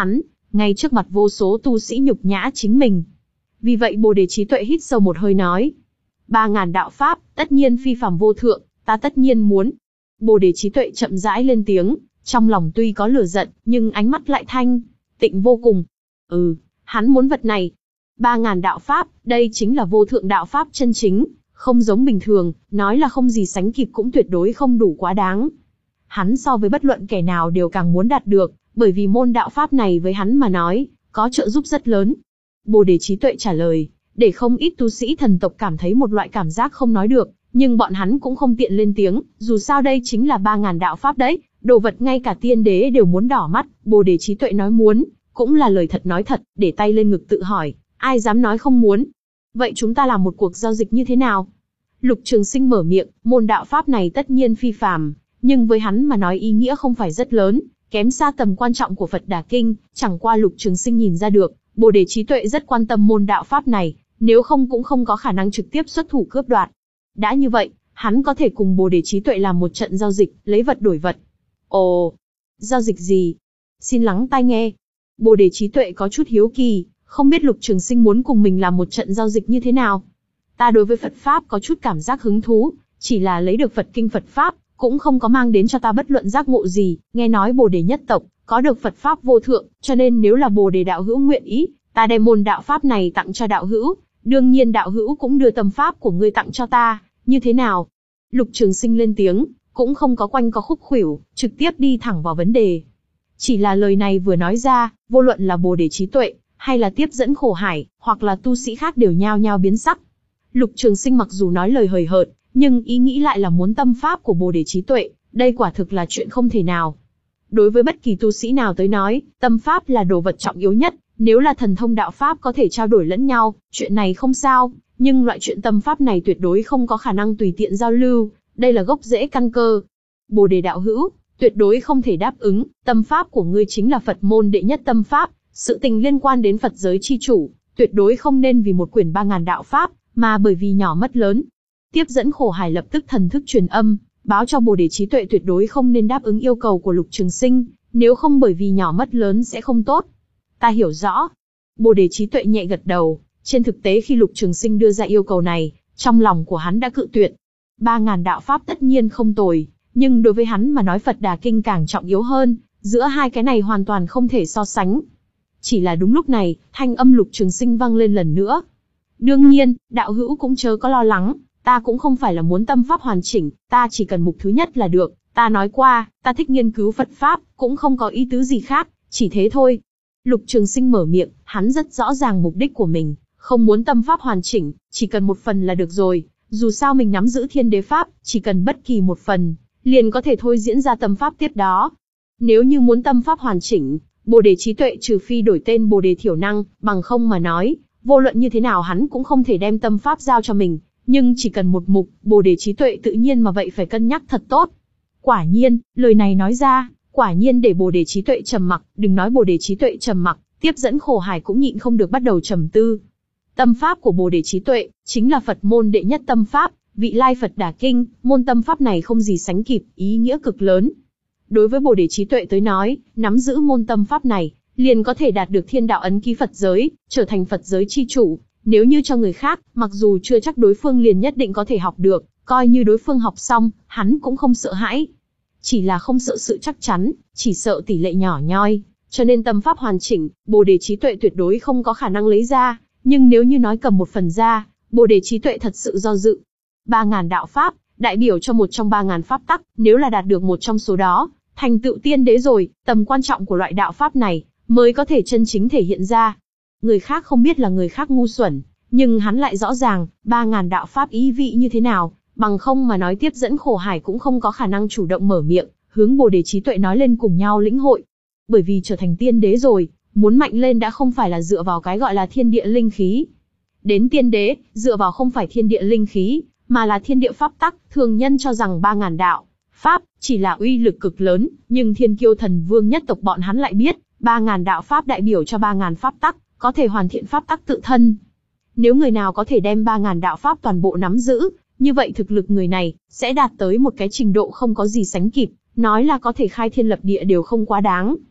ngay trước mặt vô số tu sĩ nhục nhã chính mình. Vì vậy Bồ Đề trí tuệ hít sâu một hơi nói. Ba ngàn đạo pháp, tất nhiên phi phàm vô thượng, ta tất nhiên muốn. Bồ Đề trí tuệ chậm rãi lên tiếng, trong lòng tuy có lửa giận, nhưng ánh mắt lại thanh tịnh vô cùng. Ừ, hắn muốn vật này. Ba ngàn đạo pháp, đây chính là vô thượng đạo pháp chân chính, không giống bình thường, nói là không gì sánh kịp cũng tuyệt đối không đủ quá đáng. Hắn so với bất luận kẻ nào đều càng muốn đạt được, bởi vì môn đạo pháp này với hắn mà nói, có trợ giúp rất lớn. Bồ Đề trí tuệ trả lời, để không ít tu sĩ thần tộc cảm thấy một loại cảm giác không nói được, nhưng bọn hắn cũng không tiện lên tiếng, dù sao đây chính là ba ngàn đạo pháp đấy, đồ vật ngay cả tiên đế đều muốn đỏ mắt. Bồ Đề trí tuệ nói muốn, cũng là lời thật nói thật, để tay lên ngực tự hỏi, ai dám nói không muốn. Vậy chúng ta làm một cuộc giao dịch như thế nào? Lục Trường Sinh mở miệng, môn đạo pháp này tất nhiên phi phàm, nhưng với hắn mà nói ý nghĩa không phải rất lớn, kém xa tầm quan trọng của Phật Đà Kinh, chẳng qua Lục Trường Sinh nhìn ra được, Bồ Đề trí tuệ rất quan tâm môn đạo pháp này, nếu không cũng không có khả năng trực tiếp xuất thủ cướp đoạt. Đã như vậy, hắn có thể cùng Bồ Đề trí tuệ làm một trận giao dịch, lấy vật đổi vật. Ồ, giao dịch gì? Xin lắng tai nghe. Bồ Đề trí tuệ có chút hiếu kỳ, không biết Lục Trường Sinh muốn cùng mình làm một trận giao dịch như thế nào. Ta đối với Phật Pháp có chút cảm giác hứng thú, chỉ là lấy được Phật Kinh Phật Pháp, cũng không có mang đến cho ta bất luận giác ngộ gì. Nghe nói Bồ Đề nhất tộc, có được Phật Pháp vô thượng, cho nên nếu là Bồ Đề đạo hữu nguyện ý, ta đem môn đạo Pháp này tặng cho đạo hữu, đương nhiên đạo hữu cũng đưa tâm Pháp của ngươi tặng cho ta, như thế nào? Lục Trường Sinh lên tiếng, cũng không có quanh co khúc khuỷu, trực tiếp đi thẳng vào vấn đề. Chỉ là lời này vừa nói ra, vô luận là Bồ Đề trí tuệ, hay là Tiếp Dẫn Khổ Hải, hoặc là tu sĩ khác đều nhao nhao biến sắc. Lục Trường Sinh mặc dù nói lời hời hợt, nhưng ý nghĩ lại là muốn tâm pháp của Bồ Đề trí tuệ, đây quả thực là chuyện không thể nào. Đối với bất kỳ tu sĩ nào tới nói, tâm pháp là đồ vật trọng yếu nhất, nếu là thần thông đạo pháp có thể trao đổi lẫn nhau, chuyện này không sao, nhưng loại chuyện tâm pháp này tuyệt đối không có khả năng tùy tiện giao lưu, đây là gốc rễ căn cơ. Bồ Đề đạo hữu, tuyệt đối không thể đáp ứng, tâm pháp của ngươi chính là Phật môn đệ nhất tâm pháp, sự tình liên quan đến Phật giới chi chủ, tuyệt đối không nên vì một quyển ba ngàn đạo pháp, mà bởi vì nhỏ mất lớn. Tiếp Dẫn Khổ Hải lập tức thần thức truyền âm, báo cho Bồ Đề trí tuệ tuyệt đối không nên đáp ứng yêu cầu của Lục Trường Sinh, nếu không bởi vì nhỏ mất lớn sẽ không tốt. Ta hiểu rõ. Bồ Đề trí tuệ nhẹ gật đầu, trên thực tế khi Lục Trường Sinh đưa ra yêu cầu này, trong lòng của hắn đã cự tuyệt. Ba ngàn đạo pháp tất nhiên không tồi, nhưng đối với hắn mà nói Phật Đà Kinh càng trọng yếu hơn, giữa hai cái này hoàn toàn không thể so sánh. Chỉ là đúng lúc này, thanh âm Lục Trường Sinh vang lên lần nữa. Đương nhiên, đạo hữu cũng chớ có lo lắng, ta cũng không phải là muốn tâm pháp hoàn chỉnh, ta chỉ cần mục thứ nhất là được. Ta nói qua, ta thích nghiên cứu Phật Pháp, cũng không có ý tứ gì khác, chỉ thế thôi. Lục Trường Sinh mở miệng, hắn rất rõ ràng mục đích của mình, không muốn tâm pháp hoàn chỉnh, chỉ cần một phần là được rồi. Dù sao mình nắm giữ Thiên Đế Pháp, chỉ cần bất kỳ một phần, liền có thể thôi diễn ra tâm pháp tiếp đó. Nếu như muốn tâm pháp hoàn chỉnh, Bồ Đề trí tuệ trừ phi đổi tên Bồ Đề Thiểu Năng, bằng không mà nói, vô luận như thế nào hắn cũng không thể đem tâm pháp giao cho mình. Nhưng chỉ cần một mục, Bồ Đề trí tuệ tự nhiên mà vậy phải cân nhắc thật tốt. Quả nhiên, lời này nói ra, quả nhiên để Bồ Đề trí tuệ trầm mặc, đừng nói Bồ Đề trí tuệ trầm mặc, Tiếp Dẫn Khổ Hải cũng nhịn không được bắt đầu trầm tư. Tâm pháp của Bồ Đề trí tuệ, chính là Phật môn đệ nhất tâm pháp, vị lai Phật Đà Kinh, môn tâm pháp này không gì sánh kịp, ý nghĩa cực lớn. Đối với Bồ Đề trí tuệ tới nói, nắm giữ môn tâm pháp này, liền có thể đạt được thiên đạo ấn ký Phật giới, trở thành Phật giới chi chủ. Nếu như cho người khác, mặc dù chưa chắc đối phương liền nhất định có thể học được, coi như đối phương học xong, hắn cũng không sợ hãi. Chỉ là không sợ sự chắc chắn, chỉ sợ tỷ lệ nhỏ nhoi, cho nên tâm pháp hoàn chỉnh, Bồ Đề trí tuệ tuyệt đối không có khả năng lấy ra. Nhưng nếu như nói cầm một phần ra, Bồ Đề trí tuệ thật sự do dự. Ba ngàn đạo pháp, đại biểu cho một trong ba ngàn pháp tắc, nếu là đạt được một trong số đó, thành tựu tiên đế rồi, tầm quan trọng của loại đạo pháp này, mới có thể chân chính thể hiện ra. Người khác không biết là người khác ngu xuẩn, nhưng hắn lại rõ ràng, ba ngàn đạo pháp ý vị như thế nào, bằng không mà nói Tiếp Dẫn Khổ Hải cũng không có khả năng chủ động mở miệng, hướng Bồ Đề trí tuệ nói lên cùng nhau lĩnh hội. Bởi vì trở thành tiên đế rồi, muốn mạnh lên đã không phải là dựa vào cái gọi là thiên địa linh khí. Đến tiên đế, dựa vào không phải thiên địa linh khí, mà là thiên địa pháp tắc. Thường nhân cho rằng ba ngàn đạo pháp chỉ là uy lực cực lớn, nhưng Thiên Kiêu Thần Vương nhất tộc bọn hắn lại biết, ba ngàn đạo pháp đại biểu cho ba ngàn pháp tắc, có thể hoàn thiện pháp tắc tự thân. Nếu người nào có thể đem ba ngàn đạo pháp toàn bộ nắm giữ, như vậy thực lực người này sẽ đạt tới một cái trình độ không có gì sánh kịp, nói là có thể khai thiên lập địa đều không quá đáng.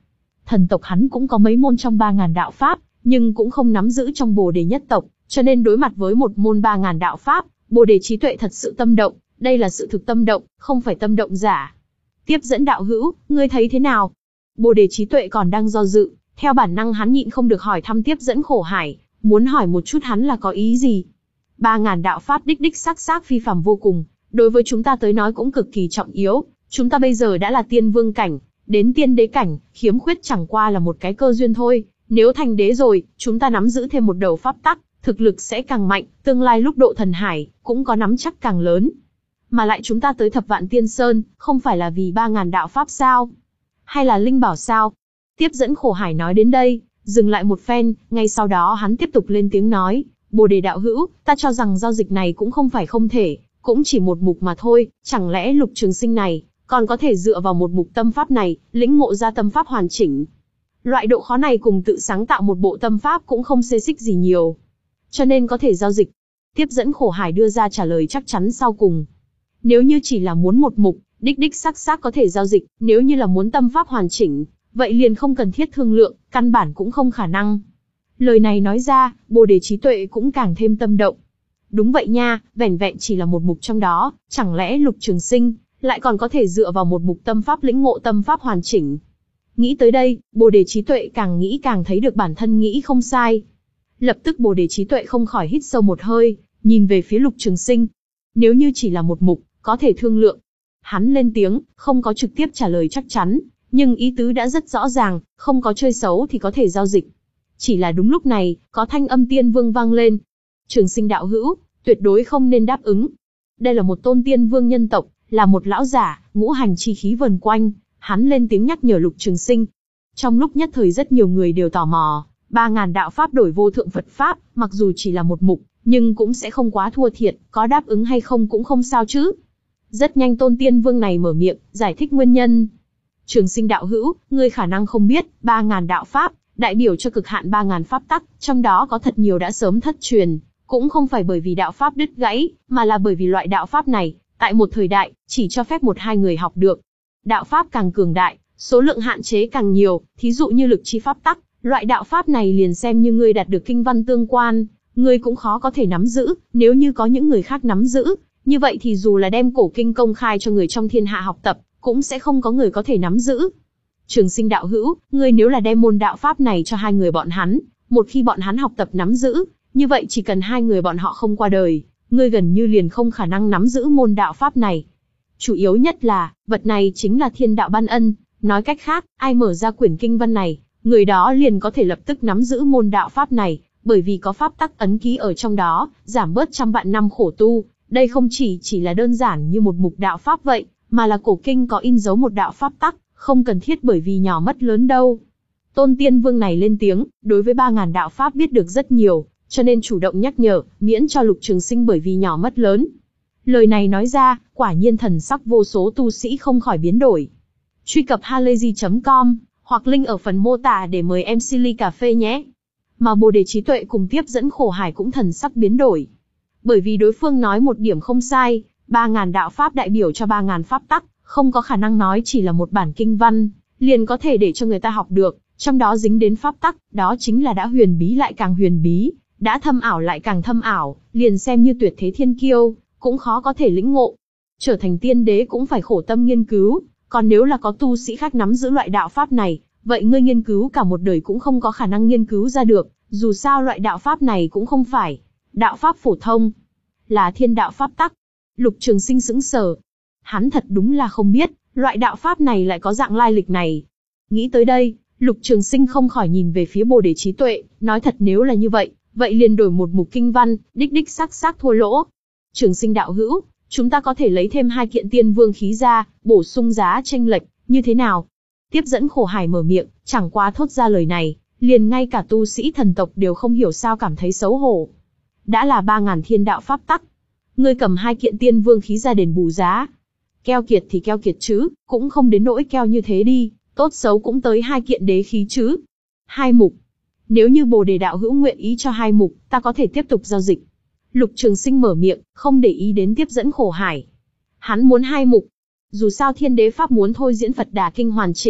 thần tộc hắn cũng có mấy môn trong ba ngàn đạo pháp, nhưng cũng không nắm giữ trong Bồ Đề nhất tộc, cho nên đối mặt với một môn ba ngàn đạo pháp, Bồ Đề trí tuệ thật sự tâm động, đây là sự thực tâm động, không phải tâm động giả. Tiếp dẫn đạo hữu, ngươi thấy thế nào? Bồ Đề trí tuệ còn đang do dự, theo bản năng hắn nhịn không được hỏi thăm tiếp dẫn khổ hải, muốn hỏi một chút hắn là có ý gì. Ba ngàn đạo pháp đích đích xác xác phi phàm vô cùng, đối với chúng ta tới nói cũng cực kỳ trọng yếu, chúng ta bây giờ đã là tiên vương cảnh, đến tiên đế cảnh, khiếm khuyết chẳng qua là một cái cơ duyên thôi, nếu thành đế rồi, chúng ta nắm giữ thêm một đầu pháp tắc, thực lực sẽ càng mạnh, tương lai lúc độ thần hải, cũng có nắm chắc càng lớn. Mà lại chúng ta tới Thập Vạn Tiên Sơn, không phải là vì ba ngàn đạo pháp sao? Hay là linh bảo sao? Tiếp dẫn khổ hải nói đến đây, dừng lại một phen, ngay sau đó hắn tiếp tục lên tiếng nói, Bồ Đề đạo hữu, ta cho rằng giao dịch này cũng không phải không thể, cũng chỉ một mục mà thôi, chẳng lẽ Lục Trường Sinh này, còn có thể dựa vào một mục tâm pháp này, lĩnh ngộ ra tâm pháp hoàn chỉnh. Loại độ khó này cùng tự sáng tạo một bộ tâm pháp cũng không xê xích gì nhiều. Cho nên có thể giao dịch. Tiếp dẫn khổ hải đưa ra trả lời chắc chắn sau cùng. Nếu như chỉ là muốn một mục, đích đích xác xác có thể giao dịch, nếu như là muốn tâm pháp hoàn chỉnh, vậy liền không cần thiết thương lượng, căn bản cũng không khả năng. Lời này nói ra, Bồ Đề trí tuệ cũng càng thêm tâm động. Đúng vậy nha, vẻn vẹn chỉ là một mục trong đó, chẳng lẽ Lục Trường Sinh lại còn có thể dựa vào một mục tâm pháp lĩnh ngộ tâm pháp hoàn chỉnh. Nghĩ tới đây, Bồ Đề trí tuệ càng nghĩ càng thấy được bản thân nghĩ không sai. Lập tức Bồ Đề trí tuệ không khỏi hít sâu một hơi, nhìn về phía Lục Trường Sinh. Nếu như chỉ là một mục, có thể thương lượng. Hắn lên tiếng, không có trực tiếp trả lời chắc chắn, nhưng ý tứ đã rất rõ ràng, không có chơi xấu thì có thể giao dịch. Chỉ là đúng lúc này, có thanh âm tiên vương vang lên. Trường Sinh đạo hữu, tuyệt đối không nên đáp ứng. Đây là một tôn tiên vương nhân tộc, là một lão giả, ngũ hành chi khí vần quanh, hắn lên tiếng nhắc nhở Lục Trường Sinh. Trong lúc nhất thời rất nhiều người đều tò mò, ba ngàn đạo pháp đổi vô thượng Phật pháp, mặc dù chỉ là một mục, nhưng cũng sẽ không quá thua thiệt, có đáp ứng hay không cũng không sao chứ. Rất nhanh tôn tiên vương này mở miệng, giải thích nguyên nhân. Trường Sinh đạo hữu, ngươi khả năng không biết, ba ngàn đạo pháp, đại biểu cho cực hạn ba ngàn pháp tắc, trong đó có thật nhiều đã sớm thất truyền, cũng không phải bởi vì đạo pháp đứt gãy, mà là bởi vì loại đạo pháp này, tại một thời đại, chỉ cho phép một hai người học được. Đạo pháp càng cường đại, số lượng hạn chế càng nhiều, thí dụ như lực chi pháp tắc, loại đạo pháp này liền xem như ngươi đạt được kinh văn tương quan, ngươi cũng khó có thể nắm giữ, nếu như có những người khác nắm giữ, như vậy thì dù là đem cổ kinh công khai cho người trong thiên hạ học tập, cũng sẽ không có người có thể nắm giữ. Trường Sinh đạo hữu, ngươi nếu là đem môn đạo pháp này cho hai người bọn hắn, một khi bọn hắn học tập nắm giữ, như vậy chỉ cần hai người bọn họ không qua đời, ngươi gần như liền không khả năng nắm giữ môn đạo pháp này. Chủ yếu nhất là, vật này chính là thiên đạo ban ân, nói cách khác, ai mở ra quyển kinh văn này, người đó liền có thể lập tức nắm giữ môn đạo pháp này, bởi vì có pháp tắc ấn ký ở trong đó, giảm bớt trăm vạn năm khổ tu. Đây không chỉ chỉ là đơn giản như một mục đạo pháp vậy, mà là cổ kinh có in dấu một đạo pháp tắc, không cần thiết bởi vì nhỏ mất lớn đâu. Tôn Tiên Vương này lên tiếng, đối với ba ngàn đạo pháp biết được rất nhiều, cho nên chủ động nhắc nhở, miễn cho Lục Trường Sinh bởi vì nhỏ mất lớn. Lời này nói ra, quả nhiên thần sắc vô số tu sĩ không khỏi biến đổi. Truy cập halayzi chấm com, hoặc link ở phần mô tả để mời em xê ly cà phê nhé. Mà Bồ Đề trí tuệ cùng tiếp dẫn khổ hải cũng thần sắc biến đổi. Bởi vì đối phương nói một điểm không sai, ba ngàn đạo pháp đại biểu cho ba ngàn pháp tắc, không có khả năng nói chỉ là một bản kinh văn, liền có thể để cho người ta học được, trong đó dính đến pháp tắc, đó chính là đã huyền bí lại càng huyền bí, đã thâm ảo lại càng thâm ảo, liền xem như tuyệt thế thiên kiêu, cũng khó có thể lĩnh ngộ. Trở thành tiên đế cũng phải khổ tâm nghiên cứu, còn nếu là có tu sĩ khác nắm giữ loại đạo pháp này, vậy ngươi nghiên cứu cả một đời cũng không có khả năng nghiên cứu ra được, dù sao loại đạo pháp này cũng không phải đạo pháp phổ thông, là thiên đạo pháp tắc. Lục Trường Sinh sững sờ. Hắn thật đúng là không biết, loại đạo pháp này lại có dạng lai lịch này. Nghĩ tới đây, Lục Trường Sinh không khỏi nhìn về phía Bồ Đề trí tuệ, nói thật nếu là như vậy, vậy liền đổi một mục kinh văn, đích đích xác xác thua lỗ. Trường Sinh đạo hữu, chúng ta có thể lấy thêm hai kiện tiên vương khí ra, bổ sung giá chênh lệch, như thế nào? Tiếp dẫn khổ hải mở miệng, chẳng qua thốt ra lời này, liền ngay cả tu sĩ thần tộc đều không hiểu sao cảm thấy xấu hổ. Đã là ba ngàn thiên đạo pháp tắc, ngươi cầm hai kiện tiên vương khí ra đền bù giá. Keo kiệt thì keo kiệt chứ, cũng không đến nỗi keo như thế đi, tốt xấu cũng tới hai kiện đế khí chứ. Hai mục. Nếu như Bồ Đề đạo hữu nguyện ý cho hai mục, ta có thể tiếp tục giao dịch. Lục Trường Sinh mở miệng, không để ý đến tiếp dẫn khổ hải. Hắn muốn hai mục. Dù sao thiên đế pháp muốn thôi diễn Phật Đà Kinh hoàn chỉnh,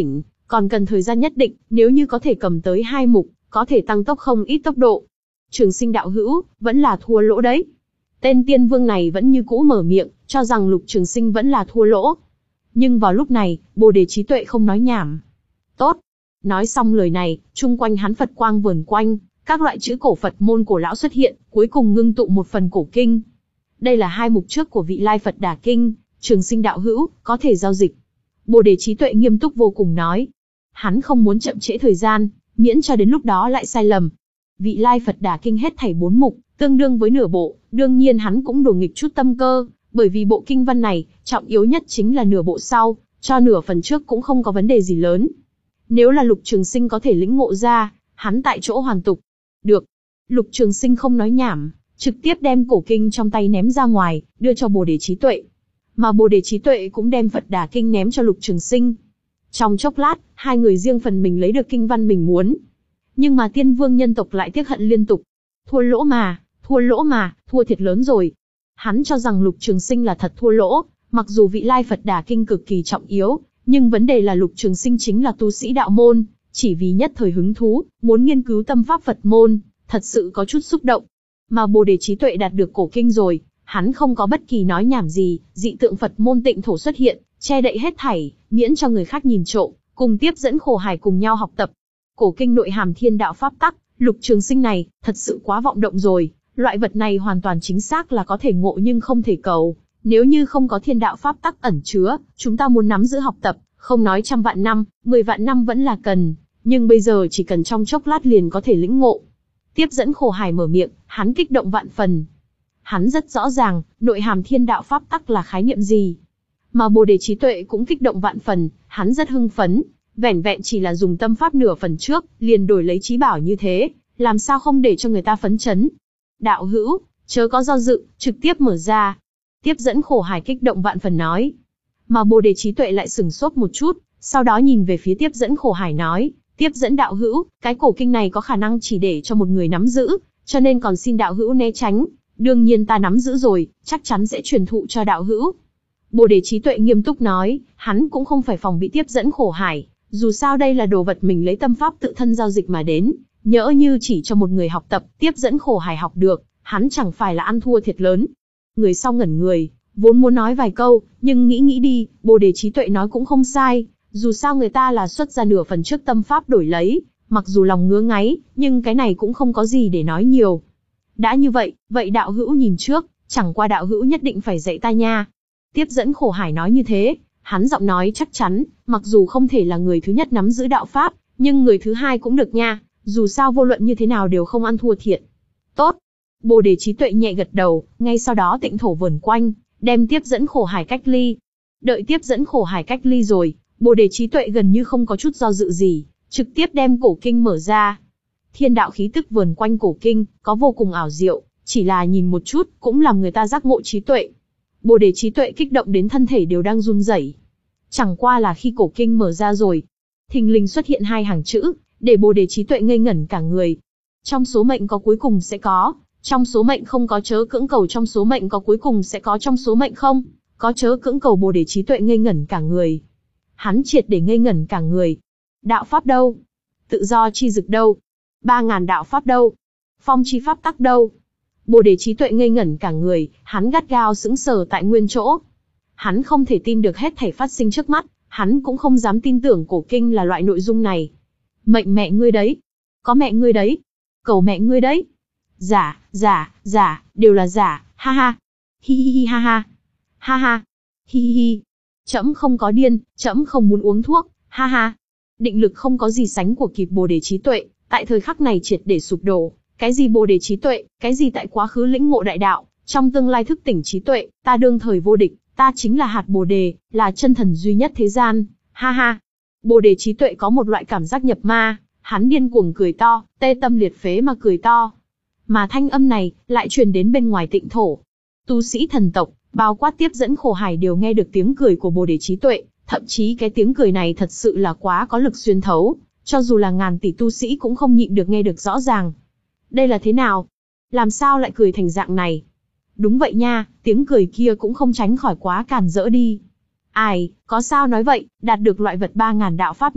Còn cần thời gian nhất định, nếu như có thể cầm tới hai mục, có thể tăng tốc không ít tốc độ. Trường Sinh đạo hữu, vẫn là thua lỗ đấy. Tên tiên vương này vẫn như cũ mở miệng, cho rằng Lục Trường Sinh vẫn là thua lỗ. Nhưng vào lúc này, Bồ Đề trí tuệ không nói nhảm. Tốt. Nói xong lời này, chung quanh hắn Phật quang vờn quanh, các loại chữ cổ Phật môn cổ lão xuất hiện, cuối cùng ngưng tụ một phần cổ kinh. Đây là hai mục trước của vị Lai Phật Đà Kinh, Trường Sinh đạo hữu, có thể giao dịch. Bồ Đề trí tuệ nghiêm túc vô cùng nói. Hắn không muốn chậm trễ thời gian, miễn cho đến lúc đó lại sai lầm. Vị Lai Phật Đà Kinh hết thảy bốn mục, tương đương với nửa bộ, đương nhiên hắn cũng đùa nghịch chút tâm cơ, bởi vì bộ kinh văn này, trọng yếu nhất chính là nửa bộ sau, cho nửa phần trước cũng không có vấn đề gì lớn. Nếu là Lục Trường Sinh có thể lĩnh ngộ ra, hắn tại chỗ hoàn tục. Được. Lục Trường Sinh không nói nhảm, trực tiếp đem cổ kinh trong tay ném ra ngoài, đưa cho Bồ Đề trí tuệ. Mà Bồ Đề trí tuệ cũng đem Phật Đà Kinh ném cho Lục Trường Sinh. Trong chốc lát, hai người riêng phần mình lấy được kinh văn mình muốn. Nhưng mà Tiên Vương nhân tộc lại tiếc hận liên tục. Thua lỗ mà, thua lỗ mà, thua thiệt lớn rồi. Hắn cho rằng Lục Trường Sinh là thật thua lỗ, mặc dù vị Lai Phật Đà Kinh cực kỳ trọng yếu, nhưng vấn đề là Lục Trường Sinh chính là tu sĩ đạo môn, chỉ vì nhất thời hứng thú, muốn nghiên cứu tâm pháp Phật môn, thật sự có chút xúc động. Mà Bồ Đề trí tuệ đạt được cổ kinh rồi, hắn không có bất kỳ nói nhảm gì, dị tượng Phật môn tịnh thổ xuất hiện, che đậy hết thảy, miễn cho người khác nhìn trộm, cùng tiếp dẫn Khổ Hải cùng nhau học tập. Cổ kinh nội hàm thiên đạo pháp tắc, Lục Trường Sinh này, thật sự quá vọng động rồi, loại vật này hoàn toàn chính xác là có thể ngộ nhưng không thể cầu. Nếu như không có thiên đạo pháp tắc ẩn chứa, chúng ta muốn nắm giữ học tập, không nói trăm vạn năm, mười vạn năm vẫn là cần, nhưng bây giờ chỉ cần trong chốc lát liền có thể lĩnh ngộ. Tiếp dẫn Khổ Hải mở miệng, hắn kích động vạn phần. Hắn rất rõ ràng, nội hàm thiên đạo pháp tắc là khái niệm gì. Mà Bồ Đề trí tuệ cũng kích động vạn phần, hắn rất hưng phấn, vẻn vẹn chỉ là dùng tâm pháp nửa phần trước, liền đổi lấy trí bảo như thế, làm sao không để cho người ta phấn chấn. Đạo hữu, chớ có do dự, trực tiếp mở ra. Tiếp dẫn Khổ Hải kích động vạn phần nói. Mà Bồ Đề trí tuệ lại sửng sốt một chút, sau đó nhìn về phía tiếp dẫn Khổ Hải nói, tiếp dẫn đạo hữu, cái cổ kinh này có khả năng chỉ để cho một người nắm giữ, cho nên còn xin đạo hữu né tránh. Đương nhiên ta nắm giữ rồi, chắc chắn sẽ truyền thụ cho đạo hữu. Bồ Đề trí tuệ nghiêm túc nói, hắn cũng không phải phòng bị tiếp dẫn Khổ Hải, dù sao đây là đồ vật mình lấy tâm pháp tự thân giao dịch mà đến, nhỡ như chỉ cho một người học tập, tiếp dẫn Khổ Hải học được, hắn chẳng phải là ăn thua thiệt lớn. Người sau ngẩn người, vốn muốn nói vài câu, nhưng nghĩ nghĩ đi, Bồ Đề trí tuệ nói cũng không sai, dù sao người ta là xuất ra nửa phần trước tâm pháp đổi lấy, mặc dù lòng ngứa ngáy, nhưng cái này cũng không có gì để nói nhiều. Đã như vậy, vậy đạo hữu nhìn trước, chẳng qua đạo hữu nhất định phải dạy ta nha. Tiếp dẫn Khổ Hải nói như thế, hắn giọng nói chắc chắn, mặc dù không thể là người thứ nhất nắm giữ đạo pháp, nhưng người thứ hai cũng được nha, dù sao vô luận như thế nào đều không ăn thua thiệt. Tốt. Bồ Đề trí tuệ nhẹ gật đầu, ngay sau đó tịnh thổ vờn quanh, đem tiếp dẫn Khổ Hải cách ly. Đợi tiếp dẫn Khổ Hải cách ly rồi, Bồ Đề trí tuệ gần như không có chút do dự gì, trực tiếp đem cổ kinh mở ra. Thiên đạo khí tức vờn quanh cổ kinh, có vô cùng ảo diệu, chỉ là nhìn một chút, cũng làm người ta giác ngộ trí tuệ. Bồ Đề trí tuệ kích động đến thân thể đều đang run rẩy. Chẳng qua là khi cổ kinh mở ra rồi, thình lình xuất hiện hai hàng chữ, để Bồ Đề trí tuệ ngây ngẩn cả người. Trong số mệnh có cuối cùng sẽ có, trong số mệnh không có chớ cưỡng cầu, trong số mệnh có cuối cùng sẽ có, trong số mệnh không có chớ cưỡng cầu. Bồ Đề trí tuệ ngây ngẩn cả người. Hắn triệt để ngây ngẩn cả người. Đạo pháp đâu? Tự do chi dực đâu? Ba ngàn đạo pháp đâu? Phong chi pháp tắc đâu? Bồ Đề trí tuệ ngây ngẩn cả người, hắn gắt gao sững sờ tại nguyên chỗ. Hắn không thể tin được hết thảy phát sinh trước mắt, hắn cũng không dám tin tưởng cổ kinh là loại nội dung này. Mệnh mẹ ngươi đấy, có mẹ ngươi đấy, cầu mẹ ngươi đấy. Giả, giả, giả, đều là giả, ha ha. Hi hi hi ha ha. Ha ha. Hi hi hi. Trẫm không có điên, trẫm không muốn uống thuốc, ha ha. Định lực không có gì sánh của kịp Bồ Đề trí tuệ, tại thời khắc này triệt để sụp đổ. Cái gì Bồ Đề trí tuệ, cái gì tại quá khứ lĩnh ngộ đại đạo, trong tương lai thức tỉnh trí tuệ, ta đương thời vô địch, ta chính là hạt Bồ Đề, là chân thần duy nhất thế gian, ha ha. Bồ Đề trí tuệ có một loại cảm giác nhập ma, hắn điên cuồng cười to, tê tâm liệt phế mà cười to. Mà thanh âm này, lại truyền đến bên ngoài tịnh thổ. Tu sĩ thần tộc, bao quát tiếp dẫn Khổ Hải đều nghe được tiếng cười của Bồ Đề trí tuệ, thậm chí cái tiếng cười này thật sự là quá có lực xuyên thấu, cho dù là ngàn tỷ tu sĩ cũng không nhịn được nghe được rõ ràng. Đây là thế nào? Làm sao lại cười thành dạng này? Đúng vậy nha, tiếng cười kia cũng không tránh khỏi quá càn rỡ đi. Ai, có sao nói vậy, đạt được loại vật ba ngàn đạo pháp này,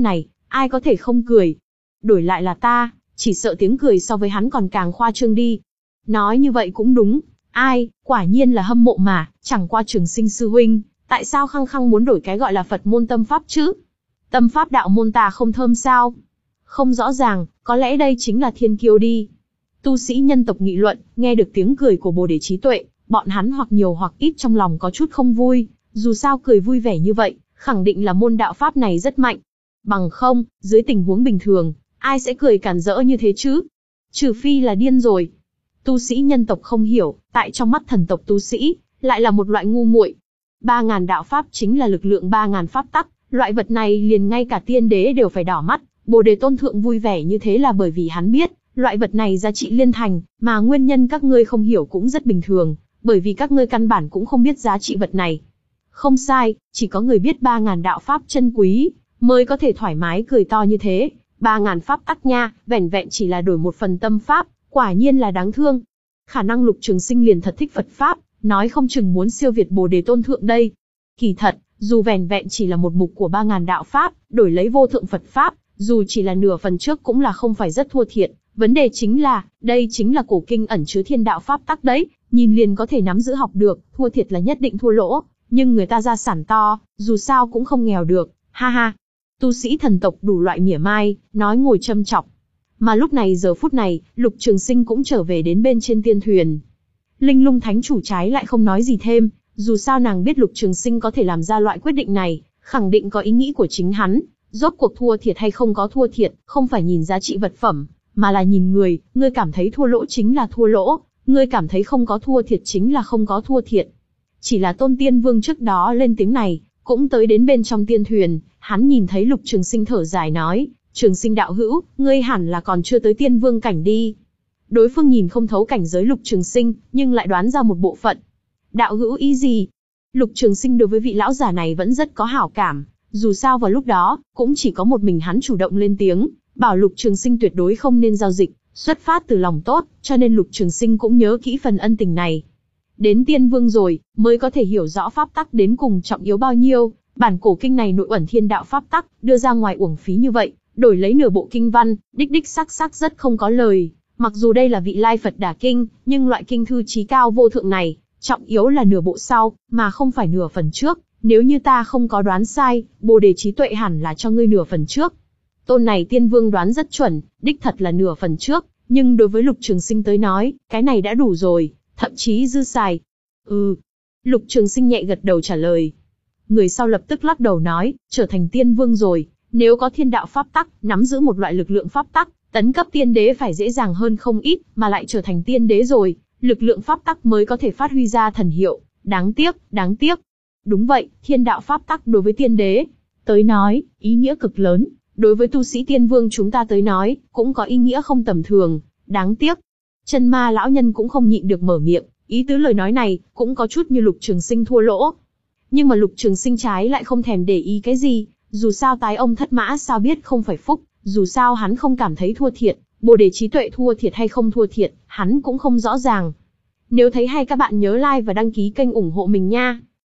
ai có thể không cười. Đổi lại là ta, chỉ sợ tiếng cười so với hắn còn càng khoa trương đi. Nói như vậy cũng đúng, ai, quả nhiên là hâm mộ mà, chẳng qua Trường Sinh sư huynh, tại sao khăng khăng muốn đổi cái gọi là Phật môn tâm pháp chứ? Tâm pháp đạo môn ta không thơm sao? Không rõ ràng, có lẽ đây chính là thiên kiêu đi. Tu sĩ nhân tộc nghị luận, nghe được tiếng cười của Bồ Đề trí tuệ, bọn hắn hoặc nhiều hoặc ít trong lòng có chút không vui, dù sao cười vui vẻ như vậy, khẳng định là môn đạo pháp này rất mạnh. Bằng không, dưới tình huống bình thường, ai sẽ cười cản rỡ như thế chứ? Trừ phi là điên rồi. Tu sĩ nhân tộc không hiểu, tại trong mắt thần tộc tu sĩ, lại là một loại ngu muội. Ba ngàn đạo pháp chính là lực lượng ba ngàn pháp tắc, loại vật này liền ngay cả tiên đế đều phải đỏ mắt. Bồ Đề tôn thượng vui vẻ như thế là bởi vì hắn biết, loại vật này giá trị liên thành, mà nguyên nhân các ngươi không hiểu cũng rất bình thường, bởi vì các ngươi căn bản cũng không biết giá trị vật này. Không sai, chỉ có người biết ba ngàn đạo pháp chân quý, mới có thể thoải mái cười to như thế. Ba ngàn pháp tắc nha, vẻn vẹn chỉ là đổi một phần tâm pháp, quả nhiên là đáng thương. Khả năng Lục Trường Sinh liền thật thích Phật pháp, nói không chừng muốn siêu việt Bồ Đề tôn thượng đây. Kỳ thật, dù vẻn vẹn chỉ là một mục của ba ngàn đạo pháp, đổi lấy vô thượng Phật pháp, dù chỉ là nửa phần trước cũng là không phải rất thua thiệt. Vấn đề chính là, đây chính là cổ kinh ẩn chứa thiên đạo pháp tắc đấy, nhìn liền có thể nắm giữ học được, thua thiệt là nhất định thua lỗ. Nhưng người ta gia sản to, dù sao cũng không nghèo được, ha ha. Tu sĩ thần tộc đủ loại mỉa mai, nói ngồi châm chọc. Mà lúc này giờ phút này, Lục Trường Sinh cũng trở về đến bên trên tiên thuyền. Linh Lung Thánh chủ trái lại không nói gì thêm, dù sao nàng biết Lục Trường Sinh có thể làm ra loại quyết định này, khẳng định có ý nghĩ của chính hắn. Rốt cuộc thua thiệt hay không có thua thiệt, không phải nhìn giá trị vật phẩm, mà là nhìn người. Ngươi cảm thấy thua lỗ chính là thua lỗ, ngươi cảm thấy không có thua thiệt chính là không có thua thiệt. Chỉ là Tôn Tiên Vương trước đó lên tiếng này, cũng tới đến bên trong tiên thuyền, hắn nhìn thấy Lục Trường Sinh thở dài nói, Trường Sinh đạo hữu, ngươi hẳn là còn chưa tới Tiên Vương cảnh đi. Đối phương nhìn không thấu cảnh giới Lục Trường Sinh, nhưng lại đoán ra một bộ phận. Đạo hữu ý gì? Lục Trường Sinh đối với vị lão giả này vẫn rất có hảo cảm, dù sao vào lúc đó, cũng chỉ có một mình hắn chủ động lên tiếng, bảo Lục Trường Sinh tuyệt đối không nên giao dịch, xuất phát từ lòng tốt, cho nên Lục Trường Sinh cũng nhớ kỹ phần ân tình này. Đến Tiên Vương rồi, mới có thể hiểu rõ pháp tắc đến cùng trọng yếu bao nhiêu. Bản cổ kinh này nội ẩn thiên đạo pháp tắc, đưa ra ngoài uổng phí như vậy, đổi lấy nửa bộ kinh văn, đích đích sắc sắc rất không có lời. Mặc dù đây là vị lai Phật đà kinh, nhưng loại kinh thư chí cao vô thượng này, trọng yếu là nửa bộ sau, mà không phải nửa phần trước. Nếu như ta không có đoán sai, Bồ Đề trí tuệ hẳn là cho ngươi nửa phần trước. Tôn này Tiên Vương đoán rất chuẩn, đích thật là nửa phần trước, nhưng đối với Lục Trường Sinh tới nói, cái này đã đủ rồi, thậm chí dư xài. Ừ. Lục Trường Sinh nhẹ gật đầu trả lời. Người sau lập tức lắc đầu nói, trở thành Tiên Vương rồi, nếu có thiên đạo pháp tắc, nắm giữ một loại lực lượng pháp tắc, tấn cấp tiên đế phải dễ dàng hơn không ít, mà lại trở thành tiên đế rồi, lực lượng pháp tắc mới có thể phát huy ra thần hiệu. Đáng tiếc, đáng tiếc. Đúng vậy, thiên đạo pháp tắc đối với tiên đế tới nói, ý nghĩa cực lớn, đối với tu sĩ Tiên Vương chúng ta tới nói, cũng có ý nghĩa không tầm thường. Đáng tiếc. Chân ma lão nhân cũng không nhịn được mở miệng, ý tứ lời nói này, cũng có chút như Lục Trường Sinh thua lỗ. Nhưng mà Lục Trường Sinh trái lại không thèm để ý cái gì, dù sao tái ông thất mã sao biết không phải phúc, dù sao hắn không cảm thấy thua thiệt, Bồ Đề trí tuệ thua thiệt hay không thua thiệt, hắn cũng không rõ ràng. Nếu thấy hay các bạn nhớ like và đăng ký kênh ủng hộ mình nha.